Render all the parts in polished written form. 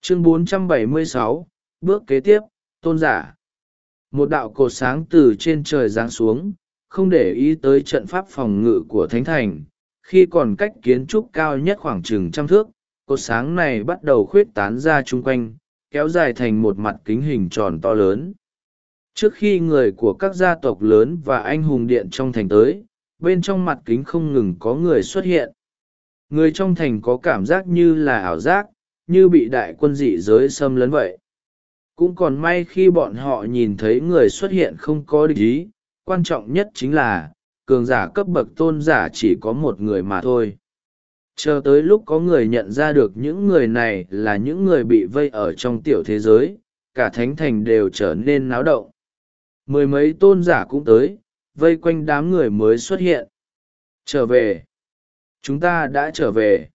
Chương 476, bước kế tiếp, tôn giả. Một đạo cột sáng từ trên trời giáng xuống, không để ý tới trận pháp phòng ngự của thánh thành. Khi còn cách kiến trúc cao nhất khoảng chừng 100 thước, cột sáng này bắt đầu khuyết tán ra chung quanh, kéo dài thành một mặt kính hình tròn to lớn. Trước khi người của các gia tộc lớn và anh hùng điện trong thành tới, bên trong mặt kính không ngừng có người xuất hiện. Người trong thành có cảm giác như là ảo giác, như bị đại quân dị giới xâm lấn vậy. Cũng còn may khi bọn họ nhìn thấy người xuất hiện không có địch ý, quan trọng nhất chính là cường giả cấp bậc tôn giả chỉ có một người mà thôi. Chờ tới lúc có người nhận ra được những người này là những người bị vây ở trong tiểu thế giới, cả thánh thành đều trở nên náo động. Mười mấy tôn giả cũng tới, vây quanh đám người mới xuất hiện. Trở về. Chúng ta đã trở về.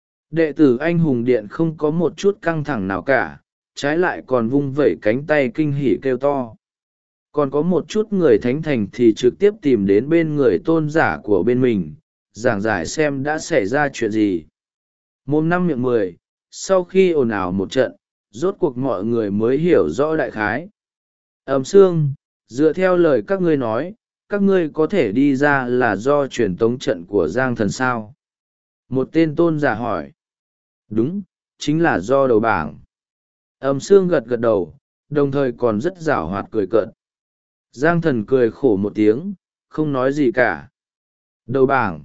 Đệ tử anh hùng điện không có một chút căng thẳng nào cả, trái lại còn vung vẩy cánh tay kinh hỉ kêu to. Còn có một chút người thánh thành thì trực tiếp tìm đến bên người tôn giả của bên mình, giảng giải xem đã xảy ra chuyện gì. Mồm năm miệng 10, sau khi ồn ào một trận, rốt cuộc mọi người mới hiểu rõ đại khái. Ẩm Sương, dựa theo lời các ngươi nói, các ngươi có thể đi ra là do truyền tống trận của Giang Thần sao? Một tên tôn giả hỏi. Đúng, chính là do đầu bảng. Ẩm Sương gật gật đầu, đồng thời còn rất giảo hoạt cười cợt. Giang Thần cười khổ một tiếng, không nói gì cả. Đầu bảng.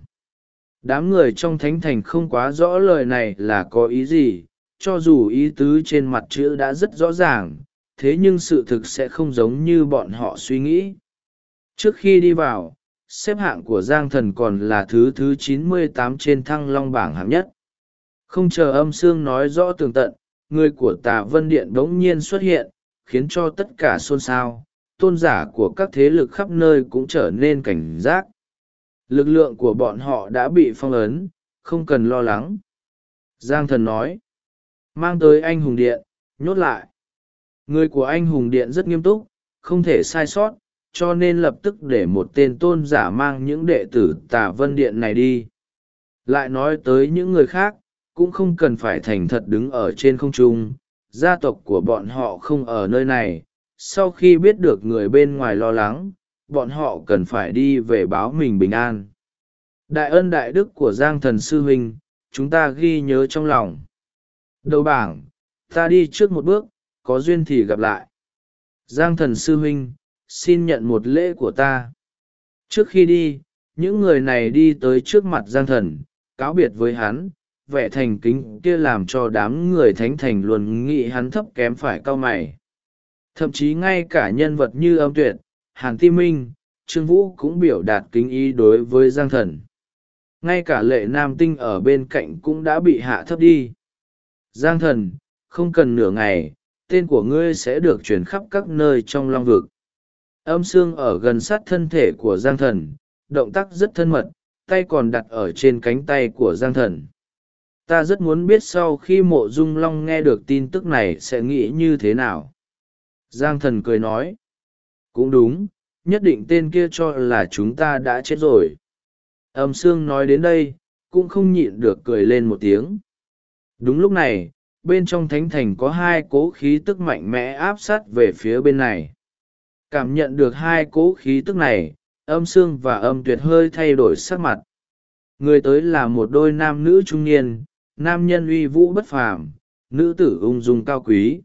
Đám người trong thánh thành không quá rõ lời này là có ý gì, cho dù ý tứ trên mặt chữ đã rất rõ ràng, thế nhưng sự thực sẽ không giống như bọn họ suy nghĩ. Trước khi đi vào, xếp hạng của Giang Thần còn là thứ 98 trên Thăng Long bảng hạng nhất. Không chờ Âm Sương nói rõ tường tận, người của Tà Vân Điện bỗng nhiên xuất hiện, khiến cho tất cả xôn xao, tôn giả của các thế lực khắp nơi cũng trở nên cảnh giác. Lực lượng của bọn họ đã bị phong ấn, không cần lo lắng. Giang Thần nói, mang tới anh hùng điện, nhốt lại. Người của anh hùng điện rất nghiêm túc, không thể sai sót, cho nên lập tức để một tên tôn giả mang những đệ tử Tà Vân Điện này đi. Lại nói tới những người khác, cũng không cần phải thành thật đứng ở trên không trung, gia tộc của bọn họ không ở nơi này. Sau khi biết được người bên ngoài lo lắng, bọn họ cần phải đi về báo mình bình an. Đại ân đại đức của Giang Thần sư huynh, chúng ta ghi nhớ trong lòng. Đầu bảng, ta đi trước một bước, có duyên thì gặp lại. Giang Thần sư huynh, xin nhận một lễ của ta. Trước khi đi, những người này đi tới trước mặt Giang Thần, cáo biệt với hắn, vẻ thành kính kia làm cho đám người thánh thành luôn nghĩ hắn thấp kém phải cau mày. Thậm chí ngay cả nhân vật như Âm Tuyệt, Hàn Ti Minh, Trương Vũ cũng biểu đạt kính ý đối với Giang Thần. Ngay cả Lệ Nam Tinh ở bên cạnh cũng đã bị hạ thấp đi. Giang Thần, không cần nửa ngày, tên của ngươi sẽ được truyền khắp các nơi trong Long Vực. Âm Sương ở gần sát thân thể của Giang Thần, động tác rất thân mật, tay còn đặt ở trên cánh tay của Giang Thần. Ta rất muốn biết sau khi Mộ Dung Long nghe được tin tức này sẽ nghĩ như thế nào. Giang Thần cười nói. Cũng đúng, nhất định tên kia cho là chúng ta đã chết rồi. Âm Sương nói đến đây, cũng không nhịn được cười lên một tiếng. Đúng lúc này, bên trong thánh thành có hai cỗ khí tức mạnh mẽ áp sát về phía bên này. Cảm nhận được hai cỗ khí tức này, Âm Sương và Âm Tuyệt hơi thay đổi sắc mặt. Người tới là một đôi nam nữ trung niên, nam nhân uy vũ bất phàm, nữ tử ung dung cao quý.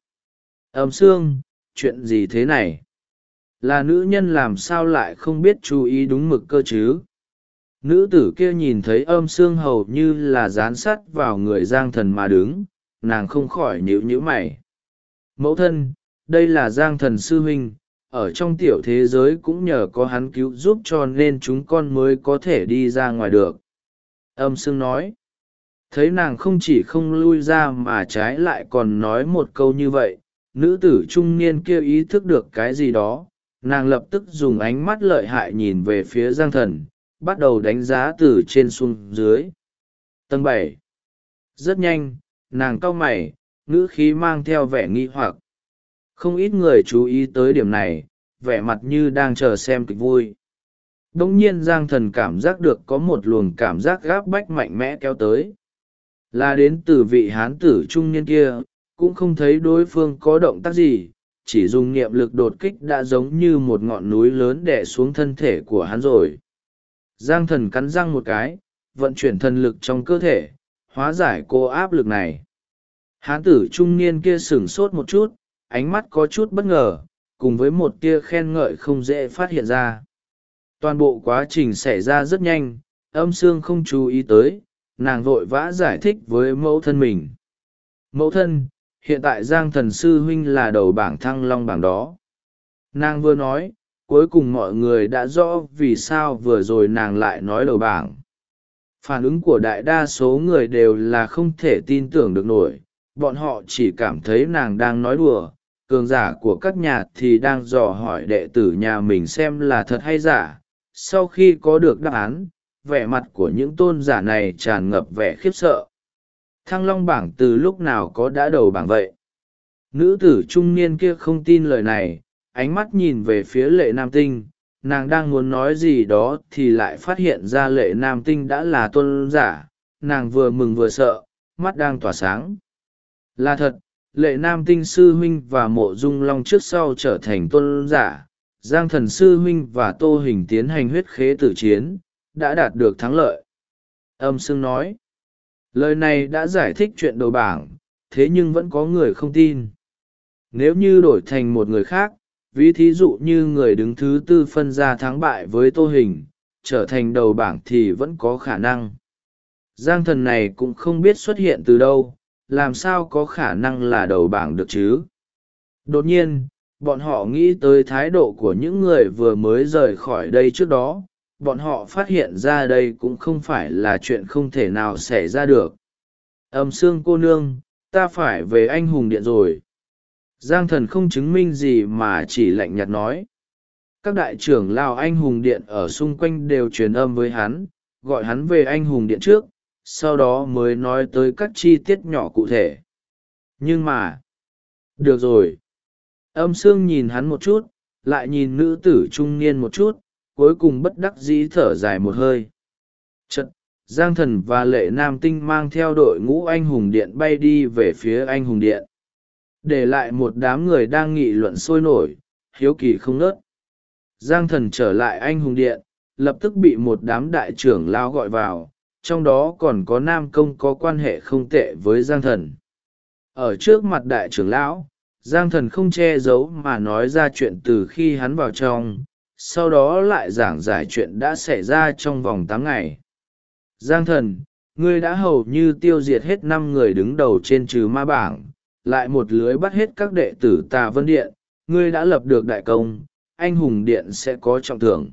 Âm Sương, chuyện gì thế này? Là nữ nhân làm sao lại không biết chú ý đúng mực cơ chứ? Nữ tử kia nhìn thấy Âm Sương hầu như là dán sát vào người Giang Thần mà đứng, nàng không khỏi nhíu nhíu mày. Mẫu thân, đây là Giang Thần sư huynh, ở trong tiểu thế giới cũng nhờ có hắn cứu giúp cho nên chúng con mới có thể đi ra ngoài được. Âm Sương nói. Thấy nàng không chỉ không lui ra mà trái lại còn nói một câu như vậy, nữ tử trung niên kia ý thức được cái gì đó, nàng lập tức dùng ánh mắt lợi hại nhìn về phía Giang Thần, bắt đầu đánh giá từ trên xuống dưới. Tầng 7. Rất nhanh, nàng cau mày, ngữ khí mang theo vẻ nghi hoặc. Không ít người chú ý tới điểm này, vẻ mặt như đang chờ xem kịch vui. Đông nhiên Giang Thần cảm giác được có một luồng cảm giác gáp bách mạnh mẽ kéo tới. Là đến từ vị hán tử trung niên kia, cũng không thấy đối phương có động tác gì, chỉ dùng niệm lực đột kích đã giống như một ngọn núi lớn đè xuống thân thể của hắn rồi. Giang Thần cắn răng một cái, vận chuyển thần lực trong cơ thể, hóa giải cô áp lực này. Hán tử trung niên kia sửng sốt một chút, ánh mắt có chút bất ngờ, cùng với một tia khen ngợi không dễ phát hiện ra. Toàn bộ quá trình xảy ra rất nhanh, Âm Sương không chú ý tới, nàng vội vã giải thích với mẫu thân mình. Mẫu thân, hiện tại Giang Thần sư huynh là đầu bảng Thăng Long bảng đó. Nàng vừa nói, cuối cùng mọi người đã rõ vì sao vừa rồi nàng lại nói đầu bảng. Phản ứng của đại đa số người đều là không thể tin tưởng được nổi, bọn họ chỉ cảm thấy nàng đang nói đùa, cường giả của các nhà thì đang dò hỏi đệ tử nhà mình xem là thật hay giả. Sau khi có được đáp án, vẻ mặt của những tôn giả này tràn ngập vẻ khiếp sợ. Thăng Long bảng từ lúc nào có đã đầu bảng vậy? Nữ tử trung niên kia không tin lời này, ánh mắt nhìn về phía Lệ Nam Tinh, nàng đang muốn nói gì đó thì lại phát hiện ra Lệ Nam Tinh đã là tôn giả, nàng vừa mừng vừa sợ, mắt đang tỏa sáng. Là thật, Lệ Nam Tinh sư huynh và Mộ Dung Long trước sau trở thành tôn giả, Giang Thần sư huynh và Tô Hình tiến hành huyết khế tử chiến, đã đạt được thắng lợi. Âm Sương nói, lời này đã giải thích chuyện đầu bảng, thế nhưng vẫn có người không tin. Nếu như đổi thành một người khác, ví thí dụ như người đứng thứ tư phân ra thắng bại với Tô Hình, trở thành đầu bảng thì vẫn có khả năng. Giang Thần này cũng không biết xuất hiện từ đâu, làm sao có khả năng là đầu bảng được chứ? Đột nhiên, bọn họ nghĩ tới thái độ của những người vừa mới rời khỏi đây trước đó, bọn họ phát hiện ra đây cũng không phải là chuyện không thể nào xảy ra được. Âm Sương cô nương, ta phải về Anh Hùng Điện rồi. Giang Thần không chứng minh gì mà chỉ lạnh nhạt nói. Các đại trưởng lão Anh Hùng Điện ở xung quanh đều truyền âm với hắn, gọi hắn về Anh Hùng Điện trước, sau đó mới nói tới các chi tiết nhỏ cụ thể. Nhưng mà... Được rồi. Âm Sương nhìn hắn một chút, lại nhìn nữ tử trung niên một chút, cuối cùng bất đắc dĩ thở dài một hơi. Chật, Giang Thần và Lệ Nam Tinh mang theo đội ngũ Anh Hùng Điện bay đi về phía Anh Hùng Điện. Để lại một đám người đang nghị luận sôi nổi, hiếu kỳ không ngớt. Giang Thần trở lại Anh Hùng Điện, lập tức bị một đám đại trưởng lão gọi vào, trong đó còn có Nam Công có quan hệ không tệ với Giang Thần. Ở trước mặt đại trưởng lão, Giang Thần không che giấu mà nói ra chuyện từ khi hắn vào trong, sau đó lại giảng giải chuyện đã xảy ra trong vòng 8 ngày. Giang Thần, ngươi đã hầu như tiêu diệt hết 5 người đứng đầu trên trừ ma bảng, lại một lưới bắt hết các đệ tử Tà Vân Điện, ngươi đã lập được đại công, Anh Hùng Điện sẽ có trọng thưởng.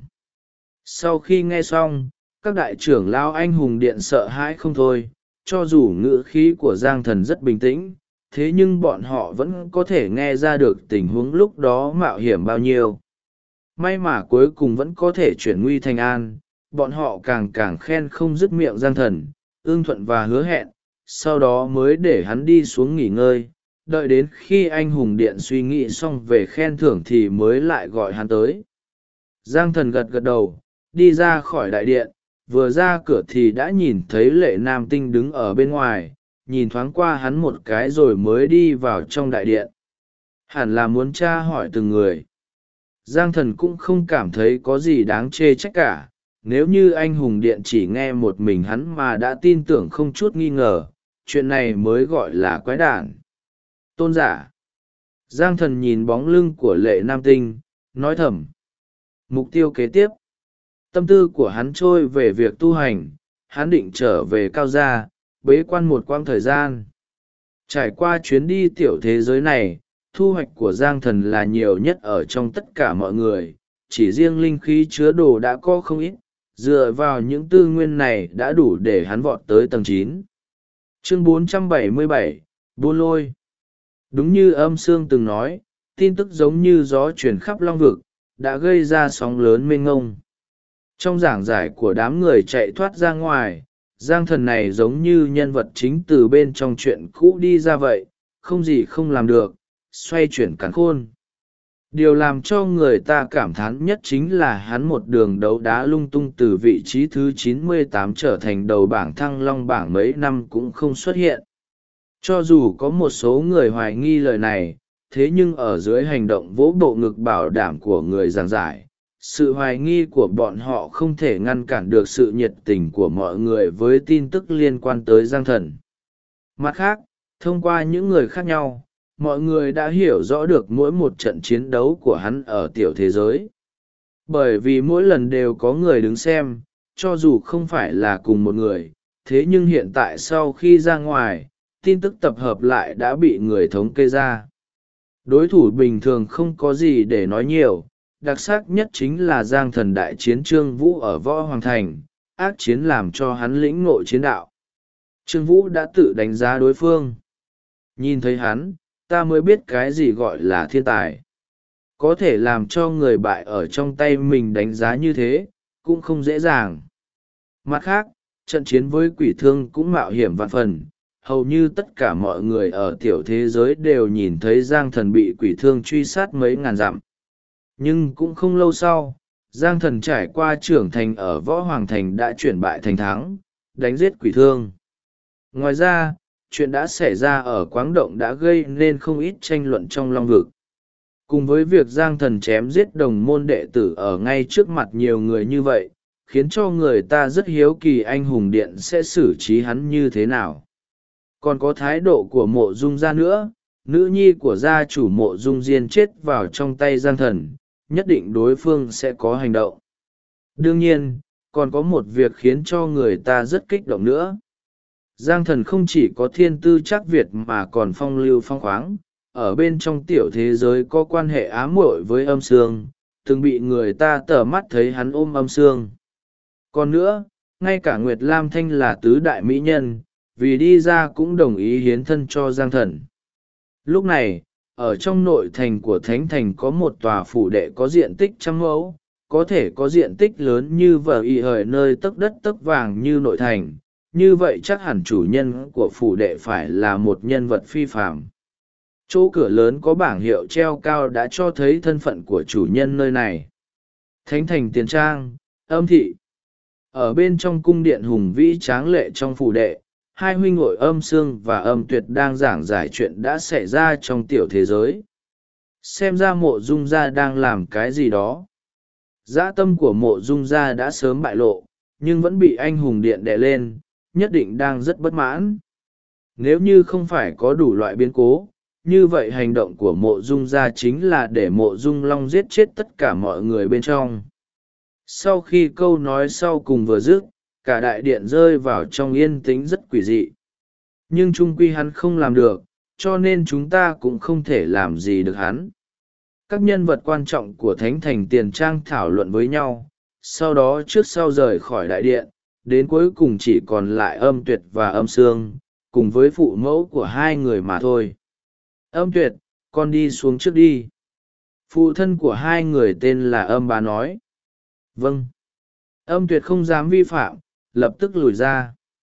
Sau khi nghe xong, các đại trưởng lão Anh Hùng Điện sợ hãi không thôi, cho dù ngữ khí của Giang Thần rất bình tĩnh, thế nhưng bọn họ vẫn có thể nghe ra được tình huống lúc đó mạo hiểm bao nhiêu. May mà cuối cùng vẫn có thể chuyển nguy thành an, bọn họ càng càng khen không dứt miệng Giang Thần, ưng thuận và hứa hẹn, sau đó mới để hắn đi xuống nghỉ ngơi, đợi đến khi Anh Hùng Điện suy nghĩ xong về khen thưởng thì mới lại gọi hắn tới. Giang Thần gật gật đầu, đi ra khỏi đại điện, vừa ra cửa thì đã nhìn thấy Lệ Nam Tinh đứng ở bên ngoài, nhìn thoáng qua hắn một cái rồi mới đi vào trong đại điện. Hẳn là muốn tra hỏi từng người. Giang Thần cũng không cảm thấy có gì đáng chê trách cả, nếu như Anh Hùng Điện chỉ nghe một mình hắn mà đã tin tưởng không chút nghi ngờ, chuyện này mới gọi là quái đản. Tôn giả. Giang Thần nhìn bóng lưng của Lệ Nam Tinh, nói thầm. Mục tiêu kế tiếp. Tâm tư của hắn trôi về việc tu hành, hắn định trở về Cao Gia, bế quan một quãng thời gian. Trải qua chuyến đi tiểu thế giới này, thu hoạch của Giang Thần là nhiều nhất ở trong tất cả mọi người, chỉ riêng linh khí chứa đồ đã có không ít, dựa vào những tư nguyên này đã đủ để hắn vọt tới tầng 9. Chương 477, Buôn Lôi. Đúng như Âm Sương từng nói, tin tức giống như gió chuyển khắp Long Vực, đã gây ra sóng lớn mênh ngông. Trong giảng giải của đám người chạy thoát ra ngoài, Giang Thần này giống như nhân vật chính từ bên trong chuyện cũ đi ra vậy, không gì không làm được, xoay chuyển càn khôn. Điều làm cho người ta cảm thán nhất chính là hắn một đường đấu đá lung tung từ vị trí thứ 98 trở thành đầu bảng Thăng Long bảng mấy năm cũng không xuất hiện. Cho dù có một số người hoài nghi lời này, thế nhưng ở dưới hành động vỗ bộ ngực bảo đảm của người giảng giải, sự hoài nghi của bọn họ không thể ngăn cản được sự nhiệt tình của mọi người với tin tức liên quan tới Giang Thần. Mặt khác, thông qua những người khác nhau, mọi người đã hiểu rõ được mỗi một trận chiến đấu của hắn ở tiểu thế giới. Bởi vì mỗi lần đều có người đứng xem, cho dù không phải là cùng một người, thế nhưng hiện tại sau khi ra ngoài, tin tức tập hợp lại đã bị người thống kê ra. Đối thủ bình thường không có gì để nói nhiều, đặc sắc nhất chính là Giang Thần đại chiến Trương Vũ ở Võ Hoàng Thành, ác chiến làm cho hắn lĩnh ngộ chiến đạo. Trương Vũ đã tự đánh giá đối phương. Nhìn thấy hắn, ta mới biết cái gì gọi là thiên tài. Có thể làm cho người bại ở trong tay mình đánh giá như thế, cũng không dễ dàng. Mặt khác, trận chiến với quỷ thương cũng mạo hiểm vạn phần. Hầu như tất cả mọi người ở tiểu thế giới đều nhìn thấy Giang Thần bị quỷ thương truy sát mấy ngàn dặm. Nhưng cũng không lâu sau, Giang Thần trải qua trưởng thành ở Võ Hoàng Thành đã chuyển bại thành thắng, đánh giết quỷ thương. Ngoài ra, chuyện đã xảy ra ở Quáng Động đã gây nên không ít tranh luận trong Long Vực. Cùng với việc Giang Thần chém giết đồng môn đệ tử ở ngay trước mặt nhiều người như vậy, khiến cho người ta rất hiếu kỳ anh hùng điện sẽ xử trí hắn như thế nào. Còn có thái độ của Mộ Dung gia nữa, nữ nhi của gia chủ Mộ Dung Diên chết vào trong tay Giang Thần, nhất định đối phương sẽ có hành động. Đương nhiên, còn có một việc khiến cho người ta rất kích động nữa. Giang Thần không chỉ có thiên tư chắc Việt mà còn phong lưu phong khoáng, ở bên trong tiểu thế giới có quan hệ ám muội với Âm Sương, từng bị người ta tở mắt thấy hắn ôm Âm Sương. Còn nữa, ngay cả Nguyệt Lam Thanh là tứ đại mỹ nhân, vì đi ra cũng đồng ý hiến thân cho Giang Thần. Lúc này, ở trong nội thành của Thánh Thành có một tòa phủ đệ có diện tích 100 mẫu, có thể có diện tích lớn như vở y hời nơi tấc đất tấc vàng như nội thành, như vậy chắc hẳn chủ nhân của phủ đệ phải là một nhân vật phi phàm. Chỗ cửa lớn có bảng hiệu treo cao đã cho thấy thân phận của chủ nhân nơi này. Thánh Thành Tiền Trang, Âm Thị. Ở bên trong cung điện hùng vĩ tráng lệ trong phủ đệ, hai huynh hội Âm Sương và Âm Tuyệt đang giảng giải chuyện đã xảy ra trong tiểu thế giới. Xem ra Mộ Dung gia đang làm cái gì đó. Dã tâm của Mộ Dung gia đã sớm bại lộ, nhưng vẫn bị anh hùng điện đè lên, nhất định đang rất bất mãn. Nếu như không phải có đủ loại biến cố, như vậy hành động của Mộ Dung gia chính là để Mộ Dung Long giết chết tất cả mọi người bên trong. Sau khi câu nói sau cùng vừa dứt, cả đại điện rơi vào trong yên tĩnh rất quỷ dị. Nhưng chung quy hắn không làm được, cho nên chúng ta cũng không thể làm gì được hắn. Các nhân vật quan trọng của Thánh Thành Tiền Trang thảo luận với nhau, sau đó trước sau rời khỏi đại điện, đến cuối cùng chỉ còn lại Âm Tuyệt và Âm Sương, cùng với phụ mẫu của hai người mà thôi. Âm Tuyệt, con đi xuống trước đi. Phụ thân của hai người tên là Âm Bá nói. Vâng. Âm Tuyệt không dám vi phạm, lập tức lùi ra.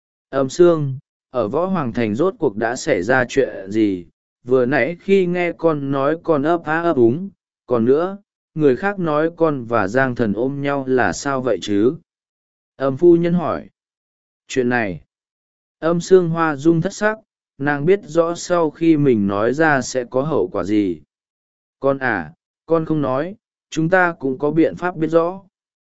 Âm Sương, ở Võ Hoàng Thành rốt cuộc đã xảy ra chuyện gì? Vừa nãy khi nghe con nói con ấp á ấp úng, còn nữa, người khác nói con và Giang Thần ôm nhau là sao vậy chứ? Âm phu nhân hỏi. Chuyện này. Âm Sương hoa dung thất sắc, nàng biết rõ sau khi mình nói ra sẽ có hậu quả gì. Con à, con không nói, chúng ta cũng có biện pháp biết rõ.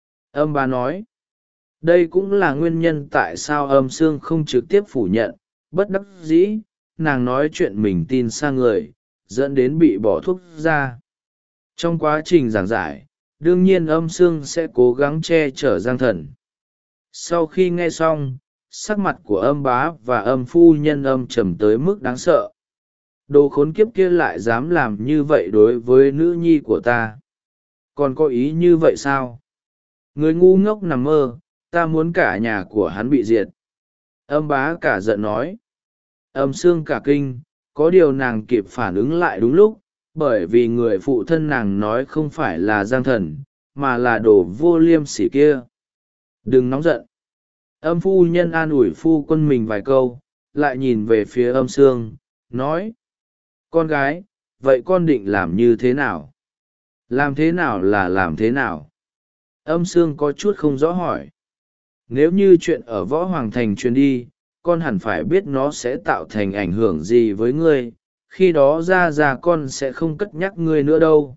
Âm Bá nói. Đây cũng là nguyên nhân tại sao Âm Sương không trực tiếp phủ nhận, bất đắc dĩ, nàng nói chuyện mình tin sang người, dẫn đến bị bỏ thuốc ra. Trong quá trình giảng giải, đương nhiên Âm Sương sẽ cố gắng che chở Giang Thần. Sau khi nghe xong, sắc mặt của Âm Bá và Âm phu nhân âm trầm tới mức đáng sợ. Đồ khốn kiếp kia lại dám làm như vậy đối với nữ nhi của ta. Còn có ý như vậy sao? Người ngu ngốc nằm mơ, ta muốn cả nhà của hắn bị diệt. Âm Bá cả giận nói. Âm Sương cả kinh, có điều nàng kịp phản ứng lại đúng lúc, bởi vì người phụ thân nàng nói không phải là Giang Thần, mà là đồ vô liêm sỉ kia. Đừng nóng giận. Âm phu nhân an ủi phu quân mình vài câu, lại nhìn về phía Âm Sương, nói. Con gái, vậy con định làm như thế nào? Làm thế nào là làm thế nào? Âm Sương có chút không rõ hỏi. Nếu như chuyện ở Võ Hoàng Thành truyền đi, con hẳn phải biết nó sẽ tạo thành ảnh hưởng gì với ngươi, khi đó ra con sẽ không cất nhắc ngươi nữa đâu.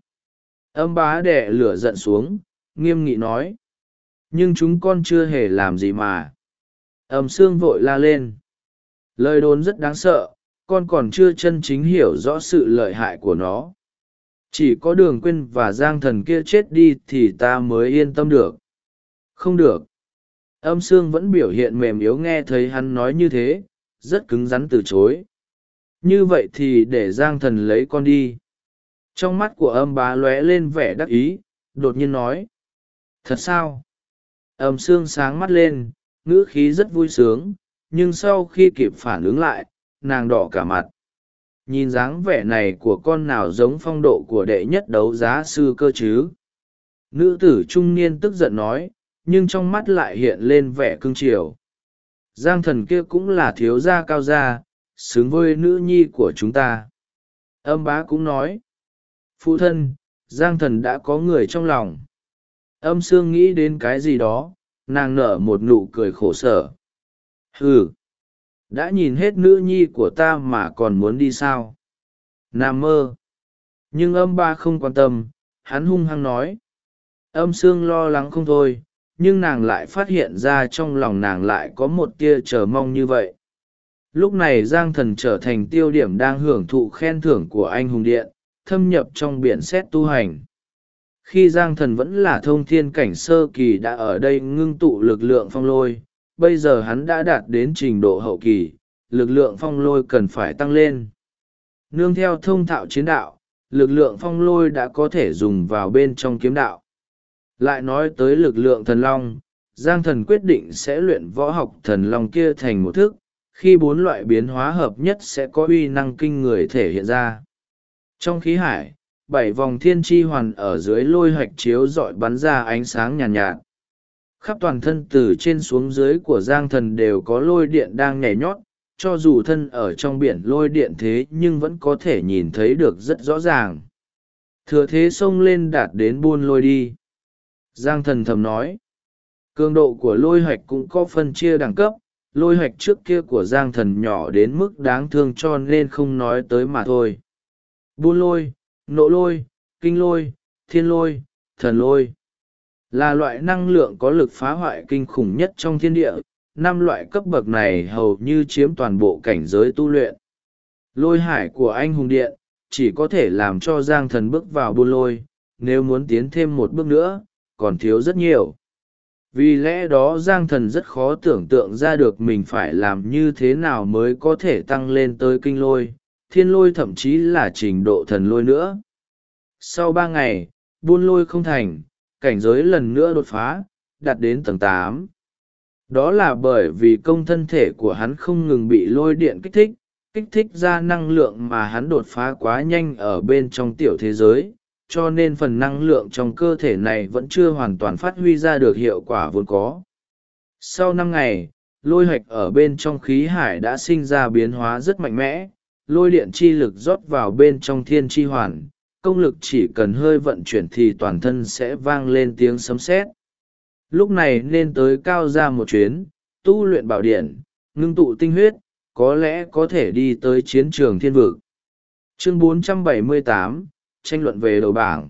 Âm bá đẻ lửa giận xuống, nghiêm nghị nói. Nhưng chúng con chưa hề làm gì mà. Âm xương vội la lên. Lời đồn rất đáng sợ, con còn chưa chân chính hiểu rõ sự lợi hại của nó. Chỉ có Đường Quyên và Giang Thần kia chết đi thì ta mới yên tâm được. Không được. Âm xương vẫn biểu hiện mềm yếu nghe thấy hắn nói như thế, rất cứng rắn từ chối. Như vậy thì để Giang Thần lấy con đi. Trong mắt của âm bá lóe lên vẻ đắc ý, đột nhiên nói. Thật sao? Âm xương sáng mắt lên, ngữ khí rất vui sướng, nhưng sau khi kịp phản ứng lại, nàng đỏ cả mặt. Nhìn dáng vẻ này của con nào giống phong độ của đệ nhất đấu giá sư cơ chứ? Nữ tử trung niên tức giận nói, nhưng trong mắt lại hiện lên vẻ cương triều. Giang Thần kia cũng là thiếu gia cao gia, xứng với nữ nhi của chúng ta. Âm bá cũng nói. Phụ thân, Giang Thần đã có người trong lòng. Âm xương nghĩ đến cái gì đó, nàng nở một nụ cười khổ sở. Hừ, đã nhìn hết nữ nhi của ta mà còn muốn đi sao? Nằm mơ. Nhưng âm ba không quan tâm, hắn hung hăng nói. Âm xương lo lắng không thôi, nhưng nàng lại phát hiện ra trong lòng nàng lại có một tia chờ mong như vậy. Lúc này Giang Thần trở thành tiêu điểm đang hưởng thụ khen thưởng của anh hùng điện, thâm nhập trong biển xét tu hành. Khi Giang Thần vẫn là thông thiên cảnh sơ kỳ đã ở đây ngưng tụ lực lượng phong lôi, bây giờ hắn đã đạt đến trình độ hậu kỳ, lực lượng phong lôi cần phải tăng lên. Nương theo thông thạo chiến đạo, lực lượng phong lôi đã có thể dùng vào bên trong kiếm đạo. Lại nói tới lực lượng thần long, Giang Thần quyết định sẽ luyện võ học thần long kia thành một thức, khi 4 loại biến hóa hợp nhất sẽ có uy năng kinh người thể hiện ra. Trong khí hải, 7 vòng thiên tri hoàn ở dưới lôi hạch chiếu rọi bắn ra ánh sáng nhàn nhạt. Khắp toàn thân từ trên xuống dưới của Giang Thần đều có lôi điện đang nhảy nhót, cho dù thân ở trong biển lôi điện thế nhưng vẫn có thể nhìn thấy được rất rõ ràng. Thừa thế xông lên đạt đến buôn lôi đi. Giang Thần thầm nói. Cường độ của lôi hạch cũng có phân chia đẳng cấp, lôi hạch trước kia của Giang Thần nhỏ đến mức đáng thương cho nên không nói tới mà thôi. Buôn lôi, nộ lôi, kinh lôi, thiên lôi, thần lôi là loại năng lượng có lực phá hoại kinh khủng nhất trong thiên địa. 5 loại cấp bậc này hầu như chiếm toàn bộ cảnh giới tu luyện. Lôi hải của anh hùng điện chỉ có thể làm cho Giang Thần bước vào buôn lôi, nếu muốn tiến thêm một bước nữa còn thiếu rất nhiều. Vì lẽ đó Giang Thần rất khó tưởng tượng ra được mình phải làm như thế nào mới có thể tăng lên tới kinh lôi, thiên lôi thậm chí là trình độ thần lôi nữa. Sau 3 ngày, buôn lôi không thành, cảnh giới lần nữa đột phá, đạt đến tầng 8. Đó là bởi vì công thân thể của hắn không ngừng bị lôi điện kích thích ra năng lượng mà hắn đột phá quá nhanh ở bên trong tiểu thế giới, cho nên phần năng lượng trong cơ thể này vẫn chưa hoàn toàn phát huy ra được hiệu quả vốn có. Sau 5 ngày, lôi hạch ở bên trong khí hải đã sinh ra biến hóa rất mạnh mẽ, lôi điện chi lực rót vào bên trong thiên chi hoàn, công lực chỉ cần hơi vận chuyển thì toàn thân sẽ vang lên tiếng sấm sét. Lúc này nên tới cao ra một chuyến, tu luyện bảo điện, ngưng tụ tinh huyết, có lẽ có thể đi tới chiến trường thiên vực. Chương 478, tranh luận về đầu bảng.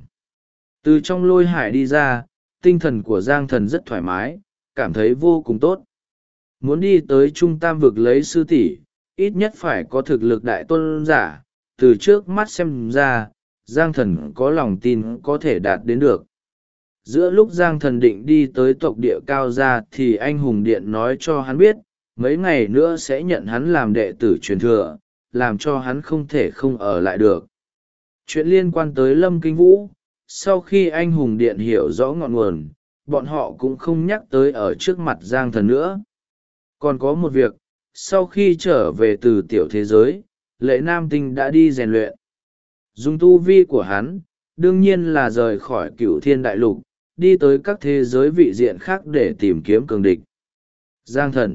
Từ trong lôi hải đi ra, tinh thần của Giang Thần rất thoải mái, cảm thấy vô cùng tốt. Muốn đi tới trung tam vực lấy sư tỷ, ít nhất phải có thực lực đại tôn giả, từ trước mắt xem ra, Giang Thần có lòng tin có thể đạt đến được. Giữa lúc Giang Thần định đi tới tộc địa cao gia thì anh hùng điện nói cho hắn biết, mấy ngày nữa sẽ nhận hắn làm đệ tử truyền thừa, làm cho hắn không thể không ở lại được. Chuyện liên quan tới Lâm Kinh Vũ, sau khi anh hùng điện hiểu rõ ngọn nguồn, bọn họ cũng không nhắc tới ở trước mặt Giang Thần nữa. Còn có một việc, sau khi trở về từ tiểu thế giới, Lệ Nam Tinh đã đi rèn luyện. Dùng tu vi của hắn, đương nhiên là rời khỏi Cửu Thiên Đại Lục, đi tới các thế giới vị diện khác để tìm kiếm cường địch. Giang Thần.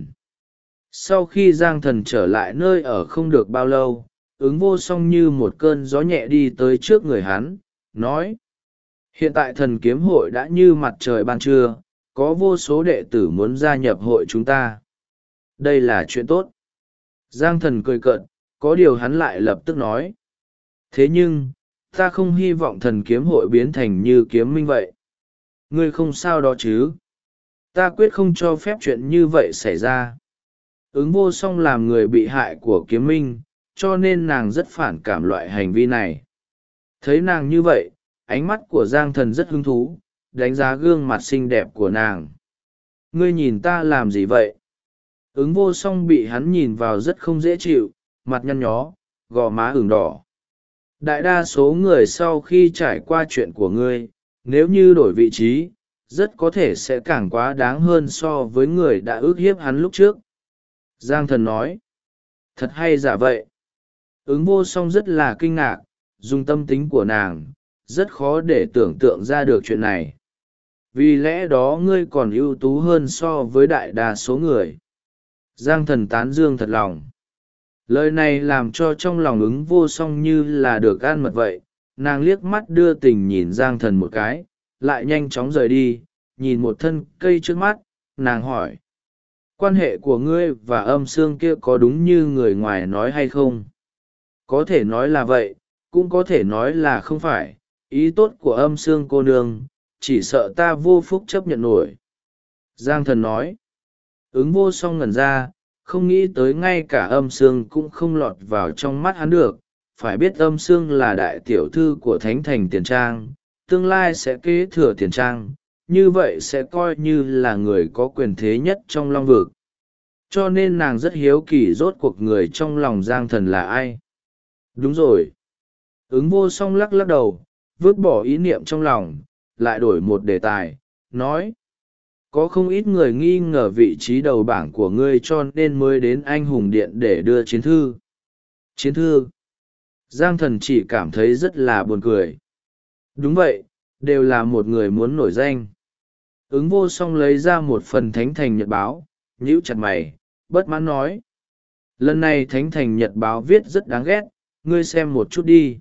Sau khi Giang Thần trở lại nơi ở không được bao lâu, ứng vô song như một cơn gió nhẹ đi tới trước người hắn, nói. Hiện tại thần kiếm hội đã như mặt trời ban trưa, có vô số đệ tử muốn gia nhập hội chúng ta. Đây là chuyện tốt. Giang Thần cười cợt, có điều hắn lại lập tức nói. Thế nhưng, ta không hy vọng thần kiếm hội biến thành như kiếm minh vậy. Ngươi không sao đó chứ? Ta quyết không cho phép chuyện như vậy xảy ra. Ứng vô song làm người bị hại của kiếm minh, cho nên nàng rất phản cảm loại hành vi này. Thấy nàng như vậy, ánh mắt của Giang Thần rất hứng thú, đánh giá gương mặt xinh đẹp của nàng. Ngươi nhìn ta làm gì vậy? Ứng vô song bị hắn nhìn vào rất không dễ chịu, mặt nhăn nhó, gò má ửng đỏ. Đại đa số người sau khi trải qua chuyện của ngươi, nếu như đổi vị trí, rất có thể sẽ càng quá đáng hơn so với người đã ức hiếp hắn lúc trước. Giang Thần nói. Thật hay giả vậy? Ứng vô song rất là kinh ngạc, dùng tâm tính của nàng, rất khó để tưởng tượng ra được chuyện này. Vì lẽ đó ngươi còn ưu tú hơn so với đại đa số người. Giang Thần tán dương thật lòng. Lời này làm cho trong lòng ứng vô song như là được ăn mật vậy. Nàng liếc mắt đưa tình nhìn Giang Thần một cái, lại nhanh chóng rời đi, nhìn một thân cây trước mắt, nàng hỏi. Quan hệ của ngươi và âm xương kia có đúng như người ngoài nói hay không? Có thể nói là vậy, cũng có thể nói là không phải. Ý tốt của âm xương cô nương, chỉ sợ ta vô phúc chấp nhận nổi. Giang Thần nói. Ứng vô song ngẩn ra, không nghĩ tới ngay cả âm xương cũng không lọt vào trong mắt hắn được. Phải biết âm xương là đại tiểu thư của Thánh Thành Tiền Trang, tương lai sẽ kế thừa Tiền Trang, như vậy sẽ coi như là người có quyền thế nhất trong Long Vực. Cho nên nàng rất hiếu kỳ rốt cuộc người trong lòng Giang Thần là ai. Đúng rồi. Ứng vô song lắc lắc đầu, vứt bỏ ý niệm trong lòng, lại đổi một đề tài, nói. Có không ít người nghi ngờ vị trí đầu bảng của ngươi cho nên mới đến Anh Hùng Điện để đưa chiến thư. Chiến thư? Giang Thần chỉ cảm thấy rất là buồn cười. Đúng vậy, đều là một người muốn nổi danh. Ứng vô song lấy ra một phần Thánh Thành Nhật Báo, nhíu chặt mày, bất mãn nói. Lần này Thánh Thành Nhật Báo viết rất đáng ghét, ngươi xem một chút đi.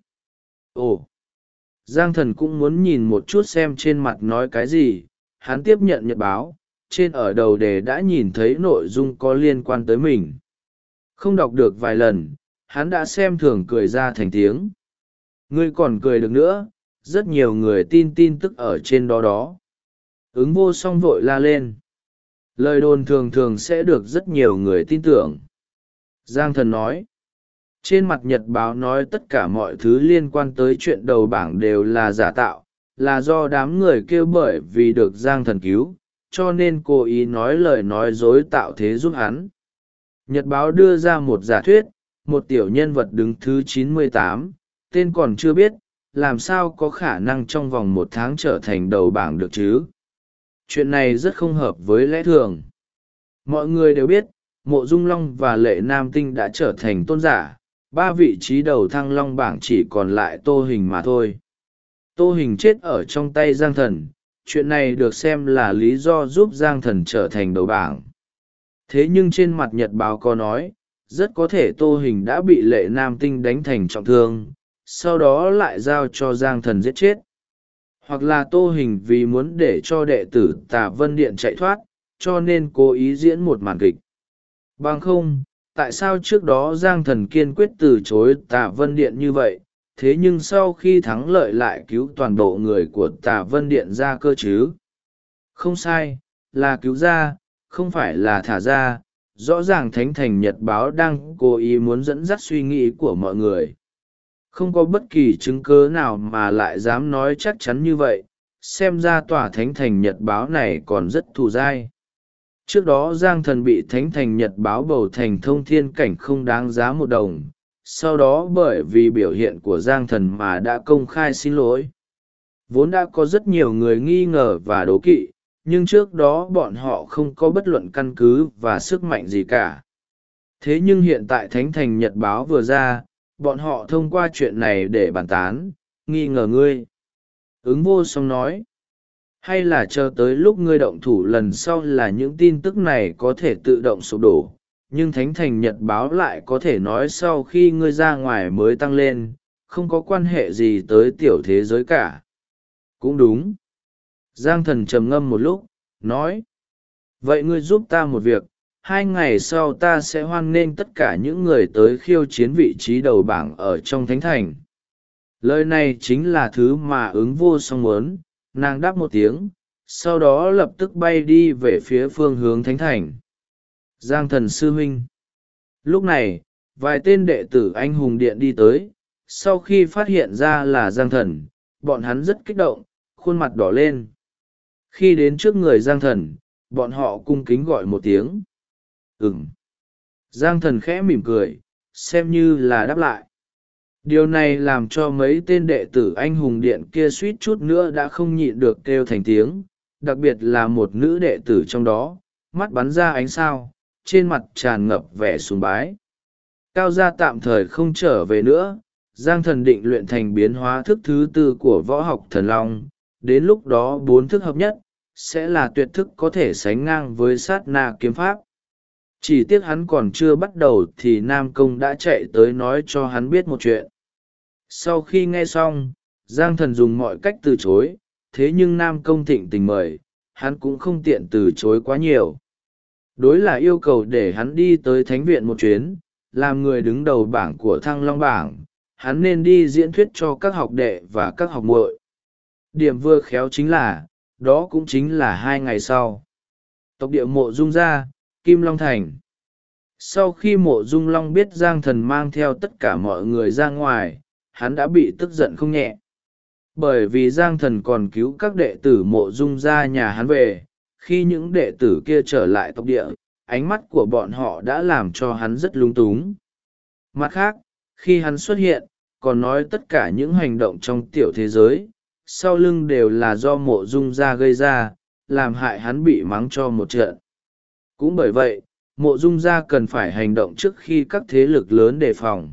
Ồ! Giang Thần cũng muốn nhìn một chút xem trên mặt nói cái gì. Hắn tiếp nhận nhật báo, trên ở đầu đề đã nhìn thấy nội dung có liên quan tới mình. Không đọc được vài lần, hắn đã xem thường cười ra thành tiếng. Ngươi còn cười được nữa, rất nhiều người tin tin tức ở trên đó đó. Ứng vô song vội la lên. Lời đồn thường thường sẽ được rất nhiều người tin tưởng. Giang Thần nói. Trên mặt nhật báo nói tất cả mọi thứ liên quan tới chuyện đầu bảng đều là giả tạo, là do đám người kêu bởi vì được Giang Thần cứu, cho nên cố ý nói lời nói dối tạo thế giúp hắn. Nhật báo đưa ra một giả thuyết, một tiểu nhân vật đứng thứ 98, tên còn chưa biết, làm sao có khả năng trong vòng 1 tháng trở thành đầu bảng được chứ? Chuyện này rất không hợp với lẽ thường. Mọi người đều biết, Mộ Dung Long và Lệ Nam Tinh đã trở thành tôn giả, 3 vị trí đầu Thăng Long bảng chỉ còn lại Tô Hình mà thôi. Tô Hình chết ở trong tay Giang Thần, chuyện này được xem là lý do giúp Giang Thần trở thành đầu bảng. Thế nhưng trên mặt nhật báo có nói, rất có thể Tô Hình đã bị Lệ Nam Tinh đánh thành trọng thương, sau đó lại giao cho Giang Thần giết chết. Hoặc là Tô Hình vì muốn để cho đệ tử Tà Vân Điện chạy thoát, cho nên cố ý diễn một màn kịch. Bằng không, tại sao trước đó Giang Thần kiên quyết từ chối Tà Vân Điện như vậy, thế nhưng sau khi thắng lợi lại cứu toàn bộ người của Tà Vân Điện ra cơ chứ? Không sai, là cứu ra, không phải là thả ra. Rõ ràng Thánh Thành Nhật Báo đang cố ý muốn dẫn dắt suy nghĩ của mọi người. Không có bất kỳ chứng cớ nào mà lại dám nói chắc chắn như vậy, xem ra tòa Thánh Thành Nhật Báo này còn rất thù dai. Trước đó Giang Thần bị Thánh Thành Nhật Báo bầu thành thông thiên cảnh không đáng giá 1 đồng, sau đó bởi vì biểu hiện của Giang Thần mà đã công khai xin lỗi. Vốn đã có rất nhiều người nghi ngờ và đố kỵ, nhưng trước đó bọn họ không có bất luận căn cứ và sức mạnh gì cả. Thế nhưng hiện tại Thánh Thành Nhật Báo vừa ra, bọn họ thông qua chuyện này để bàn tán, nghi ngờ ngươi. Ứng vô song nói. Hay là chờ tới lúc ngươi động thủ lần sau là những tin tức này có thể tự động sụp đổ, nhưng Thánh Thành Nhật Báo lại có thể nói sau khi ngươi ra ngoài mới tăng lên, không có quan hệ gì tới tiểu thế giới cả. Cũng đúng. Giang Thần trầm ngâm một lúc, nói. Vậy ngươi giúp ta một việc, 2 ngày sau ta sẽ hoan nghênh tất cả những người tới khiêu chiến vị trí đầu bảng ở trong thánh thành. Lời này chính là thứ mà ứng vô song muốn. Nàng đáp một tiếng, sau đó lập tức bay đi về phía phương hướng thánh thành. Giang Thần sư huynh. Lúc này, vài tên đệ tử anh hùng điện đi tới. Sau khi phát hiện ra là Giang Thần, bọn hắn rất kích động, khuôn mặt đỏ lên. Khi đến trước người Giang Thần, bọn họ cung kính gọi một tiếng. Ừm. Giang Thần khẽ mỉm cười, xem như là đáp lại. Điều này làm cho mấy tên đệ tử anh hùng điện kia suýt chút nữa đã không nhịn được kêu thành tiếng, đặc biệt là một nữ đệ tử trong đó, mắt bắn ra ánh sao, trên mặt tràn ngập vẻ sùng bái. Cao gia tạm thời không trở về nữa, Giang Thần định luyện thành biến hóa thức thứ tư của võ học thần long, đến lúc đó 4 thức hợp nhất, sẽ là tuyệt thức có thể sánh ngang với sát na kiếm pháp. Chỉ tiếc hắn còn chưa bắt đầu thì Nam Công đã chạy tới nói cho hắn biết một chuyện. Sau khi nghe xong, Giang Thần dùng mọi cách từ chối, thế nhưng Nam Công thịnh tình mời, hắn cũng không tiện từ chối quá nhiều. Đối là yêu cầu để hắn đi tới thánh viện một chuyến, làm người đứng đầu bảng của Thăng Long bảng, hắn nên đi diễn thuyết cho các học đệ và các học muội. Điểm vừa khéo chính là, đó cũng chính là 2 ngày sau. Tộc địa Mộ Dung gia, Kim Long Thành. Sau khi Mộ Dung Long biết Giang Thần mang theo tất cả mọi người ra ngoài, hắn đã bị tức giận không nhẹ. Bởi vì Giang Thần còn cứu các đệ tử Mộ Dung gia nhà hắn về, khi những đệ tử kia trở lại tộc địa, ánh mắt của bọn họ đã làm cho hắn rất lung túng. Mặt khác, khi hắn xuất hiện, còn nói tất cả những hành động trong tiểu thế giới, sau lưng đều là do Mộ Dung gia gây ra, làm hại hắn bị mắng cho một trận. Cũng bởi vậy, Mộ Dung gia cần phải hành động trước khi các thế lực lớn đề phòng.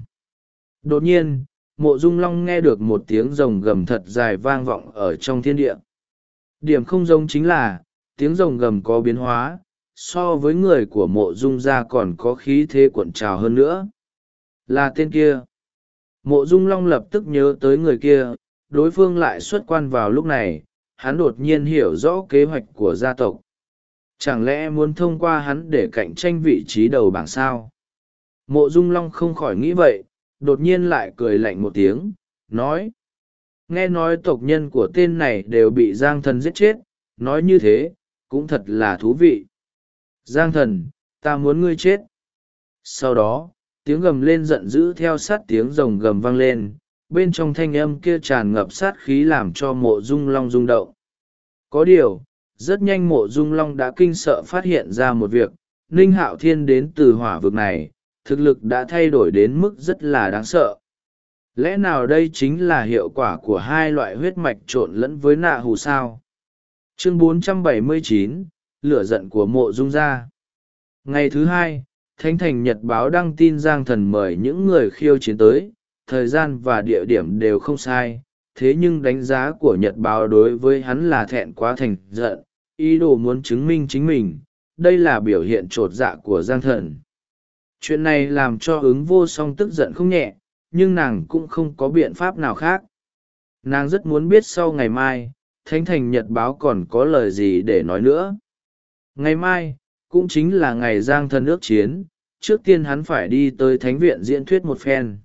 Đột nhiên, Mộ Dung Long nghe được một tiếng rồng gầm thật dài vang vọng ở trong thiên địa. Điểm không giống chính là, tiếng rồng gầm có biến hóa, so với người của Mộ Dung gia còn có khí thế cuộn trào hơn nữa. Là tên kia. Mộ Dung Long lập tức nhớ tới người kia, đối phương lại xuất quan vào lúc này, hắn đột nhiên hiểu rõ kế hoạch của gia tộc. Chẳng lẽ muốn thông qua hắn để cạnh tranh vị trí đầu bảng sao? Mộ Dung Long không khỏi nghĩ vậy, đột nhiên lại cười lạnh một tiếng, nói. Nghe nói tộc nhân của tên này đều bị Giang Thần giết chết, nói như thế, cũng thật là thú vị. Giang Thần, ta muốn ngươi chết. Sau đó, tiếng gầm lên giận dữ theo sát tiếng rồng gầm vang lên, bên trong thanh âm kia tràn ngập sát khí làm cho Mộ Dung Long rung động. Có điều, rất nhanh Mộ Dung Long đã kinh sợ phát hiện ra một việc, Ninh Hạo Thiên đến từ hỏa vực này, thực lực đã thay đổi đến mức rất là đáng sợ. Lẽ nào đây chính là hiệu quả của hai loại huyết mạch trộn lẫn với nạ hù sao? Chương 479, lửa giận của Mộ Dung gia. Ngày thứ hai, Thánh Thành Nhật báo đăng tin Giang Thần mời những người khiêu chiến tới, thời gian và địa điểm đều không sai, thế nhưng đánh giá của Nhật báo đối với hắn là thẹn quá thành giận, ý đồ muốn chứng minh chính mình, đây là biểu hiện trột dạ của Giang Thần. Chuyện này làm cho ứng vô song tức giận không nhẹ, nhưng nàng cũng không có biện pháp nào khác. Nàng rất muốn biết sau ngày mai, Thánh Thành Nhật báo còn có lời gì để nói nữa. Ngày mai, cũng chính là ngày Giang Thần ước chiến, trước tiên hắn phải đi tới Thánh Viện diễn thuyết một phen.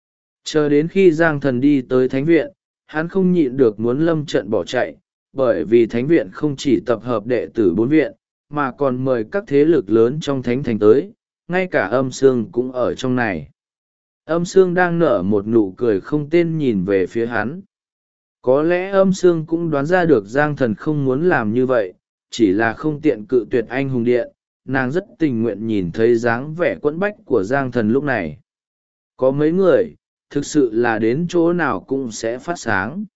Chờ đến khi Giang Thần đi tới Thánh Viện, hắn không nhịn được muốn lâm trận bỏ chạy, bởi vì Thánh Viện không chỉ tập hợp đệ tử 4 viện, mà còn mời các thế lực lớn trong Thánh Thành tới, ngay cả Âm Sương cũng ở trong này. Âm Sương đang nở một nụ cười không tên nhìn về phía hắn. Có lẽ Âm Sương cũng đoán ra được Giang Thần không muốn làm như vậy, chỉ là không tiện cự tuyệt anh hùng điện, nàng rất tình nguyện nhìn thấy dáng vẻ quẫn bách của Giang Thần lúc này. Có mấy người, thực sự là đến chỗ nào cũng sẽ phát sáng.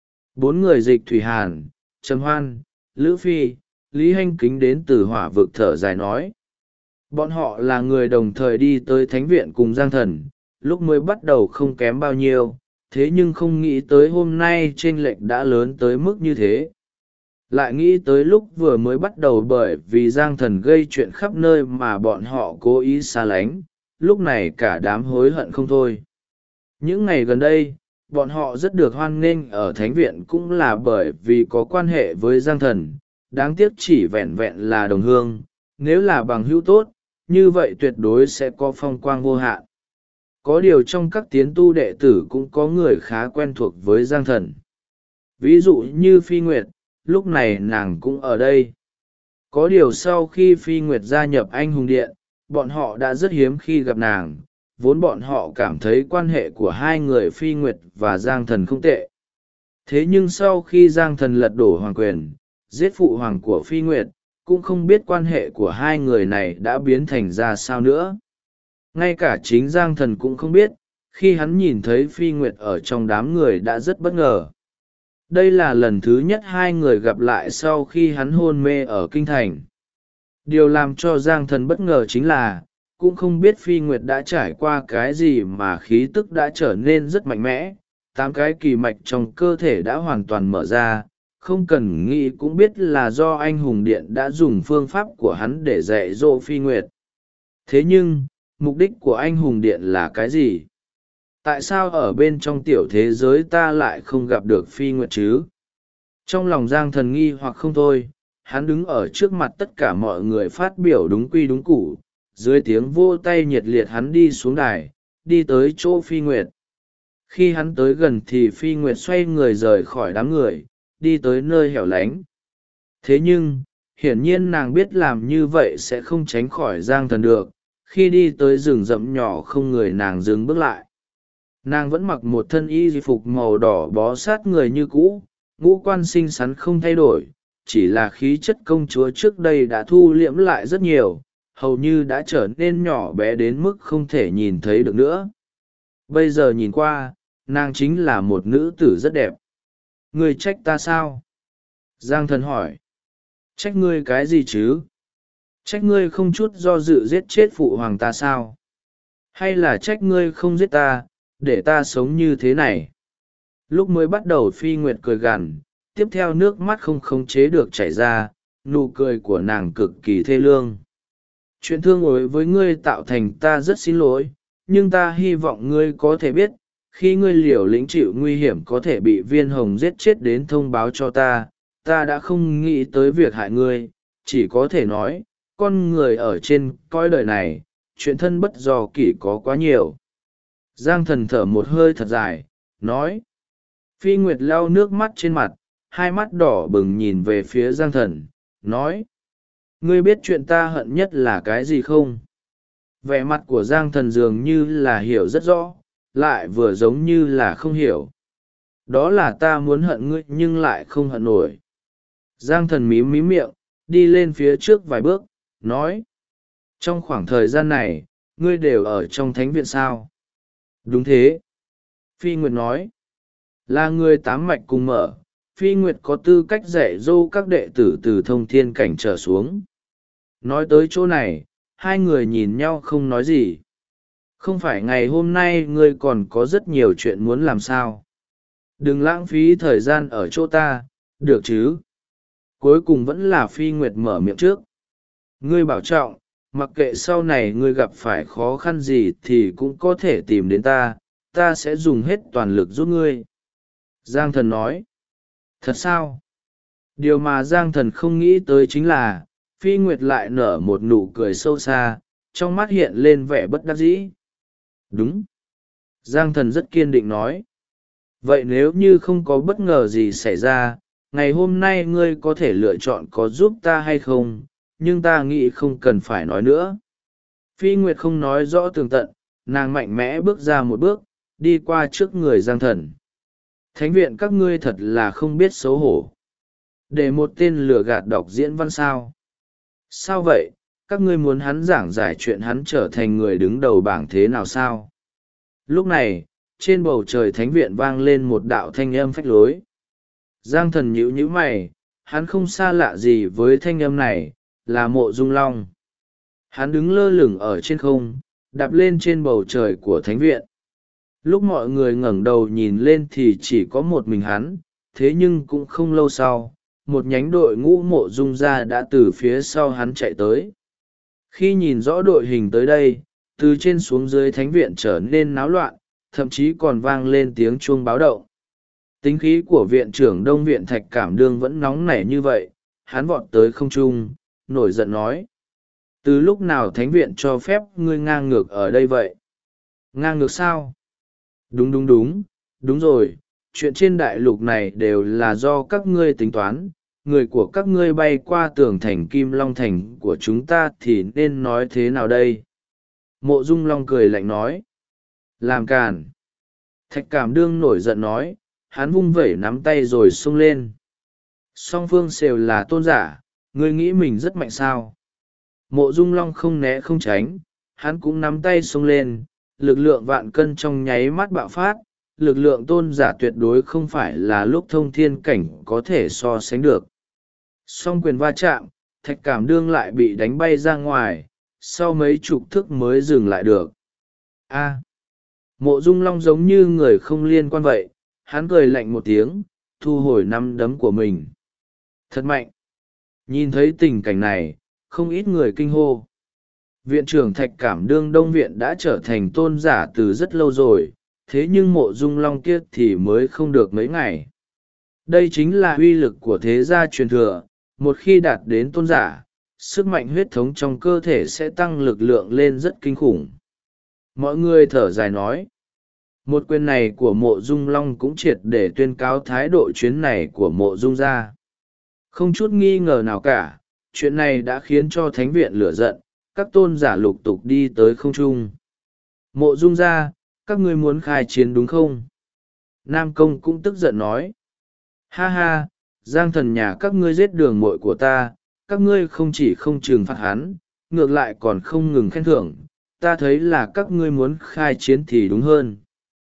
4 người Dịch Thủy Hàn, Trầm Hoan, Lữ Phi, Lý Hanh Kính đến từ hỏa vực thở dài nói. Bọn họ là người đồng thời đi tới Thánh Viện cùng Giang Thần, lúc mới bắt đầu không kém bao nhiêu, thế nhưng không nghĩ tới hôm nay chênh lệch đã lớn tới mức như thế. Lại nghĩ tới lúc vừa mới bắt đầu bởi vì Giang Thần gây chuyện khắp nơi mà bọn họ cố ý xa lánh, lúc này cả đám hối hận không thôi. Những ngày gần đây, bọn họ rất được hoan nghênh ở Thánh Viện cũng là bởi vì có quan hệ với Giang Thần, đáng tiếc chỉ vẹn vẹn là đồng hương, nếu là bằng hữu tốt, như vậy tuyệt đối sẽ có phong quang vô hạn. Có điều trong các tiến tu đệ tử cũng có người khá quen thuộc với Giang Thần. Ví dụ như Phi Nguyệt, lúc này nàng cũng ở đây. Có điều sau khi Phi Nguyệt gia nhập Anh Hùng Điện, bọn họ đã rất hiếm khi gặp nàng, vốn bọn họ cảm thấy quan hệ của hai người Phi Nguyệt và Giang Thần không tệ. Thế nhưng sau khi Giang Thần lật đổ hoàng quyền, giết phụ hoàng của Phi Nguyệt, cũng không biết quan hệ của hai người này đã biến thành ra sao nữa. Ngay cả chính Giang Thần cũng không biết, khi hắn nhìn thấy Phi Nguyệt ở trong đám người đã rất bất ngờ. Đây là lần thứ nhất hai người gặp lại sau khi hắn hôn mê ở kinh thành. Điều làm cho Giang Thần bất ngờ chính là, cũng không biết Phi Nguyệt đã trải qua cái gì mà khí tức đã trở nên rất mạnh mẽ, 8 cái kỳ mạch trong cơ thể đã hoàn toàn mở ra, không cần nghĩ cũng biết là do Anh Hùng Điện đã dùng phương pháp của hắn để dạy dỗ Phi Nguyệt. Thế nhưng, mục đích của Anh Hùng Điện là cái gì? Tại sao ở bên trong tiểu thế giới ta lại không gặp được Phi Nguyệt chứ? Trong lòng Giang Thần nghi hoặc không thôi, hắn đứng ở trước mặt tất cả mọi người phát biểu đúng quy đúng củ, dưới tiếng vô tay nhiệt liệt hắn đi xuống đài, đi tới chỗ Phi Nguyệt. Khi hắn tới gần thì Phi Nguyệt xoay người rời khỏi đám người, đi tới nơi hẻo lánh. Thế nhưng, hiển nhiên nàng biết làm như vậy sẽ không tránh khỏi Giang Thần được. Khi đi tới rừng rậm nhỏ không người nàng dừng bước lại. Nàng vẫn mặc một thân y phục màu đỏ bó sát người như cũ, ngũ quan xinh xắn không thay đổi, chỉ là khí chất công chúa trước đây đã thu liễm lại rất nhiều, hầu như đã trở nên nhỏ bé đến mức không thể nhìn thấy được nữa. Bây giờ nhìn qua, nàng chính là một nữ tử rất đẹp. Ngươi trách ta sao? Giang Thần hỏi. Trách ngươi cái gì chứ? Trách ngươi không chút do dự giết chết phụ hoàng ta sao? Hay là trách ngươi không giết ta, để ta sống như thế này? Lúc mới bắt đầu Phi Nguyệt cười gằn, tiếp theo nước mắt không khống chế được chảy ra, nụ cười của nàng cực kỳ thê lương. Chuyện thương ối với ngươi tạo thành ta rất xin lỗi, nhưng ta hy vọng ngươi có thể biết, khi ngươi liều lĩnh chịu nguy hiểm có thể bị Viên Hồng giết chết đến thông báo cho ta, ta đã không nghĩ tới việc hại ngươi, chỉ có thể nói, con người ở trên cõi đời này, chuyện thân bất do kỷ có quá nhiều. Giang Thần thở một hơi thật dài, nói. Phi Nguyệt lau nước mắt trên mặt, hai mắt đỏ bừng nhìn về phía Giang Thần, nói. Ngươi biết chuyện ta hận nhất là cái gì không? Vẻ mặt của Giang Thần dường như là hiểu rất rõ, lại vừa giống như là không hiểu. Đó là ta muốn hận ngươi nhưng lại không hận nổi. Giang Thần mím mím miệng, đi lên phía trước vài bước, nói. Trong khoảng thời gian này, ngươi đều ở trong thánh viện sao? Đúng thế. Phi Nguyệt nói. Là người tám mạch cùng mở, Phi Nguyệt có tư cách dạy dỗ các đệ tử từ thông thiên cảnh trở xuống. Nói tới chỗ này, hai người nhìn nhau không nói gì. Không phải ngày hôm nay ngươi còn có rất nhiều chuyện muốn làm sao? Đừng lãng phí thời gian ở chỗ ta, được chứ? Cuối cùng vẫn là Phi Nguyệt mở miệng trước. Ngươi bảo trọng, mặc kệ sau này ngươi gặp phải khó khăn gì thì cũng có thể tìm đến ta, ta sẽ dùng hết toàn lực giúp ngươi. Giang Thần nói. Thật sao? Điều mà Giang Thần không nghĩ tới chính là, Phi Nguyệt lại nở một nụ cười sâu xa, trong mắt hiện lên vẻ bất đắc dĩ. Đúng. Giang Thần rất kiên định nói. Vậy nếu như không có bất ngờ gì xảy ra, ngày hôm nay ngươi có thể lựa chọn có giúp ta hay không, nhưng ta nghĩ không cần phải nói nữa. Phi Nguyệt không nói rõ tường tận, nàng mạnh mẽ bước ra một bước, đi qua trước người Giang Thần. Thánh viện các ngươi thật là không biết xấu hổ. Để một tên lừa gạt đọc diễn văn sao? Sao vậy, các ngươi muốn hắn giảng giải chuyện hắn trở thành người đứng đầu bảng thế nào sao? Lúc này, trên bầu trời thánh viện vang lên một đạo thanh âm phách lối. Giang Thần nhíu nhíu mày, hắn không xa lạ gì với thanh âm này, là Mộ Dung Long. Hắn đứng lơ lửng ở trên không, đạp lên trên bầu trời của thánh viện. Lúc mọi người ngẩng đầu nhìn lên thì chỉ có một mình hắn, thế nhưng cũng không lâu sau, một nhánh đội ngũ Mộ Dung ra đã từ phía sau hắn chạy tới. Khi nhìn rõ đội hình tới đây, từ trên xuống dưới thánh viện trở nên náo loạn, thậm chí còn vang lên tiếng chuông báo động. Tính khí của viện trưởng Đông Viện Thạch Cảm Đương vẫn nóng nảy như vậy, hắn vọt tới không trung, nổi giận nói. Từ lúc nào thánh viện cho phép ngươi ngang ngược ở đây vậy? Ngang ngược sao? Đúng đúng đúng, đúng rồi, chuyện trên đại lục này đều là do các ngươi tính toán, người của các ngươi bay qua tường thành Kim Long Thành của chúng ta thì nên nói thế nào đây? Mộ Dung Long cười lạnh nói. Làm càn. Thạch Cảm Đương nổi giận nói, hắn vung vẩy nắm tay rồi xông lên. Song phương đều là tôn giả, ngươi nghĩ mình rất mạnh sao? Mộ Dung Long không né không tránh, hắn cũng nắm tay xông lên, lực lượng vạn cân trong nháy mắt bạo phát, lực lượng tôn giả tuyệt đối không phải là lúc thông thiên cảnh có thể so sánh được. Song quyền va chạm, Thạch Cảm Đương lại bị đánh bay ra ngoài, sau mấy chục thước mới dừng lại được. A. Mộ Dung Long giống như người không liên quan vậy, hắn cười lạnh một tiếng, thu hồi nắm đấm của mình. Thật mạnh. Nhìn thấy tình cảnh này, không ít người kinh hô. Viện trưởng Thạch Cảm Đương Đông Viện đã trở thành tôn giả từ rất lâu rồi, thế nhưng Mộ Dung Long kia thì mới không được mấy ngày. Đây chính là uy lực của thế gia truyền thừa, một khi đạt đến tôn giả, sức mạnh huyết thống trong cơ thể sẽ tăng lực lượng lên rất kinh khủng. Mọi người thở dài nói. Một quyền này của Mộ Dung Long cũng triệt để tuyên cáo thái độ chuyến này của Mộ Dung gia. Không chút nghi ngờ nào cả, chuyện này đã khiến cho thánh viện lửa giận, các tôn giả lục tục đi tới không trung. Mộ Dung gia, các ngươi muốn khai chiến đúng không? Nam Công cũng tức giận nói. Ha ha, Giang Thần nhà các ngươi giết đường muội của ta, các ngươi không chỉ không trừng phạt hắn, ngược lại còn không ngừng khen thưởng, ta thấy là các ngươi muốn khai chiến thì đúng hơn.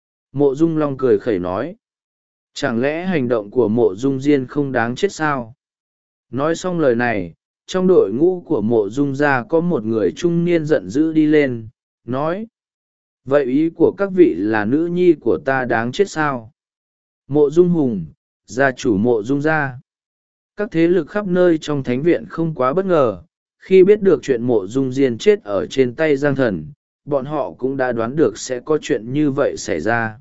Mộ Dung Long cười khẩy nói. Chẳng lẽ hành động của Mộ Dung Diên không đáng chết sao? Nói xong lời này, trong đội ngũ của Mộ Dung gia có một người trung niên giận dữ đi lên, nói. Vậy ý của các vị là nữ nhi của ta đáng chết sao? Mộ Dung Hùng, gia chủ Mộ Dung gia. Các thế lực khắp nơi trong thánh viện không quá bất ngờ, khi biết được chuyện Mộ Dung Diên chết ở trên tay Giang Thần, bọn họ cũng đã đoán được sẽ có chuyện như vậy xảy ra.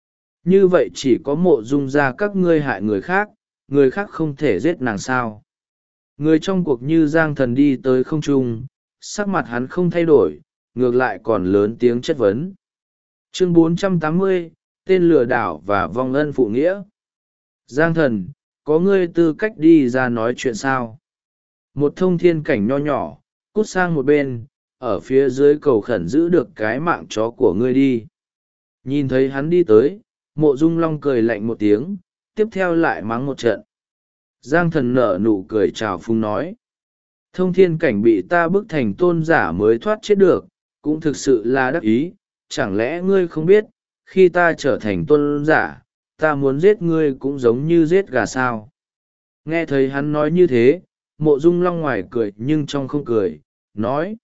Như vậy chỉ có Mộ Dung gia các ngươi hại người khác không thể giết nàng sao? Người trong cuộc như Giang Thần đi tới không trung, sắc mặt hắn không thay đổi, ngược lại còn lớn tiếng chất vấn. Chương 480, tên lừa đảo và vong ân phụ nghĩa. Giang Thần, có ngươi tư cách đi ra nói chuyện sao? Một thông thiên cảnh nho nhỏ, cút sang một bên, ở phía dưới cầu khẩn giữ được cái mạng chó của ngươi đi. Nhìn thấy hắn đi tới, Mộ Dung Long cười lạnh một tiếng, tiếp theo lại mắng một trận. Giang Thần nở nụ cười chào phúng nói. Thông thiên cảnh bị ta bức thành tôn giả mới thoát chết được, cũng thực sự là đắc ý, chẳng lẽ ngươi không biết, khi ta trở thành tôn giả, ta muốn giết ngươi cũng giống như giết gà sao? Nghe thấy hắn nói như thế, Mộ Dung Long ngoài cười nhưng trong không cười, nói.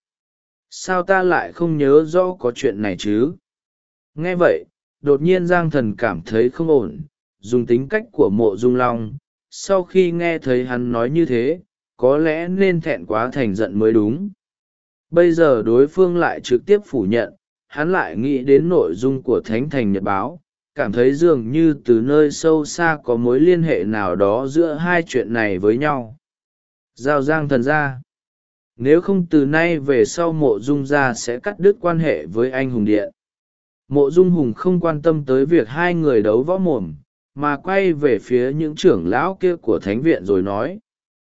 Sao ta lại không nhớ rõ có chuyện này chứ? Nghe vậy, đột nhiên Giang Thần cảm thấy không ổn, dùng tính cách của Mộ Dung Long, sau khi nghe thấy hắn nói như thế, có lẽ nên thẹn quá thành giận mới đúng. Bây giờ đối phương lại trực tiếp phủ nhận, hắn lại nghĩ đến nội dung của Thánh Thành Nhật Báo, cảm thấy dường như từ nơi sâu xa có mối liên hệ nào đó giữa hai chuyện này với nhau. Giao Giang Thần ra. Nếu không từ nay về sau Mộ Dung gia sẽ cắt đứt quan hệ với anh Hùng Điện. Mộ Dung Hùng không quan tâm tới việc hai người đấu võ mồm, mà quay về phía những trưởng lão kia của thánh viện rồi nói.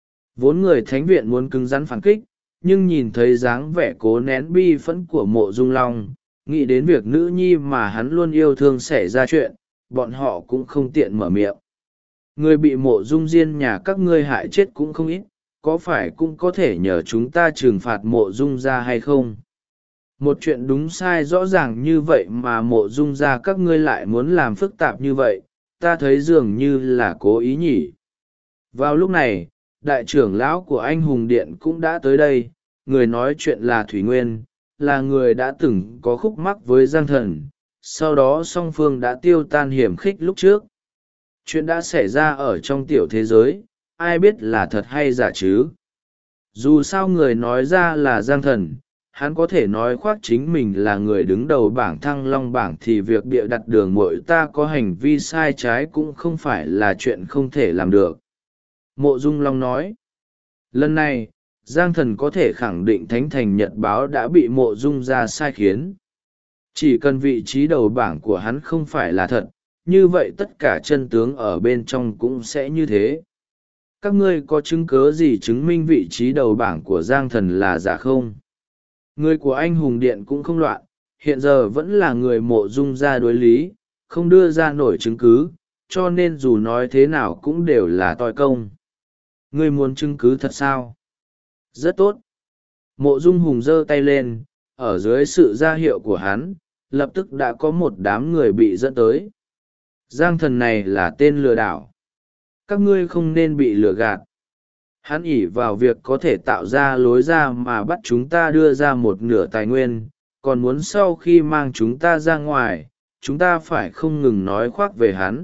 Vốn người thánh viện muốn cứng rắn phản kích, nhưng nhìn thấy dáng vẻ cố nén bi phẫn của Mộ Dung Long, nghĩ đến việc nữ nhi mà hắn luôn yêu thương xảy ra chuyện, bọn họ cũng không tiện mở miệng. Người bị Mộ Dung Diên nhà các ngươi hại chết cũng không ít, có phải cũng có thể nhờ chúng ta trừng phạt Mộ Dung gia hay không? Một chuyện đúng sai rõ ràng như vậy mà Mộ Dung gia các ngươi lại muốn làm phức tạp như vậy, ta thấy dường như là cố ý nhỉ. Vào lúc này, đại trưởng lão của anh Hùng Điện cũng đã tới đây, người nói chuyện là Thủy Nguyên, là người đã từng có khúc mắc với Giang Thần, sau đó song phương đã tiêu tan hiểm khích lúc trước. Chuyện đã xảy ra ở trong tiểu thế giới, ai biết là thật hay giả chứ? Dù sao người nói ra là Giang Thần, hắn có thể nói khoác chính mình là người đứng đầu bảng Thăng Long bảng thì việc bịa đặt đường muội ta có hành vi sai trái cũng không phải là chuyện không thể làm được. Mộ Dung Long nói, lần này, Giang Thần có thể khẳng định Thánh Thành Nhật Báo đã bị Mộ Dung gia sai khiến. Chỉ cần vị trí đầu bảng của hắn không phải là thật, như vậy tất cả chân tướng ở bên trong cũng sẽ như thế. Các ngươi có chứng cớ gì chứng minh vị trí đầu bảng của Giang Thần là giả không? Người của anh hùng điện cũng không loạn, hiện giờ vẫn là người Mộ Dung gia đối lý, không đưa ra nổi chứng cứ, cho nên dù nói thế nào cũng đều là toi công. Ngươi muốn chứng cứ thật sao? Rất tốt. Mộ Dung Hùng giơ tay lên, ở dưới sự ra hiệu của hắn, lập tức đã có một đám người bị dẫn tới. Giang Thần này là tên lừa đảo. Các ngươi không nên bị lừa gạt. Hắn ỷ vào việc có thể tạo ra lối ra mà bắt chúng ta đưa ra một nửa tài nguyên, còn muốn sau khi mang chúng ta ra ngoài, chúng ta phải không ngừng nói khoác về hắn.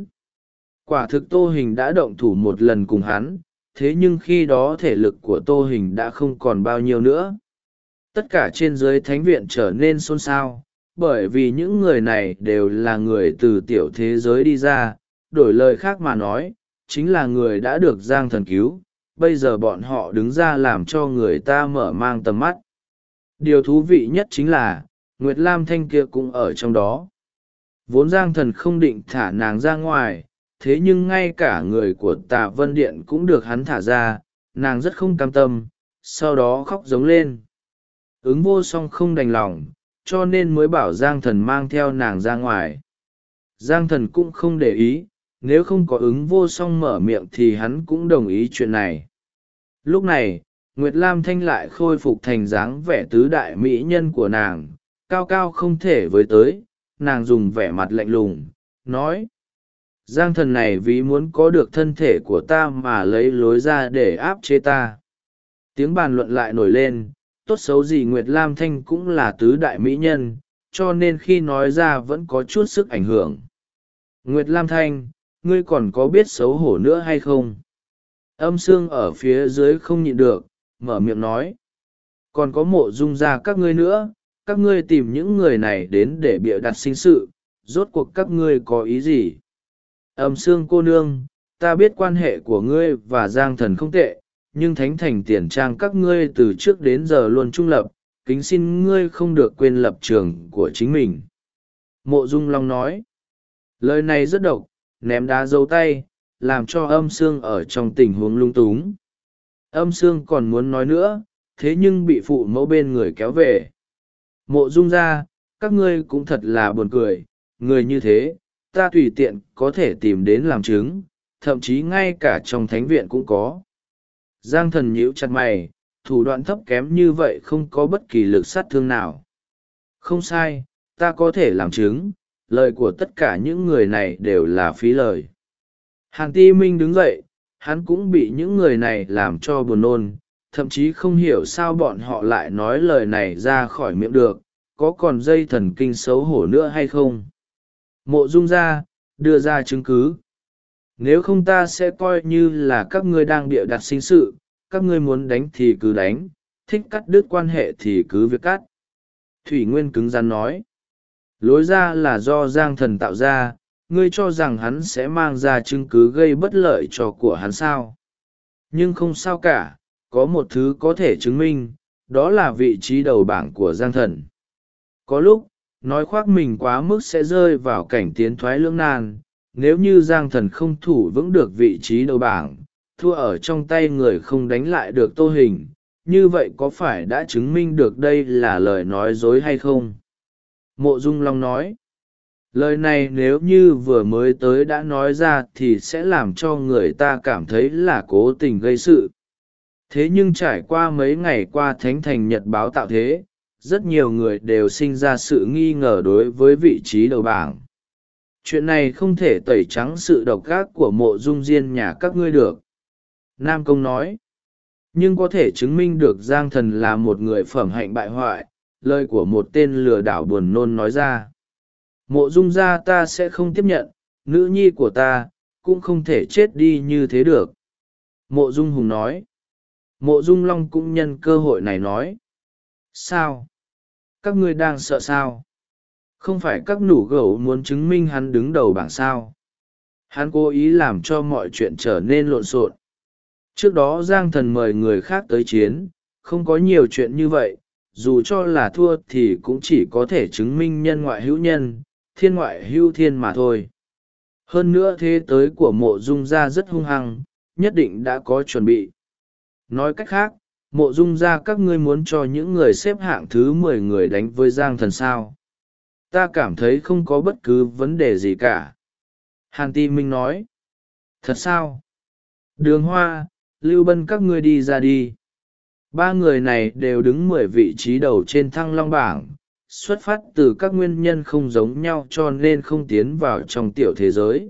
Quả thực Tô Hình đã động thủ một lần cùng hắn, thế nhưng khi đó thể lực của Tô Hình đã không còn bao nhiêu nữa. Tất cả trên dưới thánh viện trở nên xôn xao, bởi vì những người này đều là người từ tiểu thế giới đi ra, đổi lời khác mà nói, chính là người đã được Giang Thần cứu, bây giờ bọn họ đứng ra làm cho người ta mở mang tầm mắt. Điều thú vị nhất chính là, Nguyệt Lam Thanh kia cũng ở trong đó. Vốn Giang Thần không định thả nàng ra ngoài, thế nhưng ngay cả người của Tà Vân Điện cũng được hắn thả ra, nàng rất không cam tâm, sau đó khóc giống lên. Ứng vô song không đành lòng, cho nên mới bảo Giang Thần mang theo nàng ra ngoài. Giang Thần cũng không để ý, nếu không có ứng vô song mở miệng thì hắn cũng đồng ý chuyện này. Lúc này, Nguyệt Lam Thanh lại khôi phục thành dáng vẻ tứ đại mỹ nhân của nàng, cao cao không thể với tới, nàng dùng vẻ mặt lạnh lùng, nói. Giang Thần này vì muốn có được thân thể của ta mà lấy lối ra để áp chế ta. Tiếng bàn luận lại nổi lên, tốt xấu gì Nguyệt Lam Thanh cũng là tứ đại mỹ nhân, cho nên khi nói ra vẫn có chút sức ảnh hưởng. Nguyệt Lam Thanh, ngươi còn có biết xấu hổ nữa hay không? Âm Sương ở phía dưới không nhịn được, mở miệng nói. Còn có Mộ Dung gia các ngươi nữa, các ngươi tìm những người này đến để bịa đặt sinh sự, rốt cuộc các ngươi có ý gì? Âm Sương cô nương, ta biết quan hệ của ngươi và Giang Thần không tệ, nhưng Thánh Thành tiền trang các ngươi từ trước đến giờ luôn trung lập, kính xin ngươi không được quên lập trường của chính mình. Mộ Dung Long nói. Lời này rất độc, ném đá dấu tay, làm cho Âm Sương ở trong tình huống lung túng. Âm Sương còn muốn nói nữa, thế nhưng bị phụ mẫu bên người kéo về. Mộ Dung ra, các ngươi cũng thật là buồn cười, người như thế, ta tùy tiện có thể tìm đến làm chứng, thậm chí ngay cả trong thánh viện cũng có. Giang Thần nhíu chặt mày, thủ đoạn thấp kém như vậy không có bất kỳ lực sát thương nào. Không sai, ta có thể làm chứng, lời của tất cả những người này đều là phí lời. Hàn Ti Minh đứng dậy, hắn cũng bị những người này làm cho buồn nôn, thậm chí không hiểu sao bọn họ lại nói lời này ra khỏi miệng được, có còn dây thần kinh xấu hổ nữa hay không. Mộ Dung ra, đưa ra chứng cứ. Nếu không ta sẽ coi như là các ngươi đang bịa đặt sinh sự, các ngươi muốn đánh thì cứ đánh, thích cắt đứt quan hệ thì cứ việc cắt. Thủy Nguyên cứng rắn nói. Lối ra là do Giang Thần tạo ra, ngươi cho rằng hắn sẽ mang ra chứng cứ gây bất lợi cho của hắn sao. Nhưng không sao cả, có một thứ có thể chứng minh, đó là vị trí đầu bảng của Giang Thần. Có lúc, nói khoác mình quá mức sẽ rơi vào cảnh tiến thoái lưỡng nan, nếu như Giang Thần không thủ vững được vị trí đầu bảng, thua ở trong tay người không đánh lại được Tô Hình, như vậy có phải đã chứng minh được đây là lời nói dối hay không? Mộ Dung Long nói, lời này nếu như vừa mới tới đã nói ra thì sẽ làm cho người ta cảm thấy là cố tình gây sự. Thế nhưng trải qua mấy ngày qua Thánh Thành Nhật Báo tạo thế, rất nhiều người đều sinh ra sự nghi ngờ đối với vị trí đầu bảng. Chuyện này không thể tẩy trắng sự độc ác của Mộ Dung Diên nhà các ngươi được. Nam Công nói, nhưng có thể chứng minh được Giang Thần là một người phẩm hạnh bại hoại, lời của một tên lừa đảo buồn nôn nói ra. Mộ Dung gia ta sẽ không tiếp nhận, nữ nhi của ta, cũng không thể chết đi như thế được. Mộ Dung Hùng nói. Mộ Dung Long cũng nhân cơ hội này nói. Sao? Các ngươi đang sợ sao? Không phải các nủ gấu muốn chứng minh hắn đứng đầu bảng sao? Hắn cố ý làm cho mọi chuyện trở nên lộn xộn. Trước đó Giang Thần mời người khác tới chiến, không có nhiều chuyện như vậy, dù cho là thua thì cũng chỉ có thể chứng minh nhân ngoại hữu nhân, thiên ngoại hữu thiên mà thôi. Hơn nữa thế tới của Mộ Dung gia rất hung hăng, nhất định đã có chuẩn bị. Nói cách khác, Mộ Dung gia các ngươi muốn cho những người xếp hạng thứ 10 người đánh với Giang Thần sao? Ta cảm thấy không có bất cứ vấn đề gì cả. Hàn Ti Minh nói. Thật sao? Đường Hoa, Lưu Bân các ngươi đi ra đi. Ba người này đều đứng 10 vị trí đầu trên Thăng Long bảng, xuất phát từ các nguyên nhân không giống nhau cho nên không tiến vào trong tiểu thế giới.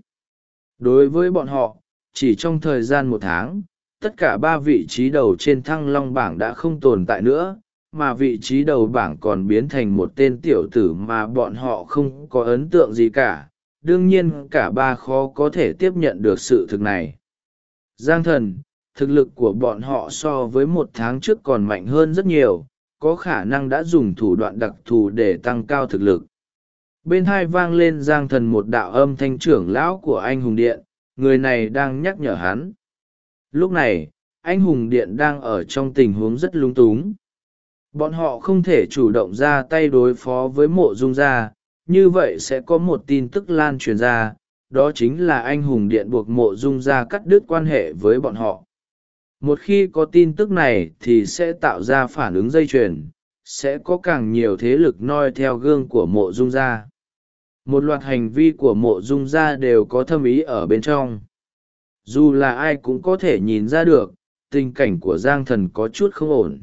Đối với bọn họ, chỉ trong thời gian 1 tháng, tất cả 3 vị trí đầu trên Thăng Long bảng đã không tồn tại nữa, mà vị trí đầu bảng còn biến thành một tên tiểu tử mà bọn họ không có ấn tượng gì cả. Đương nhiên cả ba khó có thể tiếp nhận được sự thực này. Giang Thần, thực lực của bọn họ so với 1 tháng trước còn mạnh hơn rất nhiều, có khả năng đã dùng thủ đoạn đặc thù để tăng cao thực lực. Bên hai vang lên Giang Thần một đạo âm thanh trưởng lão của anh hùng điện, người này đang nhắc nhở hắn. Lúc này, anh hùng điện đang ở trong tình huống rất lung túng. Bọn họ không thể chủ động ra tay đối phó với Mộ Dung gia, như vậy sẽ có một tin tức lan truyền ra, đó chính là anh hùng điện buộc Mộ Dung gia cắt đứt quan hệ với bọn họ. Một khi có tin tức này thì sẽ tạo ra phản ứng dây chuyền, sẽ có càng nhiều thế lực noi theo gương của Mộ Dung gia. Một loạt hành vi của Mộ Dung gia đều có thâm ý ở bên trong. Dù là ai cũng có thể nhìn ra được, tình cảnh của Giang Thần có chút không ổn.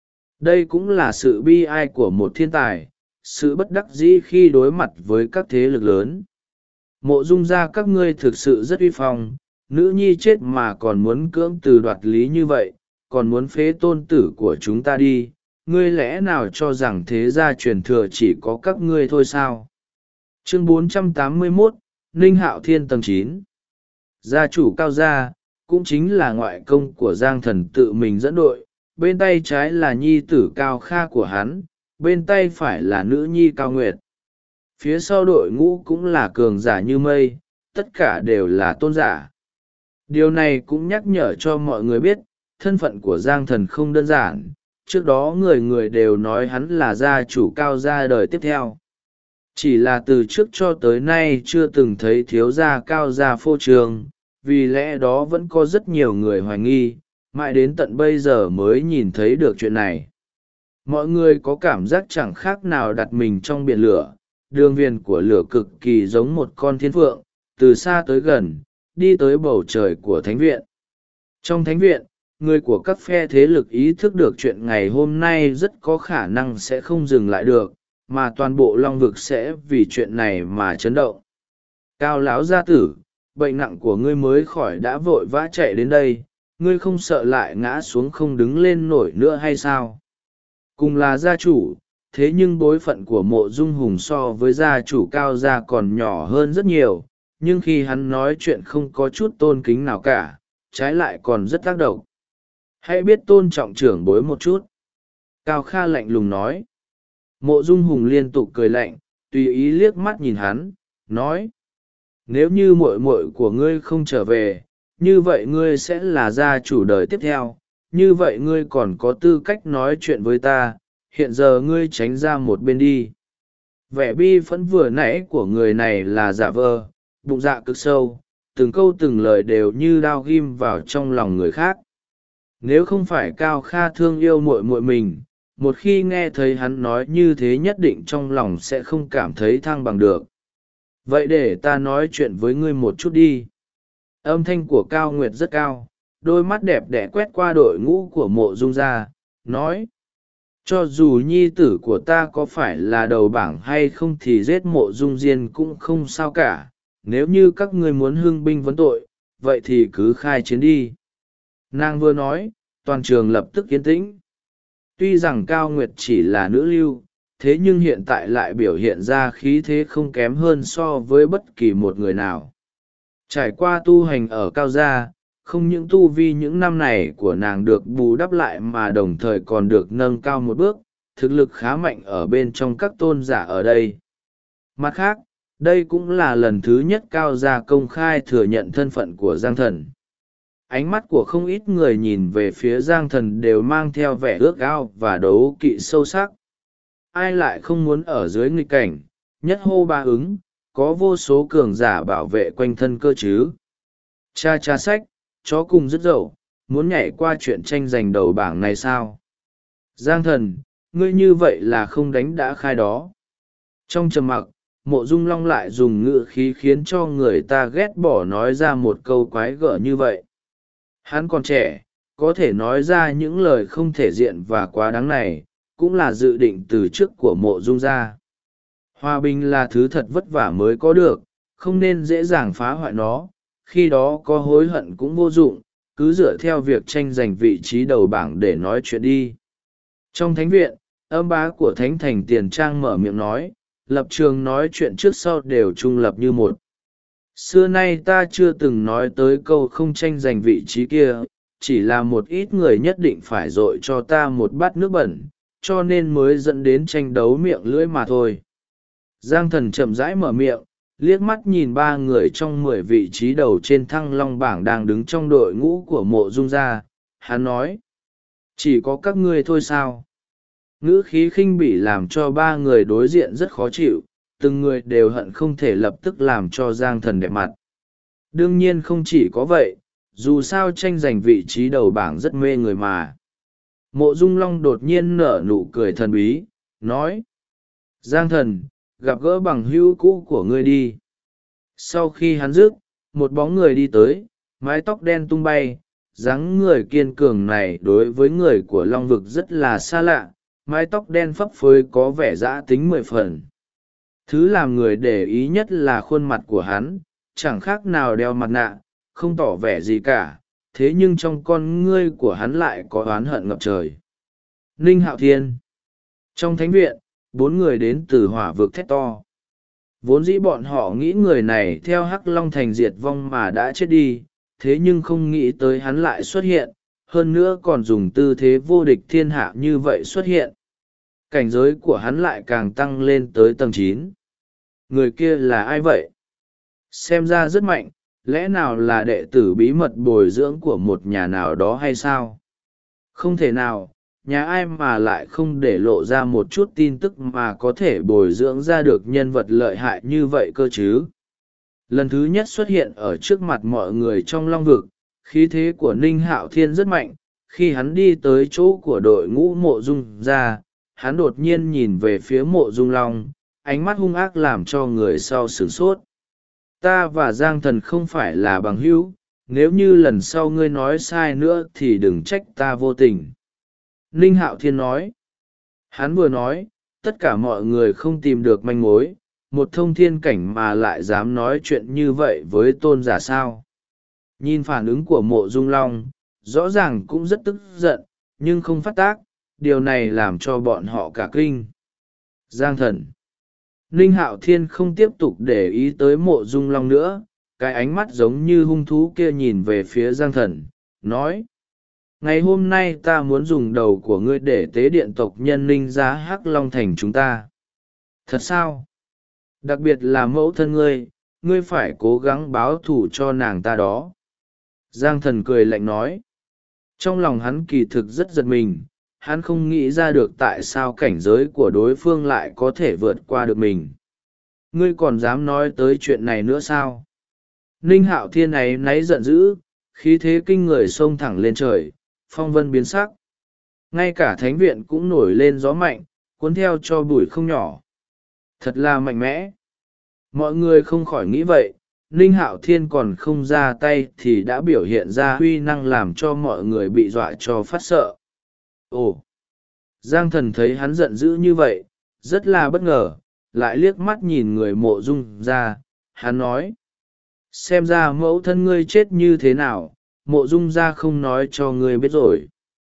Đây cũng là sự bi ai của một thiên tài, sự bất đắc dĩ khi đối mặt với các thế lực lớn. Mộ Dung gia các ngươi thực sự rất uy phong, nữ nhi chết mà còn muốn cưỡng từ đoạt lý như vậy, còn muốn phế tôn tử của chúng ta đi, ngươi lẽ nào cho rằng thế gia truyền thừa chỉ có các ngươi thôi sao? Chương 481, Ninh Hạo Thiên tầng 9. Gia chủ Cao gia, cũng chính là ngoại công của Giang Thần tự mình dẫn đội, bên tay trái là nhi tử Cao Kha của hắn, bên tay phải là nữ nhi Cao Nguyệt. Phía sau đội ngũ cũng là cường giả như mây, tất cả đều là tôn giả. Điều này cũng nhắc nhở cho mọi người biết, thân phận của Giang Thần không đơn giản, trước đó người người đều nói hắn là gia chủ Cao gia đời tiếp theo. Chỉ là từ trước cho tới nay chưa từng thấy thiếu gia Cao gia phô trương, vì lẽ đó vẫn có rất nhiều người hoài nghi, mãi đến tận bây giờ mới nhìn thấy được chuyện này. Mọi người có cảm giác chẳng khác nào đặt mình trong biển lửa, đường viền của lửa cực kỳ giống một con thiên phượng, từ xa tới gần, đi tới bầu trời của thánh viện. Trong thánh viện, người của các phe thế lực ý thức được chuyện ngày hôm nay rất có khả năng sẽ không dừng lại được, mà toàn bộ long vực sẽ vì chuyện này mà chấn động. Cao lão gia tử, bệnh nặng của ngươi mới khỏi đã vội vã chạy đến đây, ngươi không sợ lại ngã xuống không đứng lên nổi nữa hay sao? Cùng là gia chủ, thế nhưng bối phận của Mộ Dung Hùng so với gia chủ Cao gia còn nhỏ hơn rất nhiều, nhưng khi hắn nói chuyện không có chút tôn kính nào cả, trái lại còn rất tác động. Hãy biết tôn trọng trưởng bối một chút. Cao Kha lạnh lùng nói. Mộ Dung Hùng liên tục cười lạnh, tùy ý liếc mắt nhìn hắn, nói. Nếu như muội muội của ngươi không trở về, như vậy ngươi sẽ là gia chủ đời tiếp theo, như vậy ngươi còn có tư cách nói chuyện với ta, hiện giờ ngươi tránh ra một bên đi. Vẻ bi phẫn vừa nãy của người này là giả vờ, bụng dạ cực sâu, từng câu từng lời đều như đao ghim vào trong lòng người khác. Nếu không phải Cao Kha thương yêu muội muội mình, một khi nghe thấy hắn nói như thế nhất định trong lòng sẽ không cảm thấy thăng bằng được. Vậy để ta nói chuyện với ngươi một chút đi. Âm thanh của Cao Nguyệt rất cao, đôi mắt đẹp đẽ quét qua đội ngũ của Mộ Dung gia, nói. Cho dù nhi tử của ta có phải là đầu bảng hay không thì giết Mộ Dung Diên cũng không sao cả, nếu như các ngươi muốn hưng binh vấn tội, vậy thì cứ khai chiến đi. Nàng vừa nói, toàn trường lập tức yên tĩnh. Tuy rằng Cao Nguyệt chỉ là nữ lưu, thế nhưng hiện tại lại biểu hiện ra khí thế không kém hơn so với bất kỳ một người nào. Trải qua tu hành ở Cao gia, không những tu vi những năm này của nàng được bù đắp lại mà đồng thời còn được nâng cao một bước, thực lực khá mạnh ở bên trong các tôn giả ở đây. Mặt khác, đây cũng là lần thứ nhất Cao gia công khai thừa nhận thân phận của Giang Thần. ánh mắt của không ít người nhìn về phía Giang Thần đều mang theo vẻ ước ao và đấu kỵ sâu sắc. Ai lại không muốn ở dưới nghịch cảnh, nhất hô ba ứng, có vô số cường giả bảo vệ quanh thân cơ chứ. Cha cha sách, chó cùng dứt dậu, muốn nhảy qua chuyện tranh giành đầu bảng này sao? Giang Thần, ngươi như vậy là không đánh đã khai đó. Trong trầm mặc, Mộ Dung Long lại dùng ngữ khí khiến cho người ta ghét bỏ nói ra một câu quái gở như vậy. Hắn còn trẻ, có thể nói ra những lời không thể diện và quá đáng này, cũng là dự định từ trước của Mộ Dung gia. Hòa bình là thứ thật vất vả mới có được, không nên dễ dàng phá hoại nó, khi đó có hối hận cũng vô dụng, cứ dựa theo việc tranh giành vị trí đầu bảng để nói chuyện đi. Trong thánh viện, âm bá của thánh thành Tiền Trang mở miệng nói, lập trường nói chuyện trước sau đều trung lập như một. Xưa nay ta chưa từng nói tới câu không tranh giành vị trí kia, chỉ là một ít người nhất định phải dội cho ta một bát nước bẩn, cho nên mới dẫn đến tranh đấu miệng lưỡi mà thôi. Giang Thần chậm rãi mở miệng, liếc mắt nhìn ba người trong 10 vị trí đầu trên Thăng Long bảng đang đứng trong đội ngũ của Mộ Dung gia. Hắn nói, chỉ có các ngươi thôi sao? Ngữ khí khinh bỉ làm cho ba người đối diện rất khó chịu, từng người đều hận không thể lập tức làm cho Giang Thần đẹp mặt. Đương nhiên không chỉ có vậy, dù sao tranh giành vị trí đầu bảng rất mê người mà. Mộ Dung Long đột nhiên nở nụ cười thần bí, nói, Giang Thần, gặp gỡ bằng hữu cũ của ngươi đi. Sau khi hắn dứt, một bóng người đi tới, mái tóc đen tung bay, dáng người kiên cường này đối với người của Long Vực rất là xa lạ, mái tóc đen phấp phới có vẻ dã tính 10 phần. Thứ làm người để ý nhất là khuôn mặt của hắn, chẳng khác nào đeo mặt nạ, không tỏ vẻ gì cả, thế nhưng trong con ngươi của hắn lại có oán hận ngập trời. Ninh Hạo Thiên. Trong thánh viện, 4 người đến từ Hỏa Vực thét to. Vốn dĩ bọn họ nghĩ người này theo Hắc Long Thành diệt vong mà đã chết đi, thế nhưng không nghĩ tới hắn lại xuất hiện, hơn nữa còn dùng tư thế vô địch thiên hạ như vậy xuất hiện. Cảnh giới của hắn lại càng tăng lên tới tầng 9. Người kia là ai vậy? Xem ra rất mạnh, lẽ nào là đệ tử bí mật bồi dưỡng của một nhà nào đó hay sao? Không thể nào, nhà ai mà lại không để lộ ra một chút tin tức mà có thể bồi dưỡng ra được nhân vật lợi hại như vậy cơ chứ? Lần thứ nhất xuất hiện ở trước mặt mọi người trong Long Vực, khí thế của Ninh Hạo Thiên rất mạnh. Khi hắn đi tới chỗ của đội ngũ Mộ Dung ra, hắn đột nhiên nhìn về phía Mộ Dung Long, ánh mắt hung ác làm cho người sau sửng sốt. Ta và Giang Thần không phải là bằng hữu, nếu như lần sau ngươi nói sai nữa thì đừng trách ta vô tình. Ninh Hạo Thiên nói. Hắn vừa nói, tất cả mọi người không tìm được manh mối, một thông thiên cảnh mà lại dám nói chuyện như vậy với tôn giả sao. Nhìn phản ứng của Mộ Dung Long, rõ ràng cũng rất tức giận, nhưng không phát tác, điều này làm cho bọn họ cả kinh. Giang Thần. Ninh Hạo Thiên không tiếp tục để ý tới Mộ Dung Long nữa, cái ánh mắt giống như hung thú kia nhìn về phía Giang Thần, nói. Ngày hôm nay ta muốn dùng đầu của ngươi để tế điện tộc nhân Ninh gia Hắc Long Thành chúng ta. Thật sao? Đặc biệt là mẫu thân ngươi, ngươi phải cố gắng báo thù cho nàng ta đó. Giang Thần cười lạnh nói. Trong lòng hắn kỳ thực rất giật mình, hắn không nghĩ ra được tại sao cảnh giới của đối phương lại có thể vượt qua được mình. Ngươi còn dám nói tới chuyện này nữa sao? Ninh Hạo Thiên này náy giận dữ, khí thế kinh người xông thẳng lên trời, phong vân biến sắc. Ngay cả thánh viện cũng nổi lên gió mạnh, cuốn theo cho bụi không nhỏ. Thật là mạnh mẽ. Mọi người không khỏi nghĩ vậy, Ninh Hạo Thiên còn không ra tay thì đã biểu hiện ra huy năng làm cho mọi người bị dọa cho phát sợ. Ồ! Giang Thần thấy hắn giận dữ như vậy, rất là bất ngờ, lại liếc mắt nhìn người Mộ Dung ra, hắn nói. Xem ra mẫu thân ngươi chết như thế nào, Mộ Dung ra không nói cho ngươi biết rồi.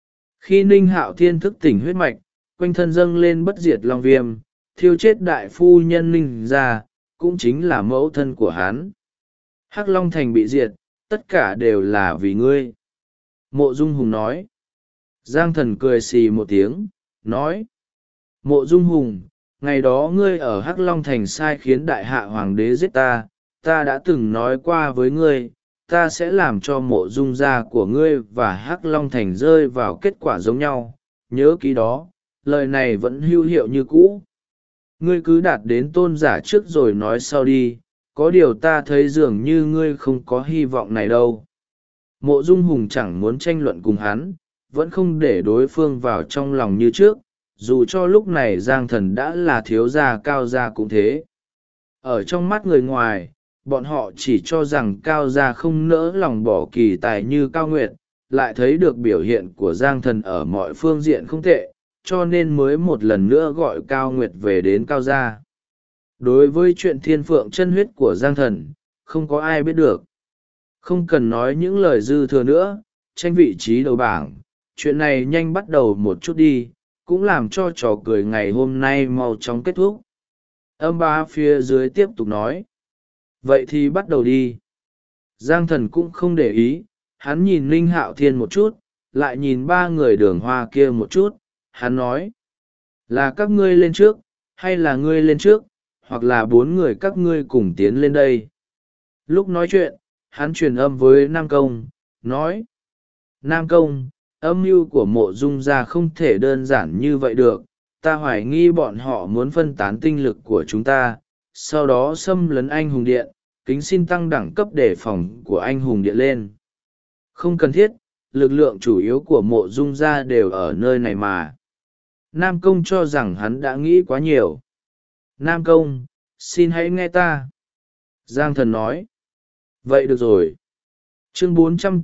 Khi Ninh Hạo Thiên thức tỉnh huyết mạch, quanh thân dâng lên bất diệt long viêm, thiêu chết đại phu nhân Ninh ra, cũng chính là mẫu thân của hắn. Hắc Long Thành bị diệt, tất cả đều là vì ngươi. Mộ Dung Hùng nói. Giang Thần cười xì một tiếng, nói. Mộ Dung Hùng, ngày đó ngươi ở Hắc Long Thành sai khiến đại hạ hoàng đế giết ta, ta đã từng nói qua với ngươi, ta sẽ làm cho mộ dung gia của ngươi và hắc long thành rơi vào kết quả giống nhau. Nhớ kỹ đó, lời này vẫn hữu hiệu như cũ. Ngươi cứ đạt đến tôn giả trước rồi nói sau đi, có điều ta thấy dường như ngươi không có hy vọng này đâu. Mộ dung hùng chẳng muốn tranh luận cùng hắn, vẫn không để đối phương vào trong lòng như trước, dù cho lúc này Giang Thần đã là thiếu gia Cao gia cũng thế. Ở trong mắt người ngoài, bọn họ chỉ cho rằng Cao gia không nỡ lòng bỏ kỳ tài như Cao Nguyệt, lại thấy được biểu hiện của Giang Thần ở mọi phương diện không tệ, cho nên mới một lần nữa gọi Cao Nguyệt về đến Cao gia. Đối với chuyện thiên phượng chân huyết của Giang Thần, không có ai biết được. Không cần nói những lời dư thừa nữa, tranh vị trí đầu bảng, chuyện này nhanh bắt đầu một chút đi, cũng làm cho trò cười ngày hôm nay mau chóng kết thúc. Âm bá phía dưới tiếp tục nói. Vậy thì bắt đầu đi. Giang Thần cũng không để ý, hắn nhìn Ninh Hạo Thiên một chút, lại nhìn ba người Đường Hoa kia một chút, hắn nói. Là các ngươi lên trước, hay là ngươi lên trước, hoặc là bốn người các ngươi cùng tiến lên đây. Lúc nói chuyện, hắn truyền âm với Nam Công, nói. Nam Công, âm mưu của mộ dung gia không thể đơn giản như vậy được, ta hoài nghi bọn họ muốn phân tán tinh lực của chúng ta, sau đó xâm lấn anh hùng điện, kính xin tăng đẳng cấp đề phòng của anh hùng điện lên. Không cần thiết, lực lượng chủ yếu của mộ dung gia đều ở nơi này mà. Nam Công cho rằng hắn đã nghĩ quá nhiều. Nam Công, xin hãy nghe ta. Giang Thần nói. Vậy được rồi. Chương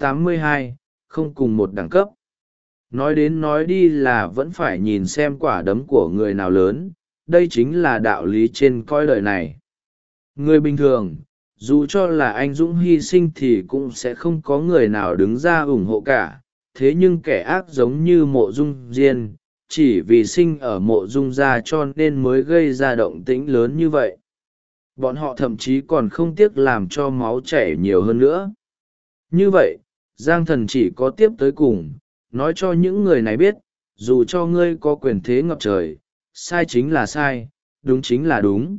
482, không cùng một đẳng cấp. Nói đến nói đi là vẫn phải nhìn xem quả đấm của người nào lớn, đây chính là đạo lý trên cõi đời này. Người bình thường, dù cho là anh dũng hy sinh thì cũng sẽ không có người nào đứng ra ủng hộ cả, thế nhưng kẻ ác giống như mộ dung diên, chỉ vì sinh ở mộ dung gia cho nên mới gây ra động tĩnh lớn như vậy. Bọn họ thậm chí còn không tiếc làm cho máu chảy nhiều hơn nữa. Như vậy, Giang Thần chỉ có tiếp tới cùng, nói cho những người này biết, dù cho ngươi có quyền thế ngập trời, sai chính là sai, đúng chính là đúng.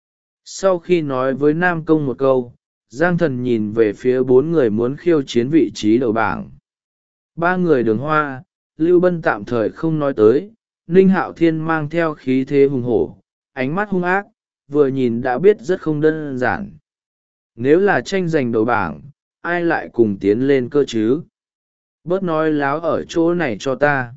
Sau khi nói với Nam Công một câu, Giang Thần nhìn về phía bốn người muốn khiêu chiến vị trí đầu bảng. Ba người Đường Hoa, Lưu Bân tạm thời không nói tới, Ninh Hạo Thiên mang theo khí thế hùng hổ, ánh mắt hung ác, vừa nhìn đã biết rất không đơn giản. Nếu là tranh giành đầu bảng, ai lại cùng tiến lên cơ chứ? Bớt nói láo ở chỗ này cho ta.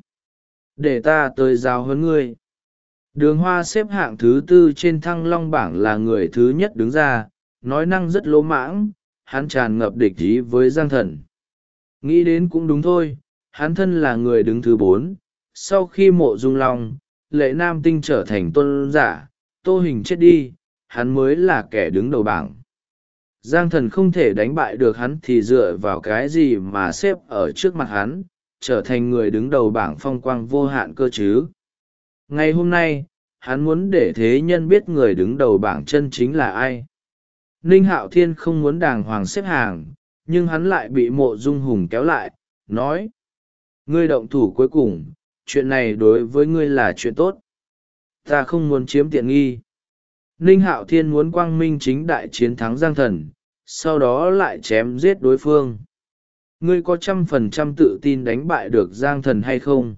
Để ta tới giáo huấn ngươi. Đường Hoa xếp hạng thứ tư trên Thăng Long bảng là người thứ nhất đứng ra, nói năng rất lỗ mãng, hắn tràn ngập địch ý với Giang Thần. Nghĩ đến cũng đúng thôi, hắn thân là người đứng thứ 4, sau khi Mộ Dung Long, Lệ Nam Tinh trở thành tôn giả, Tô Hình chết đi, hắn mới là kẻ đứng đầu bảng. Giang Thần không thể đánh bại được hắn thì dựa vào cái gì mà xếp ở trước mặt hắn, trở thành người đứng đầu bảng phong quang vô hạn cơ chứ. Ngày hôm nay, hắn muốn để thế nhân biết người đứng đầu bảng chân chính là ai. Ninh Hạo Thiên không muốn đàng hoàng xếp hàng, nhưng hắn lại bị Mộ Dung Hùng kéo lại, nói. Ngươi động thủ cuối cùng, chuyện này đối với ngươi là chuyện tốt. Ta không muốn chiếm tiện nghi. Ninh Hạo Thiên muốn quang minh chính đại chiến thắng Giang Thần, sau đó lại chém giết đối phương. Ngươi có 100% tự tin đánh bại được Giang Thần hay không?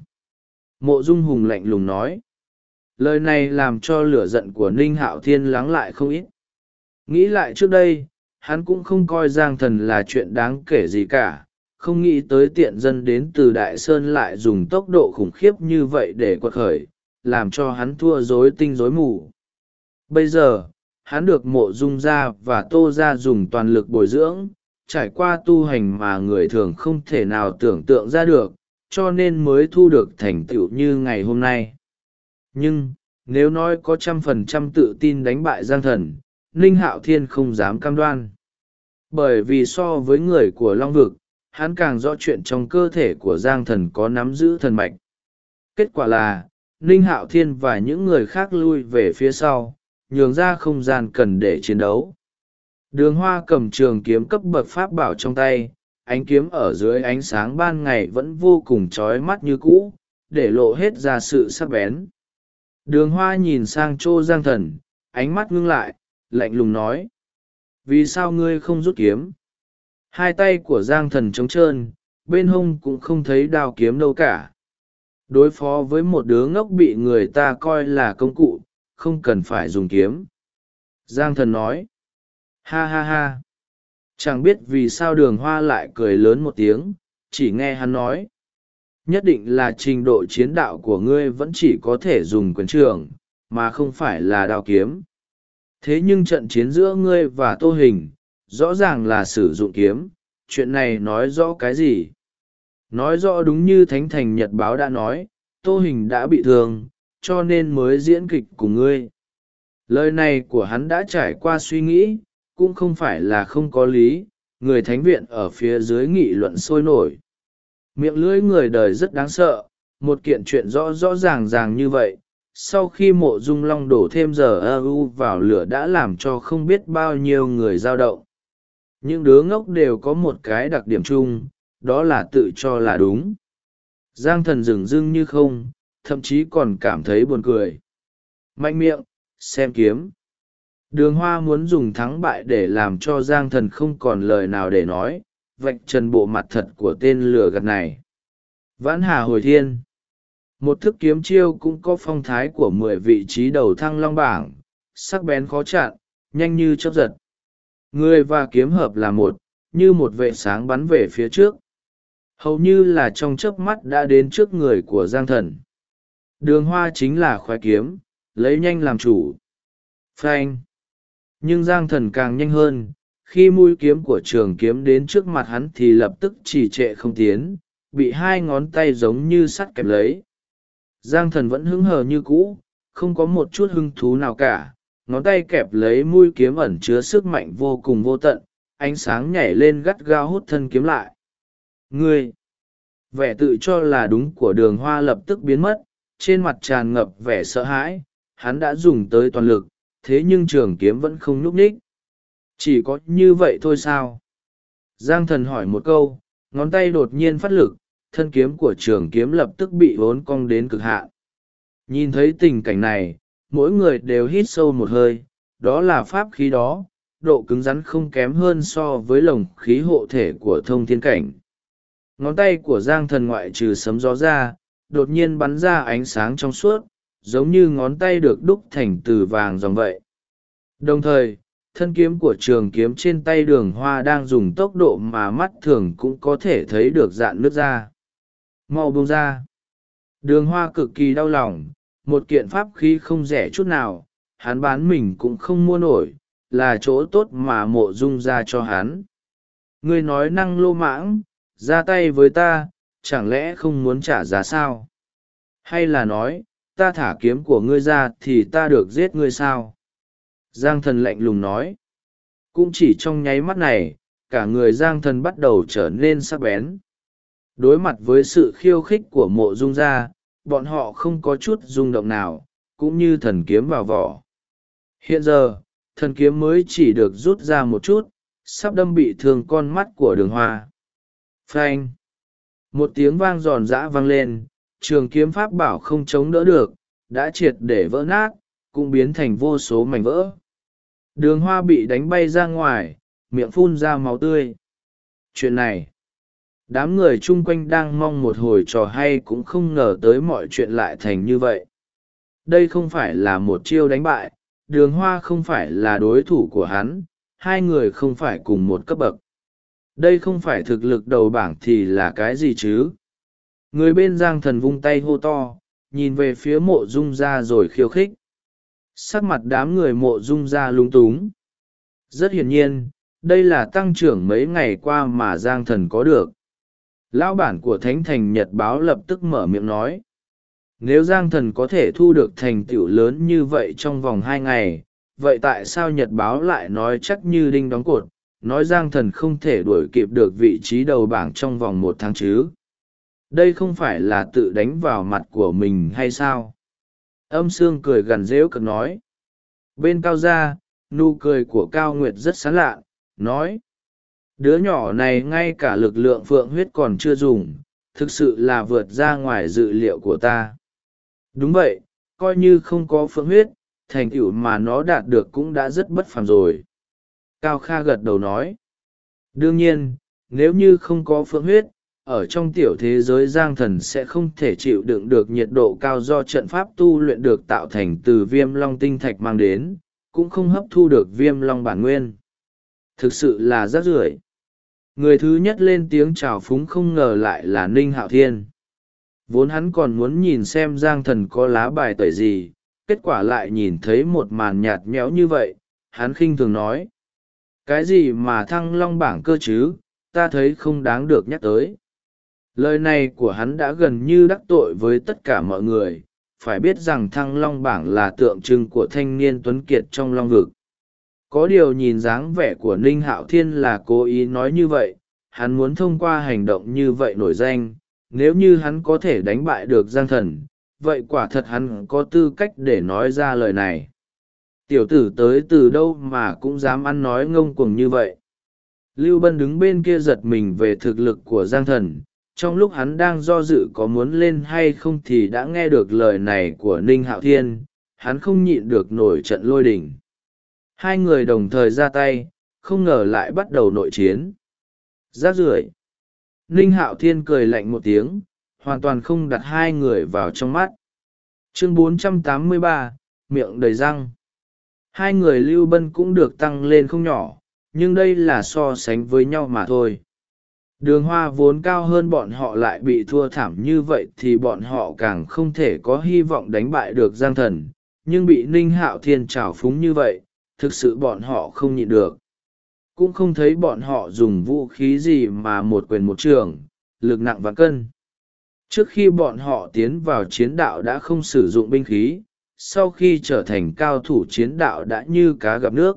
Mộ Dung Hùng lạnh lùng nói. Lời này làm cho lửa giận của Ninh Hạo Thiên lắng lại không ít. Nghĩ lại trước đây, hắn cũng không coi Giang Thần là chuyện đáng kể gì cả, không nghĩ tới tiện dân đến từ Đại Sơn lại dùng tốc độ khủng khiếp như vậy để quật khởi, làm cho hắn thua rối tinh rối mù. Bây giờ, hắn được Mộ Dung gia và Tô gia dùng toàn lực bồi dưỡng, trải qua tu hành mà người thường không thể nào tưởng tượng ra được, cho nên mới thu được thành tựu như ngày hôm nay. Nhưng, nếu nói có 100% tự tin đánh bại Giang Thần, Ninh Hạo Thiên không dám cam đoan. Bởi vì so với người của Long Vực, hắn càng rõ chuyện trong cơ thể của Giang Thần có nắm giữ thần mạch. Kết quả là, Ninh Hạo Thiên và những người khác lui về phía sau, nhường ra không gian cần để chiến đấu. Đường Hoa cầm trường kiếm cấp bậc pháp bảo trong tay, ánh kiếm ở dưới ánh sáng ban ngày vẫn vô cùng chói mắt như cũ, để lộ hết ra sự sắc bén. Đường Hoa nhìn sang chỗ Giang Thần, ánh mắt ngưng lại, lạnh lùng nói. Vì sao ngươi không rút kiếm? Hai tay của Giang Thần trống trơn, bên hông cũng không thấy đao kiếm đâu cả. Đối phó với một đứa ngốc bị người ta coi là công cụ, không cần phải dùng kiếm. Giang Thần nói. Ha ha ha. Chẳng biết vì sao Đường Hoa lại cười lớn một tiếng, chỉ nghe hắn nói. Nhất định là trình độ chiến đạo của ngươi vẫn chỉ có thể dùng quyền trường, mà không phải là đao kiếm. Thế nhưng trận chiến giữa ngươi và Tô Hình, rõ ràng là sử dụng kiếm, chuyện này nói rõ cái gì? Nói rõ đúng như Thánh Thành Nhật Báo đã nói, Tô Hình đã bị thương, cho nên mới diễn kịch cùng ngươi. Lời này của hắn đã trải qua suy nghĩ, cũng không phải là không có lý, người thánh viện ở phía dưới nghị luận sôi nổi. Miệng lưỡi người đời rất đáng sợ, một kiện chuyện rõ rõ ràng ràng như vậy, sau khi Mộ Dung Long đổ thêm giờ ơ vào lửa đã làm cho không biết bao nhiêu người dao động. Những đứa ngốc đều có một cái đặc điểm chung, đó là tự cho là đúng. Giang Thần dửng dưng như không, thậm chí còn cảm thấy buồn cười. Mạnh miệng, xem kiếm. Đường Hoa muốn dùng thắng bại để làm cho Giang Thần không còn lời nào để nói, vạch trần bộ mặt thật của tên lừa gạt này. Vãn Hà Hồi Thiên. Một thức kiếm chiêu cũng có phong thái của 10 vị trí đầu thăng long bảng, sắc bén khó chặn, nhanh như chớp giật. Người và kiếm hợp là một, như một vệ sáng bắn về phía trước. Hầu như là trong chớp mắt đã đến trước người của Giang Thần. Đường Hoa chính là khoái kiếm, lấy nhanh làm chủ. Phanh! Nhưng Giang Thần càng nhanh hơn, khi mũi kiếm của trường kiếm đến trước mặt hắn thì lập tức trì trệ không tiến, bị hai ngón tay giống như sắt kẹp lấy. Giang Thần vẫn hứng hờ như cũ, không có một chút hứng thú nào cả, ngón tay kẹp lấy mũi kiếm ẩn chứa sức mạnh vô cùng vô tận, ánh sáng nhảy lên gắt gao hút thân kiếm lại. Ngươi! Vẻ tự cho là đúng của Đường Hoa lập tức biến mất, trên mặt tràn ngập vẻ sợ hãi, hắn đã dùng tới toàn lực, thế nhưng trường kiếm vẫn không nhúc nhích. Chỉ có như vậy thôi sao? Giang Thần hỏi một câu, ngón tay đột nhiên phát lực, thân kiếm của trường kiếm lập tức bị uốn cong đến cực hạn. Nhìn thấy tình cảnh này, mỗi người đều hít sâu một hơi, đó là pháp khí đó, độ cứng rắn không kém hơn so với lồng khí hộ thể của thông thiên cảnh. Ngón tay của Giang Thần ngoại trừ sấm gió ra, đột nhiên bắn ra ánh sáng trong suốt, giống như ngón tay được đúc thành từ vàng ròng vậy. Đồng thời, thân kiếm của trường kiếm trên tay Đường Hoa đang dùng tốc độ mà mắt thường cũng có thể thấy được dạn nước ra. Mau buông ra. Đường Hoa cực kỳ đau lòng, một kiện pháp khí không rẻ chút nào, hắn bán mình cũng không mua nổi, là chỗ tốt mà Mộ Dung ra cho hắn. Ngươi nói năng lô mãng, ra tay với ta, chẳng lẽ không muốn trả giá sao? Hay là nói, ta thả kiếm của ngươi ra thì ta được giết ngươi sao? Giang Thần lạnh lùng nói. Cũng chỉ trong nháy mắt này, cả người Giang Thần bắt đầu trở nên sắc bén. Đối mặt với sự khiêu khích của Mộ Dung gia, bọn họ không có chút rung động nào, cũng như thần kiếm vào vỏ. Hiện giờ, thần kiếm mới chỉ được rút ra một chút, sắp đâm bị thương con mắt của Đường Hoa. Phanh! Một tiếng vang giòn giã vang lên, trường kiếm pháp bảo không chống đỡ được, đã triệt để vỡ nát, cũng biến thành vô số mảnh vỡ. Đường Hoa bị đánh bay ra ngoài, miệng phun ra máu tươi. Chuyện này, đám người chung quanh đang mong một hồi trò hay cũng không ngờ tới mọi chuyện lại thành như vậy. Đây không phải là một chiêu đánh bại, Đường Hoa không phải là đối thủ của hắn, hai người không phải cùng một cấp bậc. Đây không phải thực lực đầu bảng thì là cái gì chứ? Người bên Giang Thần vung tay hô to, nhìn về phía Mộ Dung gia rồi khiêu khích. Sắc mặt đám người Mộ Dung gia lúng túng. Rất hiển nhiên, đây là tăng trưởng mấy ngày qua mà Giang Thần có được. Lão bản của Thánh Thành Nhật Báo lập tức mở miệng nói. Nếu Giang Thần có thể thu được thành tựu lớn như vậy trong vòng 2 ngày, vậy tại sao Nhật Báo lại nói chắc như đinh đóng cột, nói Giang Thần không thể đuổi kịp được vị trí đầu bảng trong vòng 1 tháng chứ? Đây không phải là tự đánh vào mặt của mình hay sao? Âm Sương cười gằn rếu cực nói. Bên Cao Gia, nụ cười của Cao Nguyệt rất sán lạ, nói. Đứa nhỏ này ngay cả lực lượng phượng huyết còn chưa dùng, thực sự là vượt ra ngoài dự liệu của ta. Đúng vậy, coi như không có phượng huyết, thành tựu mà nó đạt được cũng đã rất bất phàm rồi. Cao Kha gật đầu nói. Đương nhiên, nếu như không có phượng huyết, ở trong tiểu thế giới giang thần sẽ không thể chịu đựng được nhiệt độ cao do trận pháp tu luyện được tạo thành từ viêm long tinh thạch mang đến, cũng không hấp thu được viêm long bản nguyên. Thực sự là rác rưởi. Người thứ nhất lên tiếng chào phúng không ngờ lại là Ninh Hạo Thiên. Vốn hắn còn muốn nhìn xem giang thần có lá bài tẩy gì, kết quả lại nhìn thấy một màn nhạt nhẽo như vậy, hắn khinh thường nói. Cái gì mà thăng long bảng cơ chứ, ta thấy không đáng được nhắc tới. Lời này của hắn đã gần như đắc tội với tất cả mọi người, phải biết rằng thăng long bảng là tượng trưng của thanh niên tuấn kiệt trong long vực. Có điều nhìn dáng vẻ của Ninh Hạo Thiên là cố ý nói như vậy, hắn muốn thông qua hành động như vậy nổi danh, nếu như hắn có thể đánh bại được Giang Thần, vậy quả thật hắn có tư cách để nói ra lời này. Tiểu tử tới từ đâu mà cũng dám ăn nói ngông cuồng như vậy. Lưu Bân đứng bên kia giật mình về thực lực của Giang Thần, trong lúc hắn đang do dự có muốn lên hay không thì đã nghe được lời này của Ninh Hạo Thiên, hắn không nhịn được nổi trận lôi đình. Hai người đồng thời ra tay, không ngờ lại bắt đầu nội chiến. Rác rưởi. Ninh Hạo Thiên cười lạnh một tiếng, hoàn toàn không đặt hai người vào trong mắt. Chương 483, miệng đầy răng. Hai người Lưu Bân cũng được tăng lên không nhỏ, nhưng đây là so sánh với nhau mà thôi. Đường Hoa vốn cao hơn bọn họ lại bị thua thảm như vậy thì bọn họ càng không thể có hy vọng đánh bại được Giang Thần, nhưng bị Ninh Hạo Thiên trào phúng như vậy, thực sự bọn họ không nhịn được. Cũng không thấy bọn họ dùng vũ khí gì mà một quyền một trường, lực nặng và cân. Trước khi bọn họ tiến vào chiến đạo đã không sử dụng binh khí, sau khi trở thành cao thủ chiến đạo đã như cá gặp nước.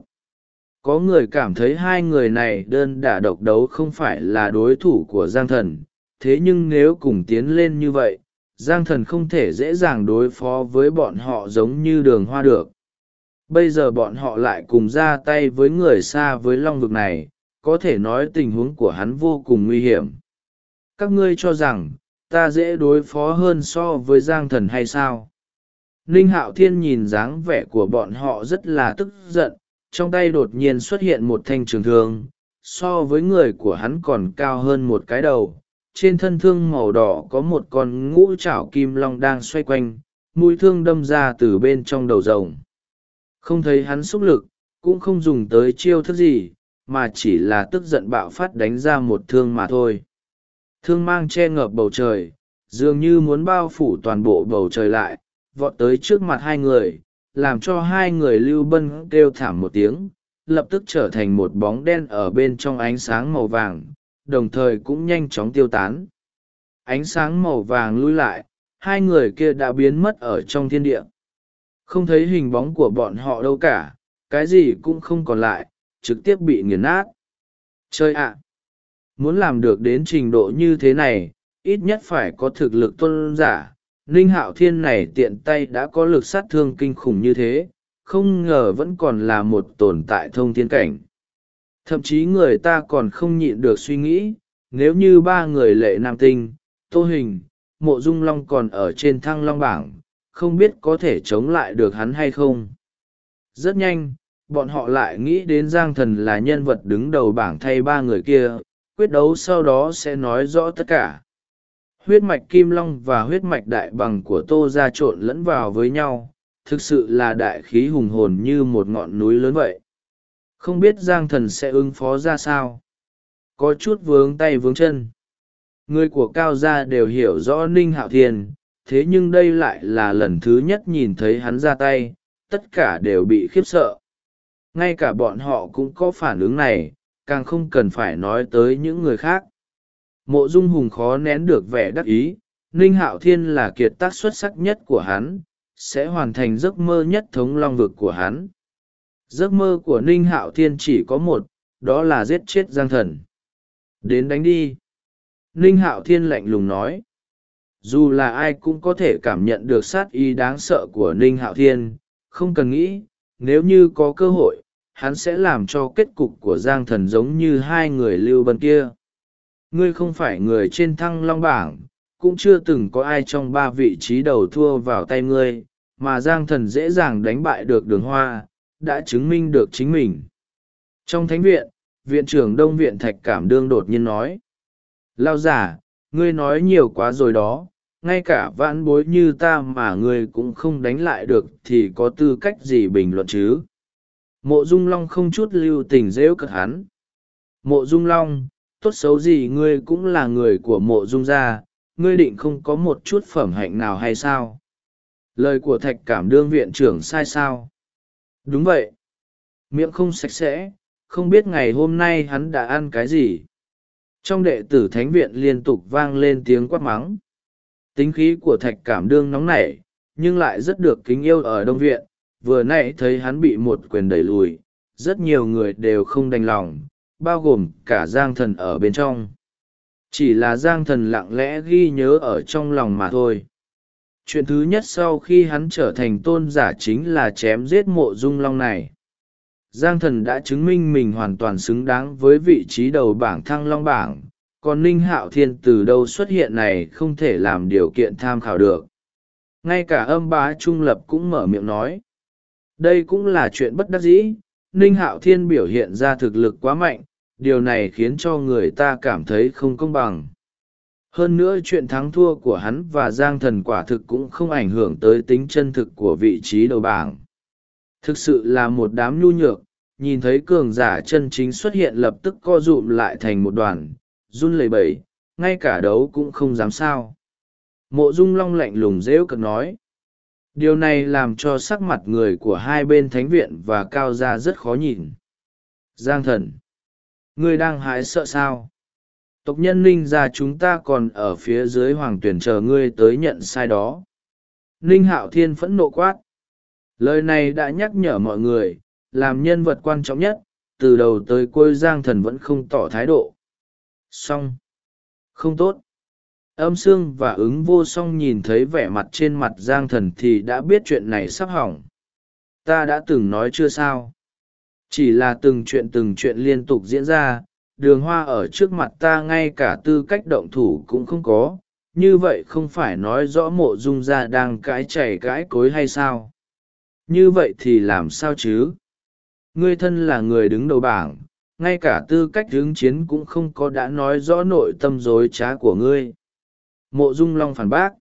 Có người cảm thấy hai người này đơn đả độc đấu không phải là đối thủ của Giang Thần, thế nhưng nếu cùng tiến lên như vậy, Giang Thần không thể dễ dàng đối phó với bọn họ giống như Đường Hoa được. Bây giờ bọn họ lại cùng ra tay với người xa với long vực này, có thể nói tình huống của hắn vô cùng nguy hiểm. Các ngươi cho rằng, ta dễ đối phó hơn so với Giang Thần hay sao? Ninh Hạo Thiên nhìn dáng vẻ của bọn họ rất là tức giận, trong tay đột nhiên xuất hiện một thanh trường thương, so với người của hắn còn cao hơn một cái đầu. Trên thân thương màu đỏ có một con ngũ trảo kim long đang xoay quanh, mũi thương đâm ra từ bên trong đầu rồng. Không thấy hắn xúc lực, cũng không dùng tới chiêu thức gì, mà chỉ là tức giận bạo phát đánh ra một thương mà thôi. Thương mang che ngợp bầu trời, dường như muốn bao phủ toàn bộ bầu trời lại, vọt tới trước mặt hai người, làm cho hai người Lưu Bân kêu thảm một tiếng, lập tức trở thành một bóng đen ở bên trong ánh sáng màu vàng, đồng thời cũng nhanh chóng tiêu tán. Ánh sáng màu vàng lui lại, hai người kia đã biến mất ở trong thiên địa. Không thấy hình bóng của bọn họ đâu cả, cái gì cũng không còn lại, trực tiếp bị nghiền nát. Chơi ạ! Muốn làm được đến trình độ như thế này, ít nhất phải có thực lực tôn giả. Ninh Hạo Thiên này tiện tay đã có lực sát thương kinh khủng như thế, không ngờ vẫn còn là một tồn tại thông thiên cảnh. Thậm chí người ta còn không nhịn được suy nghĩ, nếu như ba người Lệ Nam Tinh, Tô Hình, Mộ Dung Long còn ở trên Thăng Long bảng, không biết có thể chống lại được hắn hay không. Rất nhanh, bọn họ lại nghĩ đến Giang Thần là nhân vật đứng đầu bảng thay ba người kia, quyết đấu sau đó sẽ nói rõ tất cả. Huyết mạch Kim Long và huyết mạch đại bằng của Tô ra trộn lẫn vào với nhau, thực sự là đại khí hùng hồn như một ngọn núi lớn vậy. Không biết Giang Thần sẽ ứng phó ra sao. Có chút vướng tay vướng chân. Người của Cao gia đều hiểu rõ Ninh Hạo Thiên, thế nhưng đây lại là lần thứ nhất nhìn thấy hắn ra tay, tất cả đều bị khiếp sợ. Ngay cả bọn họ cũng có phản ứng này, càng không cần phải nói tới những người khác. Mộ Dung Hùng khó nén được vẻ đắc ý, Ninh Hạo Thiên là kiệt tác xuất sắc nhất của hắn, sẽ hoàn thành giấc mơ nhất thống long vực của hắn. Giấc mơ của Ninh Hạo Thiên chỉ có một, đó là giết chết Giang Thần. Đến đánh đi. Ninh Hạo Thiên lạnh lùng nói. Dù là ai cũng có thể cảm nhận được sát ý đáng sợ của Ninh Hạo Thiên, không cần nghĩ, nếu như có cơ hội, hắn sẽ làm cho kết cục của Giang Thần giống như hai người Lưu Bân kia. Ngươi không phải người trên Thăng Long bảng, cũng chưa từng có ai trong ba vị trí đầu thua vào tay ngươi, mà Giang Thần dễ dàng đánh bại được Đường Hoa, đã chứng minh được chính mình. Trong thánh viện, viện trưởng Đông viện Thạch Cảm Đương đột nhiên nói. Lao giả, ngươi nói nhiều quá rồi đó, ngay cả vãn bối như ta mà ngươi cũng không đánh lại được thì có tư cách gì bình luận chứ? Mộ Dung Long không chút lưu tình rêu cợt hắn. Mộ Dung Long, tốt xấu gì ngươi cũng là người của Mộ Dung gia, ngươi định không có một chút phẩm hạnh nào hay sao? Lời của Thạch Cảm Đương viện trưởng sai sao? Đúng vậy. Miệng không sạch sẽ, không biết ngày hôm nay hắn đã ăn cái gì. Trong đệ tử thánh viện liên tục vang lên tiếng quát mắng. Tính khí của Thạch Cảm Đương nóng nảy, nhưng lại rất được kính yêu ở Đông viện. Vừa nãy thấy hắn bị một quyền đẩy lùi, rất nhiều người đều không đành lòng, bao gồm cả Giang Thần ở bên trong. Chỉ là Giang Thần lặng lẽ ghi nhớ ở trong lòng mà thôi. Chuyện thứ nhất sau khi hắn trở thành tôn giả chính là chém giết Mộ Dung Long này. Giang Thần đã chứng minh mình hoàn toàn xứng đáng với vị trí đầu bảng Thăng Long bảng, còn Ninh Hạo Thiên từ đâu xuất hiện này không thể làm điều kiện tham khảo được. Ngay cả Âm Bá Trung Lập cũng mở miệng nói. Đây cũng là chuyện bất đắc dĩ, Ninh Hạo Thiên biểu hiện ra thực lực quá mạnh, điều này khiến cho người ta cảm thấy không công bằng. Hơn nữa chuyện thắng thua của hắn và Giang Thần quả thực cũng không ảnh hưởng tới tính chân thực của vị trí đầu bảng. Thực sự là một đám nhu nhược, nhìn thấy cường giả chân chính xuất hiện lập tức co rụm lại thành một đoàn, run lẩy bẩy, ngay cả đấu cũng không dám sao. Mộ Dung Long lạnh lùng rêu cợt nói. Điều này làm cho sắc mặt người của hai bên thánh viện và cao gia rất khó nhìn. Giang Thần, ngươi đang hái sợ sao? Tộc nhân Ninh gia chúng ta còn ở phía dưới hoàng tuyển chờ ngươi tới nhận sai đó. Ninh Hạo Thiên phẫn nộ quát. Lời này đã nhắc nhở mọi người, làm nhân vật quan trọng nhất, từ đầu tới cuối Giang Thần vẫn không tỏ thái độ. Xong. Không tốt. Âm Sương và Ứng Vô Song nhìn thấy vẻ mặt trên mặt Giang Thần thì đã biết chuyện này sắp hỏng. Ta đã từng nói chưa sao? Chỉ là từng chuyện liên tục diễn ra, Đường Hoa ở trước mặt ta ngay cả tư cách động thủ cũng không có, như vậy không phải nói rõ Mộ Dung gia đang cãi chảy cãi cối hay sao? Như vậy thì làm sao chứ? Ngươi thân là người đứng đầu bảng, ngay cả tư cách ứng chiến cũng không có đã nói rõ nội tâm dối trá của ngươi. Mộ Dung Long phản bác.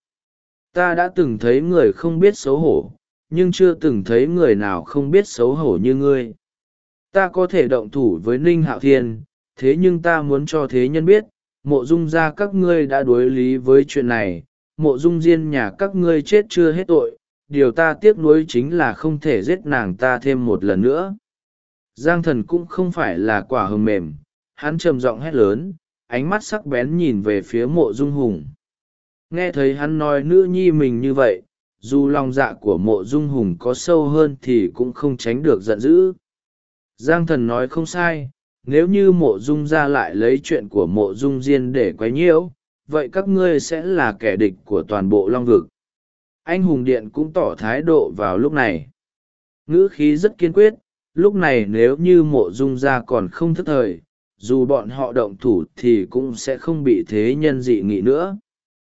Ta đã từng thấy người không biết xấu hổ, nhưng chưa từng thấy người nào không biết xấu hổ như ngươi. Ta có thể động thủ với Ninh Hạo Thiên, thế nhưng ta muốn cho thế nhân biết, Mộ Dung gia các ngươi đã đối lý với chuyện này, Mộ Dung Diên nhà các ngươi chết chưa hết tội, điều ta tiếc nuối chính là không thể giết nàng ta thêm một lần nữa. Giang Thần cũng không phải là quả hờm mềm, hắn trầm giọng hét lớn, ánh mắt sắc bén nhìn về phía Mộ Dung Hùng. Nghe thấy hắn nói nữ nhi mình như vậy, dù lòng dạ của Mộ Dung Hùng có sâu hơn thì cũng không tránh được giận dữ. Giang Thần nói không sai, nếu như Mộ Dung gia lại lấy chuyện của Mộ Dung Diên để quấy nhiễu, vậy các ngươi sẽ là kẻ địch của toàn bộ Long Vực. Anh Hùng Điện cũng tỏ thái độ vào lúc này. Ngữ khí rất kiên quyết, lúc này nếu như Mộ Dung gia còn không thức thời, dù bọn họ động thủ thì cũng sẽ không bị thế nhân dị nghị nữa.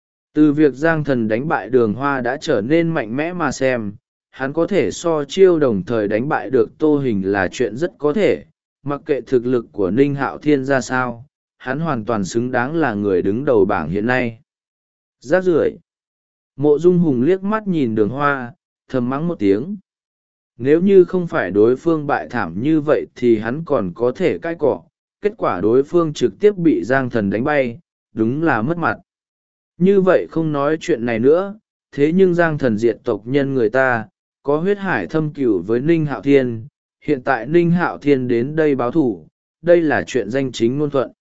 Từ việc Giang Thần đánh bại Đường Hoa đã trở nên mạnh mẽ mà xem, hắn có thể so chiêu đồng thời đánh bại được Tô Hình là chuyện rất có thể, mặc kệ thực lực của Ninh Hạo Thiên ra sao, hắn hoàn toàn xứng đáng là người đứng đầu bảng hiện nay. Rác rưởi. Mộ Dung Hùng liếc mắt nhìn Đường Hoa, thầm mắng một tiếng. Nếu như không phải đối phương bại thảm như vậy thì hắn còn có thể cãi cọ, kết quả đối phương trực tiếp bị Giang Thần đánh bay, đúng là mất mặt. Như vậy không nói chuyện này nữa, thế nhưng Giang Thần diệt tộc nhân người ta, có huyết hải thâm cửu với Ninh Hạo Thiên, hiện tại Ninh Hạo Thiên đến đây báo thủ, đây là chuyện danh chính ngôn thuận.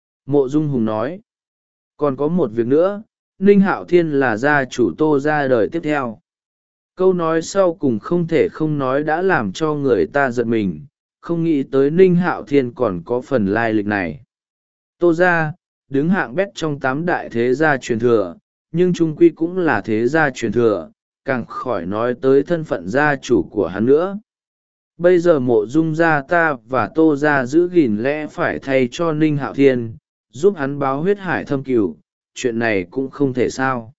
Mộ Dung Hùng nói, còn có một việc nữa, Ninh Hạo Thiên là gia chủ Tô ra đời tiếp theo. Câu nói sau cùng không thể không nói đã làm cho người ta giật mình, không nghĩ tới Ninh Hạo Thiên còn có phần lai lịch này. Tô ra, đứng hạng bét trong 8 đại thế gia truyền thừa, nhưng trung quy cũng là thế gia truyền thừa, càng khỏi nói tới thân phận gia chủ của hắn nữa. Bây giờ Mộ Dung gia ta và Tô gia giữ gìn lẽ phải thay cho Ninh Hạo Thiên, giúp hắn báo huyết hải thâm cửu, chuyện này cũng không thể sao.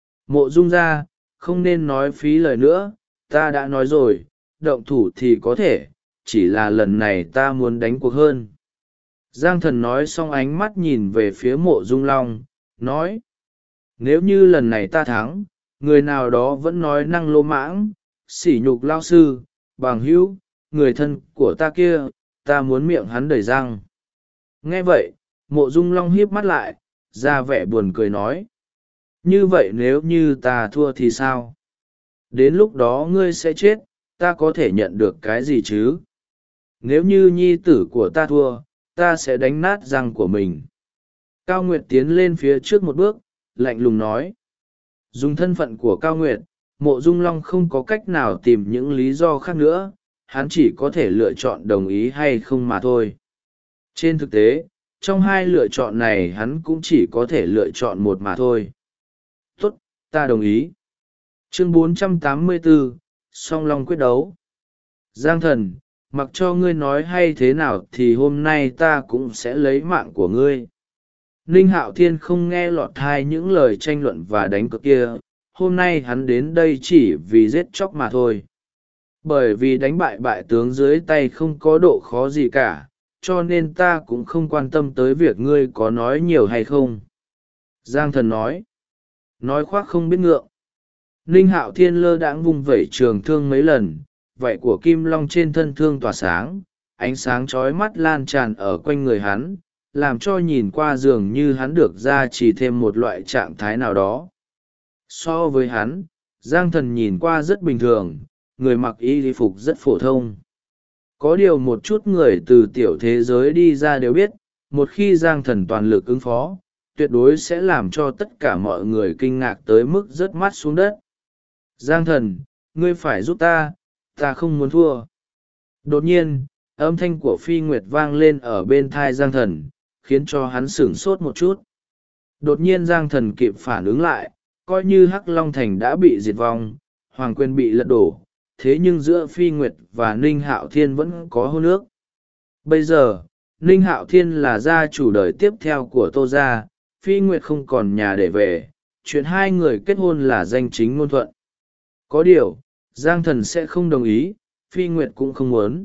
Mộ Dung gia, không nên nói phí lời nữa, ta đã nói rồi, động thủ thì có thể, chỉ là lần này ta muốn đánh cuộc hơn. Giang Thần nói xong ánh mắt nhìn về phía Mộ Dung Long, nói: nếu như lần này ta thắng, người nào đó vẫn nói năng lô mãng, sỉ nhục lao sư, bằng hữu, người thân của ta kia, ta muốn miệng hắn đầy răng. Nghe vậy, Mộ Dung Long híp mắt lại, ra vẻ buồn cười nói: như vậy nếu như ta thua thì sao? Đến lúc đó ngươi sẽ chết, ta có thể nhận được cái gì chứ? Nếu như nhi tử của ta thua, ta sẽ đánh nát răng của mình. Cao Nguyệt tiến lên phía trước một bước, lạnh lùng nói. Dùng thân phận của Cao Nguyệt, Mộ Dung Long không có cách nào tìm những lý do khác nữa, hắn chỉ có thể lựa chọn đồng ý hay không mà thôi. Trên thực tế, trong hai lựa chọn này hắn cũng chỉ có thể lựa chọn một mà thôi. Tốt, ta đồng ý. Chương 484, Song Long quyết đấu. Giang Thần, mặc cho ngươi nói hay thế nào thì hôm nay ta cũng sẽ lấy mạng của ngươi. Ninh Hạo Thiên không nghe lọt thai những lời tranh luận và đánh cược kia, hôm nay hắn đến đây chỉ vì giết chóc mà thôi. Bởi vì đánh bại bại tướng dưới tay không có độ khó gì cả, cho nên ta cũng không quan tâm tới việc ngươi có nói nhiều hay không. Giang Thần nói khoác không biết ngượng. Ninh Hạo Thiên lơ đãng vung vẩy trường thương mấy lần, vảy của kim long trên thân thương tỏa sáng, ánh sáng chói mắt lan tràn ở quanh người hắn, làm cho nhìn qua dường như hắn được ra chỉ thêm một loại trạng thái nào đó. So với hắn, Giang Thần nhìn qua rất bình thường, người mặc y phục rất phổ thông. Có điều một chút người từ tiểu thế giới đi ra đều biết, một khi Giang Thần toàn lực ứng phó, tuyệt đối sẽ làm cho tất cả mọi người kinh ngạc tới mức rớt mắt xuống đất. Giang Thần, ngươi phải giúp ta không muốn thua. Đột nhiên, âm thanh của Phi Nguyệt vang lên ở bên thai Giang Thần, khiến cho hắn sửng sốt một chút. Đột nhiên Giang Thần kịp phản ứng lại, coi như Hắc Long Thành đã bị diệt vong, Hoàng Quyền bị lật đổ, thế nhưng giữa Phi Nguyệt và Ninh Hạo Thiên vẫn có hôn ước. Bây giờ, Ninh Hạo Thiên là gia chủ đời tiếp theo của Tô gia, Phi Nguyệt không còn nhà để về, chuyện hai người kết hôn là danh chính ngôn thuận. Có điều, Giang Thần sẽ không đồng ý, Phi Nguyệt cũng không muốn.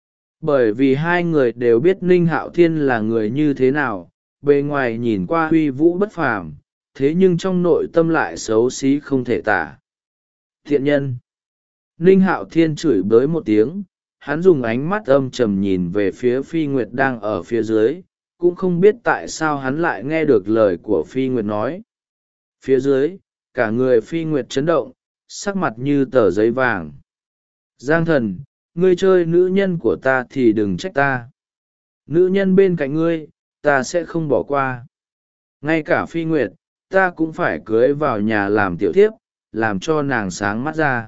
Bởi vì hai người đều biết Ninh Hạo Thiên là người như thế nào, bề ngoài nhìn qua huy vũ bất phàm, thế nhưng trong nội tâm lại xấu xí không thể tả. Thiện nhân. Ninh Hạo Thiên chửi bới một tiếng, hắn dùng ánh mắt âm trầm nhìn về phía Phi Nguyệt đang ở phía dưới, cũng không biết tại sao hắn lại nghe được lời của Phi Nguyệt nói. Phía dưới, cả người Phi Nguyệt chấn động, sắc mặt như tờ giấy vàng. Giang Thần, ngươi chơi nữ nhân của ta thì đừng trách ta. Nữ nhân bên cạnh ngươi, ta sẽ không bỏ qua. Ngay cả Phi Nguyệt, ta cũng phải cưới vào nhà làm tiểu thiếp, làm cho nàng sáng mắt ra.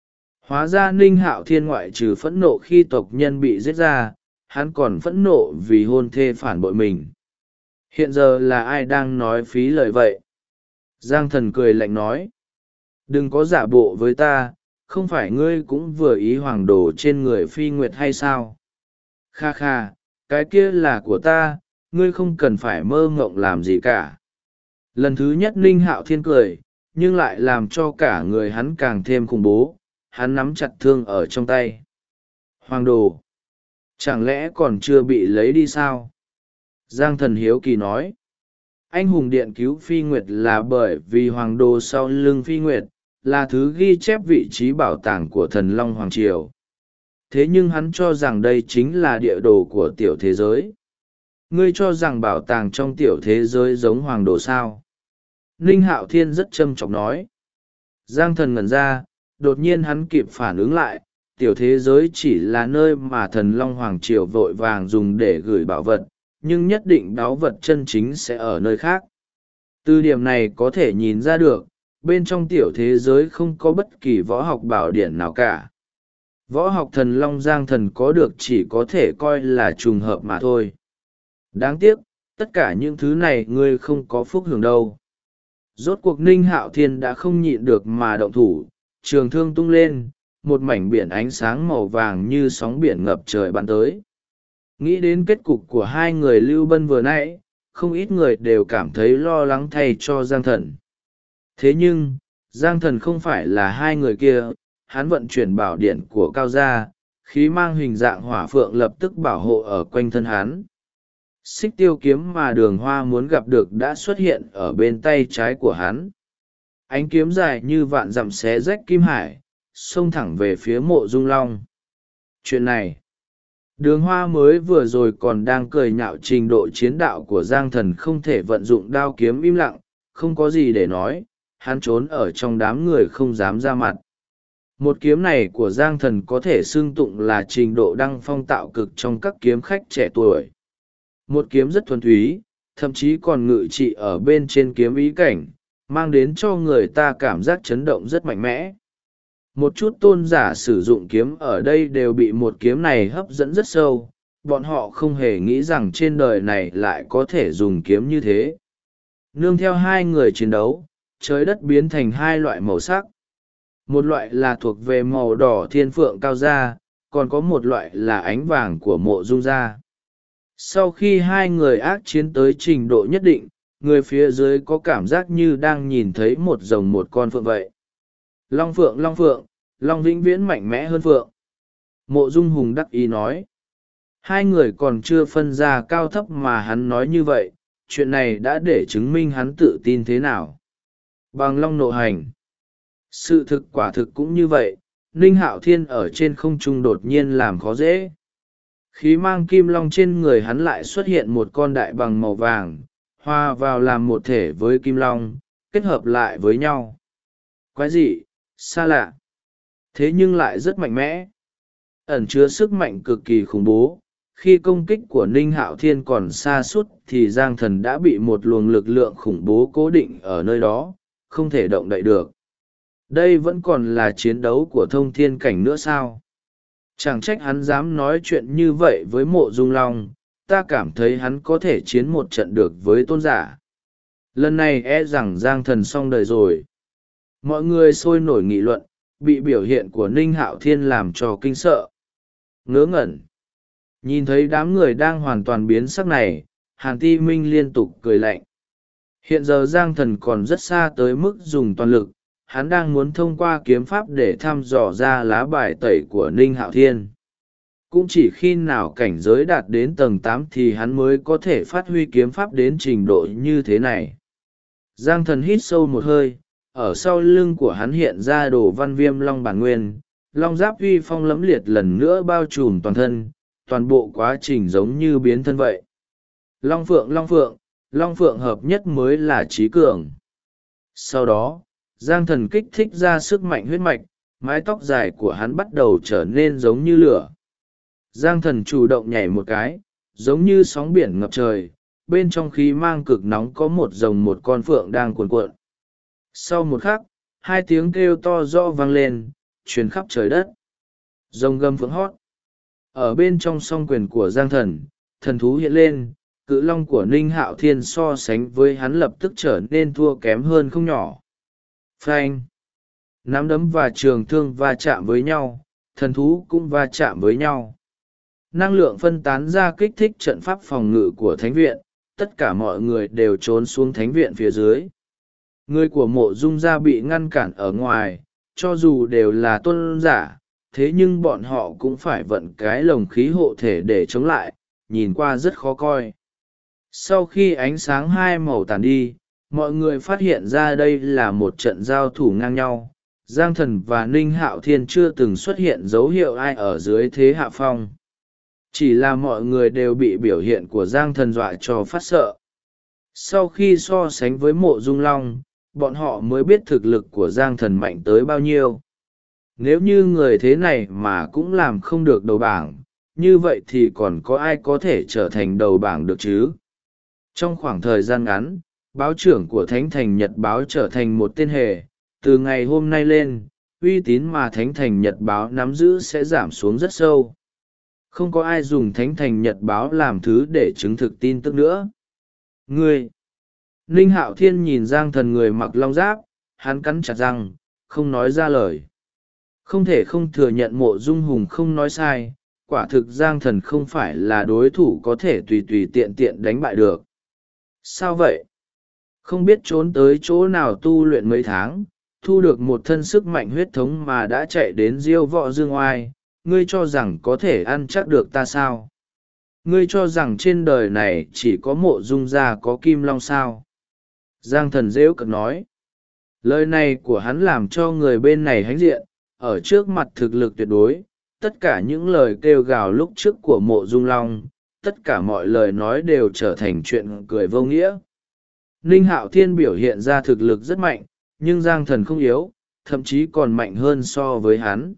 Hóa ra Ninh Hạo Thiên ngoại trừ phẫn nộ khi tộc nhân bị giết ra, hắn còn phẫn nộ vì hôn thê phản bội mình. Hiện giờ là ai đang nói phí lời vậy? Giang Thần cười lạnh nói. Đừng có giả bộ với ta, không phải ngươi cũng vừa ý hoàng đồ trên người Phi Nguyệt hay sao? Kha kha, cái kia là của ta, ngươi không cần phải mơ ngộng làm gì cả. Lần thứ nhất Ninh Hạo Thiên cười, nhưng lại làm cho cả người hắn càng thêm khủng bố, hắn nắm chặt thương ở trong tay. Hoàng đồ, chẳng lẽ còn chưa bị lấy đi sao? Giang Thần hiếu kỳ nói. Anh hùng điện cứu Phi Nguyệt là bởi vì hoàng đồ sau lưng Phi Nguyệt, là thứ ghi chép vị trí bảo tàng của thần Long Hoàng Triều. Thế nhưng hắn cho rằng đây chính là địa đồ của tiểu thế giới. Ngươi cho rằng bảo tàng trong tiểu thế giới giống hoàng đồ sao? Ninh Hạo Thiên rất châm chọc nói. Giang Thần ngẩn ra, đột nhiên hắn kịp phản ứng lại, tiểu thế giới chỉ là nơi mà thần Long Hoàng Triều vội vàng dùng để gửi bảo vật, nhưng nhất định báu vật chân chính sẽ ở nơi khác. Từ điểm này có thể nhìn ra được, bên trong tiểu thế giới không có bất kỳ võ học bảo điển nào cả. Võ học thần Long Giang Thần có được chỉ có thể coi là trùng hợp mà thôi. Đáng tiếc, tất cả những thứ này ngươi không có phúc hưởng đâu. Rốt cuộc Ninh Hạo Thiên đã không nhịn được mà động thủ, trường thương tung lên, một mảnh biển ánh sáng màu vàng như sóng biển ngập trời bắn tới. Nghĩ đến kết cục của hai người Lưu Bân vừa nãy, không ít người đều cảm thấy lo lắng thay cho Giang Thần. Thế nhưng, Giang Thần không phải là hai người kia, hắn vận chuyển bảo điện của Cao Gia, khí mang hình dạng hỏa phượng lập tức bảo hộ ở quanh thân hắn. Xích tiêu kiếm mà Đường Hoa muốn gặp được đã xuất hiện ở bên tay trái của hắn. Ánh kiếm dài như vạn dặm xé rách kim hải, xông thẳng về phía Mộ Dung Long. Chuyện này, Đường Hoa mới vừa rồi còn đang cười nhạo trình độ chiến đạo của Giang Thần không thể vận dụng đao kiếm, im lặng, không có gì để nói, hắn trốn ở trong đám người không dám ra mặt. Một kiếm này của Giang Thần có thể xưng tụng là trình độ đăng phong tạo cực trong các kiếm khách trẻ tuổi. Một kiếm rất thuần túy, thậm chí còn ngự trị ở bên trên kiếm ý cảnh, mang đến cho người ta cảm giác chấn động rất mạnh mẽ. Một chút tôn giả sử dụng kiếm ở đây đều bị một kiếm này hấp dẫn rất sâu, bọn họ không hề nghĩ rằng trên đời này lại có thể dùng kiếm như thế. Nương theo hai người chiến đấu, trời đất biến thành hai loại màu sắc. Một loại là thuộc về màu đỏ thiên phượng cao gia, còn có một loại là ánh vàng của Mộ Dung gia. Sau khi hai người ác chiến tới trình độ nhất định, người phía dưới có cảm giác như đang nhìn thấy một rồng một con phượng vậy. Long phượng, long phượng, long vĩnh viễn mạnh mẽ hơn phượng. Mộ Dung Hùng đắc ý nói. Hai người còn chưa phân ra cao thấp mà hắn nói như vậy, chuyện này đã để chứng minh hắn tự tin thế nào. Bằng long nộ hành. Sự thực quả thực cũng như vậy, Ninh Hạo Thiên ở trên không trung đột nhiên làm khó dễ. Khí mang kim long trên người hắn lại xuất hiện một con đại bằng màu vàng, hòa vào làm một thể với kim long, kết hợp lại với nhau. Quái dị, xa lạ. Thế nhưng lại rất mạnh mẽ. Ẩn chứa sức mạnh cực kỳ khủng bố. Khi công kích của Ninh Hạo Thiên còn xa suốt thì Giang Thần đã bị một luồng lực lượng khủng bố cố định ở nơi đó, không thể động đậy được. Đây vẫn còn là chiến đấu của thông thiên cảnh nữa sao? Chẳng trách hắn dám nói chuyện như vậy với Mộ Dung Long, ta cảm thấy hắn có thể chiến một trận được với tôn giả. Lần này e rằng Giang Thần xong đời rồi. Mọi người sôi nổi nghị luận, bị biểu hiện của Ninh Hạo Thiên làm cho kinh sợ. Ngớ ngẩn. Nhìn thấy đám người đang hoàn toàn biến sắc này, Hàn Ti Minh liên tục cười lạnh. Hiện giờ Giang Thần còn rất xa tới mức dùng toàn lực, hắn đang muốn thông qua kiếm pháp để thăm dò ra lá bài tẩy của Ninh Hạo Thiên. Cũng chỉ khi nào cảnh giới đạt đến tầng 8 thì hắn mới có thể phát huy kiếm pháp đến trình độ như thế này. Giang Thần hít sâu một hơi, ở sau lưng của hắn hiện ra đồ văn viêm long bản nguyên, long giáp uy phong lẫm liệt lần nữa bao trùm toàn thân, toàn bộ quá trình giống như biến thân vậy. Long phượng, long phượng, long phượng hợp nhất mới là trí cường. Sau đó, Giang Thần kích thích ra sức mạnh huyết mạch, mái tóc dài của hắn bắt đầu trở nên giống như lửa. Giang Thần chủ động nhảy một cái, giống như sóng biển ngập trời, bên trong khí mang cực nóng có một rồng một con phượng đang cuồn cuộn. Sau một khắc, hai tiếng kêu to rõ vang lên, truyền khắp trời đất. Rồng gầm phượng hót. Ở bên trong song quyền của Giang Thần, thần thú hiện lên, cự long của Ninh Hạo Thiên so sánh với hắn lập tức trở nên thua kém hơn không nhỏ. Phanh. Nắm đấm và trường thương va chạm với nhau, thần thú cũng va chạm với nhau. Năng lượng phân tán ra kích thích trận pháp phòng ngự của thánh viện, tất cả mọi người đều trốn xuống thánh viện phía dưới. Người của Mộ Dung gia bị ngăn cản ở ngoài, cho dù đều là tôn giả, thế nhưng bọn họ cũng phải vận cái lồng khí hộ thể để chống lại, nhìn qua rất khó coi. Sau khi ánh sáng hai màu tàn đi, mọi người phát hiện ra đây là một trận giao thủ ngang nhau. Giang Thần và Ninh Hạo Thiên chưa từng xuất hiện dấu hiệu ai ở dưới thế hạ phong. Chỉ là mọi người đều bị biểu hiện của Giang Thần dọa cho phát sợ. Sau khi so sánh với Mộ Dung Long, bọn họ mới biết thực lực của Giang Thần mạnh tới bao nhiêu. Nếu như người thế này mà cũng làm không được đầu bảng, như vậy thì còn có ai có thể trở thành đầu bảng được chứ? Trong khoảng thời gian ngắn, báo trưởng của Thánh Thành Nhật Báo trở thành một tên hề. Từ ngày hôm nay lên, uy tín mà Thánh Thành Nhật Báo nắm giữ sẽ giảm xuống rất sâu. Không có ai dùng Thánh Thành Nhật Báo làm thứ để chứng thực tin tức nữa. Ngươi! Ninh Hạo Thiên nhìn Giang Thần người mặc long giáp, hắn cắn chặt răng, không nói ra lời. Không thể không thừa nhận Mộ Dung Hùng không nói sai, quả thực Giang Thần không phải là đối thủ có thể tùy tùy tiện tiện đánh bại được. Sao vậy? Không biết trốn tới chỗ nào tu luyện mấy tháng, thu được một thân sức mạnh huyết thống mà đã chạy đến diêu võ dương oai, ngươi cho rằng có thể ăn chắc được ta sao? Ngươi cho rằng trên đời này chỉ có Mộ Dung gia có Kim Long sao? Giang Thần rêu cợt nói. Lời này của hắn làm cho người bên này hãnh diện, ở trước mặt thực lực tuyệt đối, tất cả những lời kêu gào lúc trước của Mộ Dung Long, tất cả mọi lời nói đều trở thành chuyện cười vô nghĩa. Ninh Hạo Thiên biểu hiện ra thực lực rất mạnh, nhưng Giang Thần không yếu, thậm chí còn mạnh hơn so với hắn.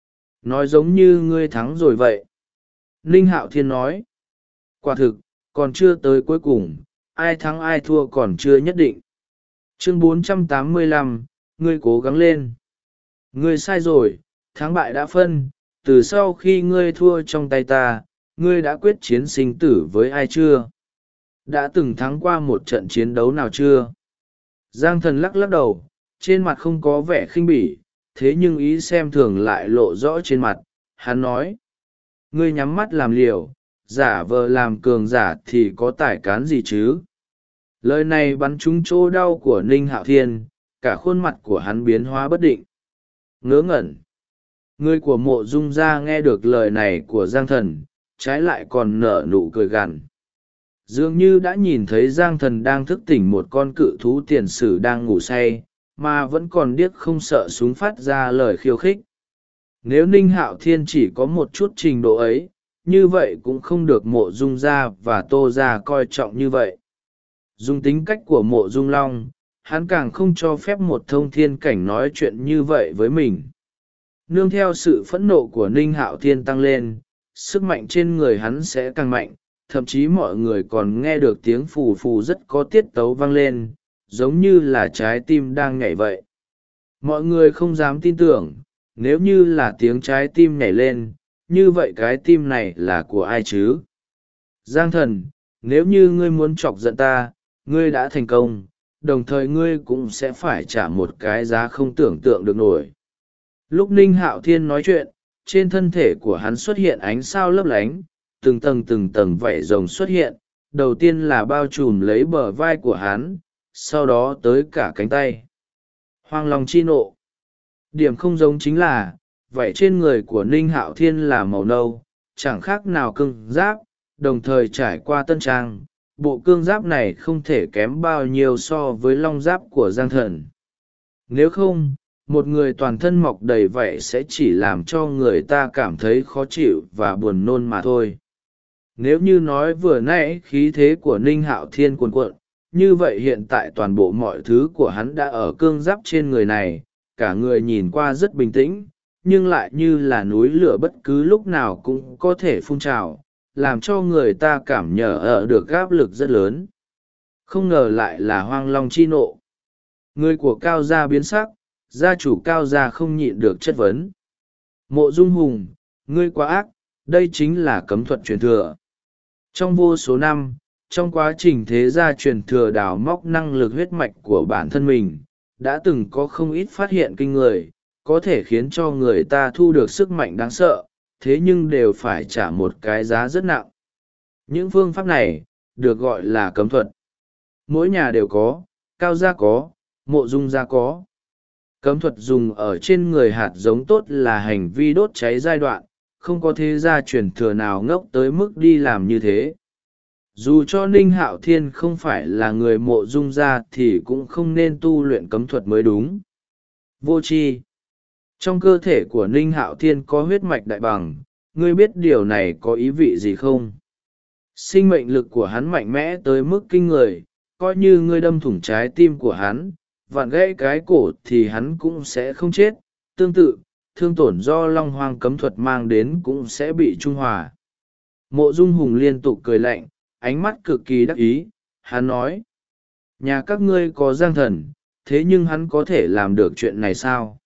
Nói giống như ngươi thắng rồi vậy. Ninh Hạo Thiên nói. Quả thực, còn chưa tới cuối cùng, ai thắng ai thua còn chưa nhất định. Chương 485, ngươi cố gắng lên. Ngươi sai rồi, thắng bại đã phân, từ sau khi ngươi thua trong tay ta, ngươi đã quyết chiến sinh tử với ai chưa? Đã từng thắng qua một trận chiến đấu nào chưa? Giang Thần lắc lắc đầu, trên mặt không có vẻ khinh bỉ, thế nhưng ý xem thường lại lộ rõ trên mặt. Hắn nói, ngươi nhắm mắt làm liều, giả vờ làm cường giả thì có tài cán gì chứ? Lời này bắn trúng chỗ đau của Ninh Hạo Thiên, cả khuôn mặt của hắn biến hóa bất định. Ngớ ngẩn. Người của Mộ Dung gia nghe được lời này của Giang Thần, trái lại còn nở nụ cười gằn. Dường như đã nhìn thấy Giang Thần đang thức tỉnh một con cự thú tiền sử đang ngủ say, mà vẫn còn điếc không sợ súng phát ra lời khiêu khích. Nếu Ninh Hạo Thiên chỉ có một chút trình độ ấy, như vậy cũng không được Mộ Dung gia và Tô gia coi trọng như vậy. Dùng tính cách của Mộ Dung Long, hắn càng không cho phép một thông thiên cảnh nói chuyện như vậy với mình. Nương theo sự phẫn nộ của Ninh Hạo Thiên tăng lên, sức mạnh trên người hắn sẽ càng mạnh, thậm chí mọi người còn nghe được tiếng phù phù rất có tiết tấu vang lên, giống như là trái tim đang nhảy vậy. Mọi người không dám tin tưởng, nếu như là tiếng trái tim nhảy lên, như vậy cái tim này là của ai chứ? Giang Thần, nếu như ngươi muốn chọc giận ta, ngươi đã thành công, đồng thời ngươi cũng sẽ phải trả một cái giá không tưởng tượng được nổi. Lúc Ninh Hạo Thiên nói chuyện, trên thân thể của hắn xuất hiện ánh sao lấp lánh, từng tầng vảy rồng xuất hiện, đầu tiên là bao trùm lấy bờ vai của hắn, sau đó tới cả cánh tay. Hoang Long chi nộ. Điểm không giống chính là, vảy trên người của Ninh Hạo Thiên là màu nâu, chẳng khác nào cương giáp, đồng thời trải qua tân trang. Bộ cương giáp này không thể kém bao nhiêu so với long giáp của Giang Thần. Nếu không, một người toàn thân mọc đầy vảy sẽ chỉ làm cho người ta cảm thấy khó chịu và buồn nôn mà thôi. Nếu như nói vừa nãy khí thế của Ninh Hạo Thiên cuồn cuộn, như vậy hiện tại toàn bộ mọi thứ của hắn đã ở cương giáp trên người này, cả người nhìn qua rất bình tĩnh, nhưng lại như là núi lửa bất cứ lúc nào cũng có thể phun trào, làm cho người ta cảm nhở ở được áp lực rất lớn. Không ngờ lại là Hoang Long chi nộ. Người của Cao gia biến sắc, gia chủ Cao gia không nhịn được chất vấn. Mộ Dung Hùng, ngươi quá ác, đây chính là cấm thuật truyền thừa. Trong vô số năm, trong quá trình thế gia truyền thừa đào móc năng lực huyết mạch của bản thân mình, đã từng có không ít phát hiện kinh người, có thể khiến cho người ta thu được sức mạnh đáng sợ, thế nhưng đều phải trả một cái giá rất nặng. Những phương pháp này, được gọi là cấm thuật. Mỗi nhà đều có, Cao gia có, Mộ Dung gia có. Cấm thuật dùng ở trên người hạt giống tốt là hành vi đốt cháy giai đoạn, không có thế gia truyền thừa nào ngốc tới mức đi làm như thế. Dù cho Ninh Hạo Thiên không phải là người Mộ Dung gia thì cũng không nên tu luyện cấm thuật mới đúng. Vô tri. Trong cơ thể của Ninh Hạo Thiên có huyết mạch đại bằng, ngươi biết điều này có ý vị gì không? Sinh mệnh lực của hắn mạnh mẽ tới mức kinh người, coi như ngươi đâm thủng trái tim của hắn, vặn gãy cái cổ thì hắn cũng sẽ không chết. Tương tự, thương tổn do Long Hoang cấm thuật mang đến cũng sẽ bị trung hòa. Mộ Dung Hùng liên tục cười lạnh, ánh mắt cực kỳ đắc ý, hắn nói. Nhà các ngươi có Giang Thần, thế nhưng hắn có thể làm được chuyện này sao?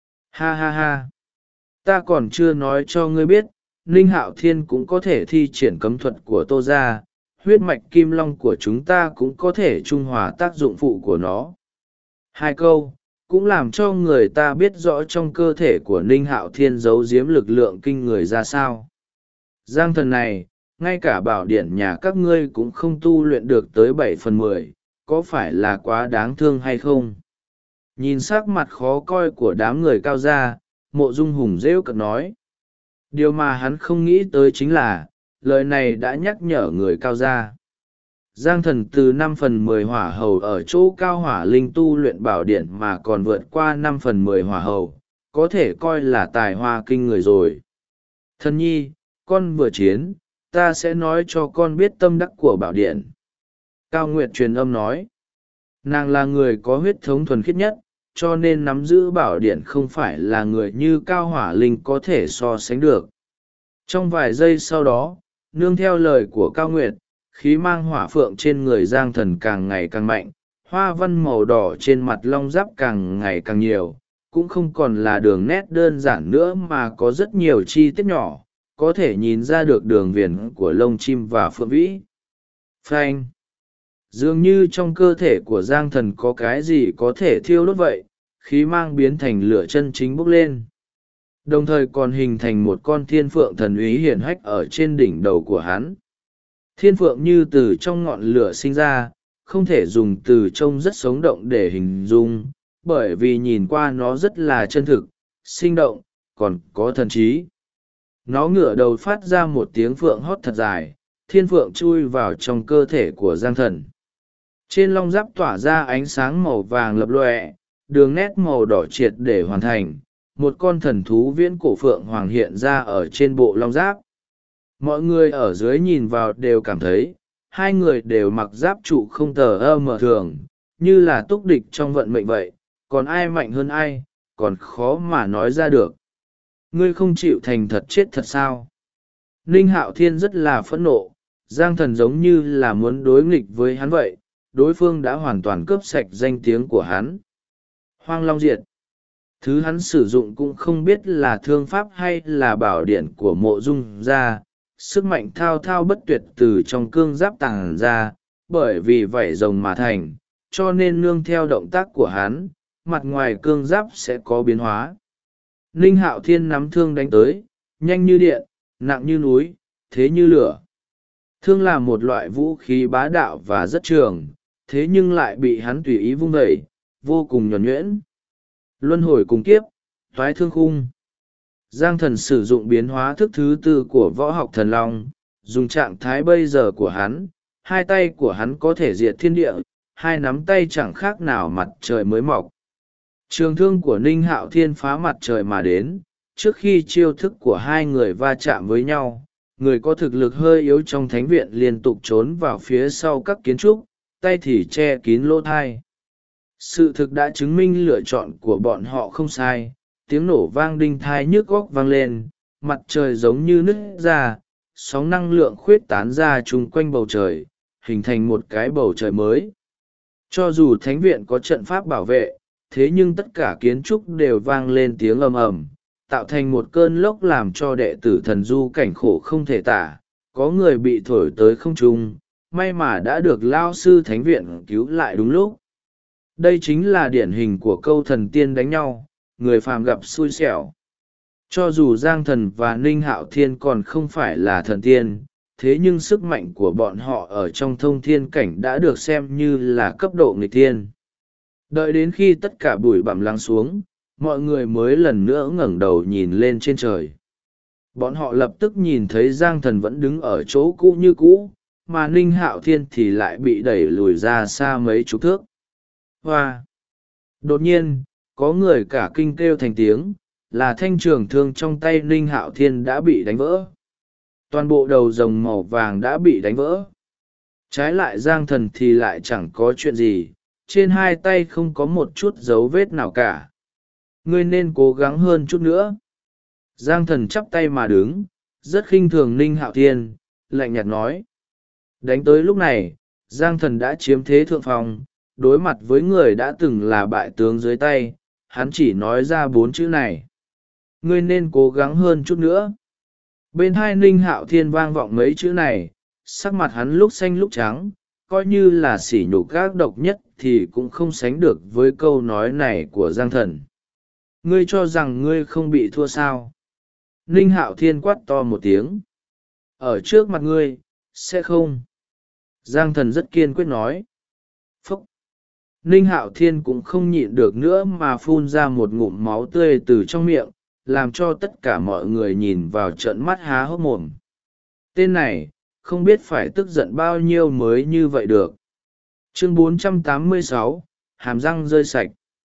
Ha ha ha! Ta còn chưa nói cho ngươi biết, Ninh Hạo Thiên cũng có thể thi triển cấm thuật của Tô gia, huyết mạch kim long của chúng ta cũng có thể trung hòa tác dụng phụ của nó. Hai câu, cũng làm cho người ta biết rõ trong cơ thể của Ninh Hạo Thiên giấu giếm lực lượng kinh người ra sao. Giang Thần này, ngay cả bảo điển nhà các ngươi cũng không tu luyện được tới 7/10, có phải là quá đáng thương hay không? Nhìn sắc mặt khó coi của đám người Cao gia, Mộ Dung Hùng rêu cợt nói. Điều mà hắn không nghĩ tới chính là, lời này đã nhắc nhở người cao gia. Giang thần từ 5/10 hỏa hầu ở chỗ cao hỏa linh tu luyện bảo điện mà còn vượt qua 5/10 hỏa hầu, có thể coi là tài hoa kinh người rồi. Thần nhi, con vừa chiến, ta sẽ nói cho con biết tâm đắc của bảo điện. Cao Nguyệt truyền âm nói. Nàng là người có huyết thống thuần khiết nhất, cho nên nắm giữ bảo điện không phải là người như Cao Hỏa Linh có thể so sánh được. Trong vài giây sau đó, nương theo lời của Cao Nguyệt, khí mang hỏa phượng trên người Giang Thần càng ngày càng mạnh, hoa văn màu đỏ trên mặt long giáp càng ngày càng nhiều, cũng không còn là đường nét đơn giản nữa mà có rất nhiều chi tiết nhỏ, có thể nhìn ra được đường viền của lông chim và phượng vĩ. Phanh! Dường như trong cơ thể của Giang Thần có cái gì có thể thiêu đốt vậy, khí mang biến thành lửa chân chính bốc lên. Đồng thời còn hình thành một con thiên phượng thần úy hiển hách ở trên đỉnh đầu của hắn. Thiên phượng như từ trong ngọn lửa sinh ra, không thể dùng từ trông rất sống động để hình dung, bởi vì nhìn qua nó rất là chân thực, sinh động, còn có thần trí. Nó ngửa đầu phát ra một tiếng phượng hót thật dài, thiên phượng chui vào trong cơ thể của Giang Thần. Trên long giáp tỏa ra ánh sáng màu vàng lập lòe, đường nét màu đỏ triệt để hoàn thành, một con thần thú viễn cổ phượng hoàng hiện ra ở trên bộ long giáp. Mọi người ở dưới nhìn vào đều cảm thấy, hai người đều mặc giáp trụ không tờ ơ mờ thường, như là túc địch trong vận mệnh vậy, còn ai mạnh hơn ai, còn khó mà nói ra được. Ngươi không chịu thành thật chết thật sao? Ninh Hạo Thiên rất là phẫn nộ, Giang Thần giống như là muốn đối nghịch với hắn vậy, đối phương đã hoàn toàn cướp sạch danh tiếng của hắn. Hoang Long Diệt. Thứ hắn sử dụng cũng không biết là thương pháp hay là bảo điện của Mộ Dung gia, sức mạnh thao thao bất tuyệt từ trong cương giáp tàng ra, bởi vì vảy rồng mà thành, cho nên nương theo động tác của hắn, mặt ngoài cương giáp sẽ có biến hóa. Ninh Hạo Thiên nắm thương đánh tới, nhanh như điện, nặng như núi, thế như lửa. Thương là một loại vũ khí bá đạo và rất trường, thế nhưng lại bị hắn tùy ý vung đẩy, vô cùng nhuần nhuyễn. Luân hồi cùng kiếp, toái thương khung. Giang Thần sử dụng biến hóa thức thứ tư của võ học thần long, dùng trạng thái bây giờ của hắn, hai tay của hắn có thể diệt thiên địa, hai nắm tay chẳng khác nào mặt trời mới mọc. Trường thương của Ninh Hạo Thiên phá mặt trời mà đến, trước khi chiêu thức của hai người va chạm với nhau, người có thực lực hơi yếu trong thánh viện liên tục trốn vào phía sau các kiến trúc, tay thì che kín lỗ thai. Sự thực đã chứng minh lựa chọn của bọn họ không sai, tiếng nổ vang đinh thai nhức óc vang lên, mặt trời giống như nứt ra, sóng năng lượng khuyết tán ra chung quanh bầu trời, hình thành một cái bầu trời mới. Cho dù thánh viện có trận pháp bảo vệ, thế nhưng tất cả kiến trúc đều vang lên tiếng ầm ầm, tạo thành một cơn lốc làm cho đệ tử thần du cảnh khổ không thể tả, có người bị thổi tới không trung, may mà đã được lao sư thánh viện cứu lại đúng lúc. Đây chính là điển hình của câu thần tiên đánh nhau, người phàm gặp xui xẻo. Cho dù Giang Thần và Ninh Hạo Thiên còn không phải là thần tiên, thế nhưng sức mạnh của bọn họ ở trong thông thiên cảnh đã được xem như là cấp độ nghịch thiên. Đợi đến khi tất cả bụi bặm lắng xuống, mọi người mới lần nữa ngẩng đầu nhìn lên trên trời. Bọn họ lập tức nhìn thấy Giang Thần vẫn đứng ở chỗ cũ như cũ, mà Ninh Hạo Thiên thì lại bị đẩy lùi ra xa mấy chục thước. Hoa! Đột nhiên, có người cả kinh kêu thành tiếng, là thanh trường thương trong tay Ninh Hạo Thiên đã bị đánh vỡ. Toàn bộ đầu rồng màu vàng đã bị đánh vỡ. Trái lại Giang Thần thì lại chẳng có chuyện gì, trên hai tay không có một chút dấu vết nào cả. Ngươi nên cố gắng hơn chút nữa. Giang Thần chắp tay mà đứng, rất khinh thường Ninh Hạo Thiên, lạnh nhạt nói. Đánh tới lúc này, Giang Thần đã chiếm thế thượng phong, đối mặt với người đã từng là bại tướng dưới tay, hắn chỉ nói ra 4 chữ này. Ngươi nên cố gắng hơn chút nữa. Bên hai Ninh Hạo Thiên vang vọng mấy chữ này, sắc mặt hắn lúc xanh lúc trắng, coi như là sỉ nhục gác độc nhất thì cũng không sánh được với câu nói này của Giang Thần. Ngươi cho rằng ngươi không bị thua sao? Ninh Hạo Thiên quát to một tiếng. Ở trước mặt ngươi, sẽ không. Giang Thần rất kiên quyết nói. Phúc! Ninh Hạo Thiên cũng không nhịn được nữa mà phun ra một ngụm máu tươi từ trong miệng, làm cho tất cả mọi người nhìn vào trợn mắt há hốc mồm. Tên này không biết phải tức giận bao nhiêu mới như vậy được. Chương 486, hàm răng rơi sạch.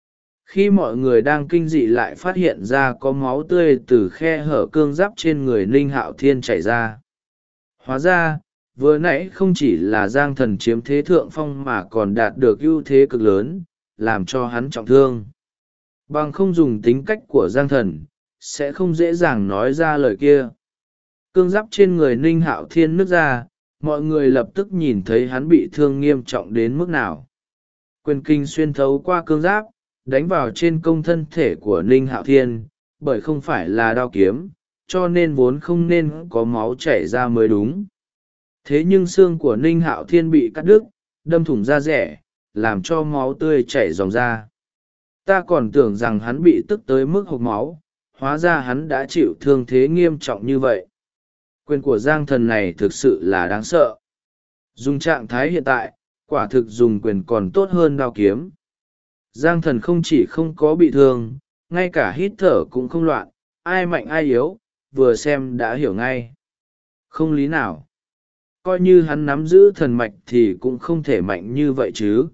Khi mọi người đang kinh dị lại phát hiện ra có máu tươi từ khe hở cương giáp trên người Ninh Hạo Thiên chảy ra. Hóa ra, vừa nãy không chỉ là Giang Thần chiếm thế thượng phong mà còn đạt được ưu thế cực lớn, làm cho hắn trọng thương. Bằng không dùng tính cách của Giang Thần, sẽ không dễ dàng nói ra lời kia. Cương giáp trên người Ninh Hạo Thiên nứt ra, mọi người lập tức nhìn thấy hắn bị thương nghiêm trọng đến mức nào. Quyền kinh xuyên thấu qua cương giáp, đánh vào trên công thân thể của Ninh Hạo Thiên, bởi không phải là đao kiếm, cho nên vốn không nên có máu chảy ra mới đúng. Thế nhưng xương của Ninh Hạo Thiên bị cắt đứt, đâm thủng da rẻ, làm cho máu tươi chảy ròng ra. Ta còn tưởng rằng hắn bị tức tới mức hộc máu, hóa ra hắn đã chịu thương thế nghiêm trọng như vậy. Quyền của Giang Thần này thực sự là đáng sợ. Dùng trạng thái hiện tại, quả thực dùng quyền còn tốt hơn đao kiếm. Giang Thần không chỉ không có bị thương, ngay cả hít thở cũng không loạn, ai mạnh ai yếu, vừa xem đã hiểu ngay. Không lý nào. Coi như hắn nắm giữ thần mạch thì cũng không thể mạnh như vậy chứ.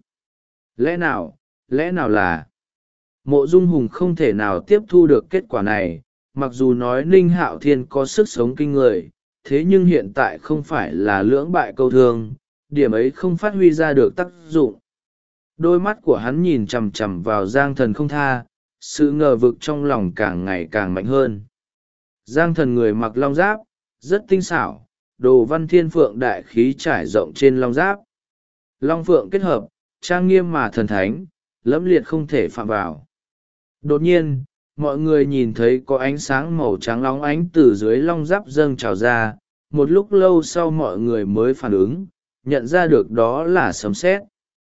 Lẽ nào là... Mộ Dung Hùng không thể nào tiếp thu được kết quả này, mặc dù nói Ninh Hạo Thiên có sức sống kinh người, thế nhưng hiện tại không phải là lưỡng bại câu thương, điểm ấy không phát huy ra được tác dụng. Đôi mắt của hắn nhìn chằm chằm vào Giang Thần không tha, sự ngờ vực trong lòng càng ngày càng mạnh hơn. Giang Thần người mặc long giáp, rất tinh xảo, đồ văn thiên phượng đại khí trải rộng trên long giáp. Long phượng kết hợp, trang nghiêm mà thần thánh, lẫm liệt không thể phạm vào. Đột nhiên, mọi người nhìn thấy có ánh sáng màu trắng lóng ánh từ dưới long giáp dâng trào ra, một lúc lâu sau mọi người mới phản ứng, nhận ra được đó là sấm sét.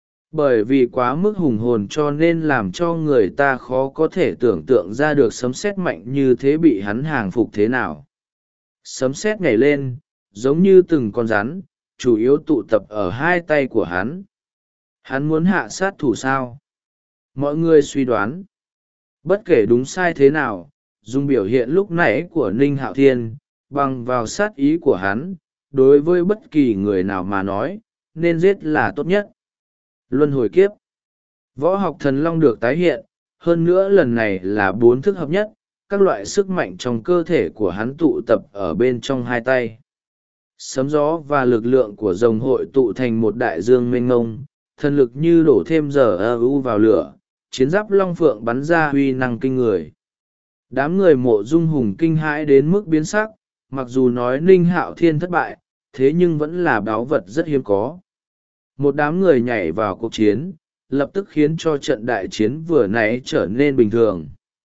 Bởi vì quá mức hùng hồn cho nên làm cho người ta khó có thể tưởng tượng ra được sấm sét mạnh như thế bị hắn hàng phục thế nào. Sấm sét nhảy lên, giống như từng con rắn, chủ yếu tụ tập ở hai tay của hắn. Hắn muốn hạ sát thủ sao? Mọi người suy đoán. Bất kể đúng sai thế nào, dùng biểu hiện lúc nãy của Ninh Hạo Thiên, bằng vào sát ý của hắn, đối với bất kỳ người nào mà nói, nên giết là tốt nhất. Luân hồi kiếp. Võ học thần long được tái hiện, hơn nữa lần này là 4 thức hợp nhất, các loại sức mạnh trong cơ thể của hắn tụ tập ở bên trong hai tay. Sấm gió và lực lượng của rồng hội tụ thành một đại dương mênh mông, thần lực như đổ thêm giờ vào lửa, chiến giáp long phượng bắn ra uy năng kinh người. Đám người Mộ Dung Hùng kinh hãi đến mức biến sắc, mặc dù nói Ninh Hạo Thiên thất bại, thế nhưng vẫn là báu vật rất hiếm có. Một đám người nhảy vào cuộc chiến, lập tức khiến cho trận đại chiến vừa nãy trở nên bình thường.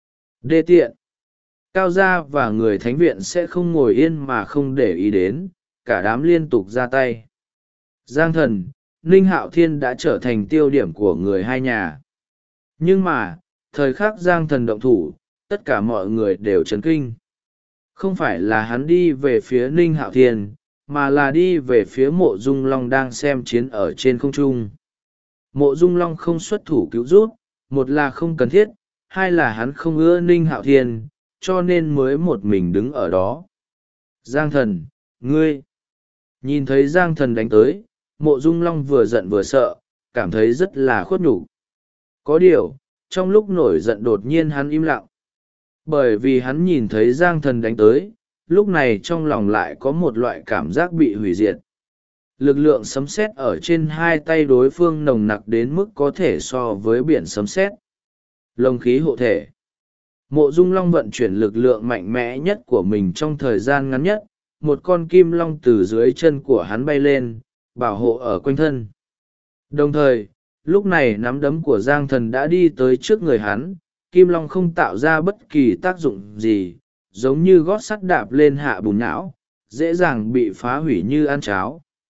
Đê tiện. Cao Gia và người thánh viện sẽ không ngồi yên mà không để ý đến, cả đám liên tục ra tay. Giang Thần, Ninh Hạo Thiên đã trở thành tiêu điểm của người hai nhà. Nhưng mà, thời khắc Giang Thần động thủ, tất cả mọi người đều chấn kinh. Không phải là hắn đi về phía Ninh Hạo Thiên, mà là đi về phía Mộ Dung Long đang xem chiến ở trên không trung. Mộ Dung Long không xuất thủ cứu giúp, một là không cần thiết, hai là hắn không ưa Ninh Hạo Thiên, cho nên mới một mình đứng ở đó. Giang Thần, ngươi! Nhìn thấy Giang Thần đánh tới, Mộ Dung Long vừa giận vừa sợ, cảm thấy rất là khuất nhục. Có điều, trong lúc nổi giận đột nhiên hắn im lặng. Bởi vì hắn nhìn thấy Giang Thần đánh tới, lúc này trong lòng lại có một loại cảm giác bị hủy diệt. Lực lượng sấm sét ở trên hai tay đối phương nồng nặc đến mức có thể so với biển sấm sét. Lồng khí hộ thể. Mộ Dung Long vận chuyển lực lượng mạnh mẽ nhất của mình trong thời gian ngắn nhất, một con kim long từ dưới chân của hắn bay lên, bảo hộ ở quanh thân. Đồng thời, lúc này nắm đấm của Giang Thần đã đi tới trước người hắn, kim long không tạo ra bất kỳ tác dụng gì, giống như gót sắt đạp lên hạ bùn não, dễ dàng bị phá hủy như ăn cháo.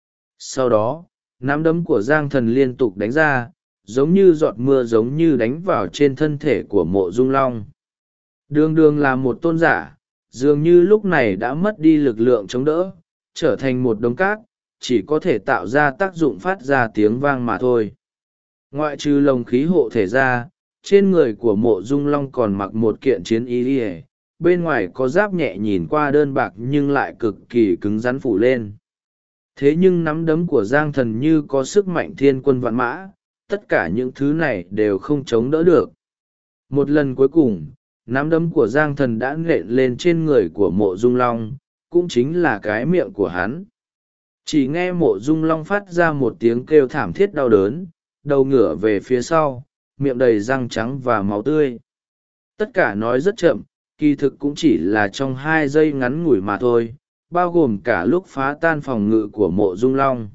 Sau đó, nắm đấm của Giang Thần liên tục đánh ra, giống như giọt mưa giống như đánh vào trên thân thể của Mộ Dung Long. Đường đường là một tôn giả, dường như lúc này đã mất đi lực lượng chống đỡ, trở thành một đống cát, chỉ có thể tạo ra tác dụng phát ra tiếng vang mà thôi. Ngoại trừ lồng khí hộ thể ra, trên người của Mộ Dung Long còn mặc một kiện chiến y, bên ngoài có giáp nhẹ nhìn qua đơn bạc nhưng lại cực kỳ cứng rắn phủ lên. Thế nhưng nắm đấm của Giang Thần như có sức mạnh thiên quân vạn mã, tất cả những thứ này đều không chống đỡ được. Một lần cuối cùng, nắm đấm của Giang Thần đã nện lên trên người của Mộ Dung Long, cũng chính là cái miệng của hắn. Chỉ nghe Mộ Dung Long phát ra một tiếng kêu thảm thiết đau đớn, đầu ngửa về phía sau, miệng đầy răng trắng và máu tươi. Tất cả nói rất chậm, kỳ thực cũng chỉ là trong 2 giây ngắn ngủi mà thôi, bao gồm cả lúc phá tan phòng ngự của Mộ Dung Long.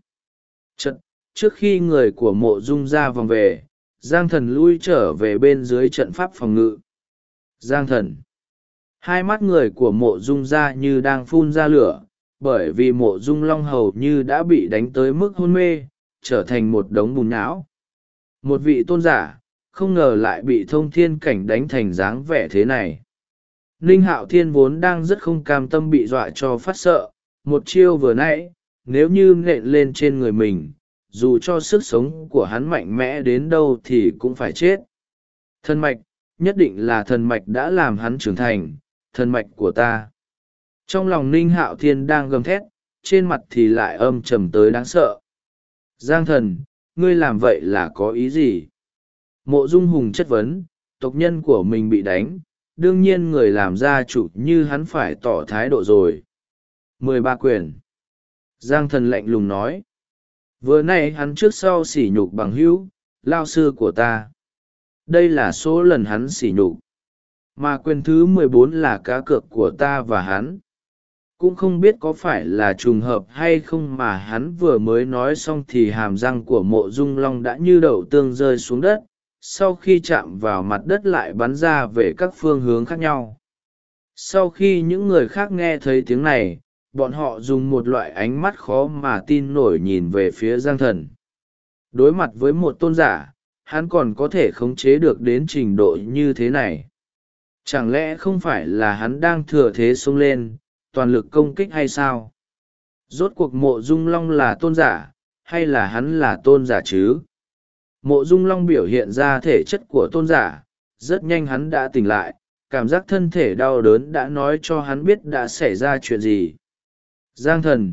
Trước khi người của Mộ Dung ra vòng về, Giang Thần lui trở về bên dưới trận pháp phòng ngự. Giang Thần. Hai mắt người của Mộ Dung ra như đang phun ra lửa, bởi vì Mộ Dung Long hầu như đã bị đánh tới mức hôn mê, trở thành một đống bùn nhão. Một vị tôn giả, không ngờ lại bị Thông Thiên Cảnh đánh thành dáng vẻ thế này. Ninh Hạo Thiên vốn đang rất không cam tâm bị dọa cho phát sợ, một chiêu vừa nãy, nếu như nện lên trên người mình, dù cho sức sống của hắn mạnh mẽ đến đâu thì cũng phải chết. Thần mạch, nhất định là thần mạch đã làm hắn trưởng thành, thần mạch của ta. Trong lòng Ninh Hạo Thiên đang gầm thét, trên mặt thì lại âm trầm tới đáng sợ. Giang Thần, ngươi làm vậy là có ý gì? Mộ Dung Hùng chất vấn, tộc nhân của mình bị đánh, đương nhiên người làm gia chủ như hắn phải tỏ thái độ rồi. 13 quyền. Giang Thần lạnh lùng nói. Vừa nay hắn trước sau sỉ nhục bằng hữu, lao sư của ta. Đây là số lần hắn sỉ nhục. Mà quyền thứ 14 là cá cược của ta và hắn. Cũng không biết có phải là trùng hợp hay không mà hắn vừa mới nói xong thì hàm răng của Mộ Dung Long đã như đậu tương rơi xuống đất, sau khi chạm vào mặt đất lại bắn ra về các phương hướng khác nhau. Sau khi những người khác nghe thấy tiếng này, bọn họ dùng một loại ánh mắt khó mà tin nổi nhìn về phía Giang Thần. Đối mặt với một tôn giả, hắn còn có thể khống chế được đến trình độ như thế này. Chẳng lẽ không phải là hắn đang thừa thế xông lên, toàn lực công kích hay sao? Rốt cuộc Mộ Dung Long là tôn giả, hay là hắn là tôn giả chứ? Mộ Dung Long biểu hiện ra thể chất của tôn giả, rất nhanh hắn đã tỉnh lại, cảm giác thân thể đau đớn đã nói cho hắn biết đã xảy ra chuyện gì. Giang Thần,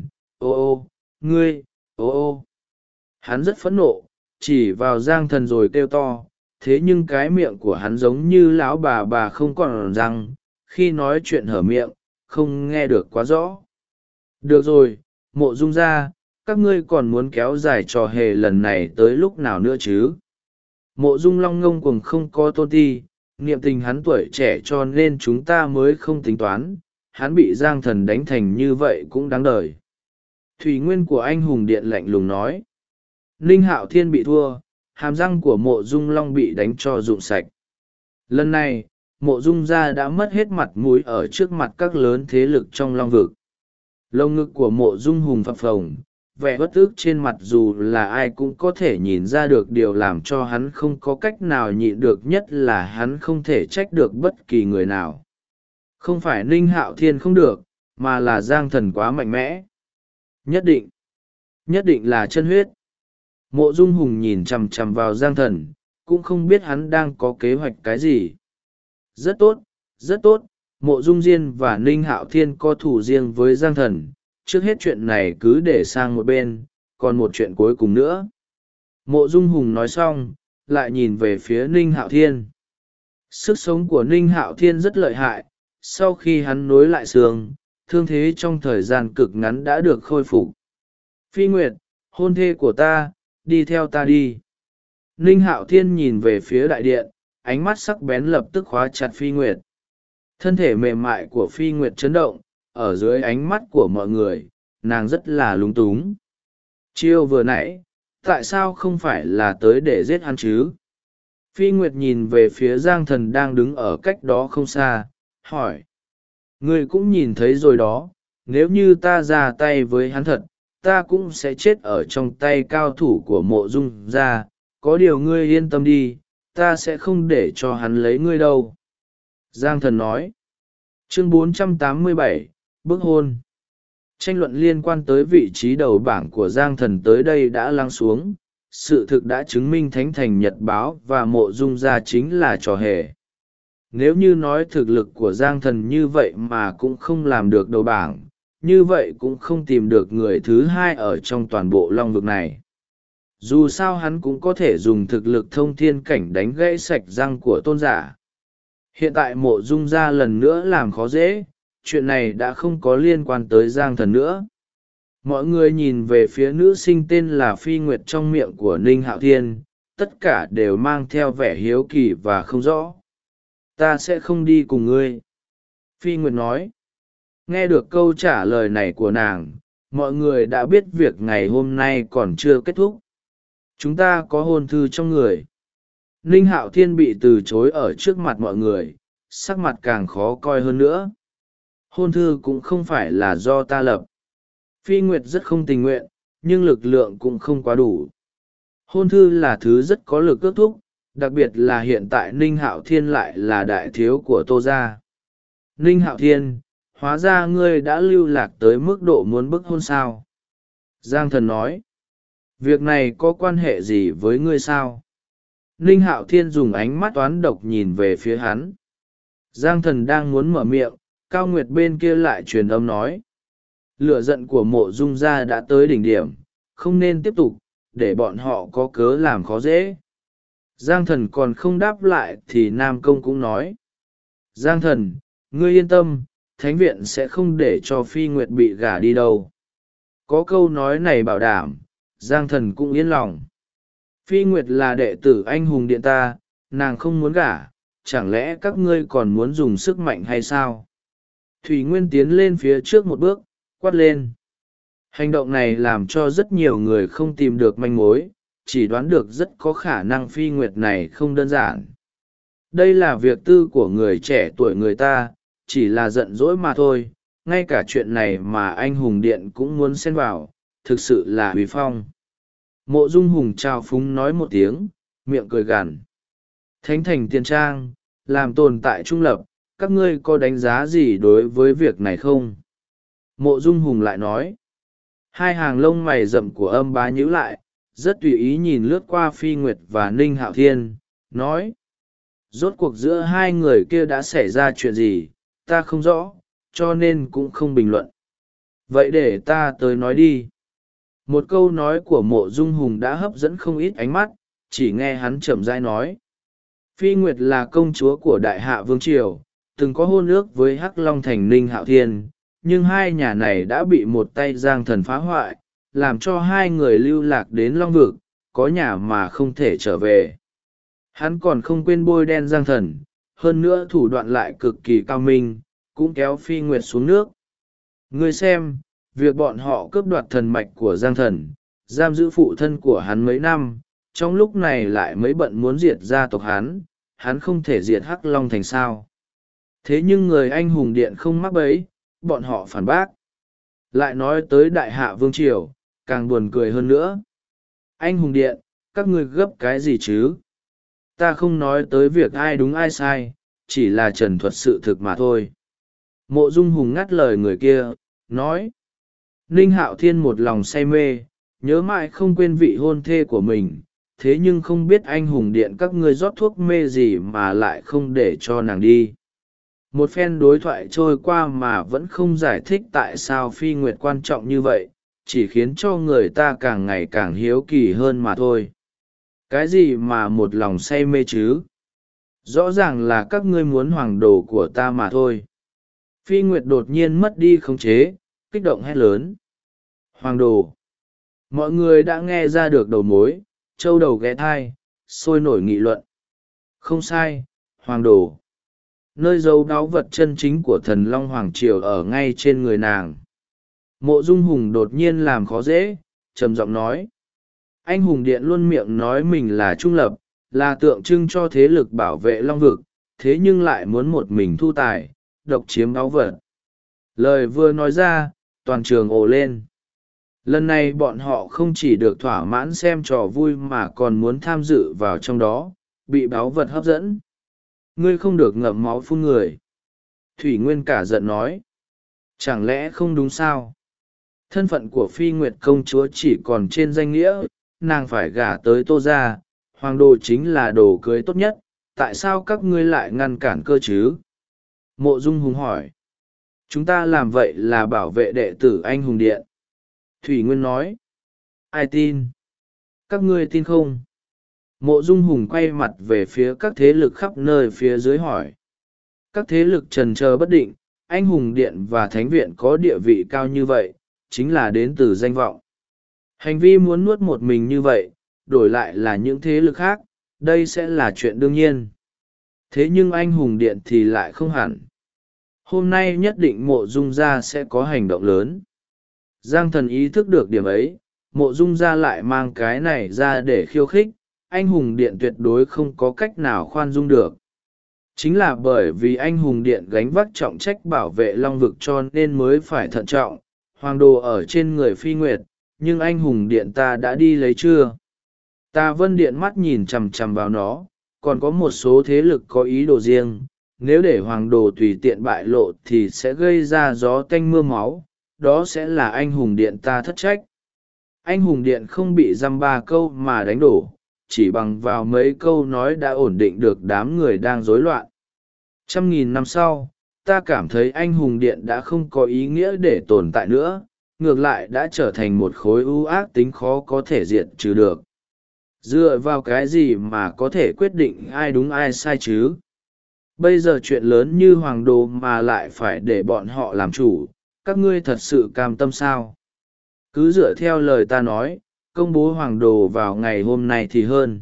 ngươi, Hắn rất phẫn nộ, chỉ vào Giang Thần rồi kêu to, thế nhưng cái miệng của hắn giống như lão bà không còn răng, khi nói chuyện hở miệng, không nghe được quá rõ. Được rồi, Mộ Dung ra, các ngươi còn muốn kéo dài trò hề lần này tới lúc nào nữa chứ? Mộ Dung Long ngông cuồng không có tôn ti, niệm tình hắn tuổi trẻ cho nên chúng ta mới không tính toán, hắn bị Giang Thần đánh thành như vậy cũng đáng đời. Thủy nguyên của anh hùng điện lạnh lùng nói. Ninh Hạo Thiên bị thua, hàm răng của Mộ Dung Long bị đánh cho rụng sạch. Lần này, Mộ Dung gia đã mất hết mặt mũi ở trước mặt các lớn thế lực trong Long vực. Lông ngực của Mộ Dung Hùng phập phồng, vẻ bất ức trên mặt dù là ai cũng có thể nhìn ra được điều làm cho hắn không có cách nào nhịn được, nhất là hắn không thể trách được bất kỳ người nào. Không phải Ninh Hạo Thiên không được, mà là Giang Thần quá mạnh mẽ. Nhất định là chân huyết. Mộ Dung Hùng nhìn chằm chằm vào Giang Thần, cũng không biết hắn đang có kế hoạch cái gì. Rất tốt, rất tốt, Mộ Dung Diên và Ninh Hạo Thiên có thủ riêng với Giang Thần, trước hết chuyện này cứ để sang một bên, còn một chuyện cuối cùng nữa. Mộ Dung Hùng nói xong, lại nhìn về phía Ninh Hạo Thiên. Sức sống của Ninh Hạo Thiên rất lợi hại, sau khi hắn nối lại xương, thương thế trong thời gian cực ngắn đã được khôi phục. Phi Nguyệt, hôn thê của ta, đi theo ta đi. Ninh Hạo Thiên nhìn về phía đại điện, ánh mắt sắc bén lập tức khóa chặt Phi Nguyệt. Thân thể mềm mại của Phi Nguyệt chấn động, ở dưới ánh mắt của mọi người, nàng rất là lúng túng. Chiêu vừa nãy, tại sao không phải là tới để giết hắn chứ? Phi Nguyệt nhìn về phía Giang Thần đang đứng ở cách đó không xa, hỏi. Ngươi cũng nhìn thấy rồi đó, nếu như ta ra tay với hắn thật, ta cũng sẽ chết ở trong tay cao thủ của Mộ Dung gia. Có điều ngươi yên tâm đi, ta sẽ không để cho hắn lấy ngươi đâu. Giang Thần nói. Chương 487, Bức hôn. Tranh luận liên quan tới vị trí đầu bảng của Giang Thần tới đây đã lắng xuống. Sự thực đã chứng minh Thánh Thành Nhật Báo và Mộ Dung gia chính là trò hề. Nếu như nói thực lực của Giang Thần như vậy mà cũng không làm được đầu bảng, như vậy cũng không tìm được người thứ hai ở trong toàn bộ long vực này. Dù sao hắn cũng có thể dùng thực lực thông thiên cảnh đánh gãy sạch răng của tôn giả. Hiện tại Mộ Dung gia lần nữa làm khó dễ, chuyện này đã không có liên quan tới Giang Thần nữa. Mọi người nhìn về phía nữ sinh tên là Phi Nguyệt trong miệng của Ninh Hạo Thiên, tất cả đều mang theo vẻ hiếu kỳ và không rõ. Ta sẽ không đi cùng ngươi. Phi Nguyệt nói. Nghe được câu trả lời này của nàng, mọi người đã biết việc ngày hôm nay còn chưa kết thúc. Chúng ta có hôn thư trong người. Ninh Hạo Thiên bị từ chối ở trước mặt mọi người, sắc mặt càng khó coi hơn nữa. Hôn thư cũng không phải là do ta lập. Phi Nguyệt rất không tình nguyện, nhưng lực lượng cũng không quá đủ. Hôn thư là thứ rất có lực ước thúc, đặc biệt là hiện tại Ninh Hạo Thiên lại là đại thiếu của Tô gia. Ninh Hạo Thiên, hóa ra ngươi đã lưu lạc tới mức độ muốn bức hôn sao? Giang Thần nói. Việc này có quan hệ gì với ngươi sao? Ninh Hạo Thiên dùng ánh mắt toán độc nhìn về phía hắn. Giang Thần đang muốn mở miệng, Cao Nguyệt bên kia lại truyền âm nói. Lửa giận của Mộ Dung gia đã tới đỉnh điểm, không nên tiếp tục, để bọn họ có cớ làm khó dễ. Giang Thần còn không đáp lại thì Nam Công cũng nói. Giang Thần, ngươi yên tâm, Thánh viện sẽ không để cho Phi Nguyệt bị gả đi đâu. Có câu nói này bảo đảm, Giang Thần cũng yên lòng. Phi Nguyệt là đệ tử anh hùng điện ta, nàng không muốn gả, chẳng lẽ các ngươi còn muốn dùng sức mạnh hay sao? Thủy Nguyên tiến lên phía trước một bước, quát lên. Hành động này làm cho rất nhiều người không tìm được manh mối, chỉ đoán được rất có khả năng Phi Nguyệt này không đơn giản. Đây là việc tư của người trẻ tuổi người ta, chỉ là giận dỗi mà thôi, ngay cả chuyện này mà anh hùng điện cũng muốn xen vào, thực sự là uy phong. Mộ Dung Hùng trao phúng nói một tiếng, miệng cười gằn. Thánh thành tiền trang, làm tồn tại trung lập, các ngươi có đánh giá gì đối với việc này không? Mộ Dung Hùng lại nói. Hai hàng lông mày rậm của Âm Bá nhíu lại, rất tùy ý nhìn lướt qua Phi Nguyệt và Ninh Hạo Thiên, nói. Rốt cuộc giữa hai người kia đã xảy ra chuyện gì, ta không rõ, cho nên cũng không bình luận. Vậy để ta tới nói đi. Một câu nói của Mộ Dung Hùng đã hấp dẫn không ít ánh mắt, chỉ nghe hắn chậm rãi nói. Phi Nguyệt là công chúa của Đại Hạ Vương Triều, từng có hôn ước với Hắc Long Thành Ninh Hạo Thiên, nhưng hai nhà này đã bị một tay Giang Thần phá hoại, làm cho hai người lưu lạc đến Long Vực, có nhà mà không thể trở về. Hắn còn không quên bôi đen Giang Thần, hơn nữa thủ đoạn lại cực kỳ cao minh, cũng kéo Phi Nguyệt xuống nước. Ngươi xem, việc bọn họ cướp đoạt thần mạch của Giang Thần, giam giữ phụ thân của hắn mấy năm, trong lúc này lại mới bận muốn diệt gia tộc hắn không thể diệt Hắc Long Thành sao. Thế nhưng người anh hùng điện không mắc bẫy, bọn họ phản bác. Lại nói tới Đại Hạ Vương Triều, càng buồn cười hơn nữa. Anh hùng điện, các ngươi gấp cái gì chứ? Ta không nói tới việc ai đúng ai sai, chỉ là trần thuật sự thực mà thôi. Mộ Dung Hùng ngắt lời người kia, nói. Ninh Hạo Thiên một lòng say mê, nhớ mãi không quên vị hôn thê của mình, thế nhưng không biết anh hùng điện các ngươi rót thuốc mê gì mà lại không để cho nàng đi. Một phen đối thoại trôi qua mà vẫn không giải thích tại sao Phi Nguyệt quan trọng như vậy, chỉ khiến cho người ta càng ngày càng hiếu kỳ hơn mà thôi. Cái gì mà một lòng say mê chứ? Rõ ràng là các ngươi muốn hoàng đồ của ta mà thôi. Phi Nguyệt đột nhiên mất đi khống chế, kích động hét lớn. Hoàng đồ! Mọi người đã nghe ra được đầu mối, châu đầu ghé thai, sôi nổi nghị luận. Không sai, hoàng đồ. Nơi giấu báu vật chân chính của thần Long Hoàng Triều ở ngay trên người nàng. Mộ Dung Hùng đột nhiên làm khó dễ, trầm giọng nói. Anh hùng điện luôn miệng nói mình là trung lập, là tượng trưng cho thế lực bảo vệ Long Vực, thế nhưng lại muốn một mình thu tài, độc chiếm báu vật. Lời vừa nói ra, toàn trường ồ lên. Lần này bọn họ không chỉ được thỏa mãn xem trò vui mà còn muốn tham dự vào trong đó, bị báu vật hấp dẫn. Ngươi không được ngậm máu phun người. Thủy Nguyên cả giận nói. Chẳng lẽ không đúng sao? Thân phận của Phi Nguyệt công chúa chỉ còn trên danh nghĩa, nàng phải gả tới Tô gia, hoàng đồ chính là đồ cưới tốt nhất, tại sao các ngươi lại ngăn cản cơ chứ? Mộ Dung Hùng hỏi. Chúng ta làm vậy là bảo vệ đệ tử anh hùng điện. Thủy Nguyên nói. Ai tin? Các ngươi tin không? Mộ Dung Hùng quay mặt về phía các thế lực khắp nơi phía dưới hỏi. Các thế lực trần chờ bất định, anh hùng điện và thánh viện có địa vị cao như vậy, chính là đến từ danh vọng. Hành vi muốn nuốt một mình như vậy, đổi lại là những thế lực khác, đây sẽ là chuyện đương nhiên. Thế nhưng anh hùng điện thì lại không hẳn. Hôm nay nhất định Mộ Dung gia sẽ có hành động lớn. Giang Thần ý thức được điểm ấy, Mộ Dung gia lại mang cái này ra để khiêu khích, anh hùng điện tuyệt đối không có cách nào khoan dung được. Chính là bởi vì anh hùng điện gánh vác trọng trách bảo vệ long vực cho nên mới phải thận trọng, hoàng đồ ở trên người Phi Nguyệt, nhưng anh hùng điện ta đã đi lấy chưa? Tà Vân Điện mắt nhìn chằm chằm vào nó, còn có một số thế lực có ý đồ riêng, nếu để hoàng đồ tùy tiện bại lộ thì sẽ gây ra gió tanh mưa máu, đó sẽ là anh hùng điện ta thất trách. Anh hùng điện không bị dăm ba câu mà đánh đổ, chỉ bằng vào mấy câu nói đã ổn định được đám người đang rối loạn. 100.000 năm sau, ta cảm thấy anh hùng điện đã không có ý nghĩa để tồn tại nữa, ngược lại đã trở thành một khối ưu ác tính khó có thể diệt trừ được. Dựa vào cái gì mà có thể quyết định ai đúng ai sai chứ? Bây giờ chuyện lớn như hoàng đồ mà lại phải để bọn họ làm chủ, các ngươi thật sự cam tâm sao? Cứ dựa theo lời ta nói, công bố hoàng đồ vào ngày hôm nay thì hơn.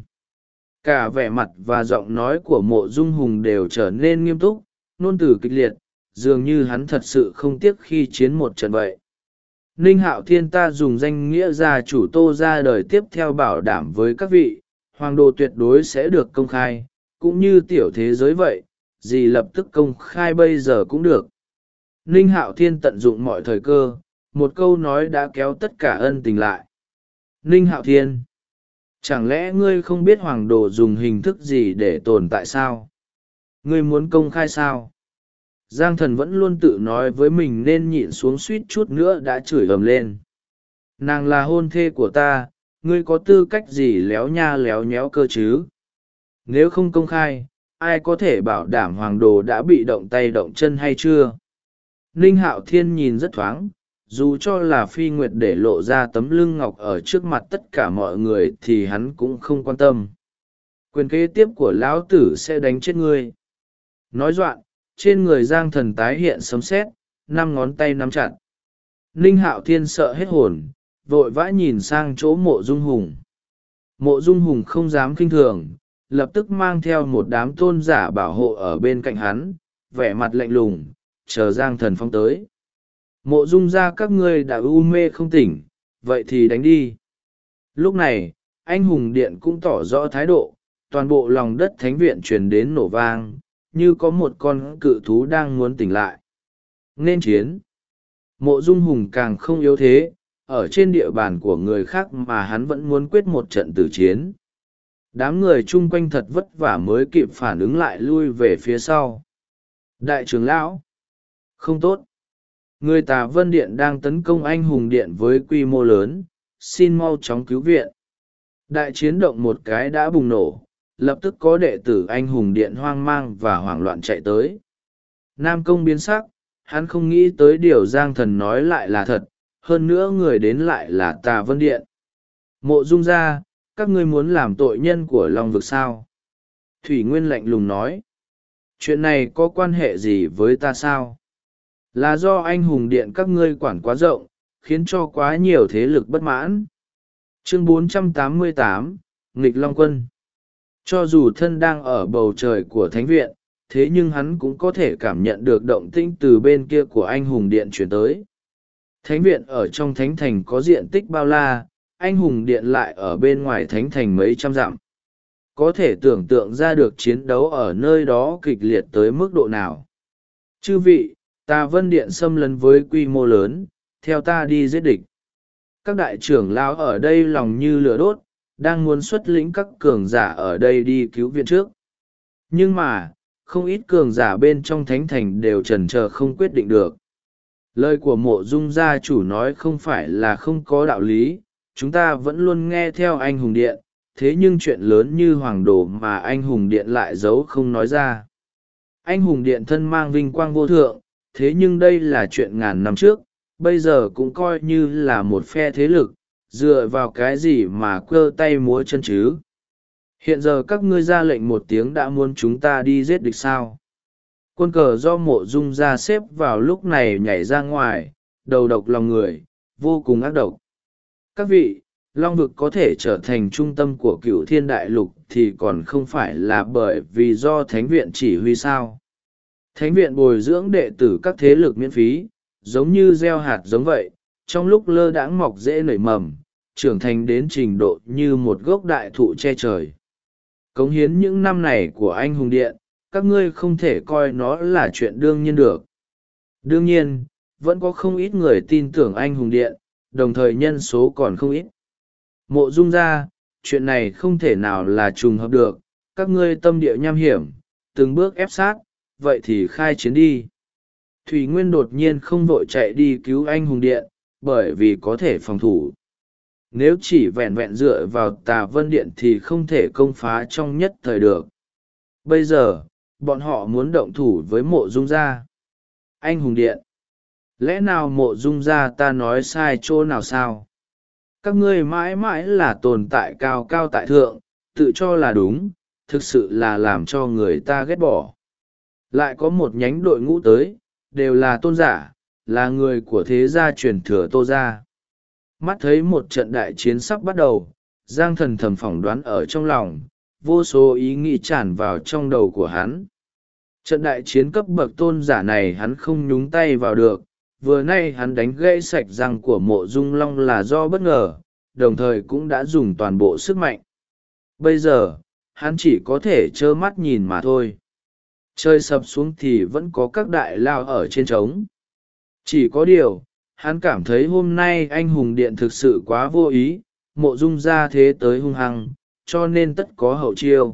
Cả vẻ mặt và giọng nói của Mộ Dung Hùng đều trở nên nghiêm túc, ngôn từ kịch liệt, dường như hắn thật sự không tiếc khi chiến một trận vậy. Ninh Hạo Thiên, ta dùng danh nghĩa gia chủ Tô ra đời tiếp theo bảo đảm với các vị, hoàng đồ tuyệt đối sẽ được công khai, cũng như tiểu thế giới vậy, gì lập tức công khai bây giờ cũng được. Ninh Hạo Thiên tận dụng mọi thời cơ, một câu nói đã kéo tất cả ân tình lại. Ninh Hạo Thiên, chẳng lẽ ngươi không biết hoàng đồ dùng hình thức gì để tồn tại sao? Ngươi muốn công khai sao? Giang Thần vẫn luôn tự nói với mình nên nhịn xuống suýt chút nữa đã chửi ầm lên. Nàng là hôn thê của ta, ngươi có tư cách gì léo nha léo nhéo cơ chứ? Nếu không công khai, ai có thể bảo đảm hoàng đồ đã bị động tay động chân hay chưa? Ninh Hạo Thiên nhìn rất thoáng, dù cho là Phi Nguyệt để lộ ra tấm lưng ngọc ở trước mặt tất cả mọi người thì hắn cũng không quan tâm. Quyền kế tiếp của lão tử sẽ đánh chết ngươi. Nói doạn, trên người Giang Thần tái hiện sấm sét, 5 ngón tay nắm chặt. Ninh Hạo Thiên sợ hết hồn, vội vã nhìn sang chỗ Mộ Dung Hùng. Mộ Dung Hùng không dám khinh thường, lập tức mang theo một đám tôn giả bảo hộ ở bên cạnh hắn, vẻ mặt lạnh lùng, chờ Giang Thần phong tới. Mộ Dung ra các ngươi đã u mê không tỉnh, vậy thì đánh đi. Lúc này, anh hùng điện cũng tỏ rõ thái độ, toàn bộ lòng đất thánh viện truyền đến nổ vang, như có một con cự thú đang muốn tỉnh lại. Nên chiến. Mộ Dung Hùng càng không yếu thế, ở trên địa bàn của người khác mà hắn vẫn muốn quyết một trận tử chiến. Đám người chung quanh thật vất vả mới kịp phản ứng lại lui về phía sau. Đại trưởng lão. Không tốt. Người Tà Vân Điện đang tấn công anh hùng điện với quy mô lớn, xin mau chóng cứu viện. Đại chiến động một cái đã bùng nổ, lập tức có đệ tử anh hùng điện hoang mang và hoảng loạn chạy tới. Nam Công biến sắc, hắn không nghĩ tới điều Giang Thần nói lại là thật, hơn nữa người đến lại là Tà Vân Điện. Mộ Dung ra, các ngươi muốn làm tội nhân của Long vực sao? Thủy Nguyên lạnh lùng nói. Chuyện này có quan hệ gì với ta sao? Là do anh hùng điện các ngươi quản quá rộng, khiến cho quá nhiều thế lực bất mãn. Chương 488, Nghịch Long Quân. Cho dù thân đang ở bầu trời của thánh viện, thế nhưng hắn cũng có thể cảm nhận được động tĩnh từ bên kia của anh hùng điện chuyển tới. Thánh viện ở trong thánh thành có diện tích bao la, anh hùng điện lại ở bên ngoài thánh thành mấy trăm dặm. Có thể tưởng tượng ra được chiến đấu ở nơi đó kịch liệt tới mức độ nào. Chư vị, Tà Vân Điện xâm lấn với quy mô lớn, theo ta đi giết địch. Các đại trưởng lão ở đây lòng như lửa đốt, đang muốn xuất lĩnh các cường giả ở đây đi cứu viện trước. Nhưng mà, không ít cường giả bên trong thánh thành đều chần chờ không quyết định được. Lời của Mộ Dung gia chủ nói không phải là không có đạo lý, chúng ta vẫn luôn nghe theo anh hùng điện, thế nhưng chuyện lớn như hoàng đồ mà anh hùng điện lại giấu không nói ra. Anh hùng điện thân mang vinh quang vô thượng, thế nhưng đây là chuyện ngàn năm trước, bây giờ cũng coi như là một phe thế lực, dựa vào cái gì mà cơ tay múa chân chứ? Hiện giờ các ngươi ra lệnh một tiếng đã muốn chúng ta đi giết địch sao? Quân cờ do Mộ Dung ra xếp vào lúc này nhảy ra ngoài, đầu độc lòng người, vô cùng ác độc. Các vị, Long vực có thể trở thành trung tâm của Cửu Thiên Đại Lục thì còn không phải là bởi vì do Thánh viện chỉ huy sao? Thánh viện bồi dưỡng đệ tử các thế lực miễn phí, giống như gieo hạt giống vậy, trong lúc lơ đãng mọc dễ nảy mầm, trưởng thành đến trình độ như một gốc đại thụ che trời. Cống hiến những năm này của anh hùng điện, các ngươi không thể coi nó là chuyện đương nhiên được. Đương nhiên, vẫn có không ít người tin tưởng anh hùng điện, đồng thời nhân số còn không ít. Mộ Dung ra, chuyện này không thể nào là trùng hợp được, các ngươi tâm địa nham hiểm, từng bước ép sát, vậy thì khai chiến đi. Thủy Nguyên đột nhiên không vội chạy đi cứu anh hùng điện, bởi vì có thể phòng thủ. Nếu chỉ vẹn vẹn dựa vào Tà Vân Điện thì không thể công phá trong nhất thời được. Bây giờ, bọn họ muốn động thủ với Mộ Dung gia. Anh hùng điện. Lẽ nào Mộ Dung gia ta nói sai chỗ nào sao? Các ngươi mãi mãi là tồn tại cao cao tại thượng, tự cho là đúng, thực sự là làm cho người ta ghét bỏ. Lại có một nhánh đội ngũ tới, đều là tôn giả, là người của thế gia truyền thừa Tô gia. Mắt thấy một trận đại chiến sắp bắt đầu, Giang Thần thầm phỏng đoán ở trong lòng, vô số ý nghĩ tràn vào trong đầu của hắn. Trận đại chiến cấp bậc tôn giả này hắn không nhúng tay vào được, vừa nay hắn đánh gãy sạch răng của Mộ Dung Long là do bất ngờ, đồng thời cũng đã dùng toàn bộ sức mạnh. Bây giờ, hắn chỉ có thể trơ mắt nhìn mà thôi. Trời sập xuống thì vẫn có các đại lao ở trên trống. Chỉ có điều, hắn cảm thấy hôm nay anh hùng điện thực sự quá vô ý, Mộ Dung ra thế tới hung hăng, cho nên tất có hậu chiêu.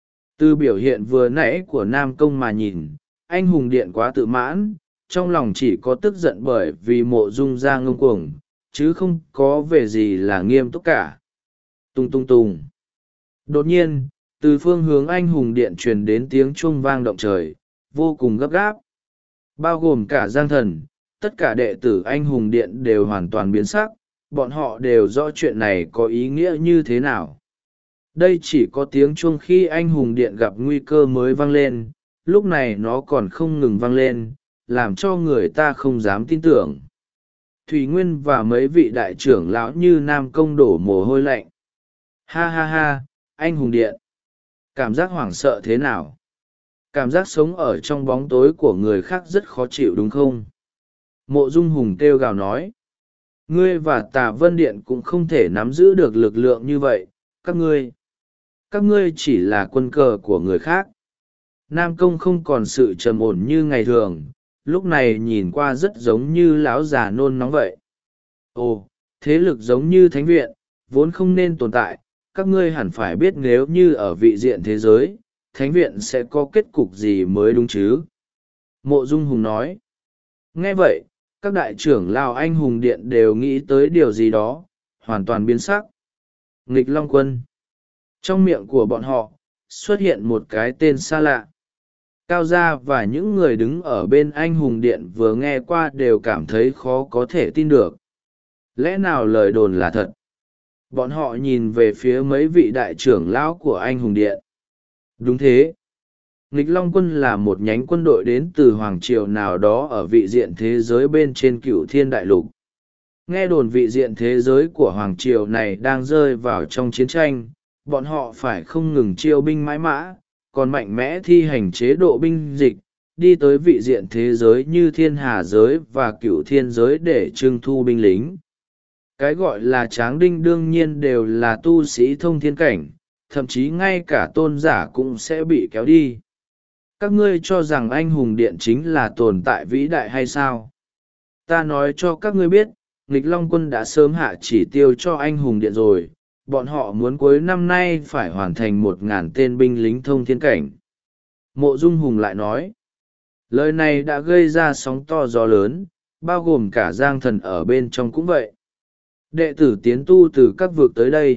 Từ biểu hiện vừa nãy của Nam Công mà nhìn, anh hùng điện quá tự mãn, trong lòng chỉ có tức giận bởi vì Mộ Dung ra ngông cuồng, chứ không có về gì là nghiêm túc cả. Tung tung tung. Đột nhiên, từ phương hướng anh hùng điện truyền đến tiếng chuông vang động trời, vô cùng gấp gáp. Bao gồm cả Giang Thần, tất cả đệ tử anh hùng điện đều hoàn toàn biến sắc, bọn họ đều rõ chuyện này có ý nghĩa như thế nào. Đây chỉ có tiếng chuông khi anh hùng điện gặp nguy cơ mới vang lên, lúc này nó còn không ngừng vang lên, làm cho người ta không dám tin tưởng. Thủy Nguyên và mấy vị đại trưởng lão như Nam Công đổ mồ hôi lạnh. Ha ha ha, anh hùng điện. Cảm giác hoảng sợ thế nào? Cảm giác sống ở trong bóng tối của người khác rất khó chịu đúng không? Mộ Dung Hùng kêu gào nói. Ngươi và Tà Vân Điện cũng không thể nắm giữ được lực lượng như vậy, các ngươi chỉ là quân cờ của người khác. Nam Công không còn sự trầm ổn như ngày thường, lúc này nhìn qua rất giống như lão già nôn nóng vậy. Ồ, thế lực giống như Thánh viện, vốn không nên tồn tại, các ngươi hẳn phải biết nếu như ở vị diện thế giới, Thánh viện sẽ có kết cục gì mới đúng chứ? Mộ Dung Hùng nói. Nghe vậy, các đại trưởng lão anh hùng điện đều nghĩ tới điều gì đó, hoàn toàn biến sắc. Nghịch Long Quân. Trong miệng của bọn họ, xuất hiện một cái tên xa lạ. Cao Gia và những người đứng ở bên anh hùng điện vừa nghe qua đều cảm thấy khó có thể tin được. Lẽ nào lời đồn là thật? Bọn họ nhìn về phía mấy vị đại trưởng lão của anh hùng điện. Đúng thế. Nghịch Long Quân là một nhánh quân đội đến từ Hoàng Triều nào đó ở vị diện thế giới bên trên Cửu Thiên Đại Lục. Nghe đồn vị diện thế giới của Hoàng Triều này đang rơi vào trong chiến tranh, bọn họ phải không ngừng chiêu binh mãi mã, còn mạnh mẽ thi hành chế độ binh dịch, đi tới vị diện thế giới như Thiên Hà giới và Cửu Thiên giới để trưng thu binh lính. Cái gọi là tráng đinh đương nhiên đều là tu sĩ thông thiên cảnh, thậm chí ngay cả tôn giả cũng sẽ bị kéo đi. Các ngươi cho rằng anh hùng điện chính là tồn tại vĩ đại hay sao? Ta nói cho các ngươi biết, Nghịch Long Quân đã sớm hạ chỉ tiêu cho anh hùng điện rồi, bọn họ muốn cuối năm nay phải hoàn thành 1.000 tên binh lính thông thiên cảnh. Mộ Dung Hùng lại nói, lời này đã gây ra sóng to gió lớn, bao gồm cả Giang Thần ở bên trong cũng vậy. Đệ tử tiến tu từ các vực tới đây,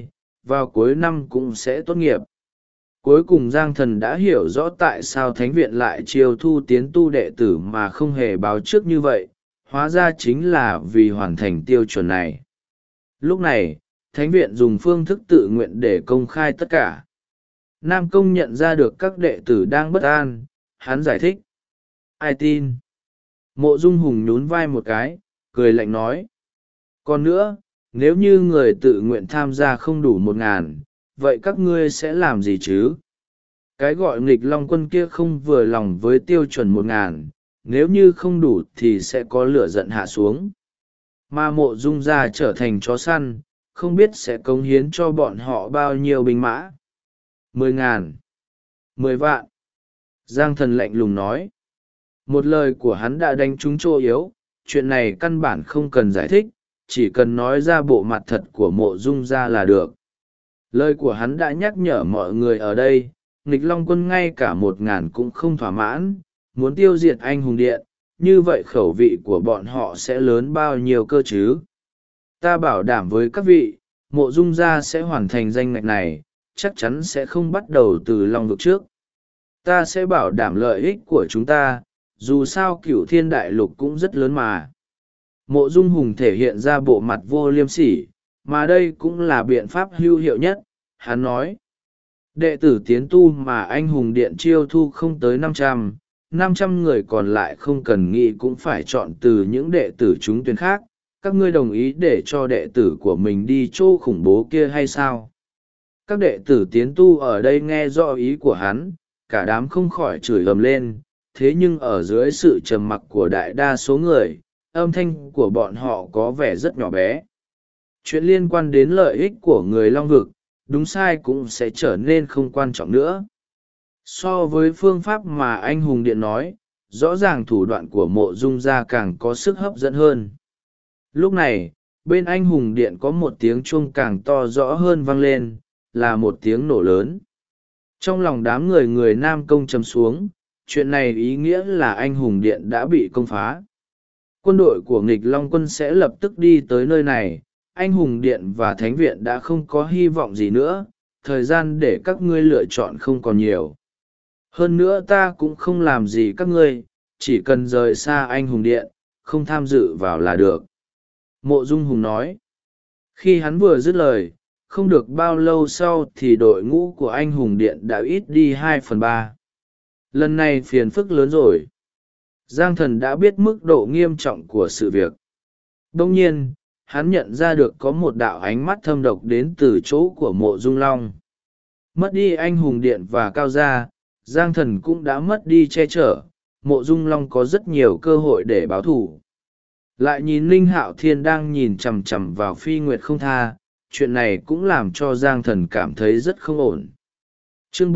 vào cuối năm cũng sẽ tốt nghiệp. Cuối cùng Giang Thần đã hiểu rõ tại sao thánh viện lại chiêu thu tiến tu đệ tử mà không hề báo trước như vậy, hóa ra chính là vì hoàn thành tiêu chuẩn này. Lúc này, thánh viện dùng phương thức tự nguyện để công khai tất cả. Nam Công nhận ra được các đệ tử đang bất an, hắn giải thích. Ai tin? Mộ Dung Hùng nhún vai một cái, cười lạnh nói. Còn nữa, nếu như người tự nguyện tham gia không đủ 1.000, vậy các ngươi sẽ làm gì chứ? Cái gọi nghịch long quân kia không vừa lòng với tiêu chuẩn 1.000, nếu như không đủ thì sẽ có lửa giận hạ xuống. Mà Mộ Dung gia trở thành chó săn, không biết sẽ cống hiến cho bọn họ bao nhiêu binh mã. 10.000, 10 vạn. Giang Thần lạnh lùng nói. Một lời của hắn đã đánh trúng chỗ yếu, chuyện này căn bản không cần giải thích, chỉ cần nói ra bộ mặt thật của Mộ Dung gia là được. Lời của hắn đã nhắc nhở mọi người ở đây, nghịch long quân ngay cả 1.000 cũng không thỏa mãn, muốn tiêu diệt anh hùng điện, như vậy khẩu vị của bọn họ sẽ lớn bao nhiêu cơ chứ? Ta bảo đảm với các vị, Mộ Dung gia sẽ hoàn thành danh ngạch này, chắc chắn sẽ không bắt đầu từ long vực trước. Ta sẽ bảo đảm lợi ích của chúng ta, dù sao Cửu Thiên Đại Lục cũng rất lớn mà. Mộ Dung Hùng thể hiện ra bộ mặt vô liêm sỉ, mà đây cũng là biện pháp hữu hiệu nhất. Hắn nói, đệ tử tiến tu mà anh hùng điện chiêu thu không tới 500 người còn lại không cần nghĩ cũng phải chọn từ những đệ tử trúng tuyển khác. Các ngươi đồng ý để cho đệ tử của mình đi chỗ khủng bố kia hay sao? Các đệ tử tiến tu ở đây nghe rõ ý của hắn, cả đám không khỏi chửi ầm lên, thế nhưng ở dưới sự trầm mặc của đại đa số người, âm thanh của bọn họ có vẻ rất nhỏ bé. Chuyện liên quan đến lợi ích của người Long Vực, đúng sai cũng sẽ trở nên không quan trọng nữa. So với phương pháp mà anh Hùng Điện nói, rõ ràng thủ đoạn của Mộ Dung gia càng có sức hấp dẫn hơn. Lúc này, bên anh Hùng Điện có một tiếng chuông càng to rõ hơn vang lên, là một tiếng nổ lớn. Trong lòng đám người Nam Công trầm xuống, chuyện này ý nghĩa là anh Hùng Điện đã bị công phá. Quân đội của nghịch Long quân sẽ lập tức đi tới nơi này, anh Hùng Điện và Thánh Viện đã không có hy vọng gì nữa, thời gian để các ngươi lựa chọn không còn nhiều. Hơn nữa ta cũng không làm gì các ngươi, chỉ cần rời xa anh Hùng Điện, không tham dự vào là được. Mộ Dung Hùng nói. Khi hắn vừa dứt lời, không được bao lâu sau thì đội ngũ của anh Hùng Điện đã ít đi 2/3. Lần này phiền phức lớn rồi. Giang Thần đã biết mức độ nghiêm trọng của sự việc. Đông nhiên, hắn nhận ra được có một đạo ánh mắt thâm độc đến từ chỗ của Mộ Dung Long. Mất đi anh Hùng Điện và Cao Gia, Giang Thần cũng đã mất đi che chở, Mộ Dung Long có rất nhiều cơ hội để báo thù. Lại nhìn Ninh Hạo Thiên đang nhìn chằm chằm vào Phi Nguyệt không tha, chuyện này cũng làm cho Giang Thần cảm thấy rất không ổn. Chương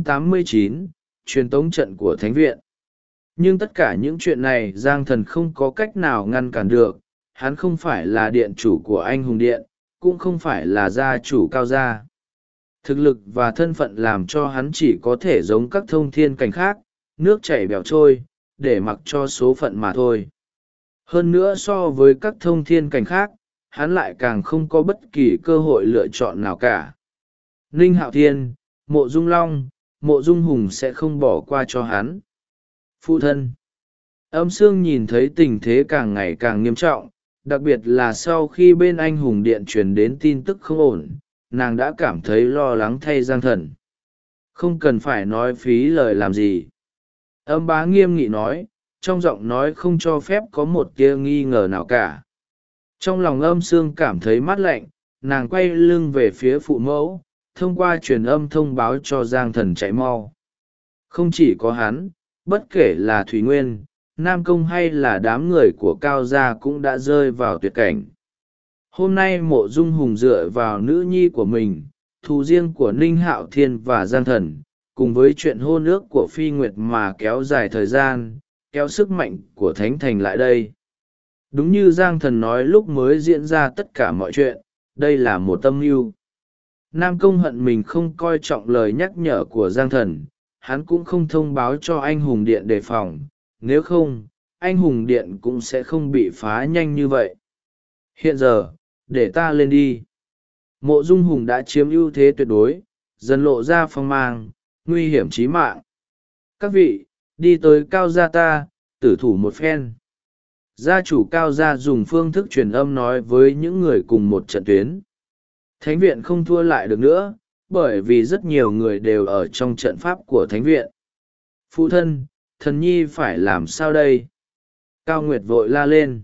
489, truyền tống trận của Thánh Viện. Nhưng tất cả những chuyện này Giang Thần không có cách nào ngăn cản được, hắn không phải là điện chủ của anh Hùng Điện, cũng không phải là gia chủ Cao Gia. Thực lực và thân phận làm cho hắn chỉ có thể giống các thông thiên cảnh khác, nước chảy bèo trôi, để mặc cho số phận mà thôi. Hơn nữa so với các thông thiên cảnh khác, hắn lại càng không có bất kỳ cơ hội lựa chọn nào cả. Ninh Hạo Thiên, Mộ Dung Long, Mộ Dung Hùng sẽ không bỏ qua cho hắn. Phụ thân. Âm Sương nhìn thấy tình thế càng ngày càng nghiêm trọng, đặc biệt là sau khi bên anh Hùng Điện truyền đến tin tức không ổn, nàng đã cảm thấy lo lắng thay Giang Thần. Không cần phải nói phí lời làm gì. Âm Bá nghiêm nghị nói, trong giọng nói không cho phép có một tia nghi ngờ nào cả. Trong lòng Âm Sương cảm thấy mát lạnh, nàng quay lưng về phía phụ mẫu, thông qua truyền âm thông báo cho Giang Thần chạy mau. Không chỉ có hắn, bất kể là Thủy Nguyên, Nam Công hay là đám người của Cao Gia cũng đã rơi vào tuyệt cảnh. Hôm nay Mộ Dung Hùng dựa vào nữ nhi của mình, thù riêng của Ninh Hạo Thiên và Giang Thần, cùng với chuyện hôn ước của Phi Nguyệt mà kéo dài thời gian, kéo sức mạnh của Thánh Thành lại đây. Đúng như Giang Thần nói lúc mới diễn ra tất cả mọi chuyện, đây là một tâm mưu. Nam Công hận mình không coi trọng lời nhắc nhở của Giang Thần, hắn cũng không thông báo cho anh Hùng Điện đề phòng, nếu không, anh Hùng Điện cũng sẽ không bị phá nhanh như vậy. Hiện giờ, để ta lên đi. Mộ Dung Hùng đã chiếm ưu thế tuyệt đối, dần lộ ra phong mang, nguy hiểm chí mạng. Các vị, đi tới Cao gia ta, tử thủ một phen. Gia chủ Cao gia dùng phương thức truyền âm nói với những người cùng một trận tuyến. Thánh viện không thua lại được nữa, bởi vì rất nhiều người đều ở trong trận pháp của thánh viện. Phụ thân, thần nhi phải làm sao đây? Cao Nguyệt vội la lên.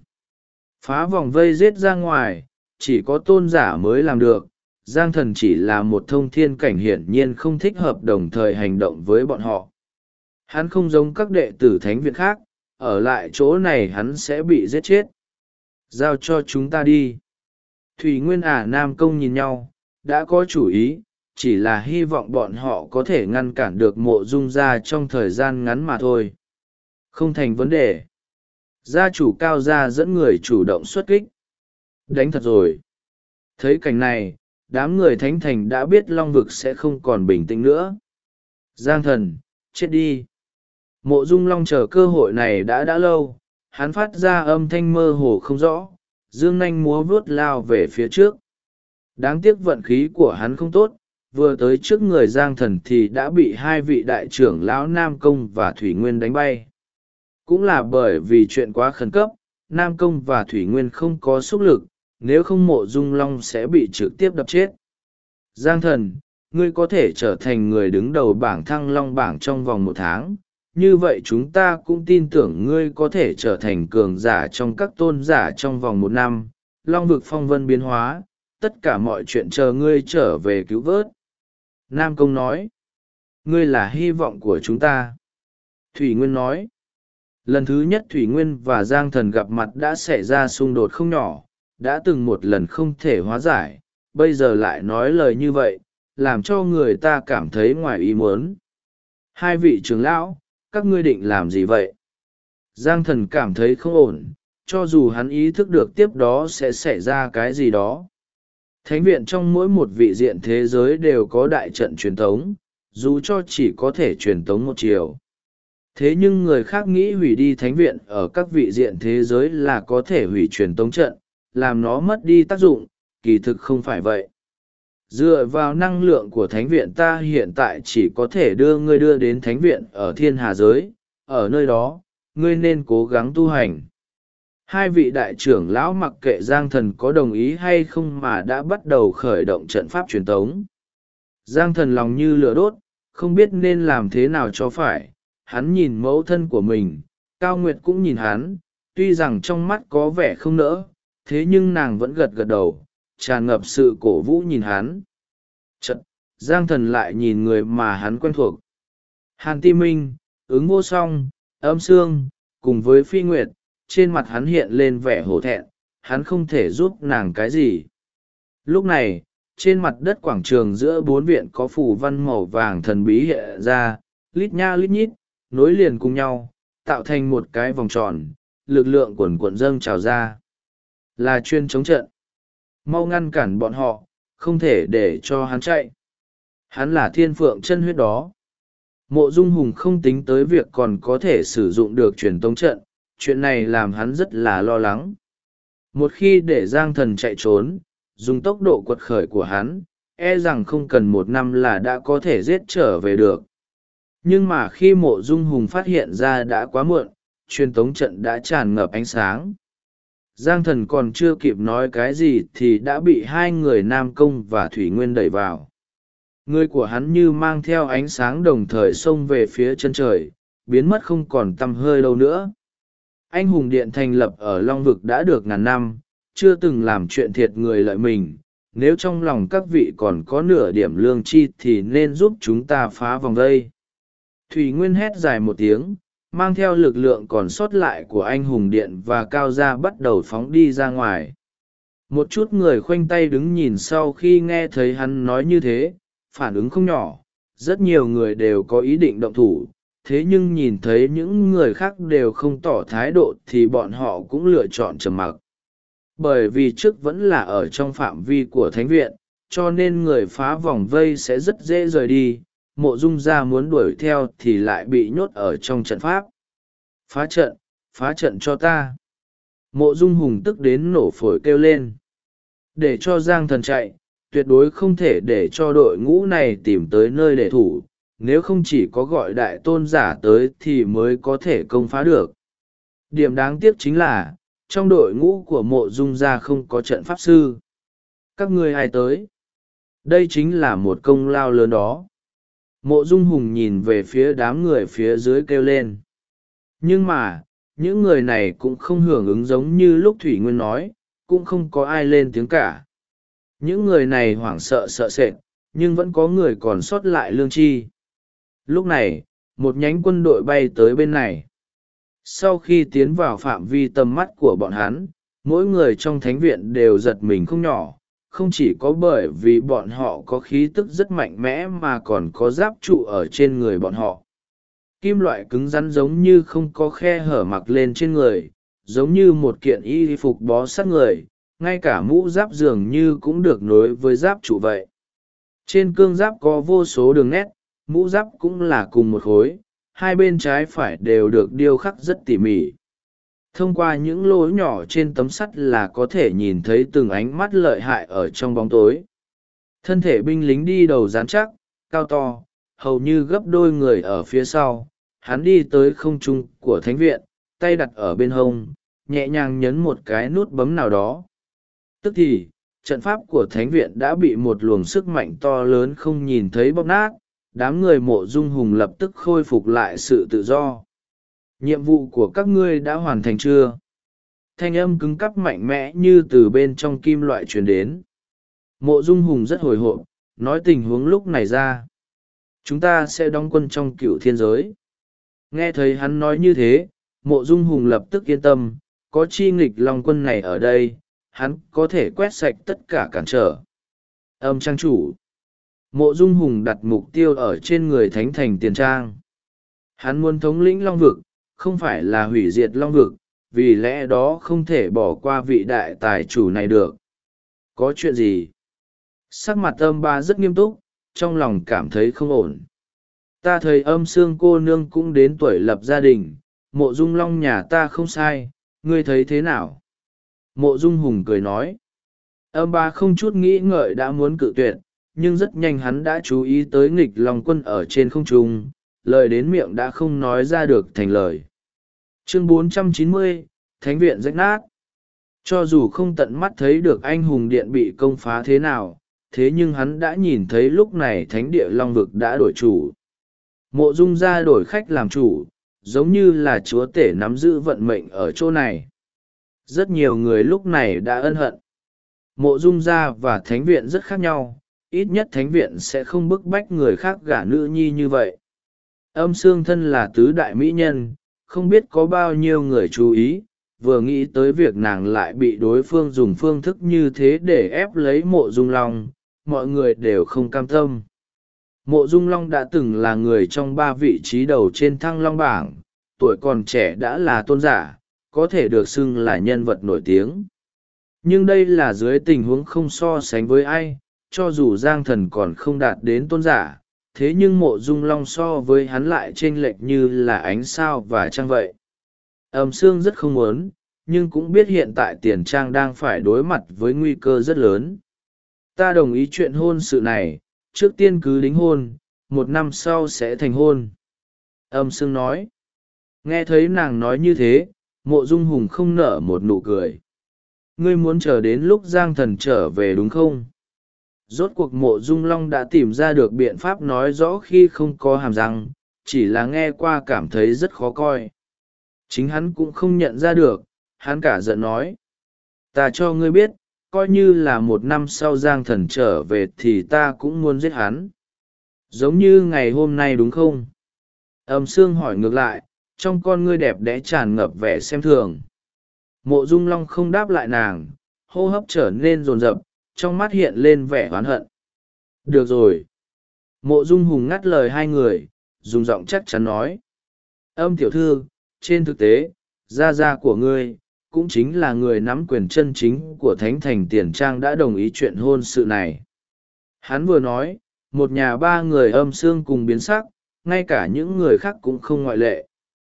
Phá vòng vây giết ra ngoài, chỉ có tôn giả mới làm được. Giang thần chỉ là một thông thiên cảnh hiển nhiên không thích hợp đồng thời hành động với bọn họ. Hắn không giống các đệ tử thánh viện khác, ở lại chỗ này hắn sẽ bị giết chết. Giao cho chúng ta đi. Thủy Nguyên Nam Công nhìn nhau, đã có chủ ý, chỉ là hy vọng bọn họ có thể ngăn cản được Mộ Dung gia trong thời gian ngắn mà thôi. Không thành vấn đề. Gia chủ Cao gia dẫn người chủ động xuất kích. Đánh thật rồi. Thấy cảnh này, đám người thánh thành đã biết Long Vực sẽ không còn bình tĩnh nữa. Giang thần, chết đi. Mộ Dung Long chờ cơ hội này đã lâu, hắn phát ra âm thanh mơ hồ không rõ, dương nanh múa vuốt lao về phía trước. Đáng tiếc vận khí của hắn không tốt, vừa tới trước người Giang thần thì đã bị hai vị đại trưởng lão Nam Công và Thủy Nguyên đánh bay. Cũng là bởi vì chuyện quá khẩn cấp, Nam Công và Thủy Nguyên không có sức lực, nếu không Mộ Dung Long sẽ bị trực tiếp đập chết. Giang thần, ngươi có thể trở thành người đứng đầu bảng Thăng Long bảng trong vòng 1 tháng, như vậy chúng ta cũng tin tưởng ngươi có thể trở thành cường giả trong các tôn giả trong vòng 1 năm. Long vực phong vân biến hóa, tất cả mọi chuyện chờ ngươi trở về cứu vớt. Nam Công nói, ngươi là hy vọng của chúng ta. Thủy Nguyên nói, lần thứ nhất Thủy Nguyên và Giang thần gặp mặt đã xảy ra xung đột không nhỏ, đã từng một lần không thể hóa giải, bây giờ lại nói lời như vậy, làm cho người ta cảm thấy ngoài ý muốn. Hai vị trưởng lão, các ngươi định làm gì vậy? Giang thần cảm thấy không ổn, cho dù hắn ý thức được tiếp đó sẽ xảy ra cái gì đó. Thánh viện trong mỗi một vị diện thế giới đều có đại trận truyền tống, dù cho chỉ có thể truyền tống một chiều. Thế nhưng người khác nghĩ hủy đi thánh viện ở các vị diện thế giới là có thể hủy truyền tống trận, làm nó mất đi tác dụng, kỳ thực không phải vậy. Dựa vào năng lượng của thánh viện ta hiện tại chỉ có thể đưa ngươi đưa đến thánh viện ở thiên hà giới, ở nơi đó, ngươi nên cố gắng tu hành. Hai vị đại trưởng lão mặc kệ Giang thần có đồng ý hay không mà đã bắt đầu khởi động trận pháp truyền tống. Giang thần lòng như lửa đốt, không biết nên làm thế nào cho phải. Hắn nhìn mẫu thân của mình, Cao Nguyệt cũng nhìn hắn, tuy rằng trong mắt có vẻ không nỡ, thế nhưng nàng vẫn gật gật đầu, tràn ngập sự cổ vũ nhìn hắn. Chật, Giang thần lại nhìn người mà hắn quen thuộc. Hàn Ti Minh, Ứng Vô Song, Âm Sương, cùng với Phi Nguyệt, trên mặt hắn hiện lên vẻ hổ thẹn, hắn không thể giúp nàng cái gì. Lúc này, trên mặt đất quảng trường giữa 4 viện có phù văn màu vàng thần bí hiện ra, lít nha lít nhít, nối liền cùng nhau, tạo thành một cái vòng tròn, lực lượng quần quận dâng trào ra. Là chuyên chống trận. Mau ngăn cản bọn họ, không thể để cho hắn chạy. Hắn là thiên phượng chân huyết đó. Mộ Dung Hùng không tính tới việc còn có thể sử dụng được truyền tống trận, chuyện này làm hắn rất là lo lắng. Một khi để Giang thần chạy trốn, dùng tốc độ quật khởi của hắn, e rằng không cần 1 năm là đã có thể giết trở về được. Nhưng mà khi Mộ Dung Hùng phát hiện ra đã quá muộn, truyền tống trận đã tràn ngập ánh sáng. Giang thần còn chưa kịp nói cái gì thì đã bị 2 người Nam Công và Thủy Nguyên đẩy vào. Người của hắn như mang theo ánh sáng đồng thời xông về phía chân trời, biến mất không còn tăm hơi đâu nữa. Anh hùng điện thành lập ở Long Vực đã được ngàn năm, chưa từng làm chuyện thiệt người lợi mình. Nếu trong lòng các vị còn có nửa điểm lương tri thì nên giúp chúng ta phá vòng vây. Thủy Nguyên hét dài một tiếng, mang theo lực lượng còn sót lại của anh hùng điện và Cao gia bắt đầu phóng đi ra ngoài. Một chút người khoanh tay đứng nhìn sau khi nghe thấy hắn nói như thế, phản ứng không nhỏ, rất nhiều người đều có ý định động thủ, thế nhưng nhìn thấy những người khác đều không tỏ thái độ thì bọn họ cũng lựa chọn trầm mặc. Bởi vì trước vẫn là ở trong phạm vi của thánh viện, cho nên người phá vòng vây sẽ rất dễ rời đi. Mộ Dung gia muốn đuổi theo thì lại bị nhốt ở trong trận pháp. Phá trận cho ta. Mộ Dung Hùng tức đến nổ phổi kêu lên. Để cho Giang thần chạy, tuyệt đối không thể để cho đội ngũ này tìm tới nơi để thủ, nếu không chỉ có gọi đại tôn giả tới thì mới có thể công phá được. Điểm đáng tiếc chính là, trong đội ngũ của Mộ Dung gia không có trận pháp sư. Các ngươi ai tới? Đây chính là một công lao lớn đó. Mộ Dung Hùng nhìn về phía đám người phía dưới kêu lên. Nhưng mà, những người này cũng không hưởng ứng giống như lúc Thủy Nguyên nói, cũng không có ai lên tiếng cả. Những người này hoảng sợ sợ sệt, nhưng vẫn có người còn sót lại lương tri. Lúc này, một nhánh quân đội bay tới bên này. Sau khi tiến vào phạm vi tầm mắt của bọn hắn, mỗi người trong thánh viện đều giật mình không nhỏ, không chỉ có bởi vì bọn họ có khí tức rất mạnh mẽ mà còn có giáp trụ ở trên người bọn họ. Kim loại cứng rắn giống như không có khe hở mặc lên trên người, giống như một kiện y phục bó sát người, ngay cả mũ giáp dường như cũng được nối với giáp trụ vậy. Trên cương giáp có vô số đường nét, mũ giáp cũng là cùng một khối, hai bên trái phải đều được điêu khắc rất tỉ mỉ. Thông qua những lỗ nhỏ trên tấm sắt là có thể nhìn thấy từng ánh mắt lợi hại ở trong bóng tối. Thân thể binh lính đi đầu rắn chắc, cao to, hầu như gấp đôi người ở phía sau. Hắn đi tới không trung của thánh viện, tay đặt ở bên hông, nhẹ nhàng nhấn một cái nút bấm nào đó. Tức thì, trận pháp của thánh viện đã bị một luồng sức mạnh to lớn không nhìn thấy bóp nát. Đám người Mộ Dung Hùng lập tức khôi phục lại sự tự do. Nhiệm vụ của các ngươi đã hoàn thành chưa? Thanh âm cứng cắp mạnh mẽ như từ bên trong kim loại truyền đến. Mộ Dung Hùng rất hồi hộp, nói tình huống lúc này ra. Chúng ta sẽ đóng quân trong Cửu Thiên giới. Nghe thấy hắn nói như thế, Mộ Dung Hùng lập tức yên tâm, có chi nghịch long quân này ở đây, hắn có thể quét sạch tất cả cản trở. Âm trang chủ. Mộ Dung Hùng đặt mục tiêu ở trên người Thánh Thành Tiền Trang. Hắn muốn thống lĩnh Long Vực, không phải là hủy diệt Long Vực, vì lẽ đó không thể bỏ qua vị đại tài chủ này được. Có chuyện gì? Sắc mặt Âm Ba rất nghiêm túc, trong lòng cảm thấy không ổn. Ta thấy Âm Sương cô nương cũng đến tuổi lập gia đình, Mộ Dung Long nhà ta không sai, ngươi thấy thế nào? Mộ Dung Hùng cười nói. Âm Ba không chút nghĩ ngợi đã muốn cự tuyệt, nhưng rất nhanh hắn đã chú ý tới nghịch long quân ở trên không trung, lời đến miệng đã không nói ra được thành lời. Chương 490, Thánh viện rách nát. Cho dù không tận mắt thấy được anh hùng điện bị công phá thế nào, thế nhưng hắn đã nhìn thấy lúc này thánh địa long vực đã đổi chủ. Mộ Dung gia đổi khách làm chủ, giống như là chúa tể nắm giữ vận mệnh ở chỗ này. Rất nhiều người lúc này đã ân hận. Mộ Dung gia và thánh viện rất khác nhau, ít nhất thánh viện sẽ không bức bách người khác gả nữ nhi như vậy. Âm Sương thân là tứ đại mỹ nhân, không biết có bao nhiêu người chú ý, vừa nghĩ tới việc nàng lại bị đối phương dùng phương thức như thế để ép lấy Mộ Dung Long, mọi người đều không cam tâm. Mộ Dung Long đã từng là người trong 3 vị trí đầu trên Thăng Long bảng, tuổi còn trẻ đã là tôn giả, có thể được xưng là nhân vật nổi tiếng. Nhưng đây là dưới tình huống không so sánh với ai, cho dù Giang Thần còn không đạt đến tôn giả, thế nhưng Mộ Dung Long so với hắn lại chênh lệch như là ánh sao và trăng vậy. Âm Sương rất không muốn, nhưng cũng biết hiện tại Tiền Trang đang phải đối mặt với nguy cơ rất lớn. Ta đồng ý chuyện hôn sự này, trước tiên cứ đính hôn, 1 năm sau sẽ thành hôn. Âm Sương nói. Nghe thấy nàng nói như thế, Mộ Dung Hùng không nở một nụ cười. Ngươi muốn chờ đến lúc Giang Thần trở về đúng không? Rốt cuộc Mộ Dung Long đã tìm ra được biện pháp nói rõ khi không có hàm răng, chỉ là nghe qua cảm thấy rất khó coi. Chính hắn cũng không nhận ra được, hắn cả giận nói. Ta cho ngươi biết, coi như là 1 năm sau Giang Thần trở về thì ta cũng muốn giết hắn. Giống như ngày hôm nay đúng không? Âm Sương hỏi ngược lại, trong con ngươi đẹp đẽ tràn ngập vẻ xem thường. Mộ Dung Long không đáp lại nàng, hô hấp trở nên rồn rập, trong mắt hiện lên vẻ oán hận. Được rồi. Mộ Dung Hùng ngắt lời hai người, dùng giọng chắc chắn nói. Âm tiểu thư, trên thực tế, gia gia của ngươi, cũng chính là người nắm quyền chân chính của Thánh Thành Tiền Trang đã đồng ý chuyện hôn sự này. Hắn vừa nói, một nhà 3 người Âm Sương cùng biến sắc, ngay cả những người khác cũng không ngoại lệ.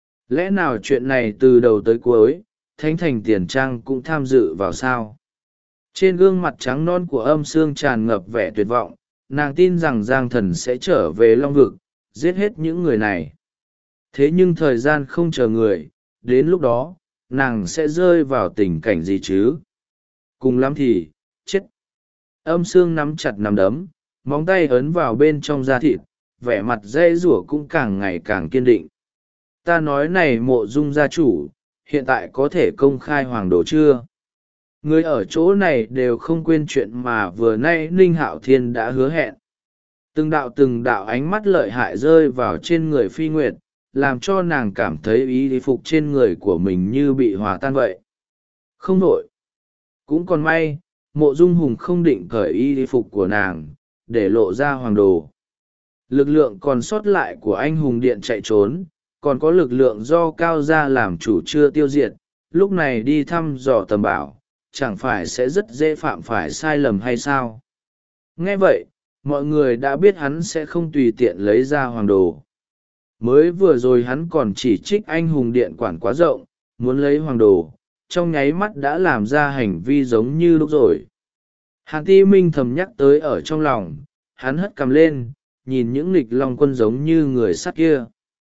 Lẽ nào chuyện này từ đầu tới cuối, Thánh Thành Tiền Trang cũng tham dự vào sao? Trên gương mặt trắng non của Âm Sương tràn ngập vẻ tuyệt vọng, nàng tin rằng Giang Thần sẽ trở về Long Vực, giết hết những người này. Thế nhưng thời gian không chờ người, đến lúc đó, nàng sẽ rơi vào tình cảnh gì chứ? Cùng lắm thì, chết. Âm Sương nắm chặt nắm đấm, móng tay ấn vào bên trong da thịt, vẻ mặt dễ rủa cũng càng ngày càng kiên định. Ta nói này Mộ Dung gia chủ, hiện tại có thể công khai hoàng đồ chưa? Người ở chỗ này đều không quên chuyện mà vừa nay Ninh Hạo Thiên đã hứa hẹn. Từng đạo ánh mắt lợi hại rơi vào trên người Phi Nguyệt, làm cho nàng cảm thấy y phục trên người của mình như bị hòa tan vậy. Không nổi. Cũng còn may, Mộ Dung Hùng không định cởi y phục của nàng, để lộ ra hoàng đồ. Lực lượng còn sót lại của anh hùng điện chạy trốn, còn có lực lượng do Cao Gia làm chủ chưa tiêu diệt, lúc này đi thăm dò tầm bảo, chẳng phải sẽ rất dễ phạm phải sai lầm hay sao? Nghe vậy, mọi người đã biết hắn sẽ không tùy tiện lấy ra hoàng đồ. Mới vừa rồi hắn còn chỉ trích anh hùng điện quản quá rộng, muốn lấy hoàng đồ, trong nháy mắt đã làm ra hành vi giống như lúc rồi. Hàn Ti Minh thầm nhắc tới ở trong lòng, hắn hất cằm lên, nhìn những nghịch long quân giống như người sắt kia.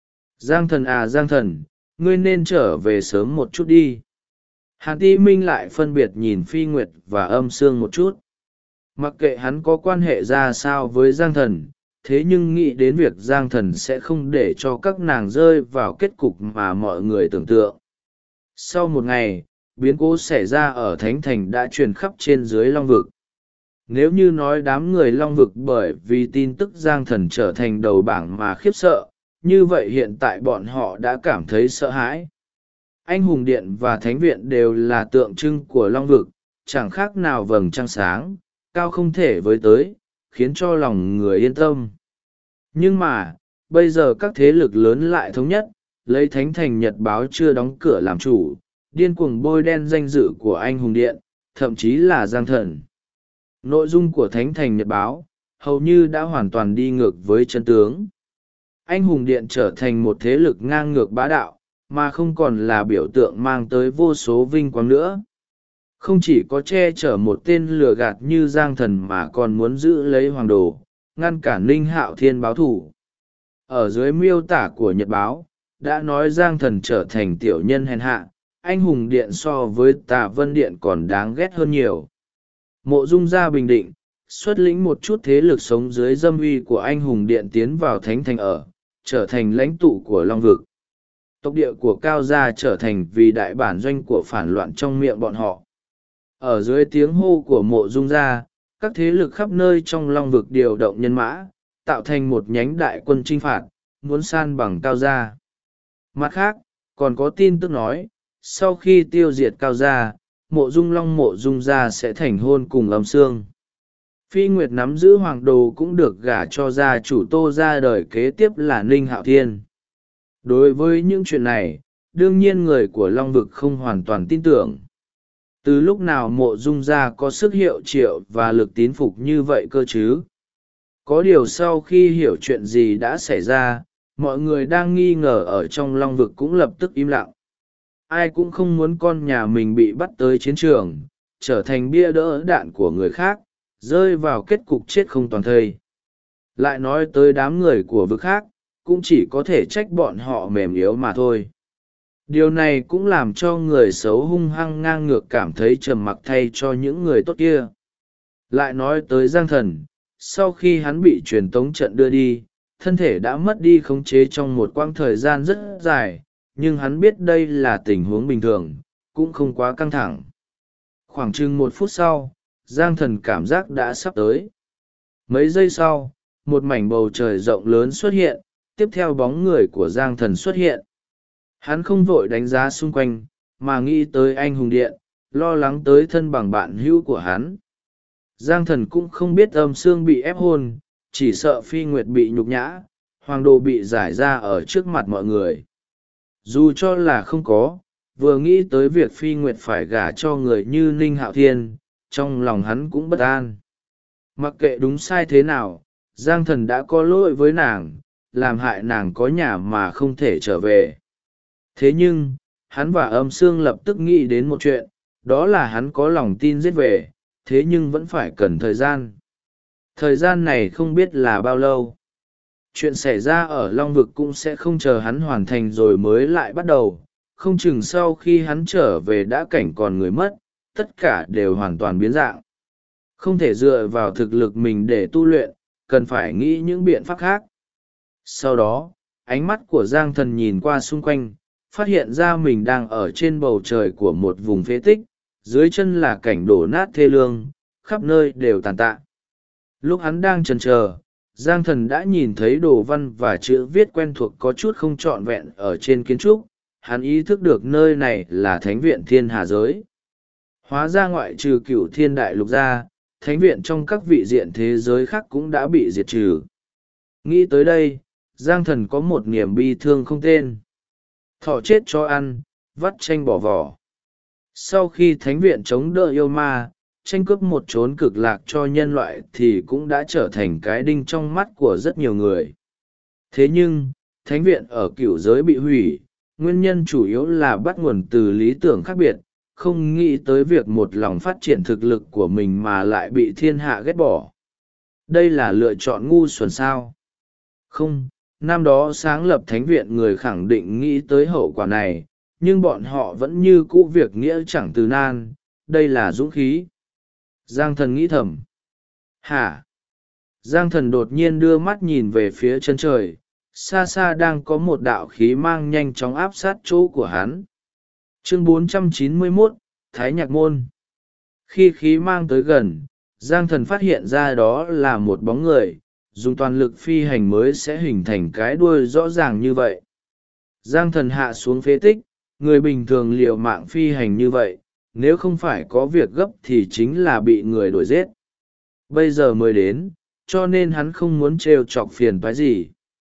Giang Thần à Giang Thần, ngươi nên trở về sớm một chút đi. Hàn Ti Minh lại phân biệt nhìn Phi Nguyệt và Âm Sương một chút. Mặc kệ hắn có quan hệ ra sao với Giang Thần, thế nhưng nghĩ đến việc Giang Thần sẽ không để cho các nàng rơi vào kết cục mà mọi người tưởng tượng. Sau một ngày, biến cố xảy ra ở Thánh Thành đã truyền khắp trên dưới Long Vực. Nếu như nói đám người Long Vực bởi vì tin tức Giang Thần trở thành đầu bảng mà khiếp sợ, như vậy hiện tại bọn họ đã cảm thấy sợ hãi. Anh hùng điện và thánh viện đều là tượng trưng của Long Vực, chẳng khác nào vầng trăng sáng, cao không thể với tới, khiến cho lòng người yên tâm. Nhưng mà, bây giờ các thế lực lớn lại thống nhất, lấy Thánh Thành Nhật Báo chưa đóng cửa làm chủ, điên cuồng bôi đen danh dự của anh hùng điện, thậm chí là Giang Thần. Nội dung của Thánh Thành Nhật Báo, hầu như đã hoàn toàn đi ngược với chân tướng. Anh hùng điện trở thành một thế lực ngang ngược bá đạo, mà không còn là biểu tượng mang tới vô số vinh quang nữa. Không chỉ có che chở một tên lừa gạt như Giang Thần mà còn muốn giữ lấy hoàng đồ, ngăn cản Ninh Hạo Thiên báo thủ. Ở dưới miêu tả của Nhật Báo, đã nói Giang Thần trở thành tiểu nhân hèn hạ, anh hùng điện so với Tà Vân Điện còn đáng ghét hơn nhiều. Mộ Dung gia bình định, xuất lĩnh một chút thế lực sống dưới dâm uy của anh hùng điện tiến vào Thánh Thành ở, trở thành lãnh tụ của Long Vực. Tộc địa của Cao Gia trở thành vì đại bản doanh của phản loạn trong miệng bọn họ. Ở dưới tiếng hô của Mộ Dung gia, các thế lực khắp nơi trong Long Vực điều động nhân mã, tạo thành một nhánh đại quân chinh phạt, muốn san bằng Cao Gia. Mặt khác, còn có tin tức nói, sau khi tiêu diệt Cao Gia, Mộ Dung gia sẽ thành hôn cùng Âm Sương. Phi Nguyệt nắm giữ hoàng đồ cũng được gả cho gia chủ Tô gia đời kế tiếp là Ninh Hạo Thiên. Đối với những chuyện này, đương nhiên người của Long Vực không hoàn toàn tin tưởng. Từ lúc nào Mộ Dung gia có sức hiệu triệu và lực tín phục như vậy cơ chứ? Có điều sau khi hiểu chuyện gì đã xảy ra, mọi người đang nghi ngờ ở trong Long Vực cũng lập tức im lặng. Ai cũng không muốn con nhà mình bị bắt tới chiến trường, trở thành bia đỡ đạn của người khác, rơi vào kết cục chết không toàn thây. Lại nói tới đám người của vực khác, cũng chỉ có thể trách bọn họ mềm yếu mà thôi. Điều này cũng làm cho người xấu hung hăng ngang ngược cảm thấy trầm mặc thay cho những người tốt kia. Lại nói tới Giang Thần, sau khi hắn bị truyền tống trận đưa đi, thân thể đã mất đi khống chế trong một quãng thời gian rất dài, nhưng hắn biết đây là tình huống bình thường, cũng không quá căng thẳng. Khoảng chừng 1 phút sau, Giang Thần cảm giác đã sắp tới. Mấy giây sau, một mảnh bầu trời rộng lớn xuất hiện, tiếp theo bóng người của Giang Thần xuất hiện. Hắn không vội đánh giá xung quanh, mà nghĩ tới anh hùng điện, lo lắng tới thân bằng bạn hữu của hắn. Giang Thần cũng không biết Âm Sương bị ép hôn, chỉ sợ Phi Nguyệt bị nhục nhã, hoàng đồ bị giải ra ở trước mặt mọi người. Dù cho là không có, vừa nghĩ tới việc Phi Nguyệt phải gả cho người như Ninh Hạo Thiên, trong lòng hắn cũng bất an. Mặc kệ đúng sai thế nào, Giang Thần đã có lỗi với nàng, làm hại nàng có nhà mà không thể trở về. Thế nhưng, hắn và Âm Sương lập tức nghĩ đến một chuyện, đó là hắn có lòng tin giết về, thế nhưng vẫn phải cần thời gian này không biết là bao lâu. Chuyện xảy ra ở Long Vực cũng sẽ không chờ hắn hoàn thành rồi mới lại bắt đầu, không chừng sau khi hắn trở về đã cảnh còn người mất, tất cả đều hoàn toàn biến dạng. Không thể dựa vào thực lực mình để tu luyện, cần phải nghĩ những biện pháp khác. Sau đó, ánh mắt của Giang Thần nhìn qua xung quanh, phát hiện ra mình đang ở trên bầu trời của một vùng phế tích, dưới chân là cảnh đổ nát thê lương, khắp nơi đều tàn tạ. Lúc hắn đang chần chờ, Giang Thần đã nhìn thấy đồ văn và chữ viết quen thuộc có chút không trọn vẹn ở trên kiến trúc, hắn ý thức được nơi này là Thánh viện Thiên Hà Giới. Hóa ra ngoại trừ Cửu Thiên Đại Lục ra, thánh viện trong các vị diện thế giới khác cũng đã bị diệt trừ. Nghĩ tới đây, Giang Thần có một niềm bi thương không tên. Thỏ chết cho ăn, vắt tranh bỏ vỏ. Sau khi thánh viện chống đỡ yêu ma, tranh cướp một chốn cực lạc cho nhân loại thì cũng đã trở thành cái đinh trong mắt của rất nhiều người. Thế nhưng, thánh viện ở cửu giới bị hủy, nguyên nhân chủ yếu là bắt nguồn từ lý tưởng khác biệt, không nghĩ tới việc một lòng phát triển thực lực của mình mà lại bị thiên hạ ghét bỏ. Đây là lựa chọn ngu xuẩn sao? Không, năm đó sáng lập thánh viện người khẳng định nghĩ tới hậu quả này, nhưng bọn họ vẫn như cũ việc nghĩa chẳng từ nan, đây là dũng khí. Giang Thần nghĩ thầm. Hả? Giang Thần đột nhiên đưa mắt nhìn về phía chân trời, xa xa đang có một đạo khí mang nhanh chóng áp sát chỗ của hắn. Chương 491, Thái Nhạc Môn. Khi khí mang tới gần, Giang Thần phát hiện ra đó là một bóng người, dùng toàn lực phi hành mới sẽ hình thành cái đuôi rõ ràng như vậy. Giang Thần hạ xuống phế tích, người bình thường liều mạng phi hành như vậy, nếu không phải có việc gấp thì chính là bị người đuổi giết. Bây giờ mới đến, cho nên hắn không muốn trêu chọc phiền phái gì.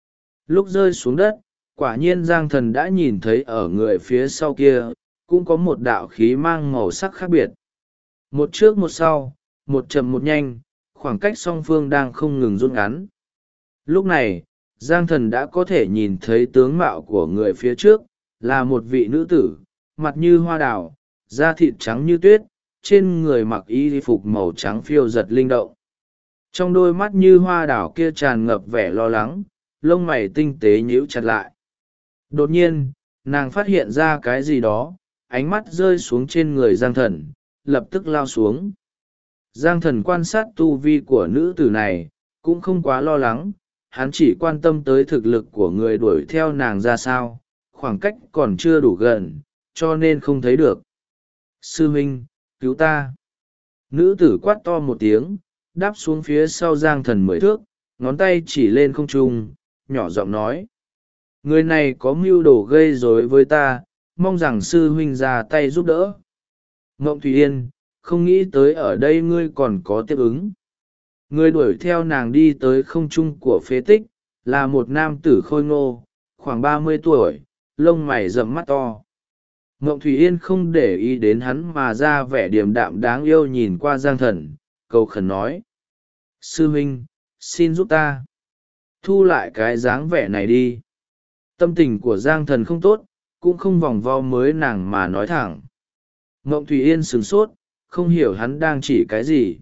Lúc rơi xuống đất, quả nhiên Giang Thần đã nhìn thấy ở người phía sau kia, cũng có một đạo khí mang màu sắc khác biệt. Một trước một sau, một chậm một nhanh, khoảng cách song phương đang không ngừng rút ngắn. Lúc này, Giang Thần đã có thể nhìn thấy tướng mạo của người phía trước, là một vị nữ tử, mặt như hoa đào, da thịt trắng như tuyết, trên người mặc y phục màu trắng phiêu giật linh động. Trong đôi mắt như hoa đào kia tràn ngập vẻ lo lắng, lông mày tinh tế nhíu chặt lại. Đột nhiên, nàng phát hiện ra cái gì đó, ánh mắt rơi xuống trên người Giang Thần, lập tức lao xuống. Giang Thần quan sát tu vi của nữ tử này, cũng không quá lo lắng, hắn chỉ quan tâm tới thực lực của người đuổi theo nàng ra sao, khoảng cách còn chưa đủ gần, cho nên không thấy được. Sư huynh, cứu ta. Nữ tử quát to một tiếng, đáp xuống phía sau Giang Thần 10 thước, ngón tay chỉ lên không trung, nhỏ giọng nói. Người này có mưu đồ gây rối với ta, mong rằng sư huynh ra tay giúp đỡ. Ngộng Thủy Yên, không nghĩ tới ở đây ngươi còn có tiếp ứng. Người đuổi theo nàng đi tới không trung của phế tích, là một nam tử khôi ngô, khoảng 30 tuổi, lông mày rậm mắt to. Ngộng Thủy Yên không để ý đến hắn mà ra vẻ điềm đạm đáng yêu nhìn qua Giang Thần, cầu khẩn nói. Sư huynh, xin giúp ta. Thu lại cái dáng vẻ này đi. Tâm tình của Giang Thần không tốt, cũng không vòng vo mới nàng mà nói thẳng. Ngộng Thủy Yên sửng sốt, không hiểu hắn đang chỉ cái gì.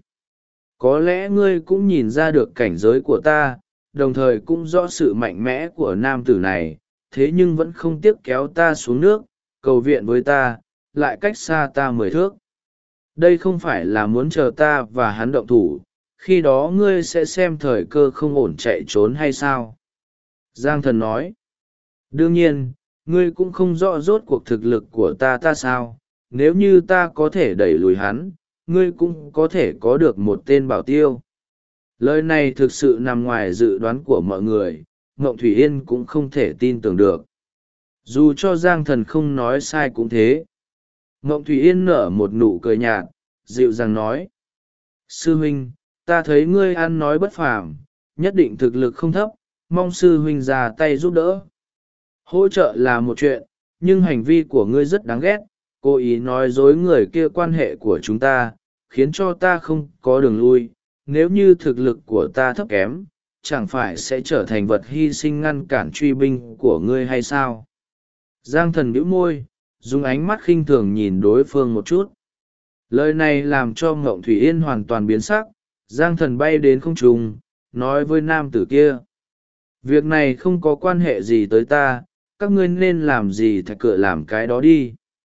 Có lẽ ngươi cũng nhìn ra được cảnh giới của ta, đồng thời cũng rõ sự mạnh mẽ của nam tử này, thế nhưng vẫn không tiếc kéo ta xuống nước, cầu viện với ta, lại cách xa ta 10 thước. Đây không phải là muốn chờ ta và hắn động thủ, khi đó ngươi sẽ xem thời cơ không ổn chạy trốn hay sao? Giang Thần nói. Đương nhiên, ngươi cũng không rõ rốt cuộc thực lực của ta sao, nếu như ta có thể đẩy lùi hắn, ngươi cũng có thể có được một tên bảo tiêu. Lời này thực sự nằm ngoài dự đoán của mọi người, Ngộng Thủy Yên cũng không thể tin tưởng được. Dù cho Giang Thần không nói sai cũng thế. Ngộng Thủy Yên nở một nụ cười nhạt, dịu dàng nói. Sư huynh, ta thấy ngươi ăn nói bất phàm, nhất định thực lực không thấp, mong sư huynh ra tay giúp đỡ. Hỗ trợ là một chuyện, nhưng hành vi của ngươi rất đáng ghét, cố ý nói dối người kia quan hệ của chúng ta, khiến cho ta không có đường lui. Nếu như thực lực của ta thấp kém, chẳng phải sẽ trở thành vật hy sinh ngăn cản truy binh của ngươi hay sao? Giang Thần bĩu môi, dùng ánh mắt khinh thường nhìn đối phương một chút. Lời này làm cho Mộng Thủy Yên hoàn toàn biến sắc. Giang Thần bay đến không trung, nói với nam tử kia: việc này không có quan hệ gì tới ta, các ngươi nên làm gì thì cứ làm cái đó đi.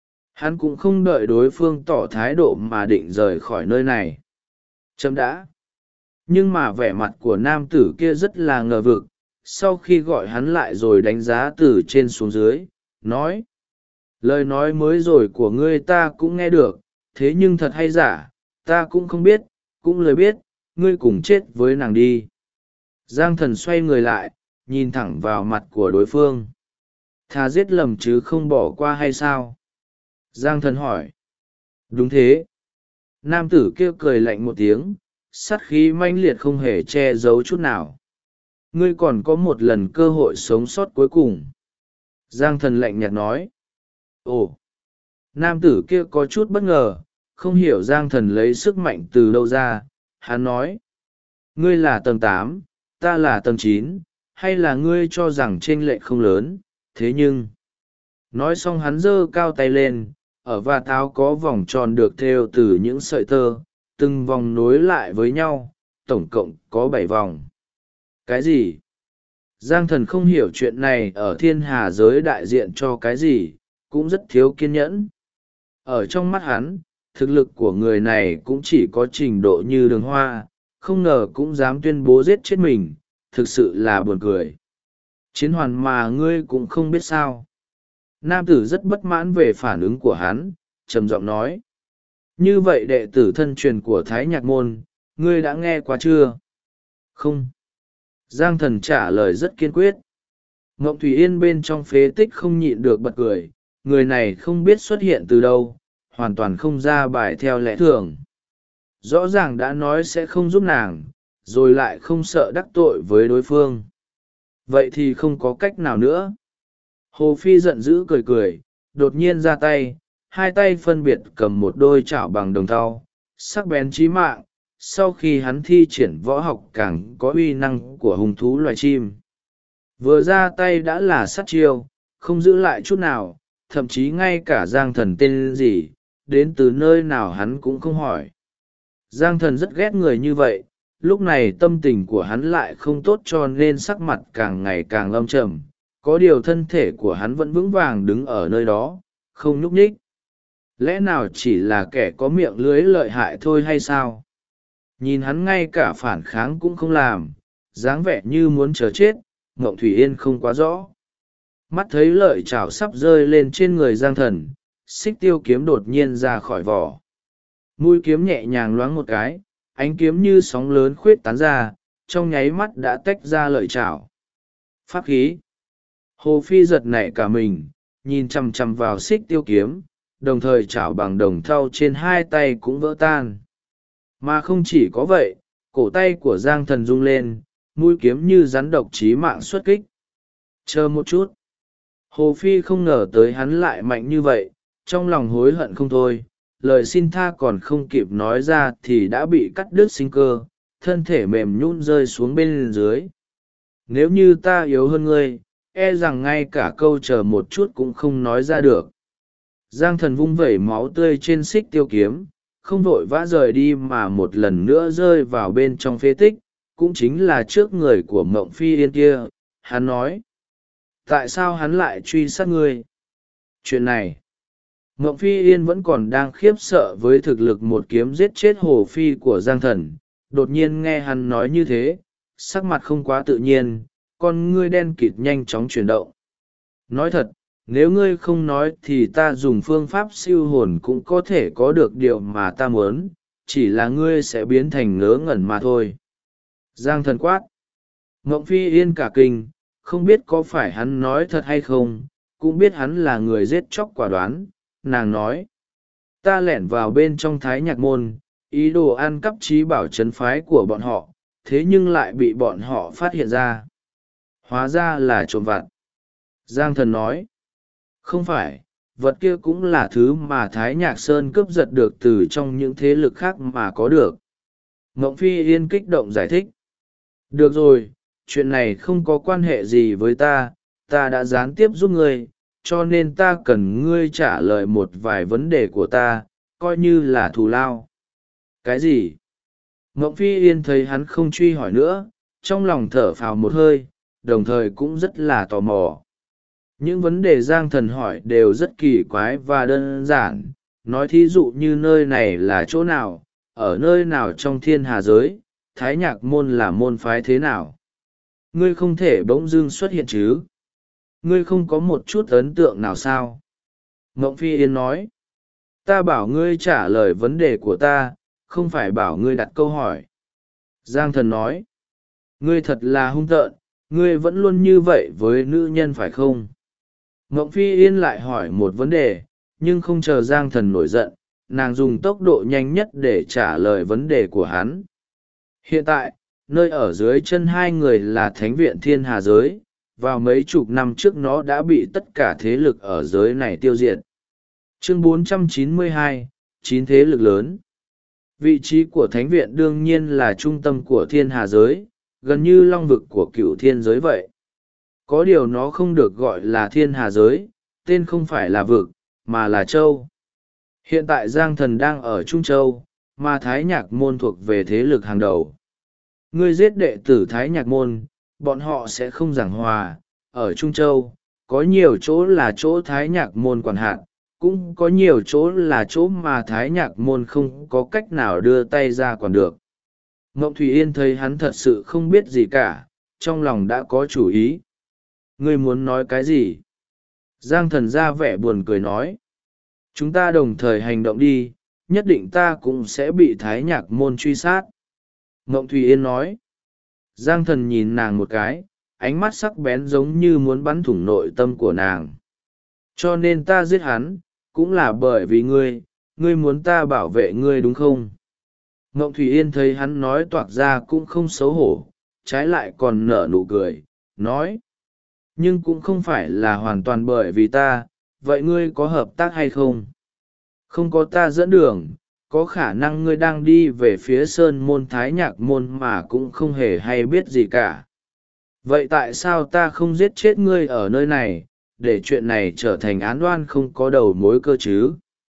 Hắn cũng không đợi đối phương tỏ thái độ mà định rời khỏi nơi này. Chấm đã. Nhưng mà vẻ mặt của nam tử kia rất là ngờ vực, sau khi gọi hắn lại rồi đánh giá từ trên xuống dưới, nói: lời nói mới rồi của ngươi ta cũng nghe được, thế nhưng thật hay giả, ta cũng không biết, cũng lười biết, ngươi cùng chết với nàng đi. Giang Thần xoay người lại, nhìn thẳng vào mặt của đối phương. Thà giết lầm chứ không bỏ qua hay sao? Giang Thần hỏi. Đúng thế. Nam tử kia cười lạnh một tiếng, sát khí mãnh liệt không hề che giấu chút nào. Ngươi còn có một lần cơ hội sống sót cuối cùng. Giang Thần lạnh nhạt nói. Ồ! Nam tử kia có chút bất ngờ, không hiểu Giang Thần lấy sức mạnh từ đâu ra. Hắn nói: ngươi là tầng 8, ta là tầng 9, hay là ngươi cho rằng chênh lệch không lớn, thế nhưng... Nói xong hắn giơ cao tay lên, ở vạt áo có vòng tròn được thêu từ những sợi tơ, từng vòng nối lại với nhau, tổng cộng có 7 vòng. Cái gì? Giang Thần không hiểu chuyện này ở thiên hà giới đại diện cho cái gì, cũng rất thiếu kiên nhẫn. Ở trong mắt hắn, thực lực của người này cũng chỉ có trình độ như Đường Hoa, không ngờ cũng dám tuyên bố giết chết mình, thực sự là buồn cười. Chiến hoàn mà ngươi cũng không biết sao. Nam tử rất bất mãn về phản ứng của hắn, trầm giọng nói: như vậy đệ tử thân truyền của Thái Nhạc Môn, ngươi đã nghe qua chưa? Không. Giang Thần trả lời rất kiên quyết. Ngộng Thủy Yên bên trong phế tích không nhịn được bật cười, người này không biết xuất hiện từ đâu, hoàn toàn không ra bài theo lẽ thường. Rõ ràng đã nói sẽ không giúp nàng, rồi lại không sợ đắc tội với đối phương. Vậy thì không có cách nào nữa. Hồ Phi giận dữ cười cười, đột nhiên ra tay, hai tay phân biệt cầm một đôi chảo bằng đồng thau, sắc bén chí mạng. Sau khi hắn thi triển võ học càng có uy năng của hung thú loài chim. Vừa ra tay đã là sát chiêu, không giữ lại chút nào, thậm chí ngay cả Giang Thần tên gì, đến từ nơi nào hắn cũng không hỏi. Giang Thần rất ghét người như vậy, lúc này tâm tình của hắn lại không tốt cho nên sắc mặt càng ngày càng âm trầm, có điều thân thể của hắn vẫn vững vàng đứng ở nơi đó, không nhúc nhích. Lẽ nào chỉ là kẻ có miệng lưới lợi hại thôi hay sao? Nhìn hắn ngay cả phản kháng cũng không làm, dáng vẻ như muốn chờ chết, Ngộng Thủy Yên không quá rõ. Mắt thấy lợi chảo sắp rơi lên trên người Giang Thần, xích tiêu kiếm đột nhiên ra khỏi vỏ. Mũi kiếm nhẹ nhàng loáng một cái, ánh kiếm như sóng lớn khuyết tán ra, trong nháy mắt đã tách ra lợi chảo. Pháp khí. Hồ Phi giật nảy cả mình, nhìn chằm chằm vào xích tiêu kiếm, đồng thời chảo bằng đồng thau trên hai tay cũng vỡ tan. Mà không chỉ có vậy, cổ tay của Giang Thần rung lên, mũi kiếm như rắn độc chí mạng xuất kích. Chờ một chút. Hồ Phi không ngờ tới hắn lại mạnh như vậy, trong lòng hối hận không thôi, lời xin tha còn không kịp nói ra thì đã bị cắt đứt sinh cơ, thân thể mềm nhũn rơi xuống bên dưới. Nếu như ta yếu hơn ngươi, e rằng ngay cả câu chờ một chút cũng không nói ra được. Giang Thần vung vẩy máu tươi trên xích tiêu kiếm, không vội vã rời đi mà một lần nữa rơi vào bên trong phế tích, cũng chính là trước người của Mộng Phi Yên kia. Hắn nói: tại sao hắn lại truy sát ngươi? Chuyện này, Mộng Phi Yên vẫn còn đang khiếp sợ với thực lực một kiếm giết chết Hồ Phi của Giang Thần, đột nhiên nghe hắn nói như thế, sắc mặt không quá tự nhiên, con ngươi đen kịt nhanh chóng chuyển động. Nói thật, nếu ngươi không nói thì ta dùng phương pháp siêu hồn cũng có thể có được điều mà ta muốn, chỉ là ngươi sẽ biến thành ngớ ngẩn mà thôi. Giang Thần quát. Mộng Phi Yên cả kinh, không biết có phải hắn nói thật hay không, cũng biết hắn là người giết chóc quả đoán. Nàng nói: ta lẻn vào bên trong Thái Nhạc Môn, ý đồ ăn cắp trí bảo trấn phái của bọn họ, thế nhưng lại bị bọn họ phát hiện ra. Hóa ra là trộm vặt. Giang Thần nói: không phải, vật kia cũng là thứ mà Thái Nhạc Sơn cướp giật được từ trong những thế lực khác mà có được. Mộng Phi Yên kích động giải thích: được rồi, chuyện này không có quan hệ gì với ta, ta đã gián tiếp giúp ngươi, cho nên ta cần ngươi trả lời một vài vấn đề của ta, coi như là thù lao. Cái gì? Mộng Phi Yên thấy hắn không truy hỏi nữa, trong lòng thở phào một hơi, đồng thời cũng rất là tò mò. Những vấn đề Giang Thần hỏi đều rất kỳ quái và đơn giản, nói thí dụ như nơi này là chỗ nào, ở nơi nào trong thiên hà giới, Thái Nhạc Môn là môn phái thế nào. Ngươi không thể bỗng dưng xuất hiện chứ? Ngươi không có một chút ấn tượng nào sao? Mộng Phi Yên nói, ta bảo ngươi trả lời vấn đề của ta, không phải bảo ngươi đặt câu hỏi. Giang Thần nói, ngươi thật là hung tợn, ngươi vẫn luôn như vậy với nữ nhân phải không? Mộng Phi Yên lại hỏi một vấn đề, nhưng không chờ Giang Thần nổi giận, nàng dùng tốc độ nhanh nhất để trả lời vấn đề của hắn. Hiện tại, nơi ở dưới chân hai người là Thánh viện Thiên Hà Giới, vào mấy chục năm trước nó đã bị tất cả thế lực ở giới này tiêu diệt. Chương 492, 9 thế lực lớn. Vị trí của Thánh viện đương nhiên là trung tâm của Thiên Hà Giới, gần như long vực của Cửu Thiên Giới vậy. Có điều nó không được gọi là Thiên Hà Giới, tên không phải là vực, mà là châu. Hiện tại Giang Thần đang ở Trung Châu, mà Thái Nhạc Môn thuộc về thế lực hàng đầu. Ngươi giết đệ tử Thái Nhạc Môn, bọn họ sẽ không giảng hòa. Ở Trung Châu, có nhiều chỗ là chỗ Thái Nhạc Môn quản hạt, cũng có nhiều chỗ là chỗ mà Thái Nhạc Môn không có cách nào đưa tay ra quản được. Mộng Thủy Yên thấy hắn thật sự không biết gì cả, trong lòng đã có chủ ý. Ngươi muốn nói cái gì? Giang Thần ra vẻ buồn cười nói. Chúng ta đồng thời hành động đi, nhất định ta cũng sẽ bị Thái Nhạc Môn truy sát. Mộng Thủy Yên nói. Giang Thần nhìn nàng một cái, ánh mắt sắc bén giống như muốn bắn thủng nội tâm của nàng. Cho nên ta giết hắn, cũng là bởi vì ngươi muốn ta bảo vệ ngươi đúng không? Mộng Thủy Yên thấy hắn nói toạc ra cũng không xấu hổ, trái lại còn nở nụ cười, nói. Nhưng cũng không phải là hoàn toàn bởi vì ta, vậy ngươi có hợp tác hay không? Không có ta dẫn đường, có khả năng ngươi đang đi về phía Sơn Môn Thái Nhạc Môn mà cũng không hề hay biết gì cả. Vậy tại sao ta không giết chết ngươi ở nơi này, để chuyện này trở thành án oan không có đầu mối cơ chứ?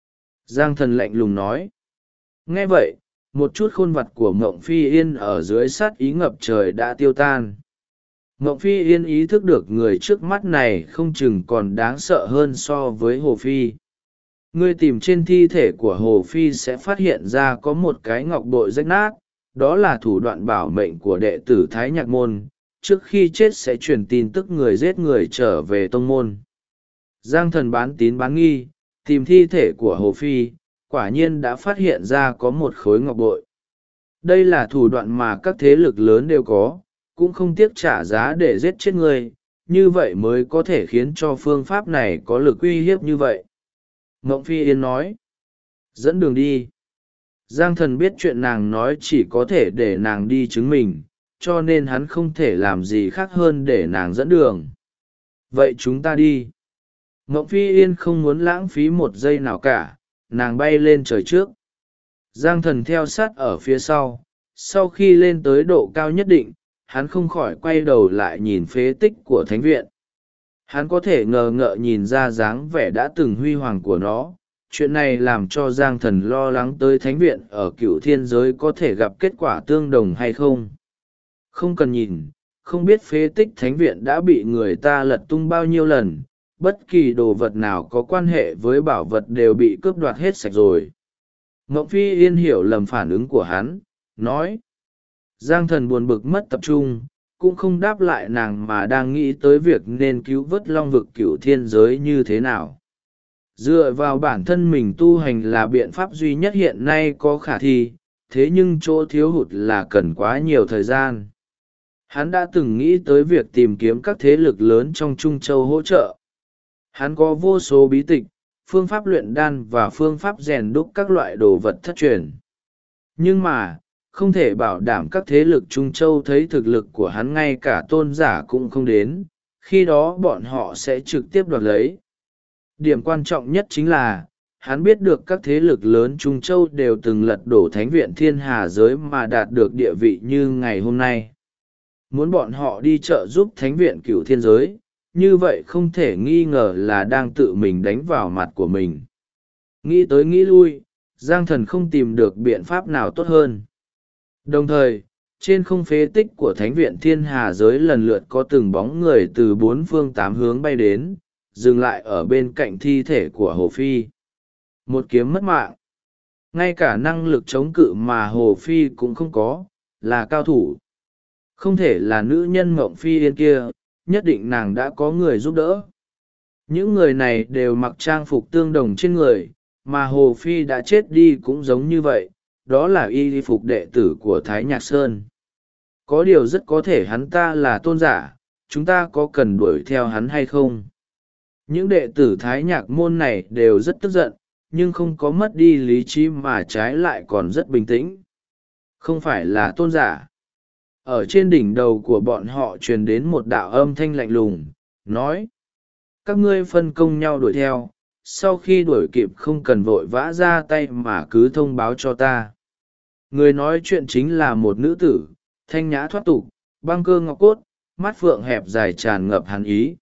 Giang Thần lạnh lùng nói. Nghe vậy, một chút khuôn vặt của Mộng Phi Yên ở dưới sát ý ngập trời đã tiêu tan. Mộng Phi Yên ý thức được người trước mắt này không chừng còn đáng sợ hơn so với Hồ Phi. Ngươi tìm trên thi thể của Hồ Phi sẽ phát hiện ra có một cái ngọc bội rách nát, đó là thủ đoạn bảo mệnh của đệ tử Thái Nhạc Môn, trước khi chết sẽ truyền tin tức người giết người trở về tông môn. Giang Thần bán tín bán nghi, tìm thi thể của Hồ Phi, quả nhiên đã phát hiện ra có một khối ngọc bội. Đây là thủ đoạn mà các thế lực lớn đều có, cũng không tiếc trả giá để giết chết người, như vậy mới có thể khiến cho phương pháp này có lực uy hiếp như vậy. Mộng Phi Yên nói, dẫn đường đi. Giang Thần biết chuyện nàng nói chỉ có thể để nàng đi chứng minh, cho nên hắn không thể làm gì khác hơn để nàng dẫn đường. Vậy chúng ta đi. Mộng Phi Yên không muốn lãng phí một giây nào cả, nàng bay lên trời trước. Giang Thần theo sát ở phía sau khi lên tới độ cao nhất định, hắn không khỏi quay đầu lại nhìn phế tích của thánh viện. Hắn có thể ngờ ngợ nhìn ra dáng vẻ đã từng huy hoàng của nó. Chuyện này làm cho Giang Thần lo lắng tới thánh viện ở Cửu Thiên Giới có thể gặp kết quả tương đồng hay không. Không cần nhìn, không biết phế tích thánh viện đã bị người ta lật tung bao nhiêu lần, bất kỳ đồ vật nào có quan hệ với bảo vật đều bị cướp đoạt hết sạch rồi. Mộng Phi Yên hiểu lầm phản ứng của hắn, nói. Giang Thần buồn bực mất tập trung, cũng không đáp lại nàng mà đang nghĩ tới việc nên cứu vớt long vực Cửu Thiên Giới như thế nào. Dựa vào bản thân mình tu hành là biện pháp duy nhất hiện nay có khả thi, thế nhưng chỗ thiếu hụt là cần quá nhiều thời gian. Hắn đã từng nghĩ tới việc tìm kiếm các thế lực lớn trong Trung Châu hỗ trợ. Hắn có vô số bí tịch, phương pháp luyện đan và phương pháp rèn đúc các loại đồ vật thất truyền. Nhưng mà, không thể bảo đảm các thế lực Trung Châu thấy thực lực của hắn ngay cả tôn giả cũng không đến, khi đó bọn họ sẽ trực tiếp đoạt lấy. Điểm quan trọng nhất chính là, hắn biết được các thế lực lớn Trung Châu đều từng lật đổ Thánh viện Thiên Hà Giới mà đạt được địa vị như ngày hôm nay. Muốn bọn họ đi trợ giúp Thánh viện Cửu Thiên Giới, như vậy không thể nghi ngờ là đang tự mình đánh vào mặt của mình. Nghĩ tới nghĩ lui, Giang Thần không tìm được biện pháp nào tốt hơn. Đồng thời, trên không phế tích của Thánh viện Thiên Hà giới lần lượt có từng bóng người từ bốn phương tám hướng bay đến, dừng lại ở bên cạnh thi thể của Hồ Phi. Một kiếm mất mạng. Ngay cả năng lực chống cự mà Hồ Phi cũng không có, là cao thủ. Không thể là nữ nhân Mộng Phi Yên kia, nhất định nàng đã có người giúp đỡ. Những người này đều mặc trang phục tương đồng trên người, mà Hồ Phi đã chết đi cũng giống như vậy, đó là y phục đệ tử của Thái Nhạc Sơn. Có điều rất có thể hắn ta là tôn giả, chúng ta có cần đuổi theo hắn hay không? Những đệ tử Thái Nhạc môn này đều rất tức giận, nhưng không có mất đi lý trí mà trái lại còn rất bình tĩnh. Không phải là tôn giả. Ở trên đỉnh đầu của bọn họ truyền đến một đạo âm thanh lạnh lùng, nói: các ngươi phân công nhau đuổi theo, sau khi đuổi kịp không cần vội vã ra tay mà cứ thông báo cho ta. Người nói chuyện chính là một nữ tử, thanh nhã thoát tục, băng cơ ngọc cốt, mắt phượng hẹp dài tràn ngập hàn ý.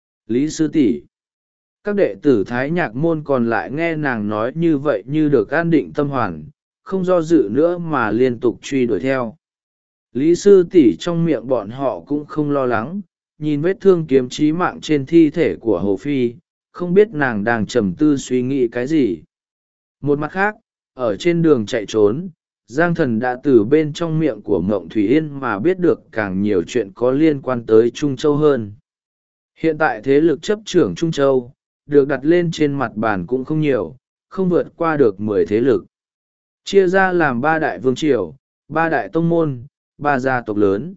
Lý sư tỷ. Các đệ tử Thái Nhạc môn còn lại nghe nàng nói như vậy như được an định tâm hoàn, không do dự nữa mà liên tục truy đuổi theo. Lý sư tỷ trong miệng bọn họ cũng không lo lắng, nhìn vết thương kiếm chí mạng trên thi thể của Hồ Phi, không biết nàng đang trầm tư suy nghĩ cái gì. Một mặt khác, ở trên đường chạy trốn, Giang Thần đã từ bên trong miệng của Mộng Thủy Yên mà biết được càng nhiều chuyện có liên quan tới Trung Châu hơn. Hiện tại thế lực chấp trưởng Trung Châu, được đặt lên trên mặt bàn cũng không nhiều, không vượt qua được 10 thế lực. Chia ra làm 3 đại vương triều, 3 đại tông môn, 3 gia tộc lớn.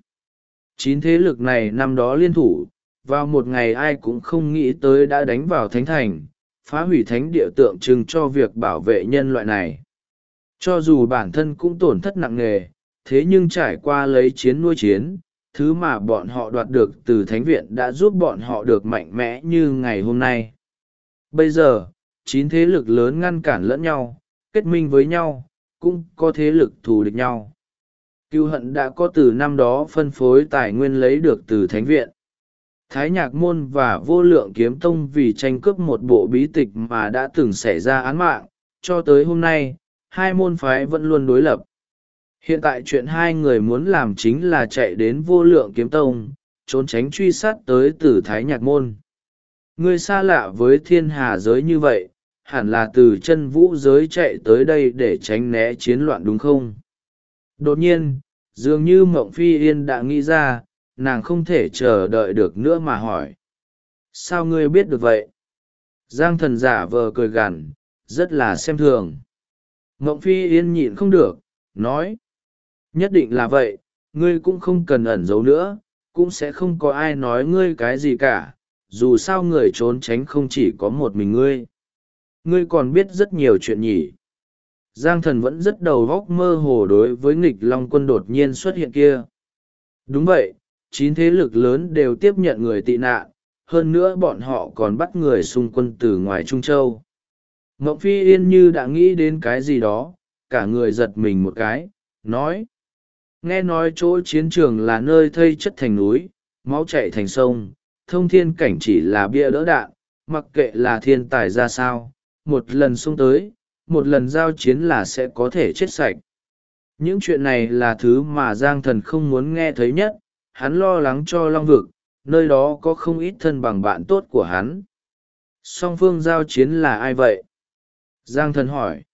9 thế lực này năm đó liên thủ, vào một ngày ai cũng không nghĩ tới đã đánh vào Thánh Thành, phá hủy thánh địa tượng trưng cho việc bảo vệ nhân loại này. Cho dù bản thân cũng tổn thất nặng nề, thế nhưng trải qua lấy chiến nuôi chiến, thứ mà bọn họ đoạt được từ Thánh viện đã giúp bọn họ được mạnh mẽ như ngày hôm nay. Bây giờ, 9 thế lực lớn ngăn cản lẫn nhau, kết minh với nhau, cũng có thế lực thù địch nhau. Cưu hận đã có từ năm đó phân phối tài nguyên lấy được từ Thánh viện. Thái Nhạc môn và Vô Lượng kiếm tông vì tranh cướp một bộ bí tịch mà đã từng xảy ra án mạng, cho tới hôm nay, hai môn phái vẫn luôn đối lập. Hiện tại chuyện hai người muốn làm chính là chạy đến Vô Lượng kiếm tông, trốn tránh truy sát tới từ Thái Nhạc môn. Ngươi xa lạ với Thiên Hà giới như vậy, hẳn là từ Chân Vũ giới chạy tới đây để tránh né chiến loạn đúng không? Đột nhiên, dường như Mộng Phi Yên đã nghĩ ra, nàng không thể chờ đợi được nữa mà hỏi: sao ngươi biết được vậy? Giang Thần giả vờ cười gằn, rất là xem thường. Mộng Phi Yên nhịn không được, nói: nhất định là vậy, ngươi cũng không cần ẩn giấu nữa, cũng sẽ không có ai nói ngươi cái gì cả, dù sao người trốn tránh không chỉ có một mình ngươi. Ngươi còn biết rất nhiều chuyện nhỉ. Giang Thần vẫn rất đầu óc mơ hồ đối với nghịch long quân đột nhiên xuất hiện kia. Đúng vậy, 9 thế lực lớn đều tiếp nhận người tị nạn, hơn nữa bọn họ còn bắt người xung quân từ ngoài Trung Châu. Mộng Phi Yên như đã nghĩ đến cái gì đó, cả người giật mình một cái, nói: nghe nói chỗ chiến trường là nơi thây chất thành núi, máu chảy thành sông, thông thiên cảnh chỉ là bia đỡ đạn, mặc kệ là thiên tài ra sao, một lần xông tới, một lần giao chiến là sẽ có thể chết sạch. Những chuyện này là thứ mà Giang Thần không muốn nghe thấy nhất, hắn lo lắng cho Long Vực, nơi đó có không ít thân bằng bạn tốt của hắn. Song phương giao chiến là ai vậy? Giang Thần hỏi.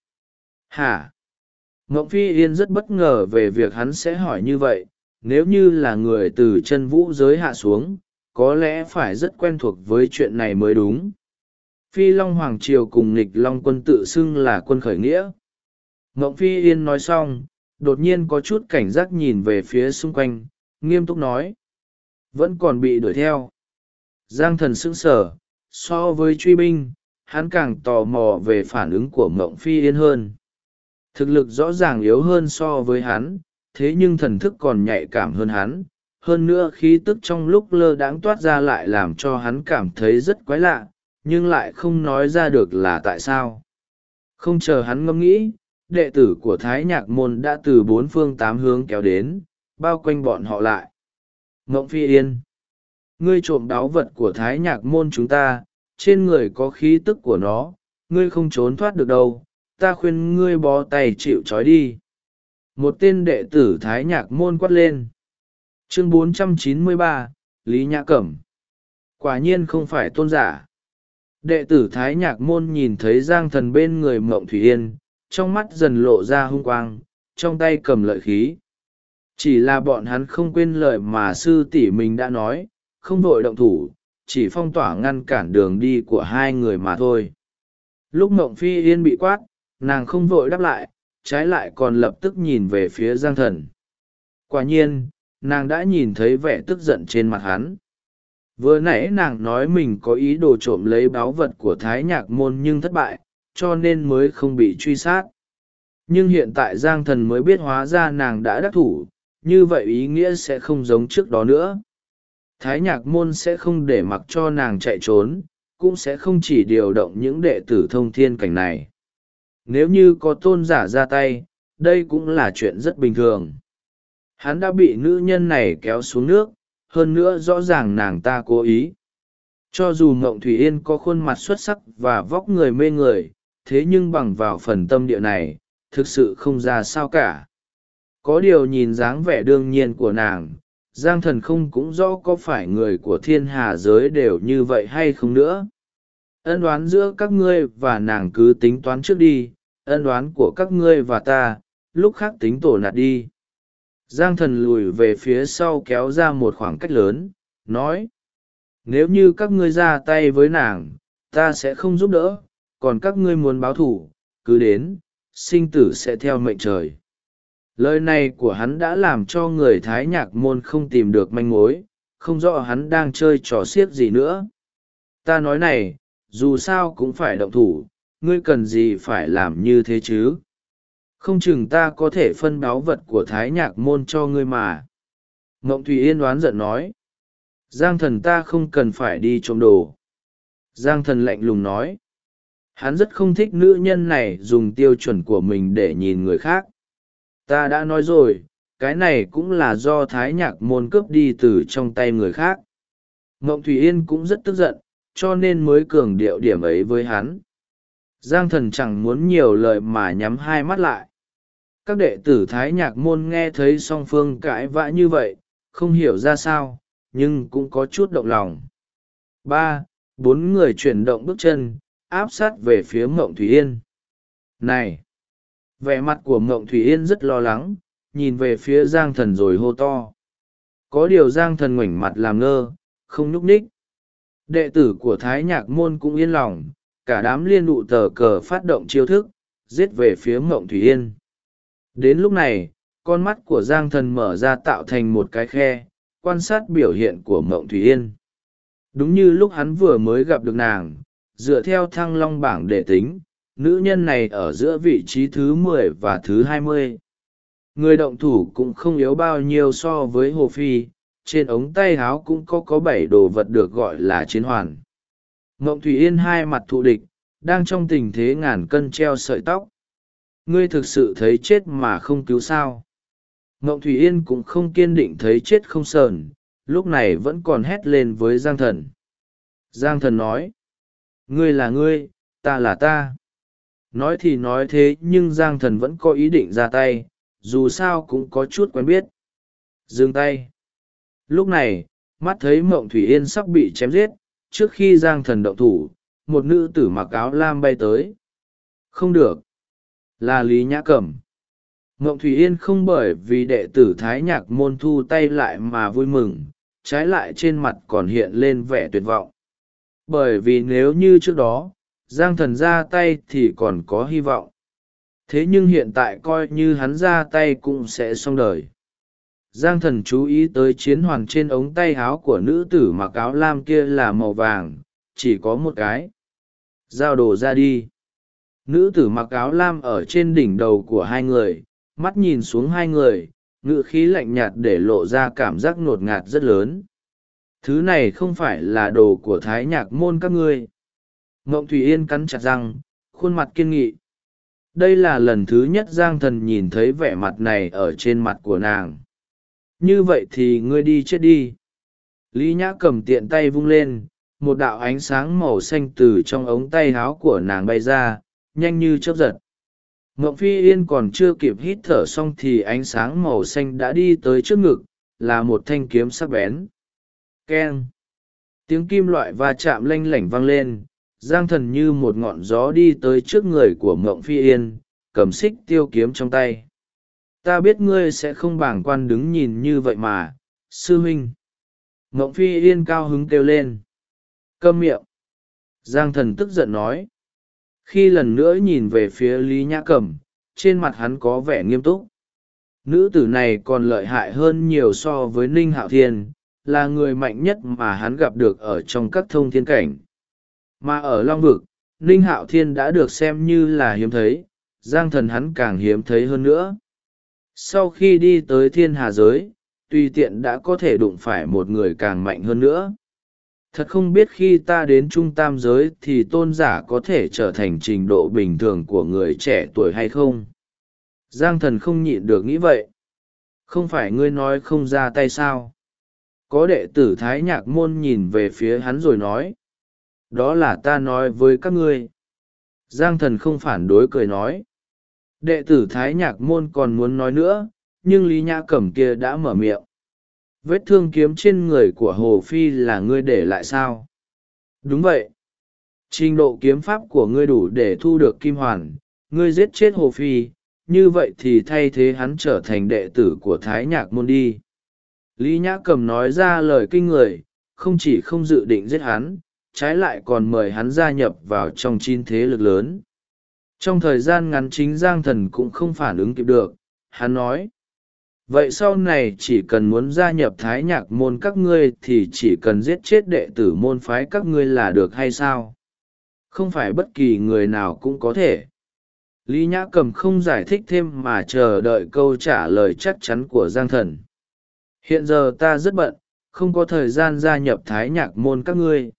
Hả? Mộng Phi Yên rất bất ngờ về việc hắn sẽ hỏi như vậy, nếu như là người từ Chân Vũ giới hạ xuống, có lẽ phải rất quen thuộc với chuyện này mới đúng. Phi Long Hoàng Triều cùng nghịch Long quân tự xưng là quân khởi nghĩa. Mộng Phi Yên nói xong, đột nhiên có chút cảnh giác nhìn về phía xung quanh, nghiêm túc nói: vẫn còn bị đuổi theo. Giang Thần sững sờ, so với truy binh, hắn càng tò mò về phản ứng của Mộng Phi Yên hơn. Thực lực rõ ràng yếu hơn so với hắn, thế nhưng thần thức còn nhạy cảm hơn hắn. Hơn nữa khí tức trong lúc lơ đãng toát ra lại làm cho hắn cảm thấy rất quái lạ, nhưng lại không nói ra được là tại sao. Không chờ hắn ngẫm nghĩ, đệ tử của Thái Nhạc môn đã từ 4 phương 8 hướng kéo đến, bao quanh bọn họ lại. Mộng Phi Yên, ngươi trộm báu vật của Thái Nhạc môn chúng ta, trên người có khí tức của nó, ngươi không trốn thoát được đâu, ta khuyên ngươi bó tay chịu trói đi. Một tên đệ tử Thái Nhạc Môn quát lên. Chương 493, Lý Nhã Cẩm. Quả nhiên không phải tôn giả. Đệ tử Thái Nhạc Môn nhìn thấy Giang Thần bên người Mộng Thủy Yên, trong mắt dần lộ ra hung quang, trong tay cầm lợi khí. Chỉ là bọn hắn không quên lời mà sư tỷ mình đã nói, không vội động thủ, chỉ phong tỏa ngăn cản đường đi của hai người mà thôi. Lúc Mộng Phi Yên bị quát, nàng không vội đáp lại, trái lại còn lập tức nhìn về phía Giang Thần. Quả nhiên, nàng đã nhìn thấy vẻ tức giận trên mặt hắn. Vừa nãy nàng nói mình có ý đồ trộm lấy báu vật của Thái Nhạc Môn nhưng thất bại, cho nên mới không bị truy sát. Nhưng hiện tại Giang Thần mới biết hóa ra nàng đã đắc thủ, như vậy ý nghĩa sẽ không giống trước đó nữa. Thái Nhạc Môn sẽ không để mặc cho nàng chạy trốn, cũng sẽ không chỉ điều động những đệ tử thông thiên cảnh này. Nếu như có tôn giả ra tay, đây cũng là chuyện rất bình thường. Hắn đã bị nữ nhân này kéo xuống nước, hơn nữa rõ ràng nàng ta cố ý. Cho dù Ngộng Thủy Yên có khuôn mặt xuất sắc và vóc người mê người, thế nhưng bằng vào phần tâm địa này, thực sự không ra sao cả. Có điều nhìn dáng vẻ đương nhiên của nàng, Giang Thần không cũng rõ có phải người của thiên hà giới đều như vậy hay không nữa. Ân oán giữa các ngươi và nàng cứ tính toán trước đi, ân oán của các ngươi và ta, lúc khác tính tổ nạt đi. Giang Thần lùi về phía sau kéo ra một khoảng cách lớn, nói. Nếu như các ngươi ra tay với nàng, ta sẽ không giúp đỡ, còn các ngươi muốn báo thù, cứ đến, sinh tử sẽ theo mệnh trời. Lời này của hắn đã làm cho người Thái Nhạc Môn không tìm được manh mối, không rõ hắn đang chơi trò xiếc gì nữa. Ta nói này, dù sao cũng phải động thủ, ngươi cần gì phải làm như thế chứ? Không chừng ta có thể phân báu vật của Thái Nhạc Môn cho ngươi mà. Ngộng Thủy Yên đoán giận nói. Giang Thần ta không cần phải đi trộm đồ. Giang Thần lạnh lùng nói. Hắn rất không thích nữ nhân này dùng tiêu chuẩn của mình để nhìn người khác. Ta đã nói rồi, cái này cũng là do Thái Nhạc Môn cướp đi từ trong tay người khác. Ngộng Thủy Yên cũng rất tức giận, cho nên mới cường điệu điểm ấy với hắn. Giang Thần chẳng muốn nhiều lời mà nhắm hai mắt lại. Các đệ tử Thái Nhạc Môn nghe thấy song phương cãi vã như vậy, không hiểu ra sao, nhưng cũng có chút động lòng. 4 người chuyển động bước chân, áp sát về phía Mộng Thủy Yên. Này! Vẻ mặt của Mộng Thủy Yên rất lo lắng, nhìn về phía Giang Thần rồi hô to. Có điều Giang Thần ngoảnh mặt làm ngơ, không nhúc nhích. Đệ tử của Thái Nhạc Môn cũng yên lòng, cả đám liên đụ tờ cờ phát động chiêu thức, giết về phía Mộng Thủy Yên. Đến lúc này, con mắt của Giang Thần mở ra tạo thành một cái khe, quan sát biểu hiện của Mộng Thủy Yên. Đúng như lúc hắn vừa mới gặp được nàng, dựa theo Thăng Long bảng để tính, nữ nhân này ở giữa vị trí thứ 10 và thứ 20. Người động thủ cũng không yếu bao nhiêu so với Hồ Phi, trên ống tay áo cũng có 7 đồ vật được gọi là chiến hoàn. Mộng Thủy Yên hai mặt thù địch, đang trong tình thế ngàn cân treo sợi tóc. Ngươi thực sự thấy chết mà không cứu sao? Mộng Thủy Yên cũng không kiên định thấy chết không sờn, lúc này vẫn còn hét lên với Giang Thần. Giang Thần nói, ngươi là ngươi, ta là ta. Nói thì nói thế nhưng Giang Thần vẫn có ý định ra tay, dù sao cũng có chút quen biết. Dừng tay. Lúc này, mắt thấy Mộng Thủy Yên sắp bị chém giết, trước khi Giang Thần động thủ, một nữ tử mặc áo lam bay tới. Không được. Là Lý Nhã Cẩm. Mộng Thủy Yên không bởi vì đệ tử Thái Nhạc Môn thu tay lại mà vui mừng, trái lại trên mặt còn hiện lên vẻ tuyệt vọng. Bởi vì nếu như trước đó, Giang Thần ra tay thì còn có hy vọng. Thế nhưng hiện tại coi như hắn ra tay cũng sẽ xong đời. Giang Thần chú ý tới chiến hoàn trên ống tay áo của nữ tử mặc áo lam kia là màu vàng, chỉ có một cái. Giao đồ ra đi. Nữ tử mặc áo lam ở trên đỉnh đầu của hai người, mắt nhìn xuống hai người, ngữ khí lạnh nhạt để lộ ra cảm giác ngột ngạt rất lớn. Thứ này không phải là đồ của Thái Nhạc Môn các ngươi. Mộng Thủy Yên cắn chặt răng, khuôn mặt kiên nghị. Đây là lần thứ nhất Giang Thần nhìn thấy vẻ mặt này ở trên mặt của nàng. Như vậy thì ngươi đi chết đi. Lý Nhã cầm tiện tay vung lên, một đạo ánh sáng màu xanh từ trong ống tay áo của nàng bay ra, nhanh như chớp giật. Mộng Phi Yên còn chưa kịp hít thở xong thì ánh sáng màu xanh đã đi tới trước ngực, là một thanh kiếm sắc bén. Keng! Tiếng kim loại va chạm lanh lảnh vang lên. Giang Thần như một ngọn gió đi tới trước người của Mộng Phi Yên, cầm xích tiêu kiếm trong tay. Ta biết ngươi sẽ không bàng quan đứng nhìn như vậy mà, sư huynh. Mộng Phi Yên cao hứng kêu lên. Câm miệng! Giang Thần tức giận nói. Khi lần nữa nhìn về phía Lý Nhã Cẩm, trên mặt hắn có vẻ nghiêm túc. Nữ tử này còn lợi hại hơn nhiều so với Ninh Hạo Thiên, là người mạnh nhất mà hắn gặp được ở trong các thông thiên cảnh. Mà ở Long Vực, Ninh Hạo Thiên đã được xem như là hiếm thấy, Giang Thần hắn càng hiếm thấy hơn nữa. Sau khi đi tới thiên hà giới, tùy tiện đã có thể đụng phải một người càng mạnh hơn nữa. Thật không biết khi ta đến trung tam giới thì tôn giả có thể trở thành trình độ bình thường của người trẻ tuổi hay không. Giang Thần không nhịn được nghĩ vậy. Không phải ngươi nói không ra tay sao? Có đệ tử Thái Nhạc Môn nhìn về phía hắn rồi nói. Đó là ta nói với các ngươi. Giang Thần không phản đối cười nói. Đệ tử Thái Nhạc Môn còn muốn nói nữa, nhưng Lý Nhã Cẩm kia đã mở miệng. Vết thương kiếm trên người của Hồ Phi là ngươi để lại sao? Đúng vậy. Trình độ kiếm pháp của ngươi đủ để thu được kim hoàn, ngươi giết chết Hồ Phi, như vậy thì thay thế hắn trở thành đệ tử của Thái Nhạc Môn đi. Lý Nhã Cẩm nói ra lời kinh người, không chỉ không dự định giết hắn, trái lại còn mời hắn gia nhập vào trong chín thế lực lớn. Trong thời gian ngắn chính Giang Thần cũng không phản ứng kịp được, hắn nói. Vậy sau này chỉ cần muốn gia nhập Thái Nhạc Môn các ngươi thì chỉ cần giết chết đệ tử môn phái các ngươi là được hay sao? Không phải bất kỳ người nào cũng có thể. Lý Nhã Cẩm không giải thích thêm mà chờ đợi câu trả lời chắc chắn của Giang Thần. Hiện giờ ta rất bận, không có thời gian gia nhập Thái Nhạc Môn các ngươi.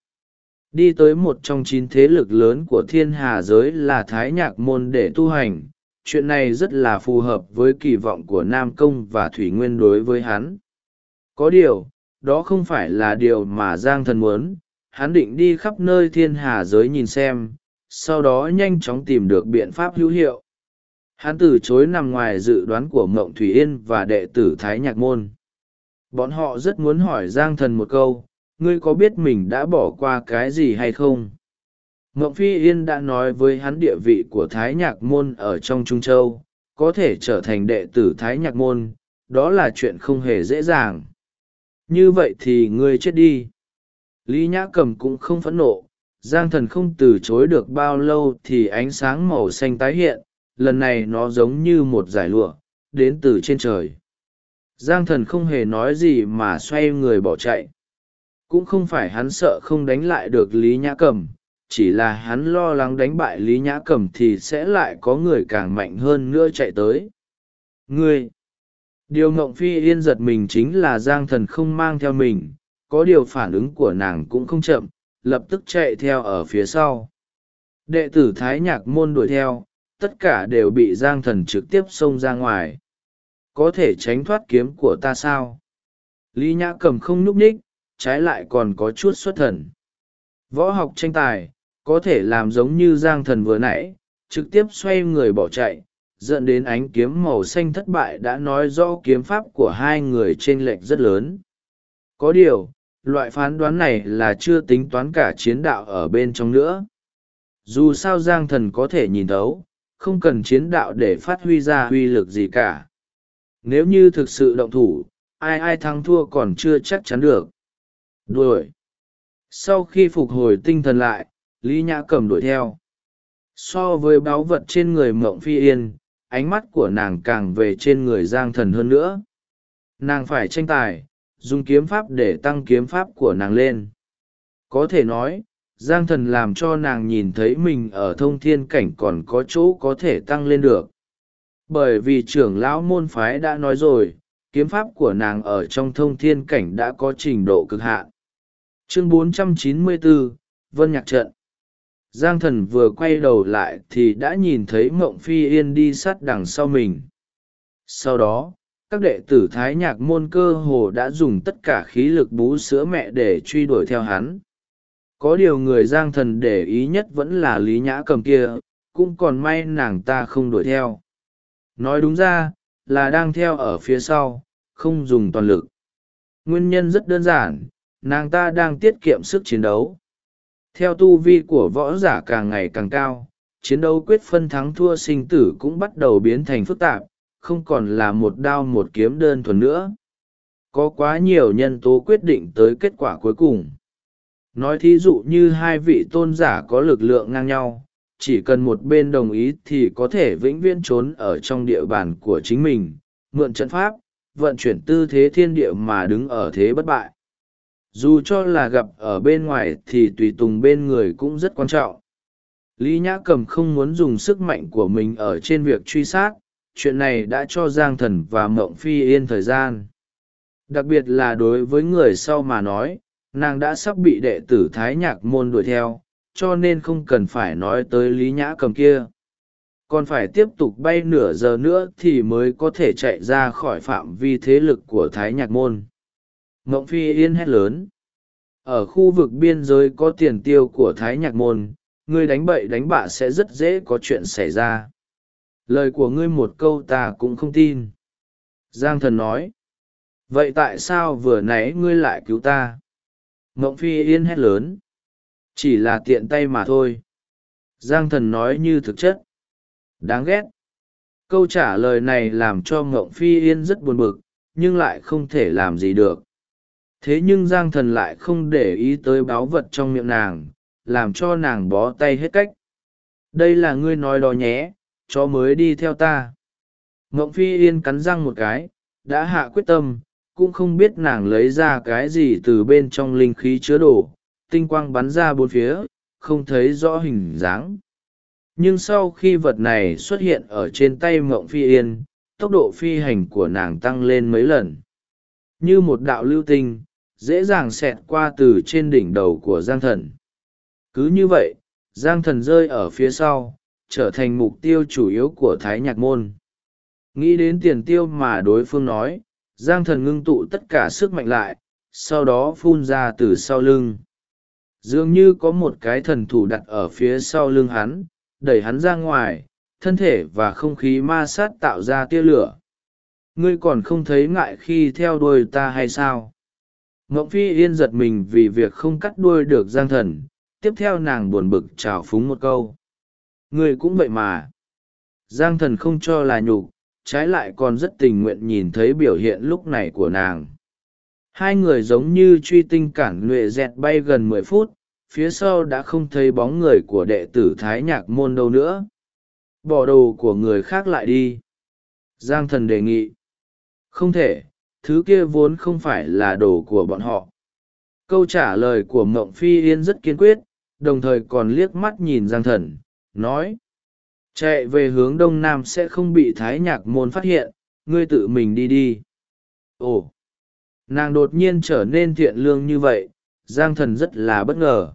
Đi tới một trong 9 thế lực lớn của thiên hà giới là Thái Nhạc Môn để tu hành, chuyện này rất là phù hợp với kỳ vọng của Nam Công và Thủy Nguyên đối với hắn. Có điều, đó không phải là điều mà Giang Thần muốn, hắn định đi khắp nơi thiên hà giới nhìn xem, sau đó nhanh chóng tìm được biện pháp hữu hiệu. Hắn từ chối nằm ngoài dự đoán của Mộng Thủy Yên và đệ tử Thái Nhạc Môn. Bọn họ rất muốn hỏi Giang Thần một câu, ngươi có biết mình đã bỏ qua cái gì hay không? Mộng Phi Yên đã nói với hắn địa vị của Thái Nhạc Môn ở trong Trung Châu, có thể trở thành đệ tử Thái Nhạc Môn, đó là chuyện không hề dễ dàng. Như vậy thì ngươi chết đi. Lý Nhã Cẩm cũng không phẫn nộ, Giang Thần không từ chối được bao lâu thì ánh sáng màu xanh tái hiện, lần này nó giống như một dải lụa, đến từ trên trời. Giang Thần không hề nói gì mà xoay người bỏ chạy. Cũng không phải hắn sợ không đánh lại được Lý Nhã Cẩm, chỉ là hắn lo lắng đánh bại Lý Nhã Cẩm thì sẽ lại có người càng mạnh hơn nữa chạy tới. Ngươi! Điều Mộng Phi Yên giật mình chính là Giang Thần không mang theo mình, có điều phản ứng của nàng cũng không chậm, lập tức chạy theo ở phía sau. Đệ tử Thái Nhạc Môn đuổi theo, tất cả đều bị Giang Thần trực tiếp xông ra ngoài. Có thể tránh thoát kiếm của ta sao? Lý Nhã Cẩm không nhúc nhích, trái lại còn có chút xuất thần. Võ học tranh tài, có thể làm giống như Giang Thần vừa nãy, trực tiếp xoay người bỏ chạy, dẫn đến ánh kiếm màu xanh thất bại đã nói rõ kiếm pháp của hai người chênh lệch rất lớn. Có điều, loại phán đoán này là chưa tính toán cả chiến đạo ở bên trong nữa. Dù sao Giang Thần có thể nhìn thấu, không cần chiến đạo để phát huy ra uy lực gì cả. Nếu như thực sự động thủ, ai thắng thua còn chưa chắc chắn được. Đuổi. Sau khi phục hồi tinh thần lại, Lý Nhã Cẩm đuổi theo. So với báu vật trên người Mộng Phi Yên, ánh mắt của nàng càng về trên người Giang Thần hơn nữa. Nàng phải tranh tài, dùng kiếm pháp để tăng kiếm pháp của nàng lên. Có thể nói, Giang Thần làm cho nàng nhìn thấy mình ở thông thiên cảnh còn có chỗ có thể tăng lên được. Bởi vì trưởng lão môn phái đã nói rồi, kiếm pháp của nàng ở trong thông thiên cảnh đã có trình độ cực hạn. Chương 494, Vân Nhạc Trận. Giang Thần vừa quay đầu lại thì đã nhìn thấy Mộng Phi Yên đi sát đằng sau mình. Sau đó, các đệ tử Thái Nhạc Môn cơ hồ đã dùng tất cả khí lực bú sữa mẹ để truy đuổi theo hắn. Có điều người Giang Thần để ý nhất vẫn là Lý Nhã Cẩm kia, cũng còn may nàng ta không đuổi theo. Nói đúng ra là đang theo ở phía sau, không dùng toàn lực. Nguyên nhân rất đơn giản, nàng ta đang tiết kiệm sức chiến đấu. Theo tu vi của võ giả càng ngày càng cao, chiến đấu quyết phân thắng thua sinh tử cũng bắt đầu biến thành phức tạp, không còn là một đao một kiếm đơn thuần nữa. Có quá nhiều nhân tố quyết định tới kết quả cuối cùng. Nói thí dụ như hai vị tôn giả có lực lượng ngang nhau, chỉ cần một bên đồng ý thì có thể vĩnh viễn trốn ở trong địa bàn của chính mình, mượn trận pháp, vận chuyển tư thế thiên địa mà đứng ở thế bất bại. Dù cho là gặp ở bên ngoài thì tùy tùng bên người cũng rất quan trọng. Lý Nhã Cầm không muốn dùng sức mạnh của mình ở trên việc truy sát, chuyện này đã cho Giang Thần và Mộng Phi Yên thời gian. Đặc biệt là đối với người sau mà nói, nàng đã sắp bị đệ tử Thái Nhạc Môn đuổi theo, cho nên không cần phải nói tới Lý Nhã Cầm kia. Còn phải tiếp tục bay nửa giờ nữa thì mới có thể chạy ra khỏi phạm vi thế lực của Thái Nhạc Môn. Mộng Phi Yên hét lớn. Ở khu vực biên giới có tiền tiêu của Thái Nhạc Môn, ngươi đánh bậy đánh bạ sẽ rất dễ có chuyện xảy ra. Lời của ngươi một câu ta cũng không tin. Giang Thần nói. Vậy tại sao vừa nãy ngươi lại cứu ta? Mộng Phi Yên hét lớn. Chỉ là tiện tay mà thôi. Giang Thần nói như thực chất. Đáng ghét. Câu trả lời này làm cho Mộng Phi Yên rất buồn bực, nhưng lại không thể làm gì được. Thế nhưng Giang Thần lại không để ý tới báu vật trong miệng nàng, làm cho nàng bó tay hết cách. Đây là ngươi nói đó nhé, chó mới đi theo ta. Mộng Phi Yên cắn răng một cái, đã hạ quyết tâm, cũng không biết nàng lấy ra cái gì từ bên trong linh khí chứa đồ, tinh quang bắn ra bốn phía, không thấy rõ hình dáng. Nhưng sau khi vật này xuất hiện ở trên tay Mộng Phi Yên, tốc độ phi hành của nàng tăng lên mấy lần. Như một đạo lưu tinh, dễ dàng xẹt qua từ trên đỉnh đầu của Giang Thần. Cứ như vậy, Giang Thần rơi ở phía sau, trở thành mục tiêu chủ yếu của Thái Nhạc Môn. Nghĩ đến tiền tiêu mà đối phương nói, Giang Thần ngưng tụ tất cả sức mạnh lại, sau đó phun ra từ sau lưng. Dường như có một cái thần thủ đặt ở phía sau lưng hắn, đẩy hắn ra ngoài, thân thể và không khí ma sát tạo ra tia lửa. Ngươi còn không thấy ngại khi theo đuôi ta hay sao? Mộng Phi Yên giật mình vì việc không cắt đuôi được Giang Thần, tiếp theo nàng buồn bực trào phúng một câu. Ngươi cũng vậy mà. Giang Thần không cho là nhục, trái lại còn rất tình nguyện nhìn thấy biểu hiện lúc này của nàng. Hai người giống như truy tinh cản nhuệ dẹt bay gần 10 phút, phía sau đã không thấy bóng người của đệ tử Thái Nhạc Môn đâu nữa. Bỏ đồ của người khác lại đi. Giang Thần đề nghị. Không thể, thứ kia vốn không phải là đồ của bọn họ. Câu trả lời của Mộng Phi Yên rất kiên quyết, đồng thời còn liếc mắt nhìn Giang Thần, nói. Chạy về hướng đông nam sẽ không bị Thái Nhạc Môn phát hiện, ngươi tự mình đi đi. Ồ! Nàng đột nhiên trở nên thiện lương như vậy, Giang Thần rất là bất ngờ.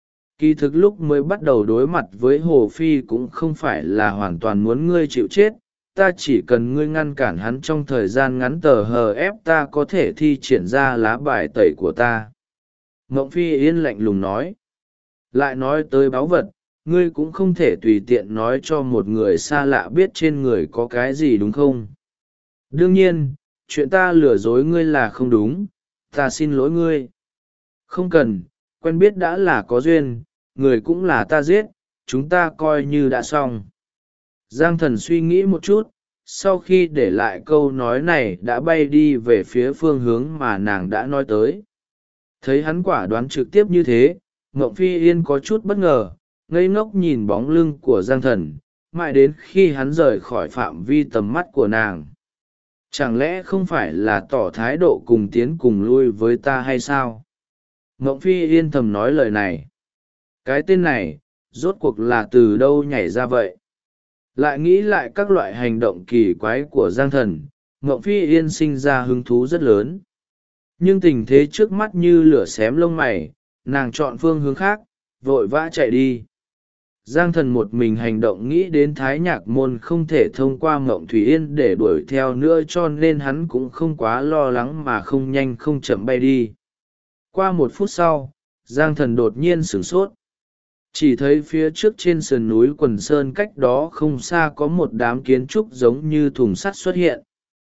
Kỳ thực lúc mới bắt đầu đối mặt với Hồ Phi cũng không phải là hoàn toàn muốn ngươi chịu chết, ta chỉ cần ngươi ngăn cản hắn trong thời gian ngắn tờ hờ ép ta có thể thi triển ra lá bài tẩy của ta. Mộng Phi Yên lạnh lùng nói. Lại nói tới báu vật, ngươi cũng không thể tùy tiện nói cho một người xa lạ biết trên người có cái gì đúng không? Đương nhiên, chuyện ta lừa dối ngươi là không đúng, ta xin lỗi ngươi. Không cần, quen biết đã là có duyên, người cũng là ta giết, chúng ta coi như đã xong. Giang Thần suy nghĩ một chút, sau khi để lại câu nói này đã bay đi về phía phương hướng mà nàng đã nói tới. Thấy hắn quả đoán trực tiếp như thế, Mộng Phi Yên có chút bất ngờ, ngây ngốc nhìn bóng lưng của Giang Thần, mãi đến khi hắn rời khỏi phạm vi tầm mắt của nàng. Chẳng lẽ không phải là tỏ thái độ cùng tiến cùng lui với ta hay sao? Mộng Phi Yên thầm nói lời này. Cái tên này, rốt cuộc là từ đâu nhảy ra vậy? Lại nghĩ lại các loại hành động kỳ quái của Giang Thần, Mộng Phi Yên sinh ra hứng thú rất lớn. Nhưng tình thế trước mắt như lửa xém lông mày, nàng chọn phương hướng khác, vội vã chạy đi. Giang Thần một mình hành động nghĩ đến Thái Nhạc Môn không thể thông qua Mộng Thủy Yên để đuổi theo nữa, cho nên hắn cũng không quá lo lắng mà không nhanh không chậm bay đi. Qua 1 phút sau, Giang Thần đột nhiên sửng sốt. chỉ thấy phía trước trên sườn núi Quần Sơn cách đó không xa có một đám kiến trúc giống như thùng sắt xuất hiện.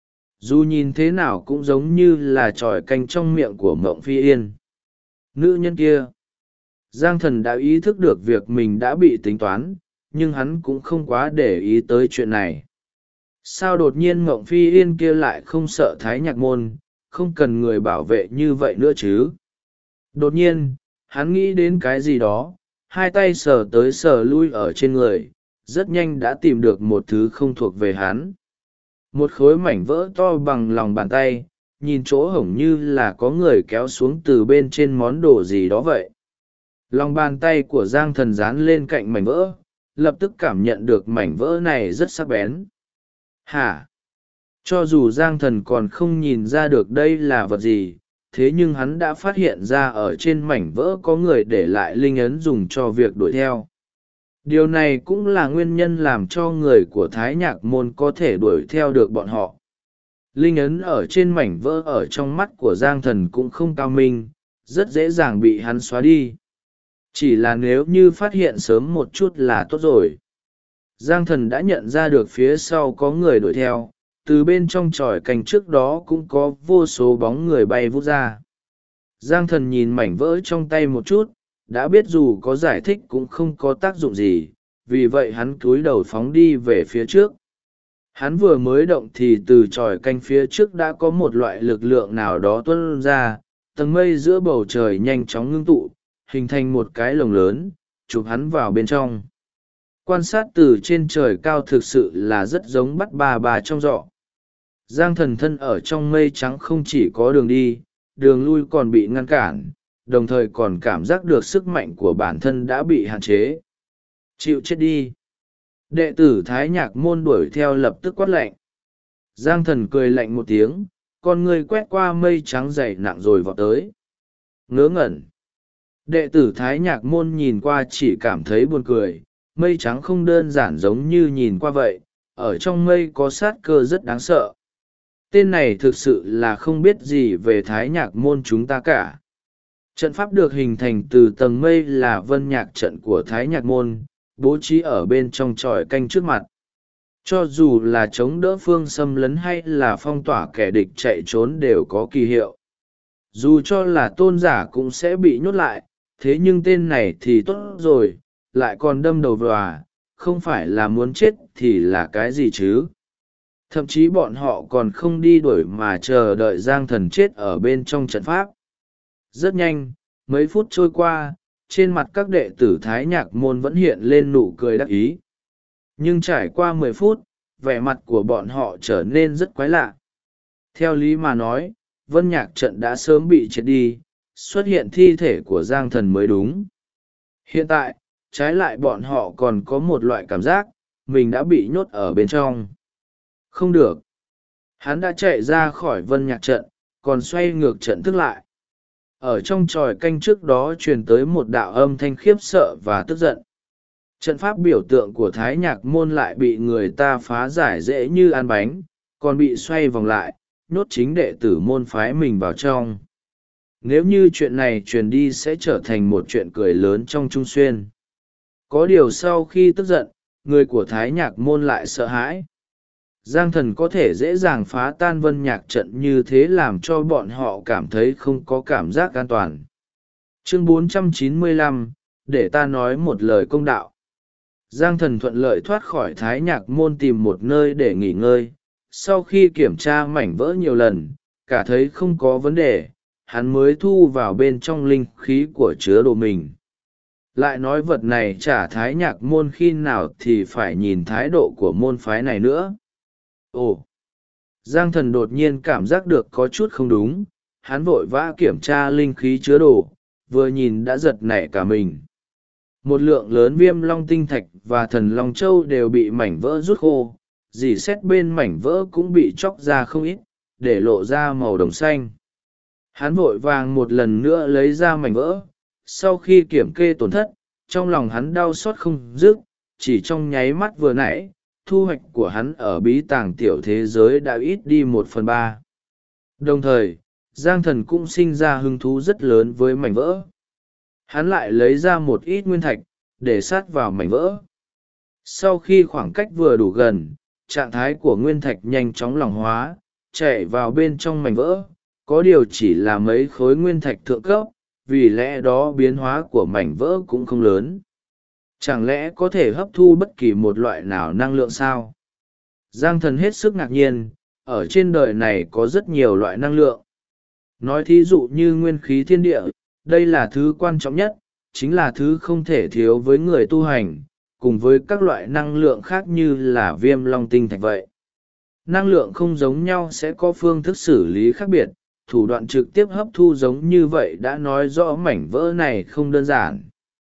Dù nhìn thế nào cũng giống như là tròi canh trong miệng của Mộng Phi Yên. Nữ nhân kia. Giang Thần đã ý thức được việc mình đã bị tính toán, nhưng hắn cũng không quá để ý tới chuyện này. Sao đột nhiên Mộng Phi Yên kia lại không sợ Thái Nhạc Môn, không cần người bảo vệ như vậy nữa chứ? Đột nhiên, hắn nghĩ đến cái gì đó, hai tay sờ tới sờ lui ở trên người, rất nhanh đã tìm được một thứ không thuộc về hắn. Một khối mảnh vỡ to bằng lòng bàn tay, nhìn chỗ hổng như là có người kéo xuống từ bên trên món đồ gì đó vậy. Lòng bàn tay của Giang Thần dán lên cạnh mảnh vỡ, lập tức cảm nhận được mảnh vỡ này rất sắc bén. Hả? Cho dù Giang Thần còn không nhìn ra được đây là vật gì, thế nhưng hắn đã phát hiện ra ở trên mảnh vỡ có người để lại linh ấn dùng cho việc đuổi theo. Điều này cũng là nguyên nhân làm cho người của Thái Nhạc Môn có thể đuổi theo được bọn họ. Linh ấn ở trên mảnh vỡ ở trong mắt của Giang Thần cũng không cao minh, rất dễ dàng bị hắn xóa đi. Chỉ là nếu như phát hiện sớm một chút là tốt rồi. Giang Thần đã nhận ra được phía sau có người đuổi theo, từ bên trong tròi canh trước đó cũng có vô số bóng người bay vút ra. Giang Thần nhìn mảnh vỡ trong tay một chút, đã biết dù có giải thích cũng không có tác dụng gì, vì vậy hắn cúi đầu phóng đi về phía trước. Hắn vừa mới động thì từ tròi canh phía trước đã có một loại lực lượng nào đó tuôn ra, tầng mây giữa bầu trời nhanh chóng ngưng tụ, hình thành một cái lồng lớn, chụp hắn vào bên trong. Quan sát từ trên trời cao thực sự là rất giống bắt bà trong giọ. Giang Thần thân ở trong mây trắng không chỉ có đường đi, đường lui còn bị ngăn cản, đồng thời còn cảm giác được sức mạnh của bản thân đã bị hạn chế. Chịu chết đi. Đệ tử Thái Nhạc Môn đuổi theo lập tức quát lạnh. Giang Thần cười lạnh một tiếng, con người quét qua mây trắng dày nặng rồi vọt tới. Ngớ ngẩn. Đệ tử Thái Nhạc Môn nhìn qua chỉ cảm thấy buồn cười, mây trắng không đơn giản giống như nhìn qua vậy, ở trong mây có sát cơ rất đáng sợ. Tên này thực sự là không biết gì về Thái Nhạc Môn chúng ta cả. Trận pháp được hình thành từ tầng mây là vân nhạc trận của Thái Nhạc Môn, bố trí ở bên trong tròi canh trước mặt. Cho dù là chống đỡ phương xâm lấn hay là phong tỏa kẻ địch chạy trốn đều có kỳ hiệu. Dù cho là tôn giả cũng sẽ bị nhốt lại, thế nhưng tên này thì tốt rồi, lại còn đâm đầu vào, không phải là muốn chết thì là cái gì chứ. Thậm chí bọn họ còn không đi đuổi mà chờ đợi Giang Thần chết ở bên trong trận pháp. Rất nhanh, mấy phút trôi qua, trên mặt các đệ tử Thái Nhạc Môn vẫn hiện lên nụ cười đắc ý. Nhưng trải qua 10 phút, vẻ mặt của bọn họ trở nên rất quái lạ. Theo lý mà nói, vân nhạc trận đã sớm bị triệt đi, xuất hiện thi thể của Giang Thần mới đúng. Hiện tại, trái lại bọn họ còn có một loại cảm giác, mình đã bị nhốt ở bên trong. Không được. Hắn đã chạy ra khỏi vân nhạc trận, còn xoay ngược trận thức lại. Ở trong tròi canh trước đó truyền tới một đạo âm thanh khiếp sợ và tức giận. Trận pháp biểu tượng của Thái Nhạc Môn lại bị người ta phá giải dễ như ăn bánh, còn bị xoay vòng lại, nhốt chính đệ tử môn phái mình vào trong. Nếu như chuyện này truyền đi sẽ trở thành một chuyện cười lớn trong Trung Xuyên. Có điều sau khi tức giận, người của Thái Nhạc Môn lại sợ hãi. Giang Thần có thể dễ dàng phá tan vân nhạc trận như thế làm cho bọn họ cảm thấy không có cảm giác an toàn. Chương 495, để ta nói một lời công đạo. Giang Thần thuận lợi thoát khỏi Thái Nhạc Môn tìm một nơi để nghỉ ngơi. Sau khi kiểm tra mảnh vỡ nhiều lần, cả thấy không có vấn đề, hắn mới thu vào bên trong linh khí của chứa đồ mình. Lại nói vật này trả Thái Nhạc Môn khi nào thì phải nhìn thái độ của môn phái này nữa. Ồ! Giang Thần đột nhiên cảm giác được có chút không đúng, hắn vội vã kiểm tra linh khí chứa đồ, vừa nhìn đã giật nảy cả mình. Một lượng lớn viêm long tinh thạch và thần long châu đều bị mảnh vỡ rút khô, dỉ xét bên mảnh vỡ cũng bị chóc ra không ít, để lộ ra màu đồng xanh. Hắn vội vàng một lần nữa lấy ra mảnh vỡ, sau khi kiểm kê tổn thất, trong lòng hắn đau xót không dứt, chỉ trong nháy mắt vừa nãy, thu hoạch của hắn ở bí tàng tiểu thế giới đã ít đi 1/3. Đồng thời, Giang Thần cũng sinh ra hứng thú rất lớn với mảnh vỡ. Hắn lại lấy ra một ít nguyên thạch, để sát vào mảnh vỡ. Sau khi khoảng cách vừa đủ gần, trạng thái của nguyên thạch nhanh chóng lỏng hóa, chạy vào bên trong mảnh vỡ, có điều chỉ là mấy khối nguyên thạch thượng cấp, vì lẽ đó biến hóa của mảnh vỡ cũng không lớn. Chẳng lẽ có thể hấp thu bất kỳ một loại nào năng lượng sao? Giang Thần hết sức ngạc nhiên, ở trên đời này có rất nhiều loại năng lượng. Nói thí dụ như nguyên khí thiên địa, đây là thứ quan trọng nhất, chính là thứ không thể thiếu với người tu hành, cùng với các loại năng lượng khác như là viêm long tinh thạch vậy. Năng lượng không giống nhau sẽ có phương thức xử lý khác biệt, thủ đoạn trực tiếp hấp thu giống như vậy đã nói rõ mảnh vỡ này không đơn giản.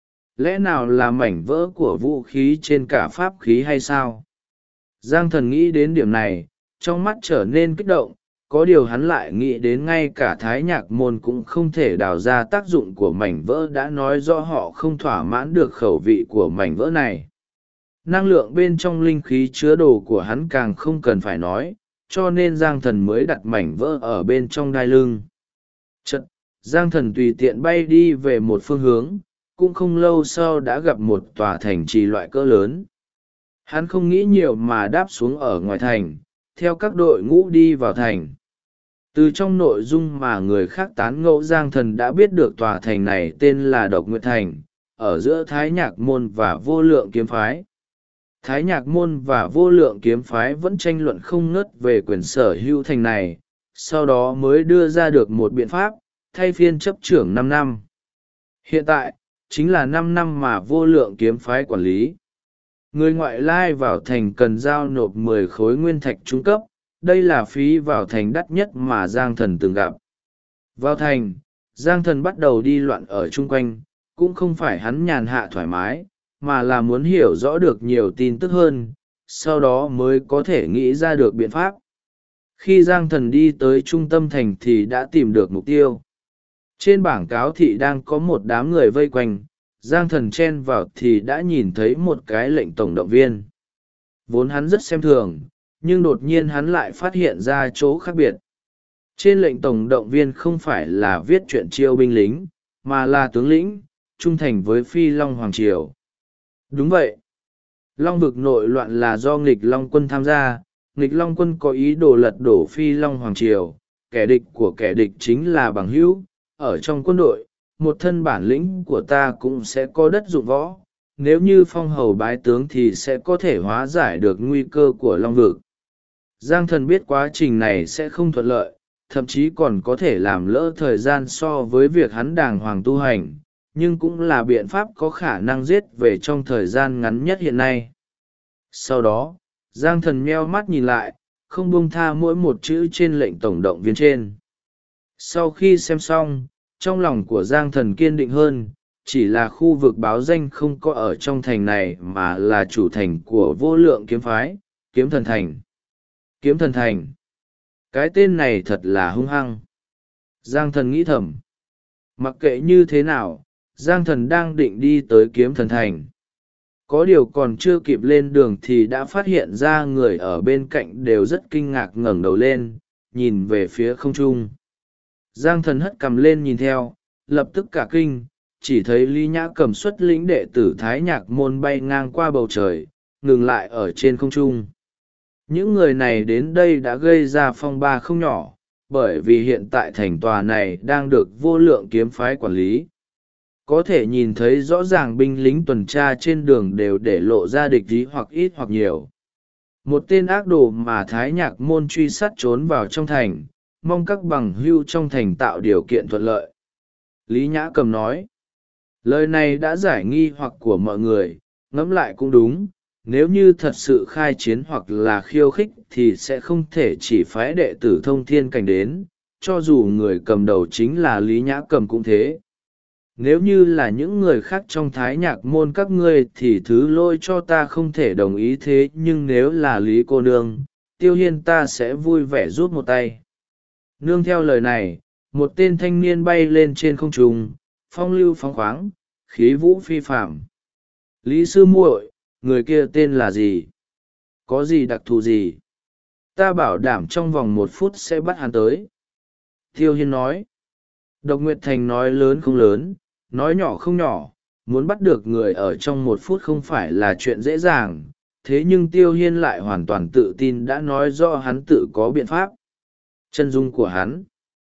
Lẽ nào là mảnh vỡ của vũ khí trên cả pháp khí hay sao? Giang Thần nghĩ đến điểm này, trong mắt trở nên kích động, có điều hắn lại nghĩ đến ngay cả Thái Nhạc Môn cũng không thể đào ra tác dụng của mảnh vỡ đã nói rõ họ không thỏa mãn được khẩu vị của mảnh vỡ này. Năng lượng bên trong linh khí chứa đồ của hắn càng không cần phải nói, cho nên Giang Thần mới đặt mảnh vỡ ở bên trong đai lưng. Chật, Giang Thần tùy tiện bay đi về một phương hướng, cũng không lâu sau đã gặp một tòa thành trì loại cỡ lớn. Hắn không nghĩ nhiều mà đáp xuống ở ngoài thành, theo các đội ngũ đi vào thành. Từ trong nội dung mà người khác tán ngẫu, Giang Thần đã biết được tòa thành này tên là Độc Nguyệt Thành, ở giữa Thái Nhạc Môn và Vô Lượng Kiếm Phái. Thái Nhạc Môn và Vô Lượng Kiếm Phái vẫn tranh luận không ngớt về quyền sở hữu thành này, sau đó mới đưa ra được một biện pháp, thay phiên chấp trưởng 5 năm. Hiện tại, chính là 5 năm mà Vô Lượng Kiếm Phái quản lý. Người ngoại lai vào thành cần giao nộp 10 khối nguyên thạch trung cấp, đây là phí vào thành đắt nhất mà Giang Thần từng gặp. Vào thành, Giang Thần bắt đầu đi loạn ở chung quanh, cũng không phải hắn nhàn hạ thoải mái, mà là muốn hiểu rõ được nhiều tin tức hơn, sau đó mới có thể nghĩ ra được biện pháp. Khi Giang Thần đi tới trung tâm thành thì đã tìm được mục tiêu. Trên bảng cáo thị đang có một đám người vây quanh, Giang Thần chen vào thì đã nhìn thấy một cái lệnh tổng động viên. Vốn hắn rất xem thường, nhưng đột nhiên hắn lại phát hiện ra chỗ khác biệt. Trên lệnh tổng động viên không phải là viết chuyện chiêu binh lính, mà là tướng lĩnh, trung thành với Phi Long Hoàng Triều. Đúng vậy. Long vực nội loạn là do nghịch Long quân tham gia, nghịch Long quân có ý đồ lật đổ Phi Long Hoàng Triều, kẻ địch của kẻ địch chính là bằng hữu. Ở trong quân đội, một thân bản lĩnh của ta cũng sẽ có đất dụng võ, nếu như phong hầu bái tướng thì sẽ có thể hóa giải được nguy cơ của Long vực. Giang Thần biết quá trình này sẽ không thuận lợi, thậm chí còn có thể làm lỡ thời gian so với việc hắn đàng hoàng tu hành, nhưng cũng là biện pháp có khả năng giết về trong thời gian ngắn nhất hiện nay. Sau đó, Giang Thần nheo mắt nhìn lại, không buông tha mỗi một chữ trên lệnh tổng động viên trên. Sau khi xem xong, trong lòng của Giang Thần kiên định hơn, chỉ là khu vực báo danh không có ở trong thành này mà là chủ thành của Vô Lượng Kiếm Phái, Kiếm Thần Thành. Kiếm Thần Thành. Cái tên này thật là hung hăng. Giang Thần nghĩ thầm. Mặc kệ như thế nào, Giang Thần đang định đi tới Kiếm Thần Thành. Có điều còn chưa kịp lên đường thì đã phát hiện ra người ở bên cạnh đều rất kinh ngạc ngẩng đầu lên, nhìn về phía không trung. Giang Thần hất cằm lên nhìn theo, lập tức cả kinh, chỉ thấy Lý Nhã Cầm xuất lĩnh đệ tử Thái Nhạc Môn bay ngang qua bầu trời, ngừng lại ở trên không trung. Những người này đến đây đã gây ra phong ba không nhỏ, bởi vì hiện tại thành tòa này đang được Vô Lượng Kiếm Phái quản lý. Có thể nhìn thấy rõ ràng binh lính tuần tra trên đường đều để lộ ra địch ý hoặc ít hoặc nhiều. Một tên ác đồ mà Thái Nhạc Môn truy sát trốn vào trong thành, mong các bằng hữu trong thành tạo điều kiện thuận lợi. Lý Nhã Cầm nói, lời này đã giải nghi hoặc của mọi người, ngẫm lại cũng đúng, nếu như thật sự khai chiến hoặc là khiêu khích thì sẽ không thể chỉ phái đệ tử Thông Thiên Cảnh đến, cho dù người cầm đầu chính là Lý Nhã Cầm cũng thế. Nếu như là những người khác trong Thái Nhạc Môn các ngươi thì thứ lỗi cho ta không thể đồng ý, thế nhưng nếu là Lý cô nương, Tiêu Hiên ta sẽ vui vẻ rút một tay. Nương theo lời này, một tên thanh niên bay lên trên không trung, phong lưu phóng khoáng, khí vũ phi phạm. Lý sư muội, người kia tên là gì? Có gì đặc thù gì? Ta bảo đảm trong vòng 1 phút sẽ bắt hắn tới. Tiêu Hiên nói. Độc Nguyệt Thành nói lớn không lớn, nói nhỏ không nhỏ, muốn bắt được người ở trong 1 phút không phải là chuyện dễ dàng, thế nhưng Tiêu Hiên lại hoàn toàn tự tin đã nói rõ hắn tự có biện pháp. Chân dung của hắn.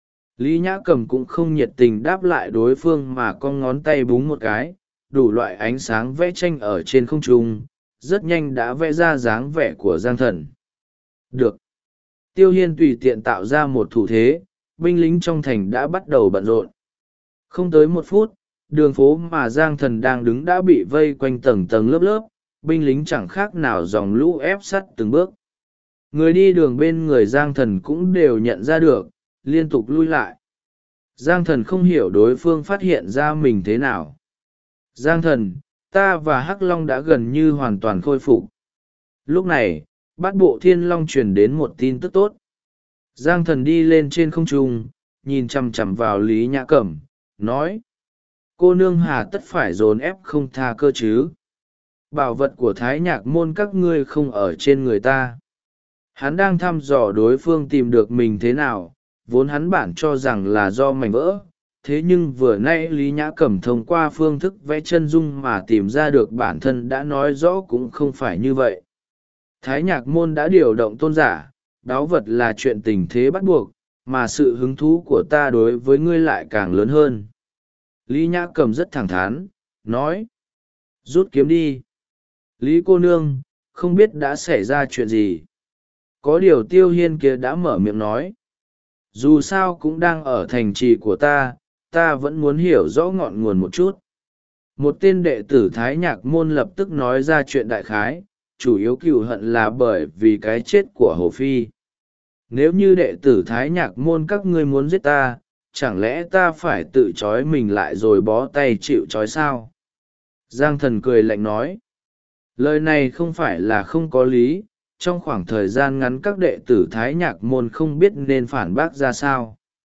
Lý Nhã Cầm cũng không nhiệt tình đáp lại đối phương mà con ngón tay búng một cái, đủ loại ánh sáng vẽ tranh ở trên không trung, rất nhanh đã vẽ ra dáng vẻ của Giang Thần. Được. Tiêu Hiên tùy tiện tạo ra một thủ thế, binh lính trong thành đã bắt đầu bận rộn. Không tới 1 phút, đường phố mà Giang Thần đang đứng đã bị vây quanh tầng tầng lớp lớp, binh lính chẳng khác nào dòng lũ ép sát từng bước. Người đi đường bên người Giang Thần cũng đều nhận ra được, liên tục lui lại. Giang Thần không hiểu đối phương phát hiện ra mình thế nào. Giang Thần, ta và Hắc Long đã gần như hoàn toàn khôi phục. Lúc này, Bát Bộ Thiên Long truyền đến một tin tức tốt. Giang Thần đi lên trên không trung, nhìn chằm chằm vào Lý Nhã Cẩm, nói: cô nương hà tất phải dồn ép không tha cơ chứ? Bảo vật của Thái Nhạc môn các ngươi không ở trên người ta. Hắn đang thăm dò đối phương tìm được mình thế nào, vốn hắn bản cho rằng là do mảnh vỡ, thế nhưng vừa nay Lý Nhã Cẩm thông qua phương thức vẽ chân dung mà tìm ra được bản thân đã nói rõ cũng không phải như vậy. Thái Nhạc môn đã điều động tôn giả, báu vật là chuyện tình thế bắt buộc, mà sự hứng thú của ta đối với ngươi lại càng lớn hơn. Lý Nhã Cẩm rất thẳng thắn, nói: rút kiếm đi. Lý cô nương, không biết đã xảy ra chuyện gì. Có điều Tiêu Hiên kia đã mở miệng nói: dù sao cũng đang ở thành trì của ta vẫn muốn hiểu rõ ngọn nguồn một chút. Một tên đệ tử Thái Nhạc môn lập tức nói ra chuyện đại khái, chủ yếu cừu hận là bởi vì cái chết của Hồ Phi. Nếu như đệ tử Thái Nhạc môn các ngươi muốn giết ta, chẳng lẽ ta phải tự trói mình lại rồi bó tay chịu trói sao? Giang Thần cười lạnh nói. Lời này không phải là không có lý, trong khoảng thời gian ngắn các đệ tử Thái Nhạc môn không biết nên phản bác ra sao.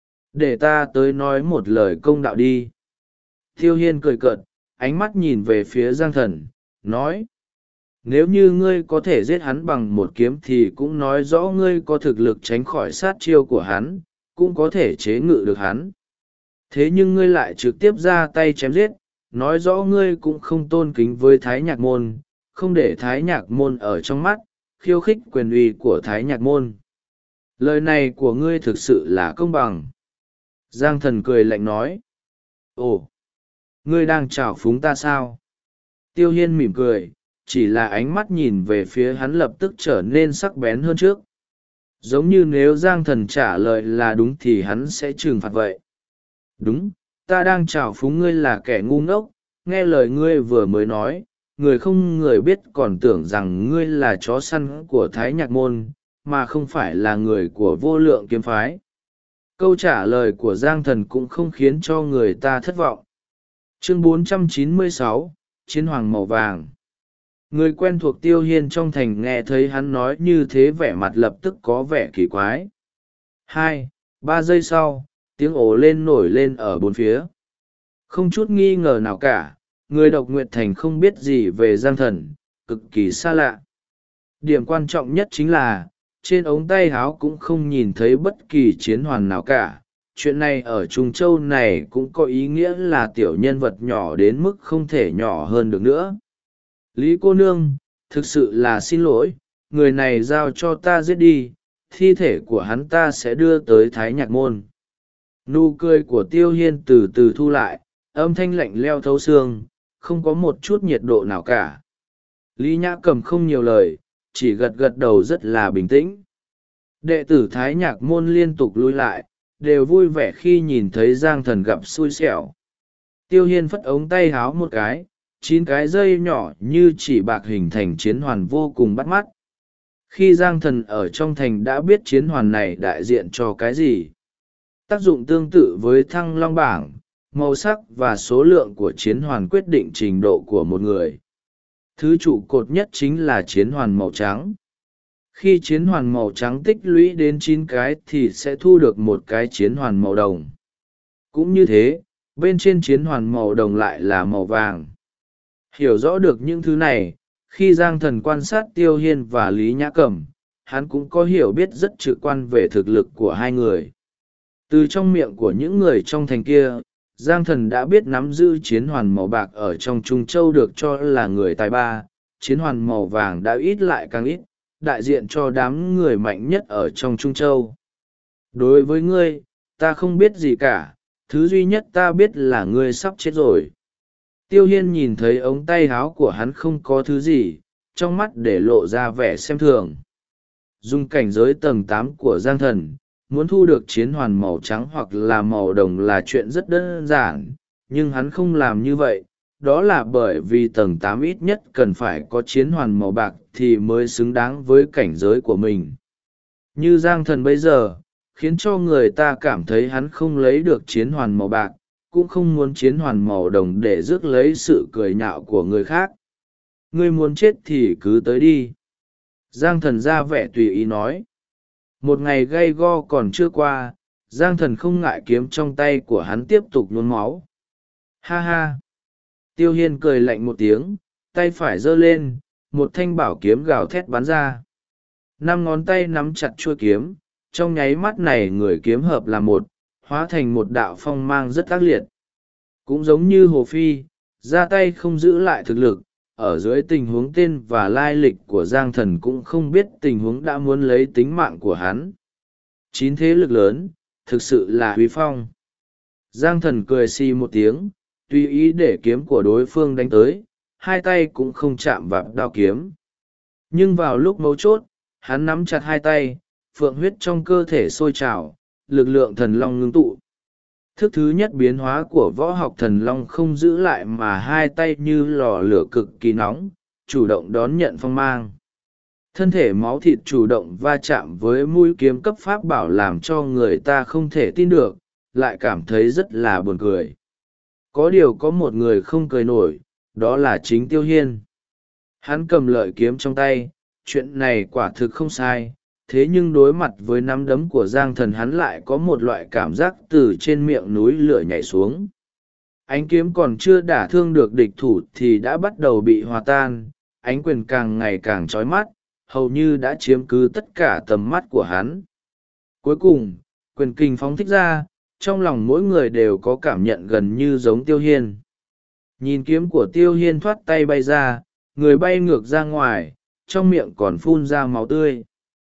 Để ta tới nói một lời công đạo đi. Tiêu Hiên cười cợt, ánh mắt nhìn về phía Giang Thần, nói: nếu như ngươi có thể giết hắn bằng một kiếm thì cũng nói rõ ngươi có thực lực tránh khỏi sát chiêu của hắn, cũng có thể chế ngự được hắn. Thế nhưng ngươi lại trực tiếp ra tay chém giết, nói rõ ngươi cũng không tôn kính với Thái Nhạc môn, không để Thái Nhạc môn ở trong mắt, khiêu khích quyền uy của Thái Nhạc môn. Lời này của ngươi thực sự là công bằng. Giang Thần cười lạnh nói. Ồ, ngươi đang trào phúng ta sao? Tiêu Hiên mỉm cười, chỉ là ánh mắt nhìn về phía hắn lập tức trở nên sắc bén hơn trước. Giống như nếu Giang Thần trả lời là đúng thì hắn sẽ trừng phạt vậy. Đúng, ta đang trào phúng ngươi là kẻ ngu ngốc, nghe lời ngươi vừa mới nói, người không người biết còn tưởng rằng ngươi là chó săn của Thái Nhạc môn, mà không phải là người của Vô Lượng kiếm phái. Câu trả lời của Giang Thần cũng không khiến cho người ta thất vọng. Chương 496, Chiến Hoàng màu vàng. Người quen thuộc Tiêu Hiên trong thành nghe thấy hắn nói như thế vẻ mặt lập tức có vẻ kỳ quái. 2-3 giây sau, tiếng ồ lên nổi lên ở bốn phía. Không chút nghi ngờ nào cả, người độc Nguyệt Thành không biết gì về Giang Thần, cực kỳ xa lạ. Điểm quan trọng nhất chính là, trên ống tay áo cũng không nhìn thấy bất kỳ chiến hoàn nào cả. Chuyện này ở Trung Châu này cũng có ý nghĩa là tiểu nhân vật nhỏ đến mức không thể nhỏ hơn được nữa. Lý cô nương, thực sự là xin lỗi, người này giao cho ta giết đi, thi thể của hắn ta sẽ đưa tới Thái Nhạc môn. Nụ cười của Tiêu Hiên từ từ thu lại, âm thanh lạnh leo thấu xương, không có một chút nhiệt độ nào cả. Lý Nhã Cầm không nhiều lời, chỉ gật gật đầu rất là bình tĩnh. Đệ tử Thái Nhạc môn liên tục lui lại, đều vui vẻ khi nhìn thấy Giang Thần gặp xui xẻo. Tiêu Hiên phất ống tay háo một cái, 9 cái dây nhỏ như chỉ bạc hình thành chiến hoàn vô cùng bắt mắt. Khi Giang Thần ở trong thành đã biết chiến hoàn này đại diện cho cái gì. Tác dụng tương tự với Thăng Long bảng, màu sắc và số lượng của chiến hoàn quyết định trình độ của một người. Thứ trụ cột nhất chính là chiến hoàn màu trắng. Khi chiến hoàn màu trắng tích lũy đến 9 cái thì sẽ thu được một cái chiến hoàn màu đồng. Cũng như thế, bên trên chiến hoàn màu đồng lại là màu vàng. Hiểu rõ được những thứ này, khi Giang Thần quan sát Tiêu Hiên và Lý Nhã Cẩm, hắn cũng có hiểu biết rất trực quan về thực lực của hai người. Từ trong miệng của những người trong thành kia, Giang Thần đã biết nắm giữ chiến hoàn màu bạc ở trong Trung Châu được cho là người tài ba, chiến hoàn màu vàng đã ít lại càng ít, đại diện cho đám người mạnh nhất ở trong Trung Châu. Đối với ngươi, ta không biết gì cả, thứ duy nhất ta biết là ngươi sắp chết rồi. Tiêu Hiên nhìn thấy ống tay áo của hắn không có thứ gì, trong mắt để lộ ra vẻ xem thường. Dùng cảnh giới tầng 8 của Giang Thần, muốn thu được chiến hoàn màu trắng hoặc là màu đồng là chuyện rất đơn giản, nhưng hắn không làm như vậy. Đó là bởi vì tầng 8 ít nhất cần phải có chiến hoàn màu bạc thì mới xứng đáng với cảnh giới của mình. Như Giang Thần bây giờ, khiến cho người ta cảm thấy hắn không lấy được chiến hoàn màu bạc, cũng không muốn chiến hoàn màu đồng để rước lấy sự cười nhạo của người khác. Ngươi muốn chết thì cứ tới đi. Giang Thần ra vẻ tùy ý nói. Một ngày gay go còn chưa qua, Giang Thần không ngại kiếm trong tay của hắn tiếp tục nôn máu. Ha ha! Tiêu Hiên cười lạnh một tiếng, tay phải giơ lên, một thanh bảo kiếm gào thét bắn ra. 5 ngón tay nắm chặt chuôi kiếm, trong nháy mắt này người kiếm hợp là một, hóa thành một đạo phong mang rất ác liệt. Cũng giống như Hồ Phi, ra tay không giữ lại thực lực, ở dưới tình huống tên và lai lịch của Giang Thần cũng không biết tình huống đã muốn lấy tính mạng của hắn. 9 thế lực lớn, thực sự là uy phong. Giang Thần cười xì một tiếng, tùy ý để kiếm của đối phương đánh tới, hai tay cũng không chạm vào đao kiếm. Nhưng vào lúc mấu chốt, hắn nắm chặt hai tay, phượng huyết trong cơ thể sôi trào, lực lượng thần long ngưng tụ. Thức thứ nhất biến hóa của võ học thần long không giữ lại mà hai tay như lò lửa cực kỳ nóng, chủ động đón nhận phong mang. Thân thể máu thịt chủ động va chạm với mũi kiếm cấp pháp bảo làm cho người ta không thể tin được, lại cảm thấy rất là buồn cười. Có điều có một người không cười nổi, đó là chính Tiêu Hiên. Hắn cầm lợi kiếm trong tay, chuyện này quả thực không sai, thế nhưng đối mặt với nắm đấm của Giang Thần hắn lại có một loại cảm giác từ trên miệng núi lửa nhảy xuống. Ánh kiếm còn chưa đả thương được địch thủ thì đã bắt đầu bị hòa tan, ánh quyền càng ngày càng chói mắt, hầu như đã chiếm cứ tất cả tầm mắt của hắn. Cuối cùng, quyền kình phóng thích ra, trong lòng mỗi người đều có cảm nhận gần như giống Tiêu Hiên. Nhìn kiếm của Tiêu Hiên thoát tay bay ra, người bay ngược ra ngoài, trong miệng còn phun ra máu tươi.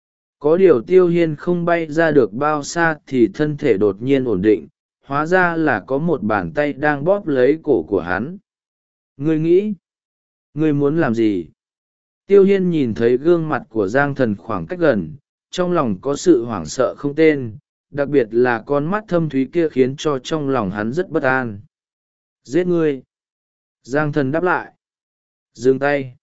Có điều Tiêu Hiên không bay ra được bao xa thì thân thể đột nhiên ổn định, hóa ra là có một bàn tay đang bóp lấy cổ của hắn. Ngươi nghĩ, ngươi muốn làm gì? Tiêu Hiên nhìn thấy gương mặt của Giang Thần khoảng cách gần, trong lòng có sự hoảng sợ không tên, đặc biệt là con mắt thâm thúy kia khiến cho trong lòng hắn rất bất an. Giết ngươi! Giang Thần đáp lại. Dừng tay!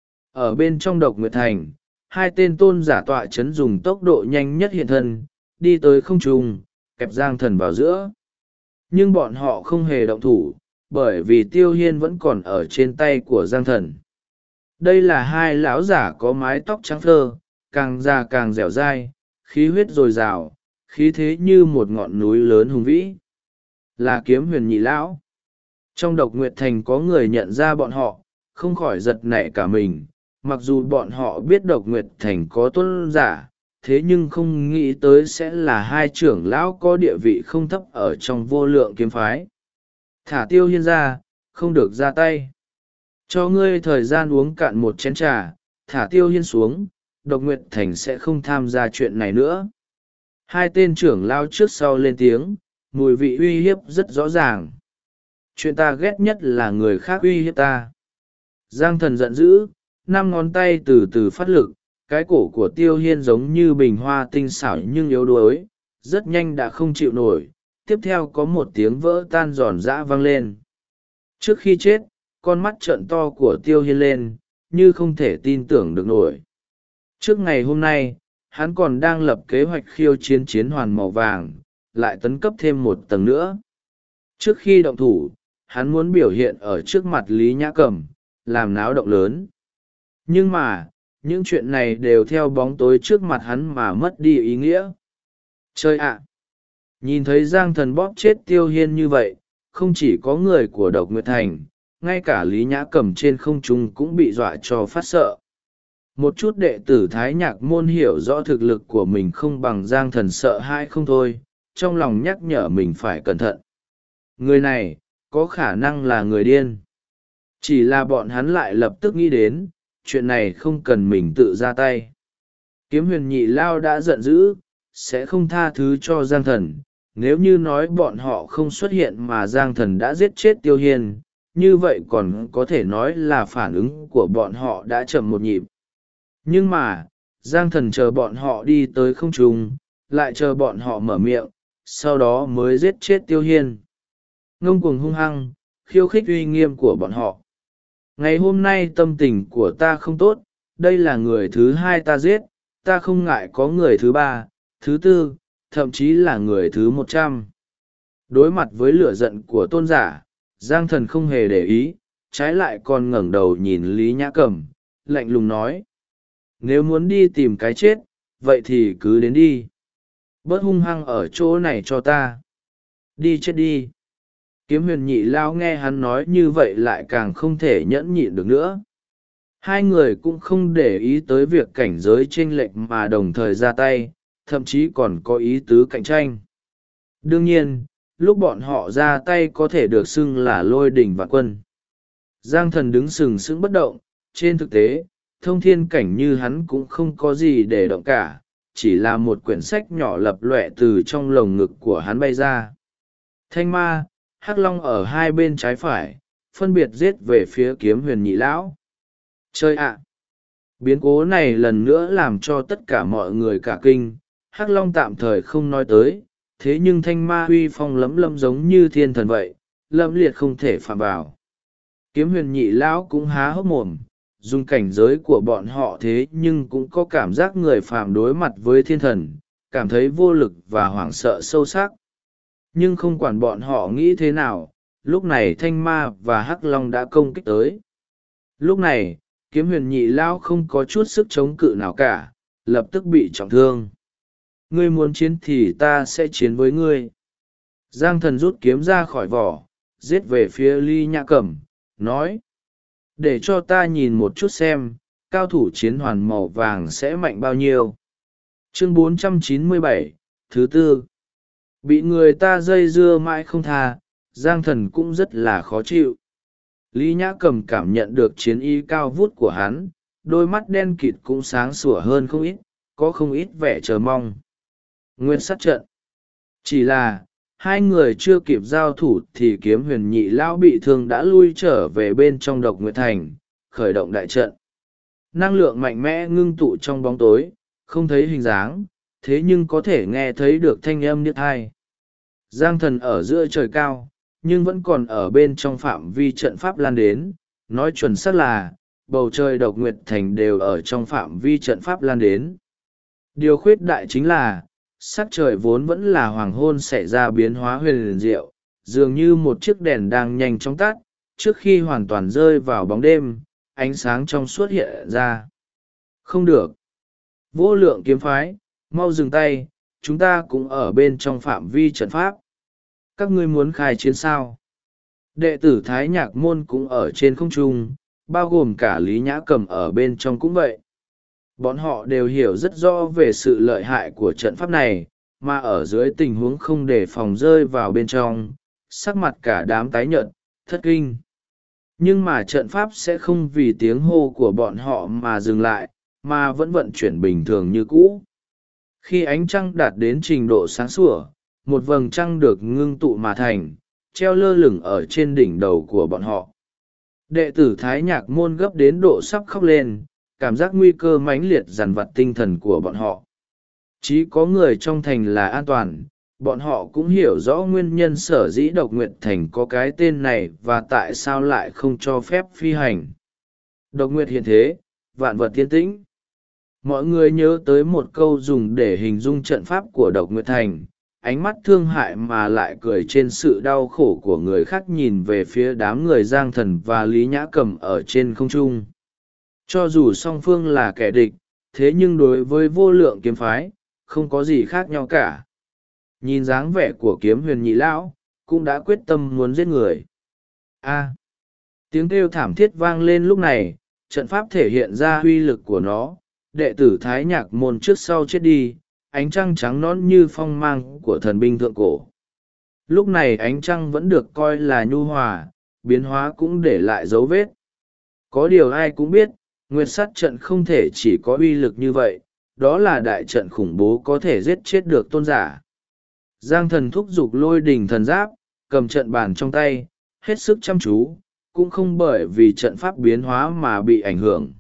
Ở bên trong Độc Nguyệt Thành, hai tên tôn giả tọa chấn dùng tốc độ nhanh nhất hiện thân, đi tới không trung, kẹp Giang Thần vào giữa. Nhưng bọn họ không hề động thủ, bởi vì Tiêu Hiên vẫn còn ở trên tay của Giang Thần. Đây là hai lão giả có mái tóc trắng phơ, càng già càng dẻo dai, khí huyết dồi dào, khí thế như một ngọn núi lớn hùng vĩ. Là Kiếm Huyền nhị lão. Trong Độc Nguyệt Thành có người nhận ra bọn họ, không khỏi giật nảy cả mình. Mặc dù bọn họ biết Độc Nguyệt Thành có tôn giả, thế nhưng không nghĩ tới sẽ là hai trưởng lão có địa vị không thấp ở trong Vô Lượng kiếm phái. Thả Tiêu Hiên ra, không được ra tay. Cho ngươi thời gian uống cạn một chén trà, thả Tiêu Hiên xuống, Độc Nguyệt Thành sẽ không tham gia chuyện này nữa. Hai tên trưởng lão trước sau lên tiếng, mùi vị uy hiếp rất rõ ràng. Chuyện ta ghét nhất là người khác uy hiếp ta. Giang Thần giận dữ, 5 ngón tay từ từ phát lực, cái cổ của Tiêu Hiên giống như bình hoa tinh xảo nhưng yếu đuối, rất nhanh đã không chịu nổi, tiếp theo có một tiếng vỡ tan giòn giã vang lên. Trước khi chết, con mắt trợn to của Tiêu Hiên lên, như không thể tin tưởng được nổi. Trước ngày hôm nay, hắn còn đang lập kế hoạch khiêu chiến chiến hoàn màu vàng, lại tấn cấp thêm một tầng nữa. Trước khi động thủ, hắn muốn biểu hiện ở trước mặt Lý Nhã Cẩm, làm náo động lớn. Nhưng mà, những chuyện này đều theo bóng tối trước mặt hắn mà mất đi ý nghĩa. Chơi ạ! Nhìn thấy Giang Thần bóp chết Tiêu Hiên như vậy, không chỉ có người của Độc Nguyệt Thành, ngay cả Lý Nhã Cẩm trên không trung cũng bị dọa cho phát sợ. Một chút đệ tử Thái Nhạc môn hiểu rõ thực lực của mình không bằng Giang Thần sợ hãi không thôi, trong lòng nhắc nhở mình phải cẩn thận. người này có khả năng là người điên. Chỉ là bọn hắn lại lập tức nghĩ đến chuyện này không cần mình tự ra tay. Kiếm huyền nhị lao đã giận dữ, sẽ không tha thứ cho Giang Thần. Nếu như nói bọn họ không xuất hiện mà Giang Thần đã giết chết Tiêu Hiên, như vậy còn có thể nói là phản ứng của bọn họ đã chậm một nhịp. Nhưng mà Giang Thần chờ bọn họ đi tới không trung, lại chờ bọn họ mở miệng, sau đó mới giết chết Tiêu Hiên. Ngông cuồng hung hăng, khiêu khích uy nghiêm của bọn họ. Ngày hôm nay tâm tình của ta không tốt, đây là người thứ hai ta giết, ta không ngại có người thứ ba, thứ tư, thậm chí là người thứ 100. Đối mặt với lửa giận của tôn giả, Giang Thần không hề để ý, trái lại còn ngẩng đầu nhìn Lý Nhã Cẩm, lạnh lùng nói. Nếu muốn đi tìm cái chết, vậy thì cứ đến đi. Bớt hung hăng ở chỗ này cho ta. Đi chết đi. Kiếm huyền nhị lao nghe hắn nói như vậy lại càng không thể nhẫn nhịn được nữa. Hai người cũng không để ý tới việc cảnh giới chênh lệch mà đồng thời ra tay, thậm chí còn có ý tứ cạnh tranh. Đương nhiên, lúc bọn họ ra tay có thể được xưng là lôi đỉnh vạn quân. Giang Thần đứng sừng sững bất động, trên thực tế, thông thiên cảnh như hắn cũng không có gì để động cả, chỉ là một quyển sách nhỏ lập lọe từ trong lồng ngực của hắn bay ra. Thanh ma, hắc long ở hai bên trái phải, phân biệt giết về phía kiếm huyền nhị lão. Chơi ạ! Biến cố này lần nữa làm cho tất cả mọi người cả kinh, hắc long tạm thời không nói tới, thế nhưng thanh ma huy phong lấm lấm giống như thiên thần vậy, lâm liệt không thể phạm vào. Kiếm huyền nhị lão cũng há hốc mồm, dùng cảnh giới của bọn họ thế nhưng cũng có cảm giác người phàm đối mặt với thiên thần, cảm thấy vô lực và hoảng sợ sâu sắc. Nhưng không quản bọn họ nghĩ thế nào, lúc này thanh ma và hắc long đã công kích tới. Lúc này, kiếm huyền nhị lão không có chút sức chống cự nào cả, lập tức bị trọng thương. Ngươi muốn chiến thì ta sẽ chiến với ngươi. Giang Thần rút kiếm ra khỏi vỏ, giết về phía Ly Nhã Cẩm, nói. Để cho ta nhìn một chút xem, cao thủ chiến hoàn màu vàng sẽ mạnh bao nhiêu. Chương 497, thứ tư. Bị người ta dây dưa mãi không tha, Giang Thần cũng rất là khó chịu. Lý Nhã Cầm cảm nhận được chiến ý cao vút của hắn, đôi mắt đen kịt cũng sáng sủa hơn không ít, có không ít vẻ chờ mong. Nguyên sát trận. Chỉ là, hai người chưa kịp giao thủ thì kiếm huyền nhị lão bị thương đã lui trở về bên trong Độc Nguyệt Thành, khởi động đại trận. Năng lượng mạnh mẽ ngưng tụ trong bóng tối, không thấy hình dáng, thế nhưng có thể nghe thấy được thanh âm niết tai. Giang Thần ở giữa trời cao, nhưng vẫn còn ở bên trong phạm vi trận pháp lan đến, nói chuẩn xác là, bầu trời Độc Nguyệt Thành đều ở trong phạm vi trận pháp lan đến. Điều khuyết đại chính là, sắc trời vốn vẫn là hoàng hôn xảy ra biến hóa huyền liền diệu, dường như một chiếc đèn đang nhanh chóng tắt, trước khi hoàn toàn rơi vào bóng đêm, ánh sáng trong suốt hiện ra. Không được. Vô lượng kiếm phái, mau dừng tay, chúng ta cũng ở bên trong phạm vi trận pháp. Các ngươi muốn khai chiến sao? Đệ tử Thái Nhạc Môn cũng ở trên không trung, bao gồm cả Lý Nhã Cầm ở bên trong cũng vậy. Bọn họ đều hiểu rất rõ về sự lợi hại của trận pháp này, mà ở dưới tình huống không để phòng rơi vào bên trong, sắc mặt cả đám tái nhợt, thất kinh. Nhưng mà trận pháp sẽ không vì tiếng hô của bọn họ mà dừng lại, mà vẫn vận chuyển bình thường như cũ. Khi ánh trăng đạt đến trình độ sáng sủa, một vầng trăng được ngưng tụ mà thành, treo lơ lửng ở trên đỉnh đầu của bọn họ. Đệ tử Thái Nhạc Môn gấp đến độ sắp khóc lên, cảm giác nguy cơ mãnh liệt dằn vặt tinh thần của bọn họ. Chỉ có người trong thành là an toàn, bọn họ cũng hiểu rõ nguyên nhân sở dĩ Độc Nguyệt Thành có cái tên này và tại sao lại không cho phép phi hành. Độc Nguyệt hiện thế, vạn vật tiên tĩnh. Mọi người nhớ tới một câu dùng để hình dung trận pháp của Độc Nguyệt Thành, ánh mắt thương hại mà lại cười trên sự đau khổ của người khác nhìn về phía đám người Giang Thần và Lý Nhã Cầm ở trên không trung. Cho dù song phương là kẻ địch, thế nhưng đối với vô lượng kiếm phái, không có gì khác nhau cả. Nhìn dáng vẻ của kiếm huyền nhị lão, cũng đã quyết tâm muốn giết người. Tiếng kêu thảm thiết vang lên lúc này, trận pháp thể hiện ra uy lực của nó, đệ tử Thái Nhạc Môn trước sau chết đi, ánh trăng trắng nõn như phong mang của thần binh thượng cổ. lúc này ánh trăng vẫn được coi là nhu hòa, biến hóa cũng để lại dấu vết. Có điều ai cũng biết, nguyệt sát trận không thể chỉ có uy lực như vậy, đó là đại trận khủng bố có thể giết chết được tôn giả. Giang Thần thúc giục lôi đình thần giáp, cầm trận bàn trong tay, hết sức chăm chú, cũng không bởi vì trận pháp biến hóa mà bị ảnh hưởng.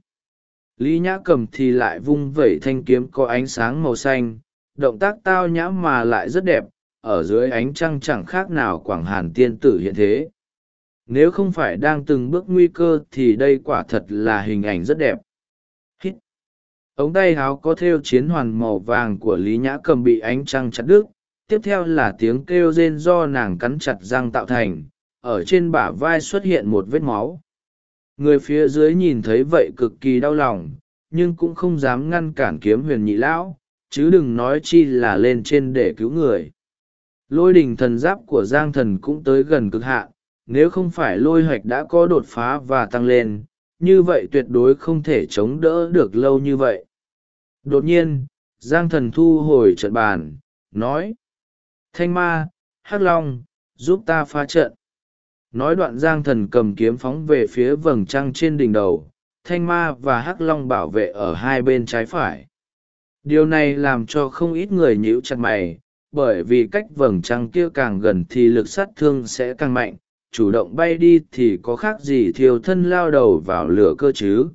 Lý Nhã Cầm thì lại vung vẩy thanh kiếm có ánh sáng màu xanh, động tác tao nhã mà lại rất đẹp, ở dưới ánh trăng chẳng khác nào Quảng Hàn tiên tử hiện thế. Nếu không phải đang từng bước nguy cơ thì đây quả thật là hình ảnh rất đẹp. Hít. Ống tay áo có thêu chiến hoàn màu vàng của Lý Nhã Cầm bị ánh trăng chặt đứt, tiếp theo là tiếng kêu rên do nàng cắn chặt răng tạo thành, ở trên bả vai xuất hiện một vết máu. Người phía dưới nhìn thấy vậy cực kỳ đau lòng, nhưng cũng không dám ngăn cản kiếm huyền nhị lão, chứ đừng nói chi là lên trên để cứu người. Lôi đình thần giáp của Giang Thần cũng tới gần cực hạn, nếu không phải lôi hoạch đã có đột phá và tăng lên, như vậy tuyệt đối không thể chống đỡ được lâu như vậy. Đột nhiên, Giang Thần thu hồi trận bàn, nói: Thanh Ma, Hắc Long, giúp ta phá trận. Nói đoạn Giang Thần cầm kiếm phóng về phía vầng trăng trên đỉnh đầu, Thanh Ma và Hắc Long bảo vệ ở hai bên trái phải. Điều này làm cho không ít người nhíu chặt mày, bởi vì cách vầng trăng kia càng gần thì lực sát thương sẽ càng mạnh, chủ động bay đi thì có khác gì thiêu thân lao đầu vào lửa cơ chứ.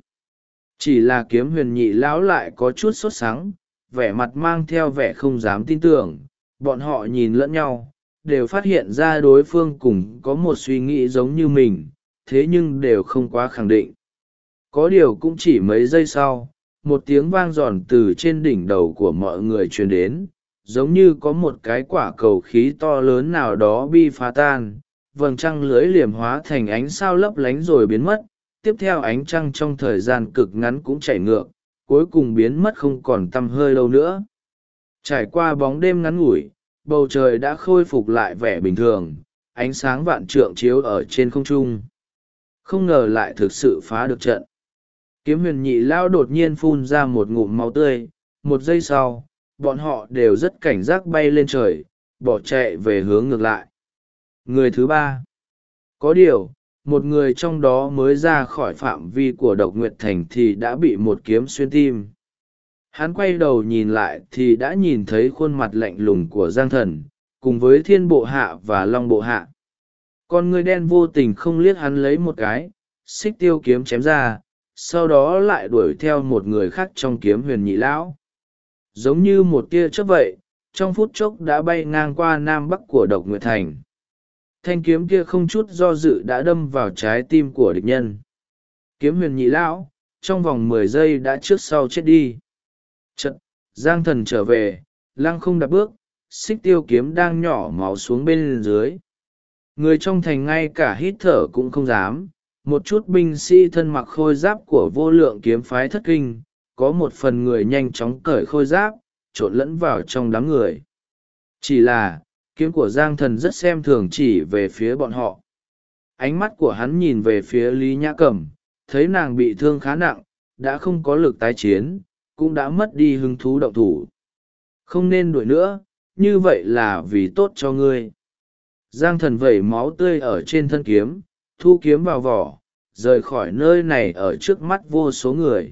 Chỉ là kiếm huyền nhị lão lại có chút sốt sắng, vẻ mặt mang theo vẻ không dám tin tưởng. Bọn họ nhìn lẫn nhau, đều phát hiện ra đối phương cùng có một suy nghĩ giống như mình, thế nhưng đều không quá khẳng định. Có điều cũng chỉ mấy giây sau, một tiếng vang giòn từ trên đỉnh đầu của mọi người truyền đến, giống như có một cái quả cầu khí to lớn nào đó bi phá tan, vầng trăng lưới liềm hóa thành ánh sao lấp lánh rồi biến mất. Tiếp theo ánh trăng trong thời gian cực ngắn cũng chảy ngược, cuối cùng biến mất không còn tăm hơi đâu nữa. Trải qua bóng đêm ngắn ngủi, bầu trời đã khôi phục lại vẻ bình thường, ánh sáng vạn trượng chiếu ở trên không trung. Không ngờ lại thực sự phá được trận. Kiếm huyền nhị lao đột nhiên phun ra một ngụm máu tươi, một giây sau, bọn họ đều rất cảnh giác bay lên trời, bỏ chạy về hướng ngược lại. Người thứ ba. Có điều, một người trong đó mới ra khỏi phạm vi của Độc Nguyệt Thành thì đã bị một kiếm xuyên tim. Hắn quay đầu nhìn lại thì đã nhìn thấy khuôn mặt lạnh lùng của Giang Thần, cùng với Thiên Bộ Hạ và Long Bộ Hạ. Con người đen vô tình không liếc hắn lấy một cái, xích tiêu kiếm chém ra, sau đó lại đuổi theo một người khác trong kiếm huyền nhị lão. Giống như một tia chớp vậy, trong phút chốc đã bay ngang qua nam bắc của Độc Nguyệt Thành. Thanh kiếm kia không chút do dự đã đâm vào trái tim của địch nhân. Kiếm huyền nhị lão, trong vòng 10 giây đã trước sau chết đi. Chật, Giang Thần trở về, lăng không đạp bước, xích tiêu kiếm đang nhỏ máu xuống bên dưới. Người trong thành ngay cả hít thở cũng không dám, một chút binh sĩ thân mặc khôi giáp của vô lượng kiếm phái thất kinh, có một phần người nhanh chóng cởi khôi giáp, trộn lẫn vào trong đám người. Chỉ là, kiếm của Giang Thần rất xem thường chỉ về phía bọn họ. Ánh mắt của hắn nhìn về phía Lý Nhã Cẩm, thấy nàng bị thương khá nặng, đã không có lực tái chiến, cũng đã mất đi hứng thú động thủ. Không nên đuổi nữa, như vậy là vì tốt cho ngươi. Giang Thần vẩy máu tươi ở trên thân kiếm, thu kiếm vào vỏ, rời khỏi nơi này ở trước mắt vô số người.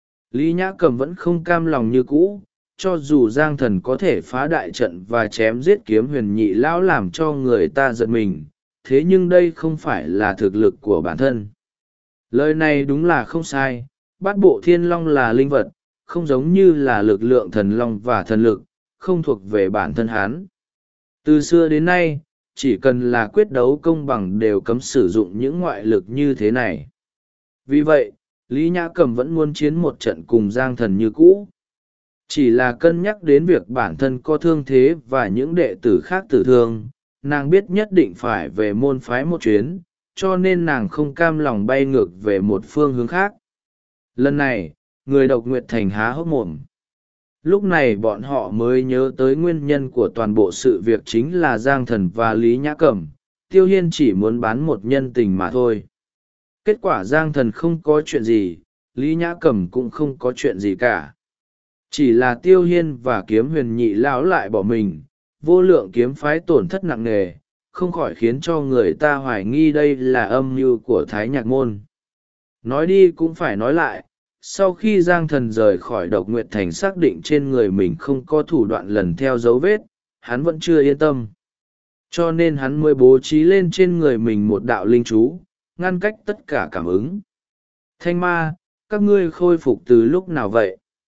Lý Nhã Cẩm vẫn không cam lòng như cũ, cho dù Giang Thần có thể phá đại trận và chém giết kiếm huyền nhị lão làm cho người ta giật mình, thế nhưng đây không phải là thực lực của bản thân. Lời này đúng là không sai, bát bộ thiên long là linh vật, không giống như là lực lượng thần long và thần lực, không thuộc về bản thân hắn. Từ xưa đến nay, chỉ cần là quyết đấu công bằng đều cấm sử dụng những ngoại lực như thế này. Vì vậy, Lý Nhã Cẩm vẫn muốn chiến một trận cùng Giang Thần như cũ. Chỉ là cân nhắc đến việc bản thân có thương thế và những đệ tử khác tử thương, nàng biết nhất định phải về môn phái một chuyến, cho nên nàng không cam lòng bay ngược về một phương hướng khác. Lần này, người Độc Nguyệt Thành há hốc mồm. Lúc này bọn họ mới nhớ tới nguyên nhân của toàn bộ sự việc chính là Giang Thần và Lý Nhã Cẩm, Tiêu Hiên chỉ muốn bán một nhân tình mà thôi. Kết quả Giang Thần không có chuyện gì, Lý Nhã Cẩm cũng không có chuyện gì cả. Chỉ là Tiêu Hiên và kiếm huyền nhị lão lại bỏ mình, vô lượng kiếm phái tổn thất nặng nề, không khỏi khiến cho người ta hoài nghi đây là âm mưu của Thái Nhạc Môn. Nói đi cũng phải nói lại, sau khi Giang Thần rời khỏi Độc Nguyệt Thành xác định trên người mình không có thủ đoạn lần theo dấu vết, hắn vẫn chưa yên tâm. Cho nên hắn mới bố trí lên trên người mình một đạo linh chú, ngăn cách tất cả cảm ứng. Thanh ma, các ngươi khôi phục từ lúc nào vậy?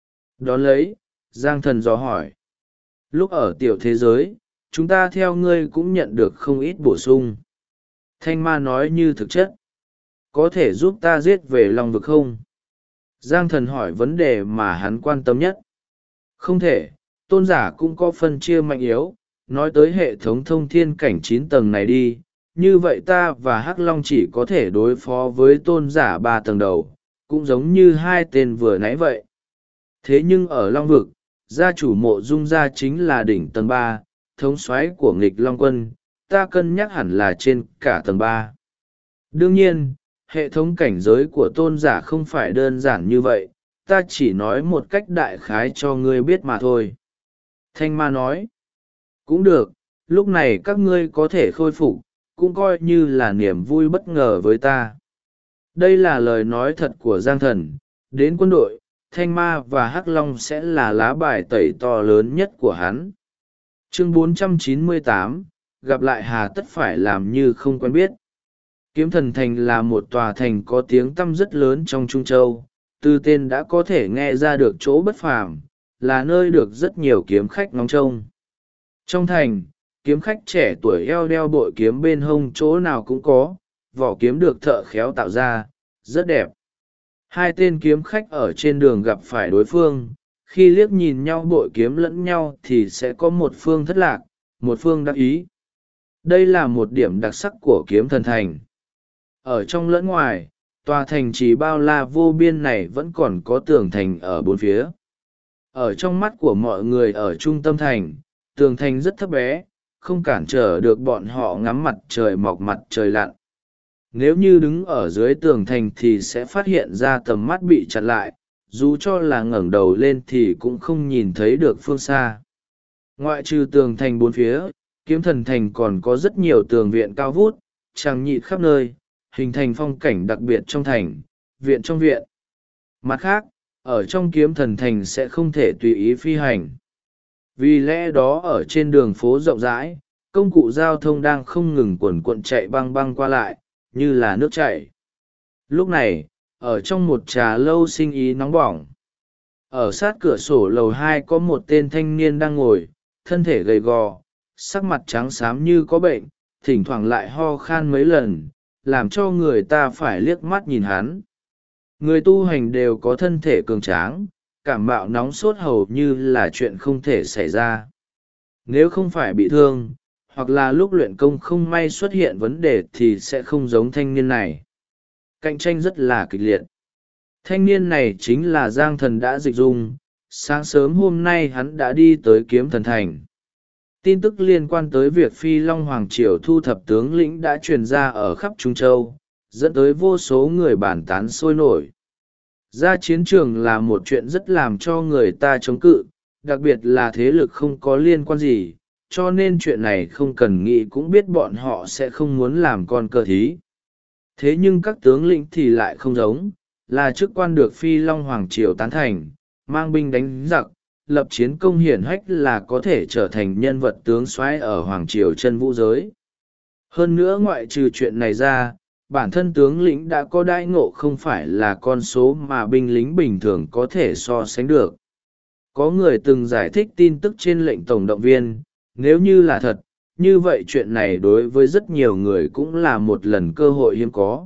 Đón lấy, Giang Thần dò hỏi. Lúc ở tiểu thế giới, chúng ta theo ngươi cũng nhận được không ít bổ sung. Thanh ma nói như thực chất. Có thể giúp ta giết về Long Vực không? Giang Thần hỏi vấn đề mà hắn quan tâm nhất. Không thể, tôn giả cũng có phân chia mạnh yếu. Nói tới hệ thống thông thiên cảnh 9 tầng này đi, như vậy ta và Hắc Long chỉ có thể đối phó với tôn giả 3 tầng đầu, cũng giống như hai tên vừa nãy vậy. Thế nhưng ở Long Vực, gia chủ Mộ Dung gia chính là đỉnh tầng 3, thống soái của nghịch Long Quân, ta cân nhắc hẳn là trên cả tầng 3. Đương nhiên, hệ thống cảnh giới của tôn giả không phải đơn giản như vậy, ta chỉ nói một cách đại khái cho ngươi biết mà thôi. Thanh ma nói, cũng được, lúc này các ngươi có thể khôi phục, cũng coi như là niềm vui bất ngờ với ta. Đây là lời nói thật của Giang Thần, đến quân đội, Thanh Ma và Hắc Long sẽ là lá bài tẩy to lớn nhất của hắn. Chương 498, gặp lại hà tất phải làm như không quen biết. Kiếm Thần Thành là một tòa thành có tiếng tăm rất lớn trong Trung Châu, từ tên đã có thể nghe ra được chỗ bất phàm, là nơi được rất nhiều kiếm khách ngóng trông. Trong thành, kiếm khách trẻ tuổi eo đeo bội kiếm bên hông chỗ nào cũng có, vỏ kiếm được thợ khéo tạo ra, rất đẹp. Hai tên kiếm khách ở trên đường gặp phải đối phương, khi liếc nhìn nhau bội kiếm lẫn nhau thì sẽ có một phương thất lạc, một phương đắc ý. Đây là một điểm đặc sắc của Kiếm Thần Thành. Ở trong lẫn ngoài, tòa thành trì bao la vô biên này vẫn còn có tường thành ở bốn phía. Ở trong mắt của mọi người ở trung tâm thành, tường thành rất thấp bé, không cản trở được bọn họ ngắm mặt trời mọc mặt trời lặn. Nếu như đứng ở dưới tường thành thì sẽ phát hiện ra tầm mắt bị chặn lại, dù cho là ngẩng đầu lên thì cũng không nhìn thấy được phương xa. Ngoại trừ tường thành bốn phía, Kiếm Thần Thành còn có rất nhiều tường viện cao vút, tràng nhị khắp nơi, hình thành phong cảnh đặc biệt trong thành, viện trong viện. Mặt khác, ở trong Kiếm Thần Thành sẽ không thể tùy ý phi hành. Vì lẽ đó ở trên đường phố rộng rãi, công cụ giao thông đang không ngừng quần quận chạy băng băng qua lại, như là nước chảy. Lúc này, ở trong một trà lâu sinh ý nóng bỏng. Ở sát cửa sổ lầu 2 có một tên thanh niên đang ngồi, thân thể gầy gò, sắc mặt trắng xám như có bệnh, thỉnh thoảng lại ho khan mấy lần, làm cho người ta phải liếc mắt nhìn hắn. Người tu hành đều có thân thể cường tráng, cảm mạo nóng sốt hầu như là chuyện không thể xảy ra. Nếu không phải bị thương, hoặc là lúc luyện công không may xuất hiện vấn đề thì sẽ không giống thanh niên này. Cạnh tranh rất là kịch liệt. Thanh niên này chính là Giang Thần đã dịch dung, sáng sớm hôm nay hắn đã đi tới Kiếm Thần Thành. Tin tức liên quan tới việc Phi Long Hoàng Triều thu thập tướng lĩnh đã truyền ra ở khắp Trung Châu, dẫn tới vô số người bàn tán sôi nổi. Ra chiến trường là một chuyện rất làm cho người ta chống cự, đặc biệt là thế lực không có liên quan gì, cho nên chuyện này không cần nghĩ cũng biết bọn họ sẽ không muốn làm con cờ thí. Thế nhưng các tướng lĩnh thì lại không giống, là chức quan được Phi Long Hoàng Triều tán thành, mang binh đánh giặc, lập chiến công hiển hách là có thể trở thành nhân vật tướng soái ở Hoàng Triều chân vũ giới. Hơn nữa ngoại trừ chuyện này ra, bản thân tướng lĩnh đã có đãi ngộ không phải là con số mà binh lính bình thường có thể so sánh được. Có người từng giải thích tin tức trên lệnh tổng động viên, nếu như là thật, như vậy chuyện này đối với rất nhiều người cũng là một lần cơ hội hiếm có.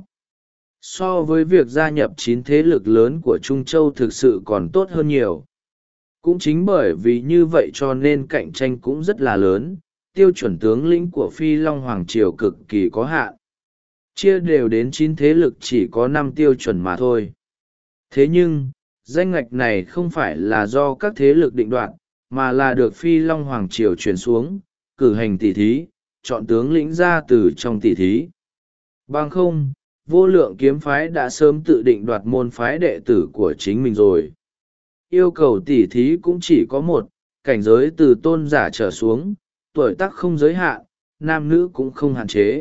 So với việc gia nhập 9 thế lực lớn của Trung Châu thực sự còn tốt hơn nhiều. Cũng chính bởi vì như vậy cho nên cạnh tranh cũng rất là lớn, tiêu chuẩn tướng lĩnh của Phi Long Hoàng Triều cực kỳ có hạn. Chia đều đến 9 thế lực chỉ có 5 tiêu chuẩn mà thôi. Thế nhưng, danh ngạch này không phải là do các thế lực định đoạt, mà là được Phi Long Hoàng Triều truyền xuống, cử hành tỷ thí, chọn tướng lĩnh ra từ trong tỷ thí. Bằng không, Vô Lượng Kiếm Phái đã sớm tự định đoạt môn phái đệ tử của chính mình rồi. Yêu cầu tỷ thí cũng chỉ có một, cảnh giới từ tôn giả trở xuống, tuổi tác không giới hạn, nam nữ cũng không hạn chế.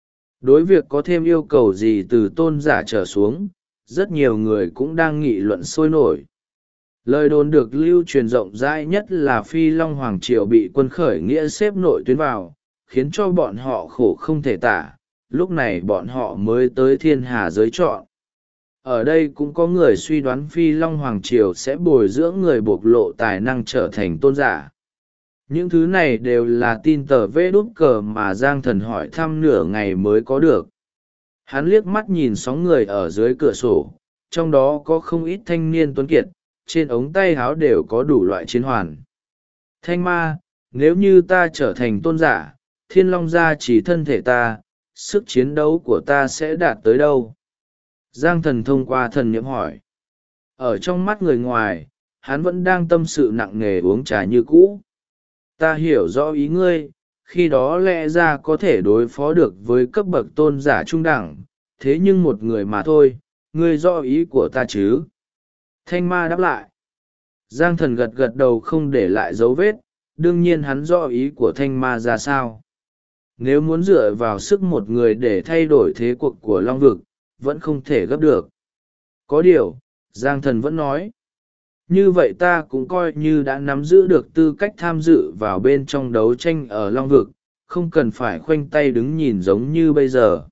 Đối việc có thêm yêu cầu gì từ tôn giả trở xuống, rất nhiều người cũng đang nghị luận sôi nổi. Lời đồn được lưu truyền rộng rãi nhất là Phi Long Hoàng Triều bị quân khởi nghĩa xếp nội tuyến vào, khiến cho bọn họ khổ không thể tả, lúc này bọn họ mới tới thiên hà giới chọn. Ở đây cũng có người suy đoán Phi Long Hoàng Triều sẽ bồi dưỡng người bộc lộ tài năng trở thành tôn giả. Những thứ này đều là tin tờ vê đút cờ mà Giang Thần hỏi thăm nửa ngày mới có được. Hắn liếc mắt nhìn sóng người ở dưới cửa sổ, trong đó có không ít thanh niên tuấn kiệt, trên ống tay áo đều có đủ loại chiến hoàn. Thanh ma, nếu như ta trở thành tôn giả, thiên long gia chỉ thân thể ta, sức chiến đấu của ta sẽ đạt tới đâu? Giang Thần thông qua thần niệm hỏi. Ở trong mắt người ngoài, hắn vẫn đang tâm sự nặng nề uống trà như cũ. Ta hiểu rõ ý ngươi, khi đó lẽ ra có thể đối phó được với cấp bậc tôn giả trung đẳng, thế nhưng một người mà thôi, ngươi rõ ý của ta chứ? Thanh ma đáp lại. Giang Thần gật gật đầu không để lại dấu vết, đương nhiên hắn rõ ý của thanh ma ra sao. Nếu muốn dựa vào sức một người để thay đổi thế cuộc của Long Vực, vẫn không thể gấp được. Có điều, Giang Thần vẫn nói, như vậy ta cũng coi như đã nắm giữ được tư cách tham dự vào bên trong đấu tranh ở Long Vực, không cần phải khoanh tay đứng nhìn giống như bây giờ.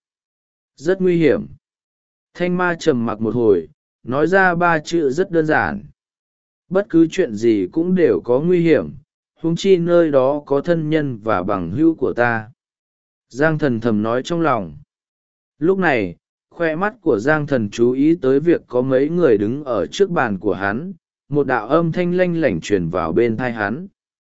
Rất nguy hiểm. Thanh ma trầm mặc một hồi, nói ra 3 chữ rất đơn giản. Bất cứ chuyện gì cũng đều có nguy hiểm, huống chi nơi đó có thân nhân và bằng hữu của ta. Giang Thần thầm nói trong lòng. Lúc này, khoe mắt của Giang Thần chú ý tới việc có mấy người đứng ở trước bàn của hắn, một đạo âm thanh lanh lảnh truyền vào bên tai hắn.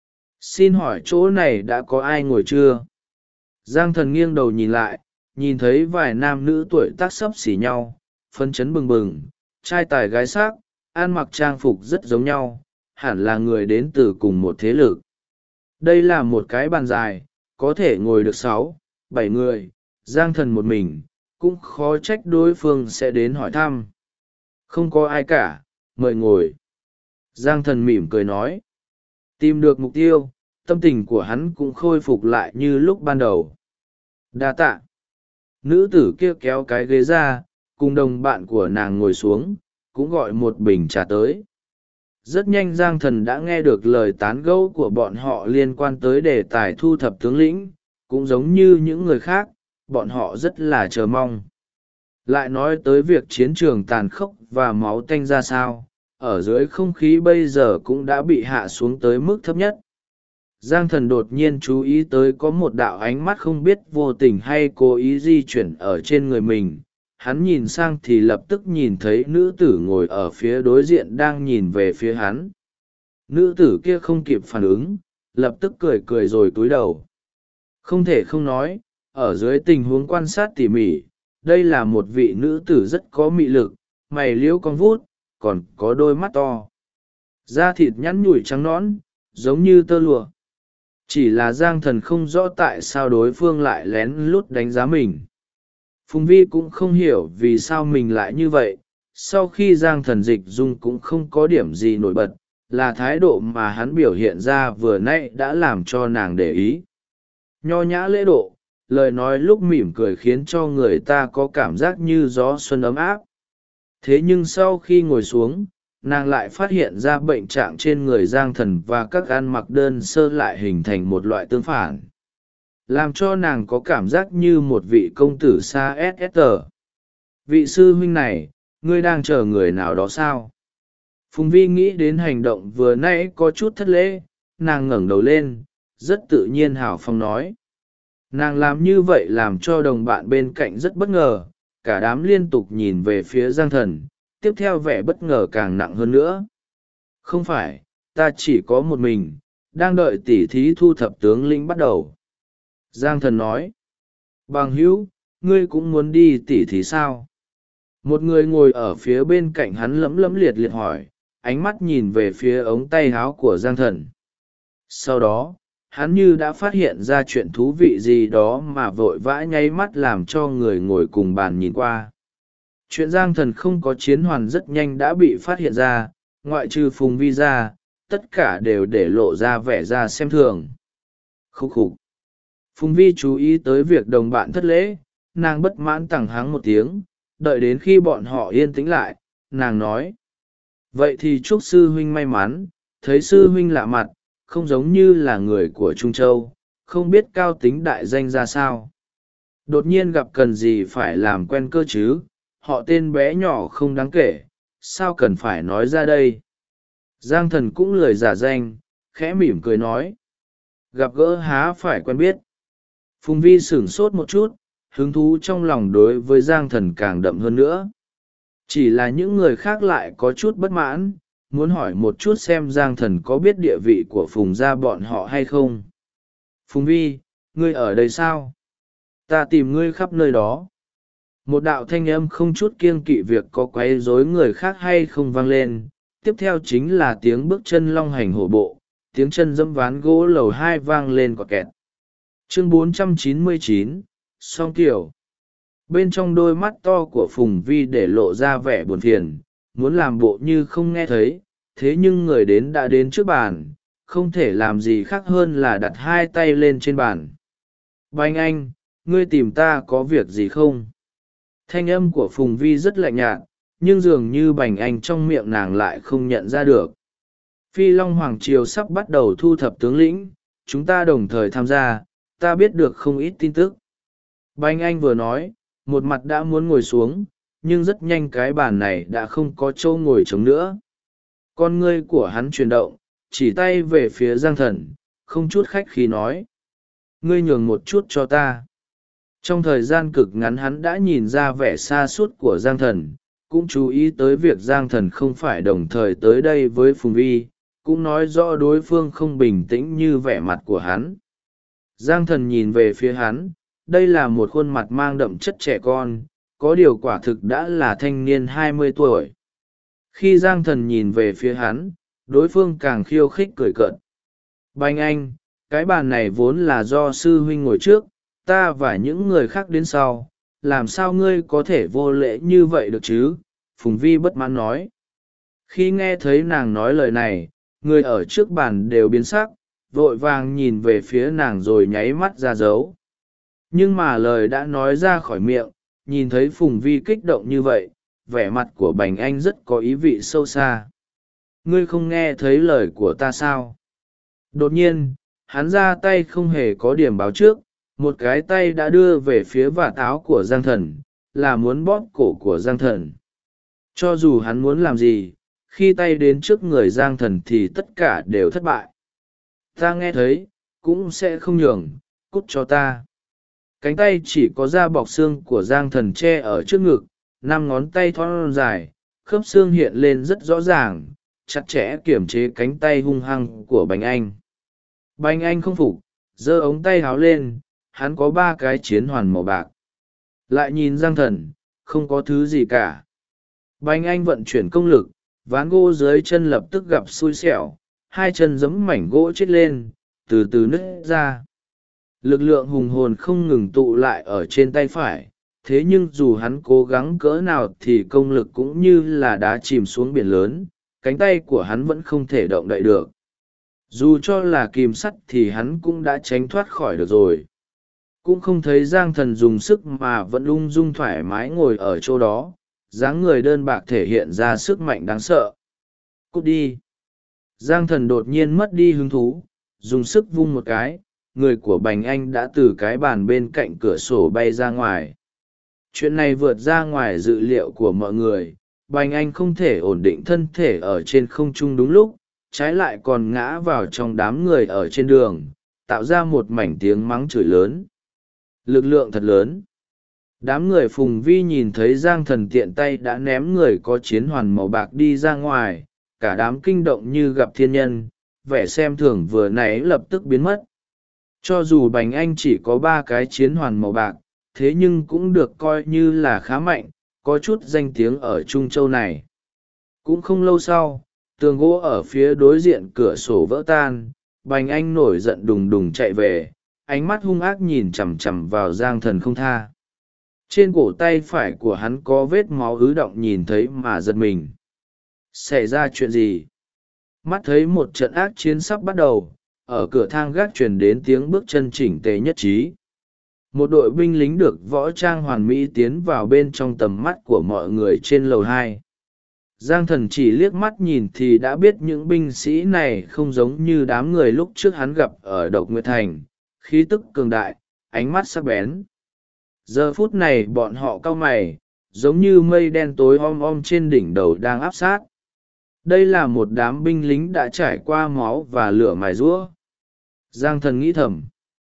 Xin hỏi chỗ này đã có ai ngồi chưa? Giang Thần nghiêng đầu nhìn lại, nhìn thấy vài nam nữ tuổi tác xấp xỉ nhau, phấn chấn bừng bừng, trai tài gái sắc, ăn mặc trang phục rất giống nhau, hẳn là người đến từ cùng một thế lực. Đây là một cái bàn dài, có thể ngồi được 6-7 người, Giang Thần một mình, cũng khó trách đối phương sẽ đến hỏi thăm. Không có ai cả, mời ngồi. Giang Thần mỉm cười nói. Tìm được mục tiêu, tâm tình của hắn cũng khôi phục lại như lúc ban đầu. Đa tạ. Nữ tử kia kéo cái ghế ra, cùng đồng bạn của nàng ngồi xuống, cũng gọi một bình trà tới. Rất nhanh Giang Thần đã nghe được lời tán gẫu của bọn họ liên quan tới đề tài thu thập tướng lĩnh, cũng giống như những người khác, bọn họ rất là chờ mong. Lại nói tới việc chiến trường tàn khốc và máu tanh ra sao, ở dưới không khí bây giờ cũng đã bị hạ xuống tới mức thấp nhất. Giang Thần đột nhiên chú ý tới có một đạo ánh mắt không biết vô tình hay cố ý di chuyển ở trên người mình. Hắn nhìn sang thì lập tức nhìn thấy nữ tử ngồi ở phía đối diện đang nhìn về phía hắn. Nữ tử kia không kịp phản ứng, lập tức cười cười rồi cúi đầu. Không thể không nói, ở dưới tình huống quan sát tỉ mỉ, đây là một vị nữ tử rất có mị lực, mày liễu cong vút, còn có đôi mắt to. Da thịt nhẵn nhủi trắng nõn, giống như tơ lụa. Chỉ là Giang Thần không rõ tại sao đối phương lại lén lút đánh giá mình. Phùng Vi cũng không hiểu vì sao mình lại như vậy, sau khi Giang Thần dịch dung cũng không có điểm gì nổi bật, là thái độ mà hắn biểu hiện ra vừa nãy đã làm cho nàng để ý. Nho nhã lễ độ, lời nói lúc mỉm cười khiến cho người ta có cảm giác như gió xuân ấm áp. Thế nhưng sau khi ngồi xuống, nàng lại phát hiện ra bệnh trạng trên người Giang Thần và các ăn mặc đơn sơ lại hình thành một loại tương phản, làm cho nàng có cảm giác như một vị công tử xa SST. Vị sư huynh này, ngươi đang chờ người nào đó sao? Phùng Vi nghĩ đến hành động vừa nãy có chút thất lễ, nàng ngẩng đầu lên, rất tự nhiên hào phóng nói. Nàng làm như vậy làm cho đồng bạn bên cạnh rất bất ngờ, cả đám liên tục nhìn về phía Giang Thần, tiếp theo vẻ bất ngờ càng nặng hơn nữa. Không phải, ta chỉ có một mình, đang đợi tỉ thí thu thập tướng lĩnh bắt đầu. Giang Thần nói. Bằng hữu, ngươi cũng muốn đi tỉ thí sao? Một người ngồi ở phía bên cạnh hắn lẫm lẫm liệt liệt hỏi, ánh mắt nhìn về phía ống tay áo của Giang Thần. Sau đó, hắn như đã phát hiện ra chuyện thú vị gì đó mà vội vã nháy mắt làm cho người ngồi cùng bàn nhìn qua. Chuyện Giang Thần không có chiến hoàn rất nhanh đã bị phát hiện ra, ngoại trừ Phùng Vi ra, tất cả đều để lộ ra vẻ ra xem thường. Khúc khục. Phùng Vi chú ý tới việc đồng bạn thất lễ, nàng bất mãn tằng hắng một tiếng, đợi đến khi bọn họ yên tĩnh lại, nàng nói. Vậy thì chúc sư huynh may mắn, thấy sư huynh lạ mặt, không giống như là người của Trung Châu, không biết cao tính đại danh ra sao. Đột nhiên gặp cần gì phải làm quen cơ chứ, họ tên bé nhỏ không đáng kể, sao cần phải nói ra đây. Giang Thần cũng lười giả danh, khẽ mỉm cười nói. Gặp gỡ há phải quen biết. Phùng Vi sửng sốt một chút, hứng thú trong lòng đối với Giang Thần càng đậm hơn nữa. Chỉ là những người khác lại có chút bất mãn, muốn hỏi một chút xem Giang Thần có biết địa vị của Phùng gia bọn họ hay không. Phùng Vi, ngươi ở đây sao? Ta tìm ngươi khắp nơi đó. Một đạo thanh âm không chút kiêng kỵ việc có quấy rối người khác hay không vang lên, tiếp theo chính là tiếng bước chân long hành hổ bộ, tiếng chân dẫm ván gỗ lầu 2 vang lên cọt kẹt. Chương 499, Song Tiểu. Bên trong đôi mắt to của Phùng Vi để lộ ra vẻ buồn phiền, muốn làm bộ như không nghe thấy, thế nhưng người đến đã đến trước bàn, không thể làm gì khác hơn là đặt hai tay lên trên bàn. Bành Anh, ngươi tìm ta có việc gì không? Thanh âm của Phùng Vi rất lạnh nhạt, nhưng dường như Bành Anh trong miệng nàng lại không nhận ra được. Phi Long Hoàng Triều sắp bắt đầu thu thập tướng lĩnh, chúng ta đồng thời tham gia, ta biết được không ít tin tức. Bành Anh vừa nói, một mặt đã muốn ngồi xuống, nhưng rất nhanh cái bàn này đã không có chỗ ngồi trống nữa. Con ngươi của hắn chuyển động, chỉ tay về phía Giang Thần, không chút khách khí nói. Ngươi nhường một chút cho ta. Trong thời gian cực ngắn hắn đã nhìn ra vẻ xa suốt của Giang Thần, cũng chú ý tới việc Giang Thần không phải đồng thời tới đây với Phùng Vi, cũng nói rõ đối phương không bình tĩnh như vẻ mặt của hắn. Giang Thần nhìn về phía hắn, đây là một khuôn mặt mang đậm chất trẻ con, có điều quả thực đã là thanh niên 20 tuổi. Khi Giang Thần nhìn về phía hắn, đối phương càng khiêu khích cười cợt. Bành Anh, cái bàn này vốn là do sư huynh ngồi trước, ta và những người khác đến sau, làm sao ngươi có thể vô lễ như vậy được chứ? Phùng Vi bất mãn nói. Khi nghe thấy nàng nói lời này, người ở trước bàn đều biến sắc, vội vàng nhìn về phía nàng rồi nháy mắt ra dấu. Nhưng mà lời đã nói ra khỏi miệng, nhìn thấy Phùng Vi kích động như vậy, vẻ mặt của Bành Anh rất có ý vị sâu xa. Ngươi không nghe thấy lời của ta sao? Đột nhiên, hắn ra tay không hề có điểm báo trước, một cái tay đã đưa về phía vạt áo của Giang Thần, là muốn bóp cổ của Giang Thần. Cho dù hắn muốn làm gì, khi tay đến trước người Giang Thần thì tất cả đều thất bại. Ta nghe thấy, cũng sẽ không nhường, cút cho ta. Cánh tay chỉ có da bọc xương của Giang Thần che ở trước ngực, 5 ngón tay thon dài, khớp xương hiện lên rất rõ ràng, chặt chẽ kiểm chế cánh tay hung hăng của Bành Anh. Bành Anh không phục, giơ ống tay háo lên, hắn có 3 cái chiến hoàn màu bạc. Lại nhìn Giang Thần, không có thứ gì cả. Bành Anh vận chuyển công lực, ván gỗ dưới chân lập tức gặp xui xẻo, hai chân giẫm mảnh gỗ chết lên, từ từ nứt ra. Lực lượng hùng hồn không ngừng tụ lại ở trên tay phải, thế nhưng dù hắn cố gắng cỡ nào thì công lực cũng như là đá chìm xuống biển lớn, cánh tay của hắn vẫn không thể động đậy được. Dù cho là kìm sắt thì hắn cũng đã tránh thoát khỏi được rồi. Cũng không thấy Giang Thần dùng sức mà vẫn ung dung thoải mái ngồi ở chỗ đó, dáng người đơn bạc thể hiện ra sức mạnh đáng sợ. Cút đi. Giang Thần đột nhiên mất đi hứng thú, dùng sức vung một cái, người của Bành Anh đã từ cái bàn bên cạnh cửa sổ bay ra ngoài. Chuyện này vượt ra ngoài dự liệu của mọi người, Bành Anh không thể ổn định thân thể ở trên không trung đúng lúc, trái lại còn ngã vào trong đám người ở trên đường, tạo ra một mảnh tiếng mắng chửi lớn. Lực lượng thật lớn. Đám người Phùng Vi nhìn thấy Giang Thần tiện tay đã ném người có chiến hoàn màu bạc đi ra ngoài, cả đám kinh động như gặp thiên nhân, vẻ xem thường vừa nãy lập tức biến mất. Cho dù Bành Anh chỉ có 3 cái chiến hoàn màu bạc, thế nhưng cũng được coi như là khá mạnh, có chút danh tiếng ở Trung Châu này. Cũng không lâu sau, tường gỗ ở phía đối diện cửa sổ vỡ tan, Bành Anh nổi giận đùng đùng chạy về, ánh mắt hung ác nhìn chằm chằm vào Giang Thần không tha. Trên cổ tay phải của hắn có vết máu ứ động, nhìn thấy mà giật mình. Xảy ra chuyện gì? Mắt thấy một trận ác chiến sắp bắt đầu, ở cửa thang gác truyền đến tiếng bước chân chỉnh tề nhất trí. Một đội binh lính được võ trang hoàn mỹ tiến vào bên trong tầm mắt của mọi người trên lầu 2. Giang Thần chỉ liếc mắt nhìn thì đã biết những binh sĩ này không giống như đám người lúc trước hắn gặp ở Độc Nguyệt Thành, khí tức cường đại, ánh mắt sắc bén. Giờ phút này bọn họ cau mày, giống như mây đen tối om om trên đỉnh đầu đang áp sát. Đây là một đám binh lính đã trải qua máu và lửa mài giũa. Giang Thần nghĩ thầm,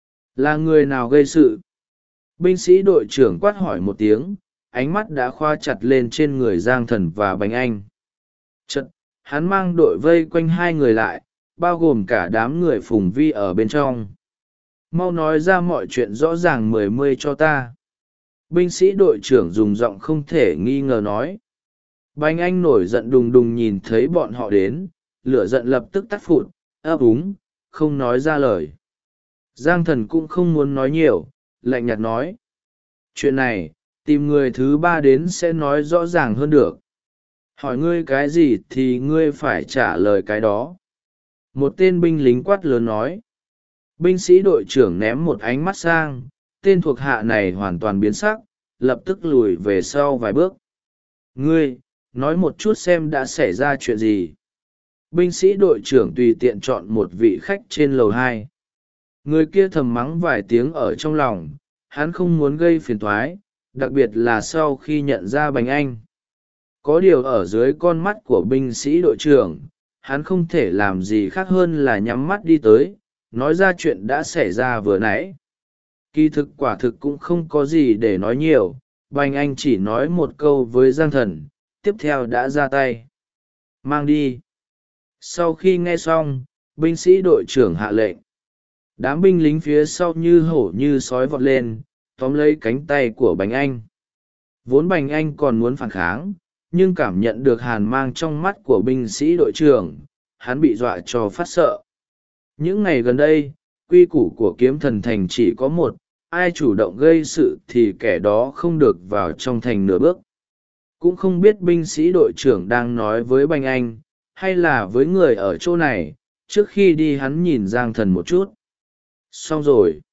là người nào gây sự? Binh sĩ đội trưởng quát hỏi một tiếng, ánh mắt đã khoa chặt lên trên người Giang Thần và Bành Anh. Chật, hắn mang đội vây quanh hai người lại, bao gồm cả đám người Phùng Vi ở bên trong. Mau nói ra mọi chuyện rõ ràng mười mươi cho ta. Binh sĩ đội trưởng dùng giọng không thể nghi ngờ nói. Bành Anh nổi giận đùng đùng nhìn thấy bọn họ đến, lửa giận lập tức tắt phụt, ấp úng, không nói ra lời. Giang Thần cũng không muốn nói nhiều, lạnh nhạt nói. Chuyện này, tìm người thứ ba đến sẽ nói rõ ràng hơn được. Hỏi ngươi cái gì thì ngươi phải trả lời cái đó. Một tên binh lính quát lớn nói. Binh sĩ đội trưởng ném một ánh mắt sang, tên thuộc hạ này hoàn toàn biến sắc, lập tức lùi về sau vài bước. Ngươi, nói một chút xem đã xảy ra chuyện gì. Binh sĩ đội trưởng tùy tiện chọn một vị khách trên lầu 2. Người kia thầm mắng vài tiếng ở trong lòng, hắn không muốn gây phiền toái, đặc biệt là sau khi nhận ra Bành Anh. Có điều ở dưới con mắt của binh sĩ đội trưởng, hắn không thể làm gì khác hơn là nhắm mắt đi tới, nói ra chuyện đã xảy ra vừa nãy. Kỳ thực quả thực cũng không có gì để nói nhiều, Bành Anh chỉ nói một câu với Giang Thần, tiếp theo đã ra tay. Mang đi. Sau khi nghe xong, binh sĩ đội trưởng hạ lệnh. Đám binh lính phía sau như hổ như sói vọt lên, tóm lấy cánh tay của Bành Anh. Vốn Bành Anh còn muốn phản kháng, nhưng cảm nhận được hàn mang trong mắt của binh sĩ đội trưởng, hắn bị dọa cho phát sợ. Những ngày gần đây, quy củ của Kiếm Thần Thành chỉ có một, ai chủ động gây sự thì kẻ đó không được vào trong thành nửa bước. Cũng không biết binh sĩ đội trưởng đang nói với Bành Anh, hay là với người ở chỗ này. Trước khi đi hắn nhìn Giang Thần một chút. Xong rồi.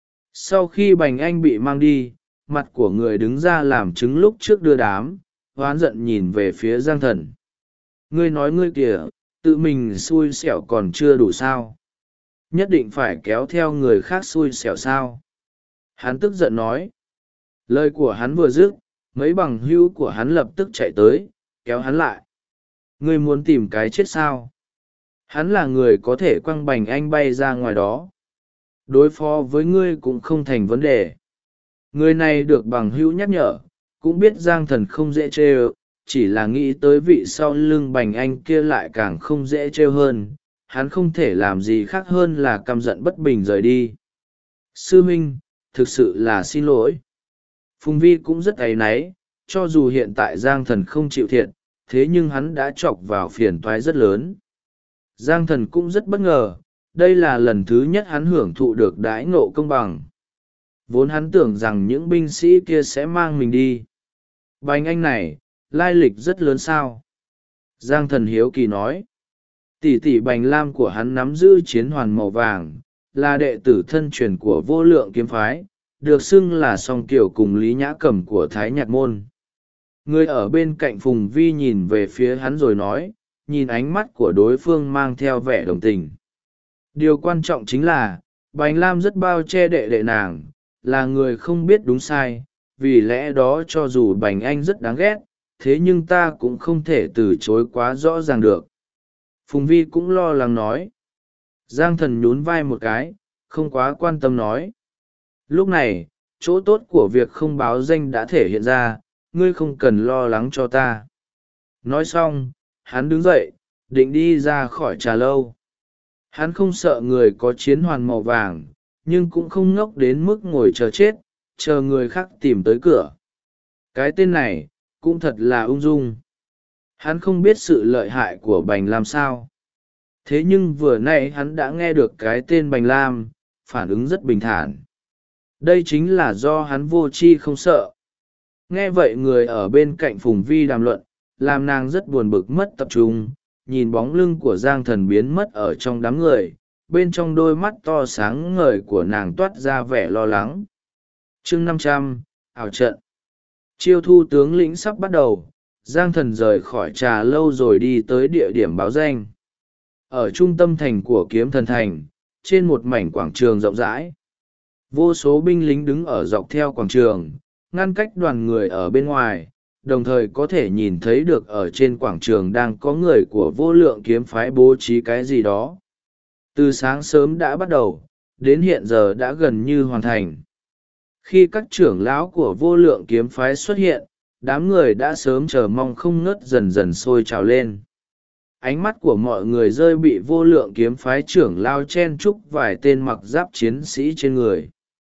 Sau khi Bành Anh bị mang đi, mặt của người đứng ra làm chứng lúc trước đưa đám, hoán giận nhìn về phía Giang Thần. Ngươi nói ngươi kìa, tự mình xui xẻo còn chưa đủ sao? Nhất định phải kéo theo người khác xui xẻo sao? Hắn tức giận nói. Lời của hắn vừa dứt, mấy bằng hữu của hắn lập tức chạy tới, kéo hắn lại. Ngươi muốn tìm cái chết sao? Hắn là người có thể quăng Bành Anh bay ra ngoài đó. Đối phó với ngươi cũng không thành vấn đề. Người này được bằng hữu nhắc nhở, cũng biết Giang Thần không dễ trêu, chỉ là nghĩ tới vị sau lưng Bành Anh kia lại càng không dễ trêu hơn. Hắn không thể làm gì khác hơn là căm giận bất bình rời đi. Sư huynh, thực sự là xin lỗi. Phùng Vi cũng rất áy náy, cho dù hiện tại Giang Thần không chịu thiệt, thế nhưng hắn đã chọc vào phiền toái rất lớn. Giang Thần cũng rất bất ngờ, đây là lần thứ nhất hắn hưởng thụ được đãi ngộ công bằng. Vốn hắn tưởng rằng những binh sĩ kia sẽ mang mình đi. Bành Anh này, lai lịch rất lớn sao? Giang Thần hiếu kỳ nói. Tỷ tỷ Bành Lam của hắn nắm giữ chiến hoàn màu vàng, là đệ tử thân truyền của Vô Lượng Kiếm Phái, được xưng là song kiểu cùng Lý Nhã Cẩm của Thái Nhạc Môn. Người ở bên cạnh Phùng Vi nhìn về phía hắn rồi nói, nhìn ánh mắt của đối phương mang theo vẻ đồng tình. Điều quan trọng chính là, Bành Lam rất bao che đệ đệ nàng, là người không biết đúng sai, vì lẽ đó cho dù Bành Anh rất đáng ghét, thế nhưng ta cũng không thể từ chối quá rõ ràng được. Phùng Vi cũng lo lắng nói. Giang Thần nhún vai một cái, không quá quan tâm nói. Lúc này, chỗ tốt của việc không báo danh đã thể hiện ra, ngươi không cần lo lắng cho ta. Nói xong, hắn đứng dậy, định đi ra khỏi trà lâu. Hắn không sợ người có chiến hoàn màu vàng, nhưng cũng không ngốc đến mức ngồi chờ chết, chờ người khác tìm tới cửa. Cái tên này, cũng thật là ung dung. Hắn không biết sự lợi hại của Bành Lam sao. Thế nhưng vừa nãy hắn đã nghe được cái tên Bành Lam, phản ứng rất bình thản. Đây chính là do hắn vô tri không sợ. Nghe vậy người ở bên cạnh Phùng Vi đàm luận, làm nàng rất buồn bực mất tập trung, nhìn bóng lưng của Giang Thần biến mất ở trong đám người, bên trong đôi mắt to sáng ngời của nàng toát ra vẻ lo lắng. chương 500, ảo trận. Chiêu thu tướng lĩnh sắp bắt đầu, Giang Thần rời khỏi trà lâu rồi đi tới địa điểm báo danh. Ở trung tâm thành của Kiếm Thần Thành, trên một mảnh quảng trường rộng rãi, vô số binh lính đứng ở dọc theo quảng trường, ngăn cách đoàn người ở bên ngoài, đồng thời có thể nhìn thấy được ở trên quảng trường đang có người của Vô Lượng Kiếm Phái bố trí cái gì đó. Từ sáng sớm đã bắt đầu, đến hiện giờ đã gần như hoàn thành. Khi các trưởng lão của Vô Lượng Kiếm Phái xuất hiện, đám người đã sớm chờ mong không ngớt dần dần sôi trào lên. Ánh mắt của mọi người rơi bị Vô Lượng Kiếm Phái trưởng lao chen chúc vài tên mặc giáp chiến sĩ trên người.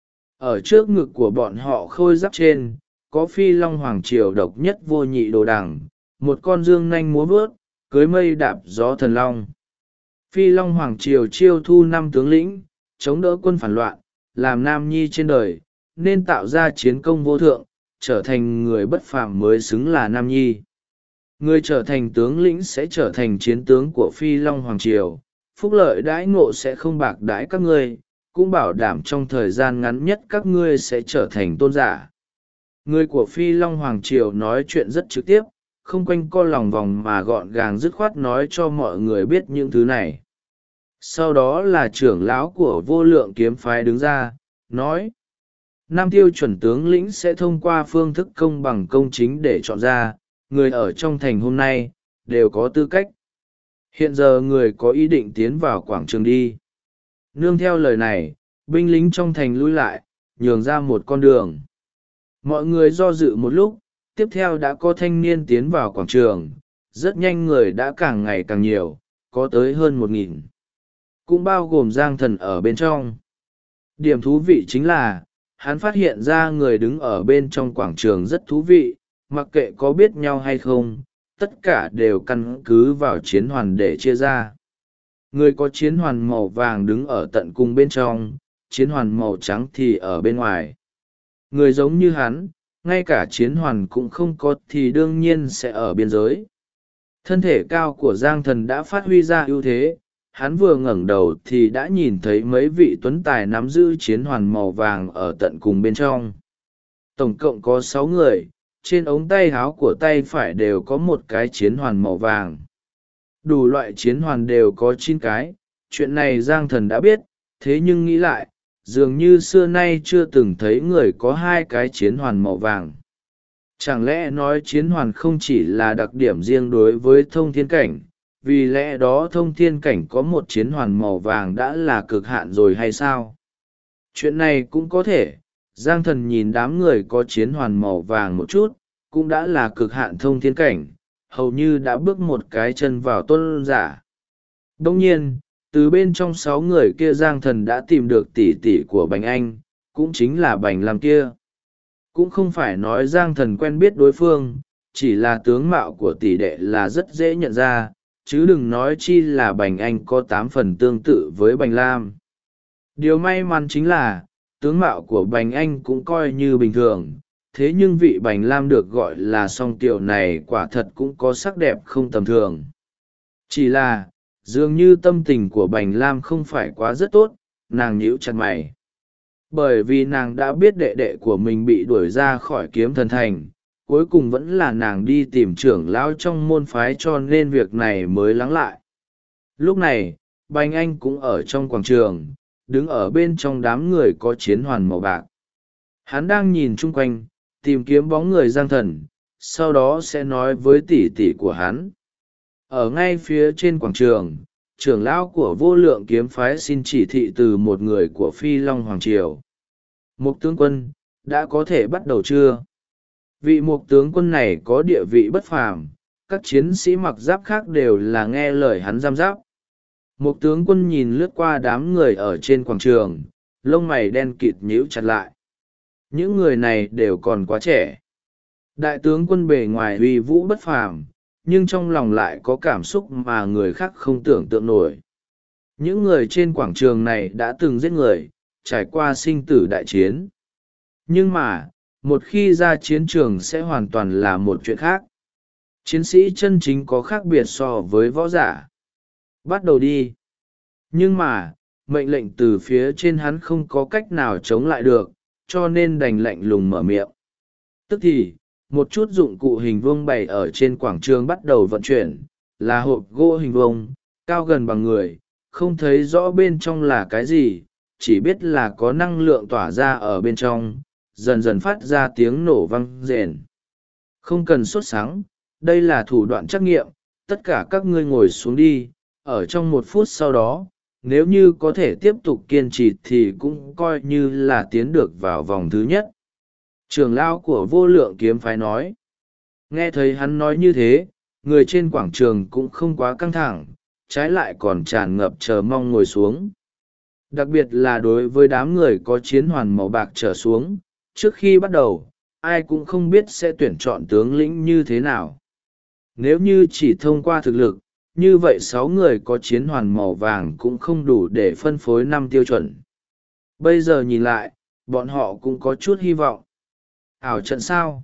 Ở trước ngực của bọn họ khôi giáp trên, có Phi Long Hoàng Triều độc nhất vô nhị đồ đằng, một con dương nanh múa vớt, cưới mây đạp gió thần long. Phi Long Hoàng Triều chiêu thu 5 tướng lĩnh, chống đỡ quân phản loạn, làm nam nhi trên đời, nên tạo ra chiến công vô thượng, trở thành người bất phàm mới xứng là nam nhi. Người trở thành tướng lĩnh sẽ trở thành chiến tướng của Phi Long Hoàng Triều, phúc lợi đãi ngộ sẽ không bạc đãi các ngươi, cũng bảo đảm trong thời gian ngắn nhất các ngươi sẽ trở thành tôn giả. Người của Phi Long Hoàng Triều nói chuyện rất trực tiếp, không quanh co lòng vòng mà gọn gàng dứt khoát nói cho mọi người biết những thứ này. Sau đó là trưởng lão của Vô Lượng Kiếm Phái đứng ra, nói: 5 tiêu chuẩn tướng lĩnh sẽ thông qua phương thức công bằng công chính để chọn ra, người ở trong thành hôm nay, đều có tư cách. Hiện giờ người có ý định tiến vào quảng trường đi. Nương theo lời này, binh lính trong thành lui lại, nhường ra một con đường. Mọi người do dự một lúc, tiếp theo đã có thanh niên tiến vào quảng trường, rất nhanh người đã càng ngày càng nhiều, có tới hơn 1.000. Cũng bao gồm Giang Thần ở bên trong. Điểm thú vị chính là, hắn phát hiện ra người đứng ở bên trong quảng trường rất thú vị, mặc kệ có biết nhau hay không, tất cả đều căn cứ vào chiến hoàn để chia ra. Người có chiến hoàn màu vàng đứng ở tận cùng bên trong, chiến hoàn màu trắng thì ở bên ngoài. Người giống như hắn, ngay cả chiến hoàn cũng không có thì đương nhiên sẽ ở biên giới. Thân thể cao của Giang Thần đã phát huy ra ưu thế, hắn vừa ngẩng đầu thì đã nhìn thấy mấy vị tuấn tài nắm giữ chiến hoàn màu vàng ở tận cùng bên trong. Tổng cộng có 6 người, trên ống tay áo của tay phải đều có một cái chiến hoàn màu vàng. Đủ loại chiến hoàn đều có 9 cái, chuyện này Giang Thần đã biết, thế nhưng nghĩ lại, dường như xưa nay chưa từng thấy người có 2 cái chiến hoàn màu vàng. Chẳng lẽ nói chiến hoàn không chỉ là đặc điểm riêng đối với thông thiên cảnh, vì lẽ đó thông thiên cảnh có một chiến hoàn màu vàng đã là cực hạn rồi hay sao? Chuyện này cũng có thể, Giang Thần nhìn đám người có chiến hoàn màu vàng một chút, cũng đã là cực hạn thông thiên cảnh, hầu như đã bước một cái chân vào tôn giả. Đồng nhiên, từ bên trong 6 người kia Giang Thần đã tìm được tỷ tỷ của Bành Anh, cũng chính là Bành Lam kia. Cũng không phải nói Giang Thần quen biết đối phương, chỉ là tướng mạo của tỷ đệ là rất dễ nhận ra, chứ đừng nói chi là Bành Anh có 8 phần tương tự với Bành Lam. Điều may mắn chính là, tướng mạo của Bành Anh cũng coi như bình thường, thế nhưng vị Bành Lam được gọi là song tiểu này quả thật cũng có sắc đẹp không tầm thường. Chỉ là, dường như tâm tình của Bành Lam không phải quá rất tốt, nàng nhíu chặt mày. Bởi vì nàng đã biết đệ đệ của mình bị đuổi ra khỏi Kiếm Thần Thành, cuối cùng vẫn là nàng đi tìm trưởng lão trong môn phái cho nên việc này mới lắng lại. Lúc này, Bành Anh cũng ở trong quảng trường, đứng ở bên trong đám người có chiến hoàn màu bạc. Hắn đang nhìn chung quanh, tìm kiếm bóng người Giang Thần, sau đó sẽ nói với tỷ tỷ của hắn. Ở ngay phía trên quảng trường, trưởng lão của Vô Lượng Kiếm Phái xin chỉ thị từ một người của Phi Long Hoàng Triều. Mục tướng quân, đã có thể bắt đầu chưa? Vị mục tướng quân này có địa vị bất phàm, các chiến sĩ mặc giáp khác đều là nghe lời hắn giam giáp. Mục tướng quân nhìn lướt qua đám người ở trên quảng trường, lông mày đen kịt nhíu chặt lại. Những người này đều còn quá trẻ. Đại tướng quân bề ngoài uy vũ bất phàm, nhưng trong lòng lại có cảm xúc mà người khác không tưởng tượng nổi. Những người trên quảng trường này đã từng giết người, trải qua sinh tử đại chiến. Nhưng mà, một khi ra chiến trường sẽ hoàn toàn là một chuyện khác. Chiến sĩ chân chính có khác biệt so với võ giả. Bắt đầu đi. Nhưng mà, mệnh lệnh từ phía trên hắn không có cách nào chống lại được, cho nên đành lạnh lùng mở miệng. Tức thì, một chút dụng cụ hình vuông bày ở trên quảng trường bắt đầu vận chuyển, là hộp gỗ hình vuông, cao gần bằng người, không thấy rõ bên trong là cái gì, chỉ biết là có năng lượng tỏa ra ở bên trong, dần dần phát ra tiếng nổ vang rền. Không cần sốt sắng, đây là thủ đoạn trắc nghiệm, tất cả các ngươi ngồi xuống đi, ở trong 1 phút sau đó, nếu như có thể tiếp tục kiên trì thì cũng coi như là tiến được vào vòng thứ nhất. Trưởng lão của Vô Lượng Kiếm Phái nói. Nghe thấy hắn nói như thế, người trên quảng trường cũng không quá căng thẳng, trái lại còn tràn ngập chờ mong ngồi xuống. Đặc biệt là đối với đám người có chiến hoàn màu bạc trở xuống, trước khi bắt đầu, ai cũng không biết sẽ tuyển chọn tướng lĩnh như thế nào. Nếu như chỉ thông qua thực lực, như vậy 6 người có chiến hoàn màu vàng cũng không đủ để phân phối 5 tiêu chuẩn. Bây giờ nhìn lại, bọn họ cũng có chút hy vọng. Ảo trận sao?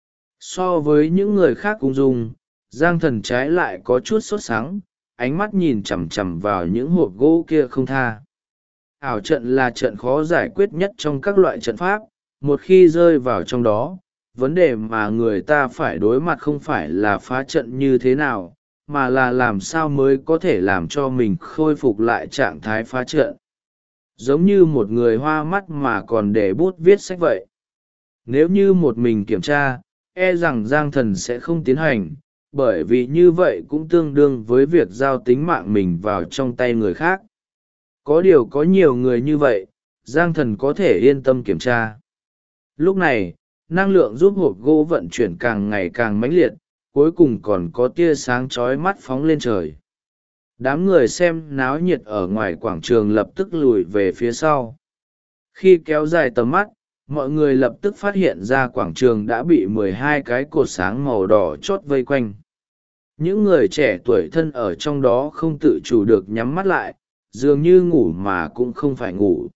So với những người khác cùng dùng, Giang Thần trái lại có chút sốt sắng, ánh mắt nhìn chằm chằm vào những hộp gỗ kia không tha. Ảo trận là trận khó giải quyết nhất trong các loại trận pháp, một khi rơi vào trong đó, vấn đề mà người ta phải đối mặt không phải là phá trận như thế nào, mà là làm sao mới có thể làm cho mình khôi phục lại trạng thái phá trận. Giống như một người hoa mắt mà còn để bút viết sách vậy. Nếu như một mình kiểm tra, e rằng Giang Thần sẽ không tiến hành, bởi vì như vậy cũng tương đương với việc giao tính mạng mình vào trong tay người khác. Có điều có nhiều người như vậy, Giang Thần có thể yên tâm kiểm tra. Lúc này, năng lượng giúp hộp gỗ vận chuyển càng ngày càng mãnh liệt, cuối cùng còn có tia sáng chói mắt phóng lên trời. Đám người xem náo nhiệt ở ngoài quảng trường lập tức lùi về phía sau. Khi kéo dài tầm mắt, mọi người lập tức phát hiện ra quảng trường đã bị 12 cái cột sáng màu đỏ chót vây quanh. Những người trẻ tuổi thân ở trong đó không tự chủ được nhắm mắt lại, dường như ngủ mà cũng không phải ngủ.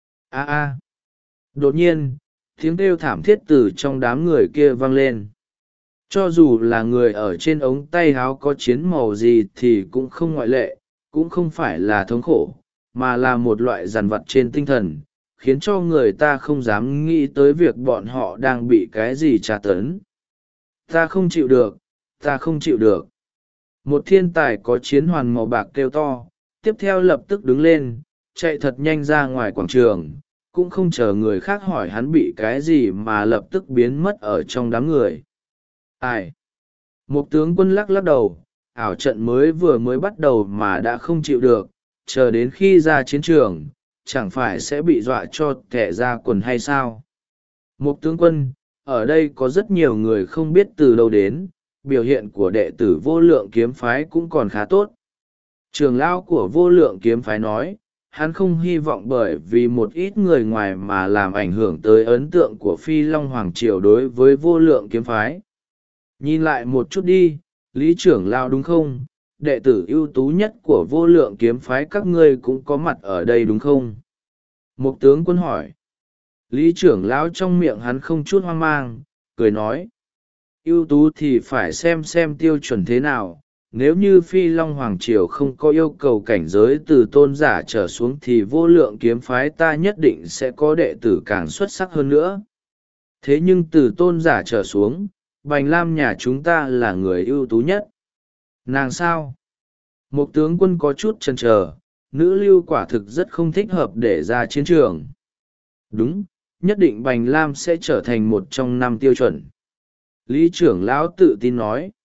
Đột nhiên, tiếng kêu thảm thiết từ trong đám người kia vang lên. Cho dù là người ở trên ống tay áo có chiến màu gì thì cũng không ngoại lệ, cũng không phải là thống khổ, mà là một loại dằn vặt trên tinh thần, khiến cho người ta không dám nghĩ tới việc bọn họ đang bị cái gì tra tấn. Ta không chịu được, ta không chịu được. Một thiên tài có chiến hoàn màu bạc kêu to, tiếp theo lập tức đứng lên, chạy thật nhanh ra ngoài quảng trường, cũng không chờ người khác hỏi hắn bị cái gì mà lập tức biến mất ở trong đám người. Ai? Một tướng quân lắc lắc đầu, ảo trận vừa mới bắt đầu mà đã không chịu được, chờ đến khi ra chiến trường, chẳng phải sẽ bị dọa cho tẻ ra quần hay sao? Một tướng quân, ở đây có rất nhiều người không biết từ đâu đến, biểu hiện của đệ tử Vô Lượng Kiếm Phái cũng còn khá tốt. Trưởng lão của Vô Lượng Kiếm Phái nói, hắn không hy vọng bởi vì một ít người ngoài mà làm ảnh hưởng tới ấn tượng của Phi Long Hoàng Triều đối với Vô Lượng Kiếm Phái. Nhìn lại một chút đi, Lý trưởng lão đúng không? Đệ tử ưu tú nhất của Vô Lượng Kiếm Phái các ngươi cũng có mặt ở đây đúng không? Một tướng quân hỏi. Lý trưởng lão trong miệng hắn không chút hoang mang, cười nói. Ưu tú thì phải xem tiêu chuẩn thế nào. Nếu như Phi Long Hoàng Triều không có yêu cầu cảnh giới từ tôn giả trở xuống thì Vô Lượng Kiếm Phái ta nhất định sẽ có đệ tử càng xuất sắc hơn nữa. Thế nhưng từ tôn giả trở xuống, Bành Lam nhà chúng ta là người ưu tú nhất. Nàng sao? Một tướng quân có chút chần chờ, nữ lưu quả thực rất không thích hợp để ra chiến trường. Đúng, nhất định Bành Lam sẽ trở thành một trong 5 tiêu chuẩn. Lý trưởng lão tự tin nói.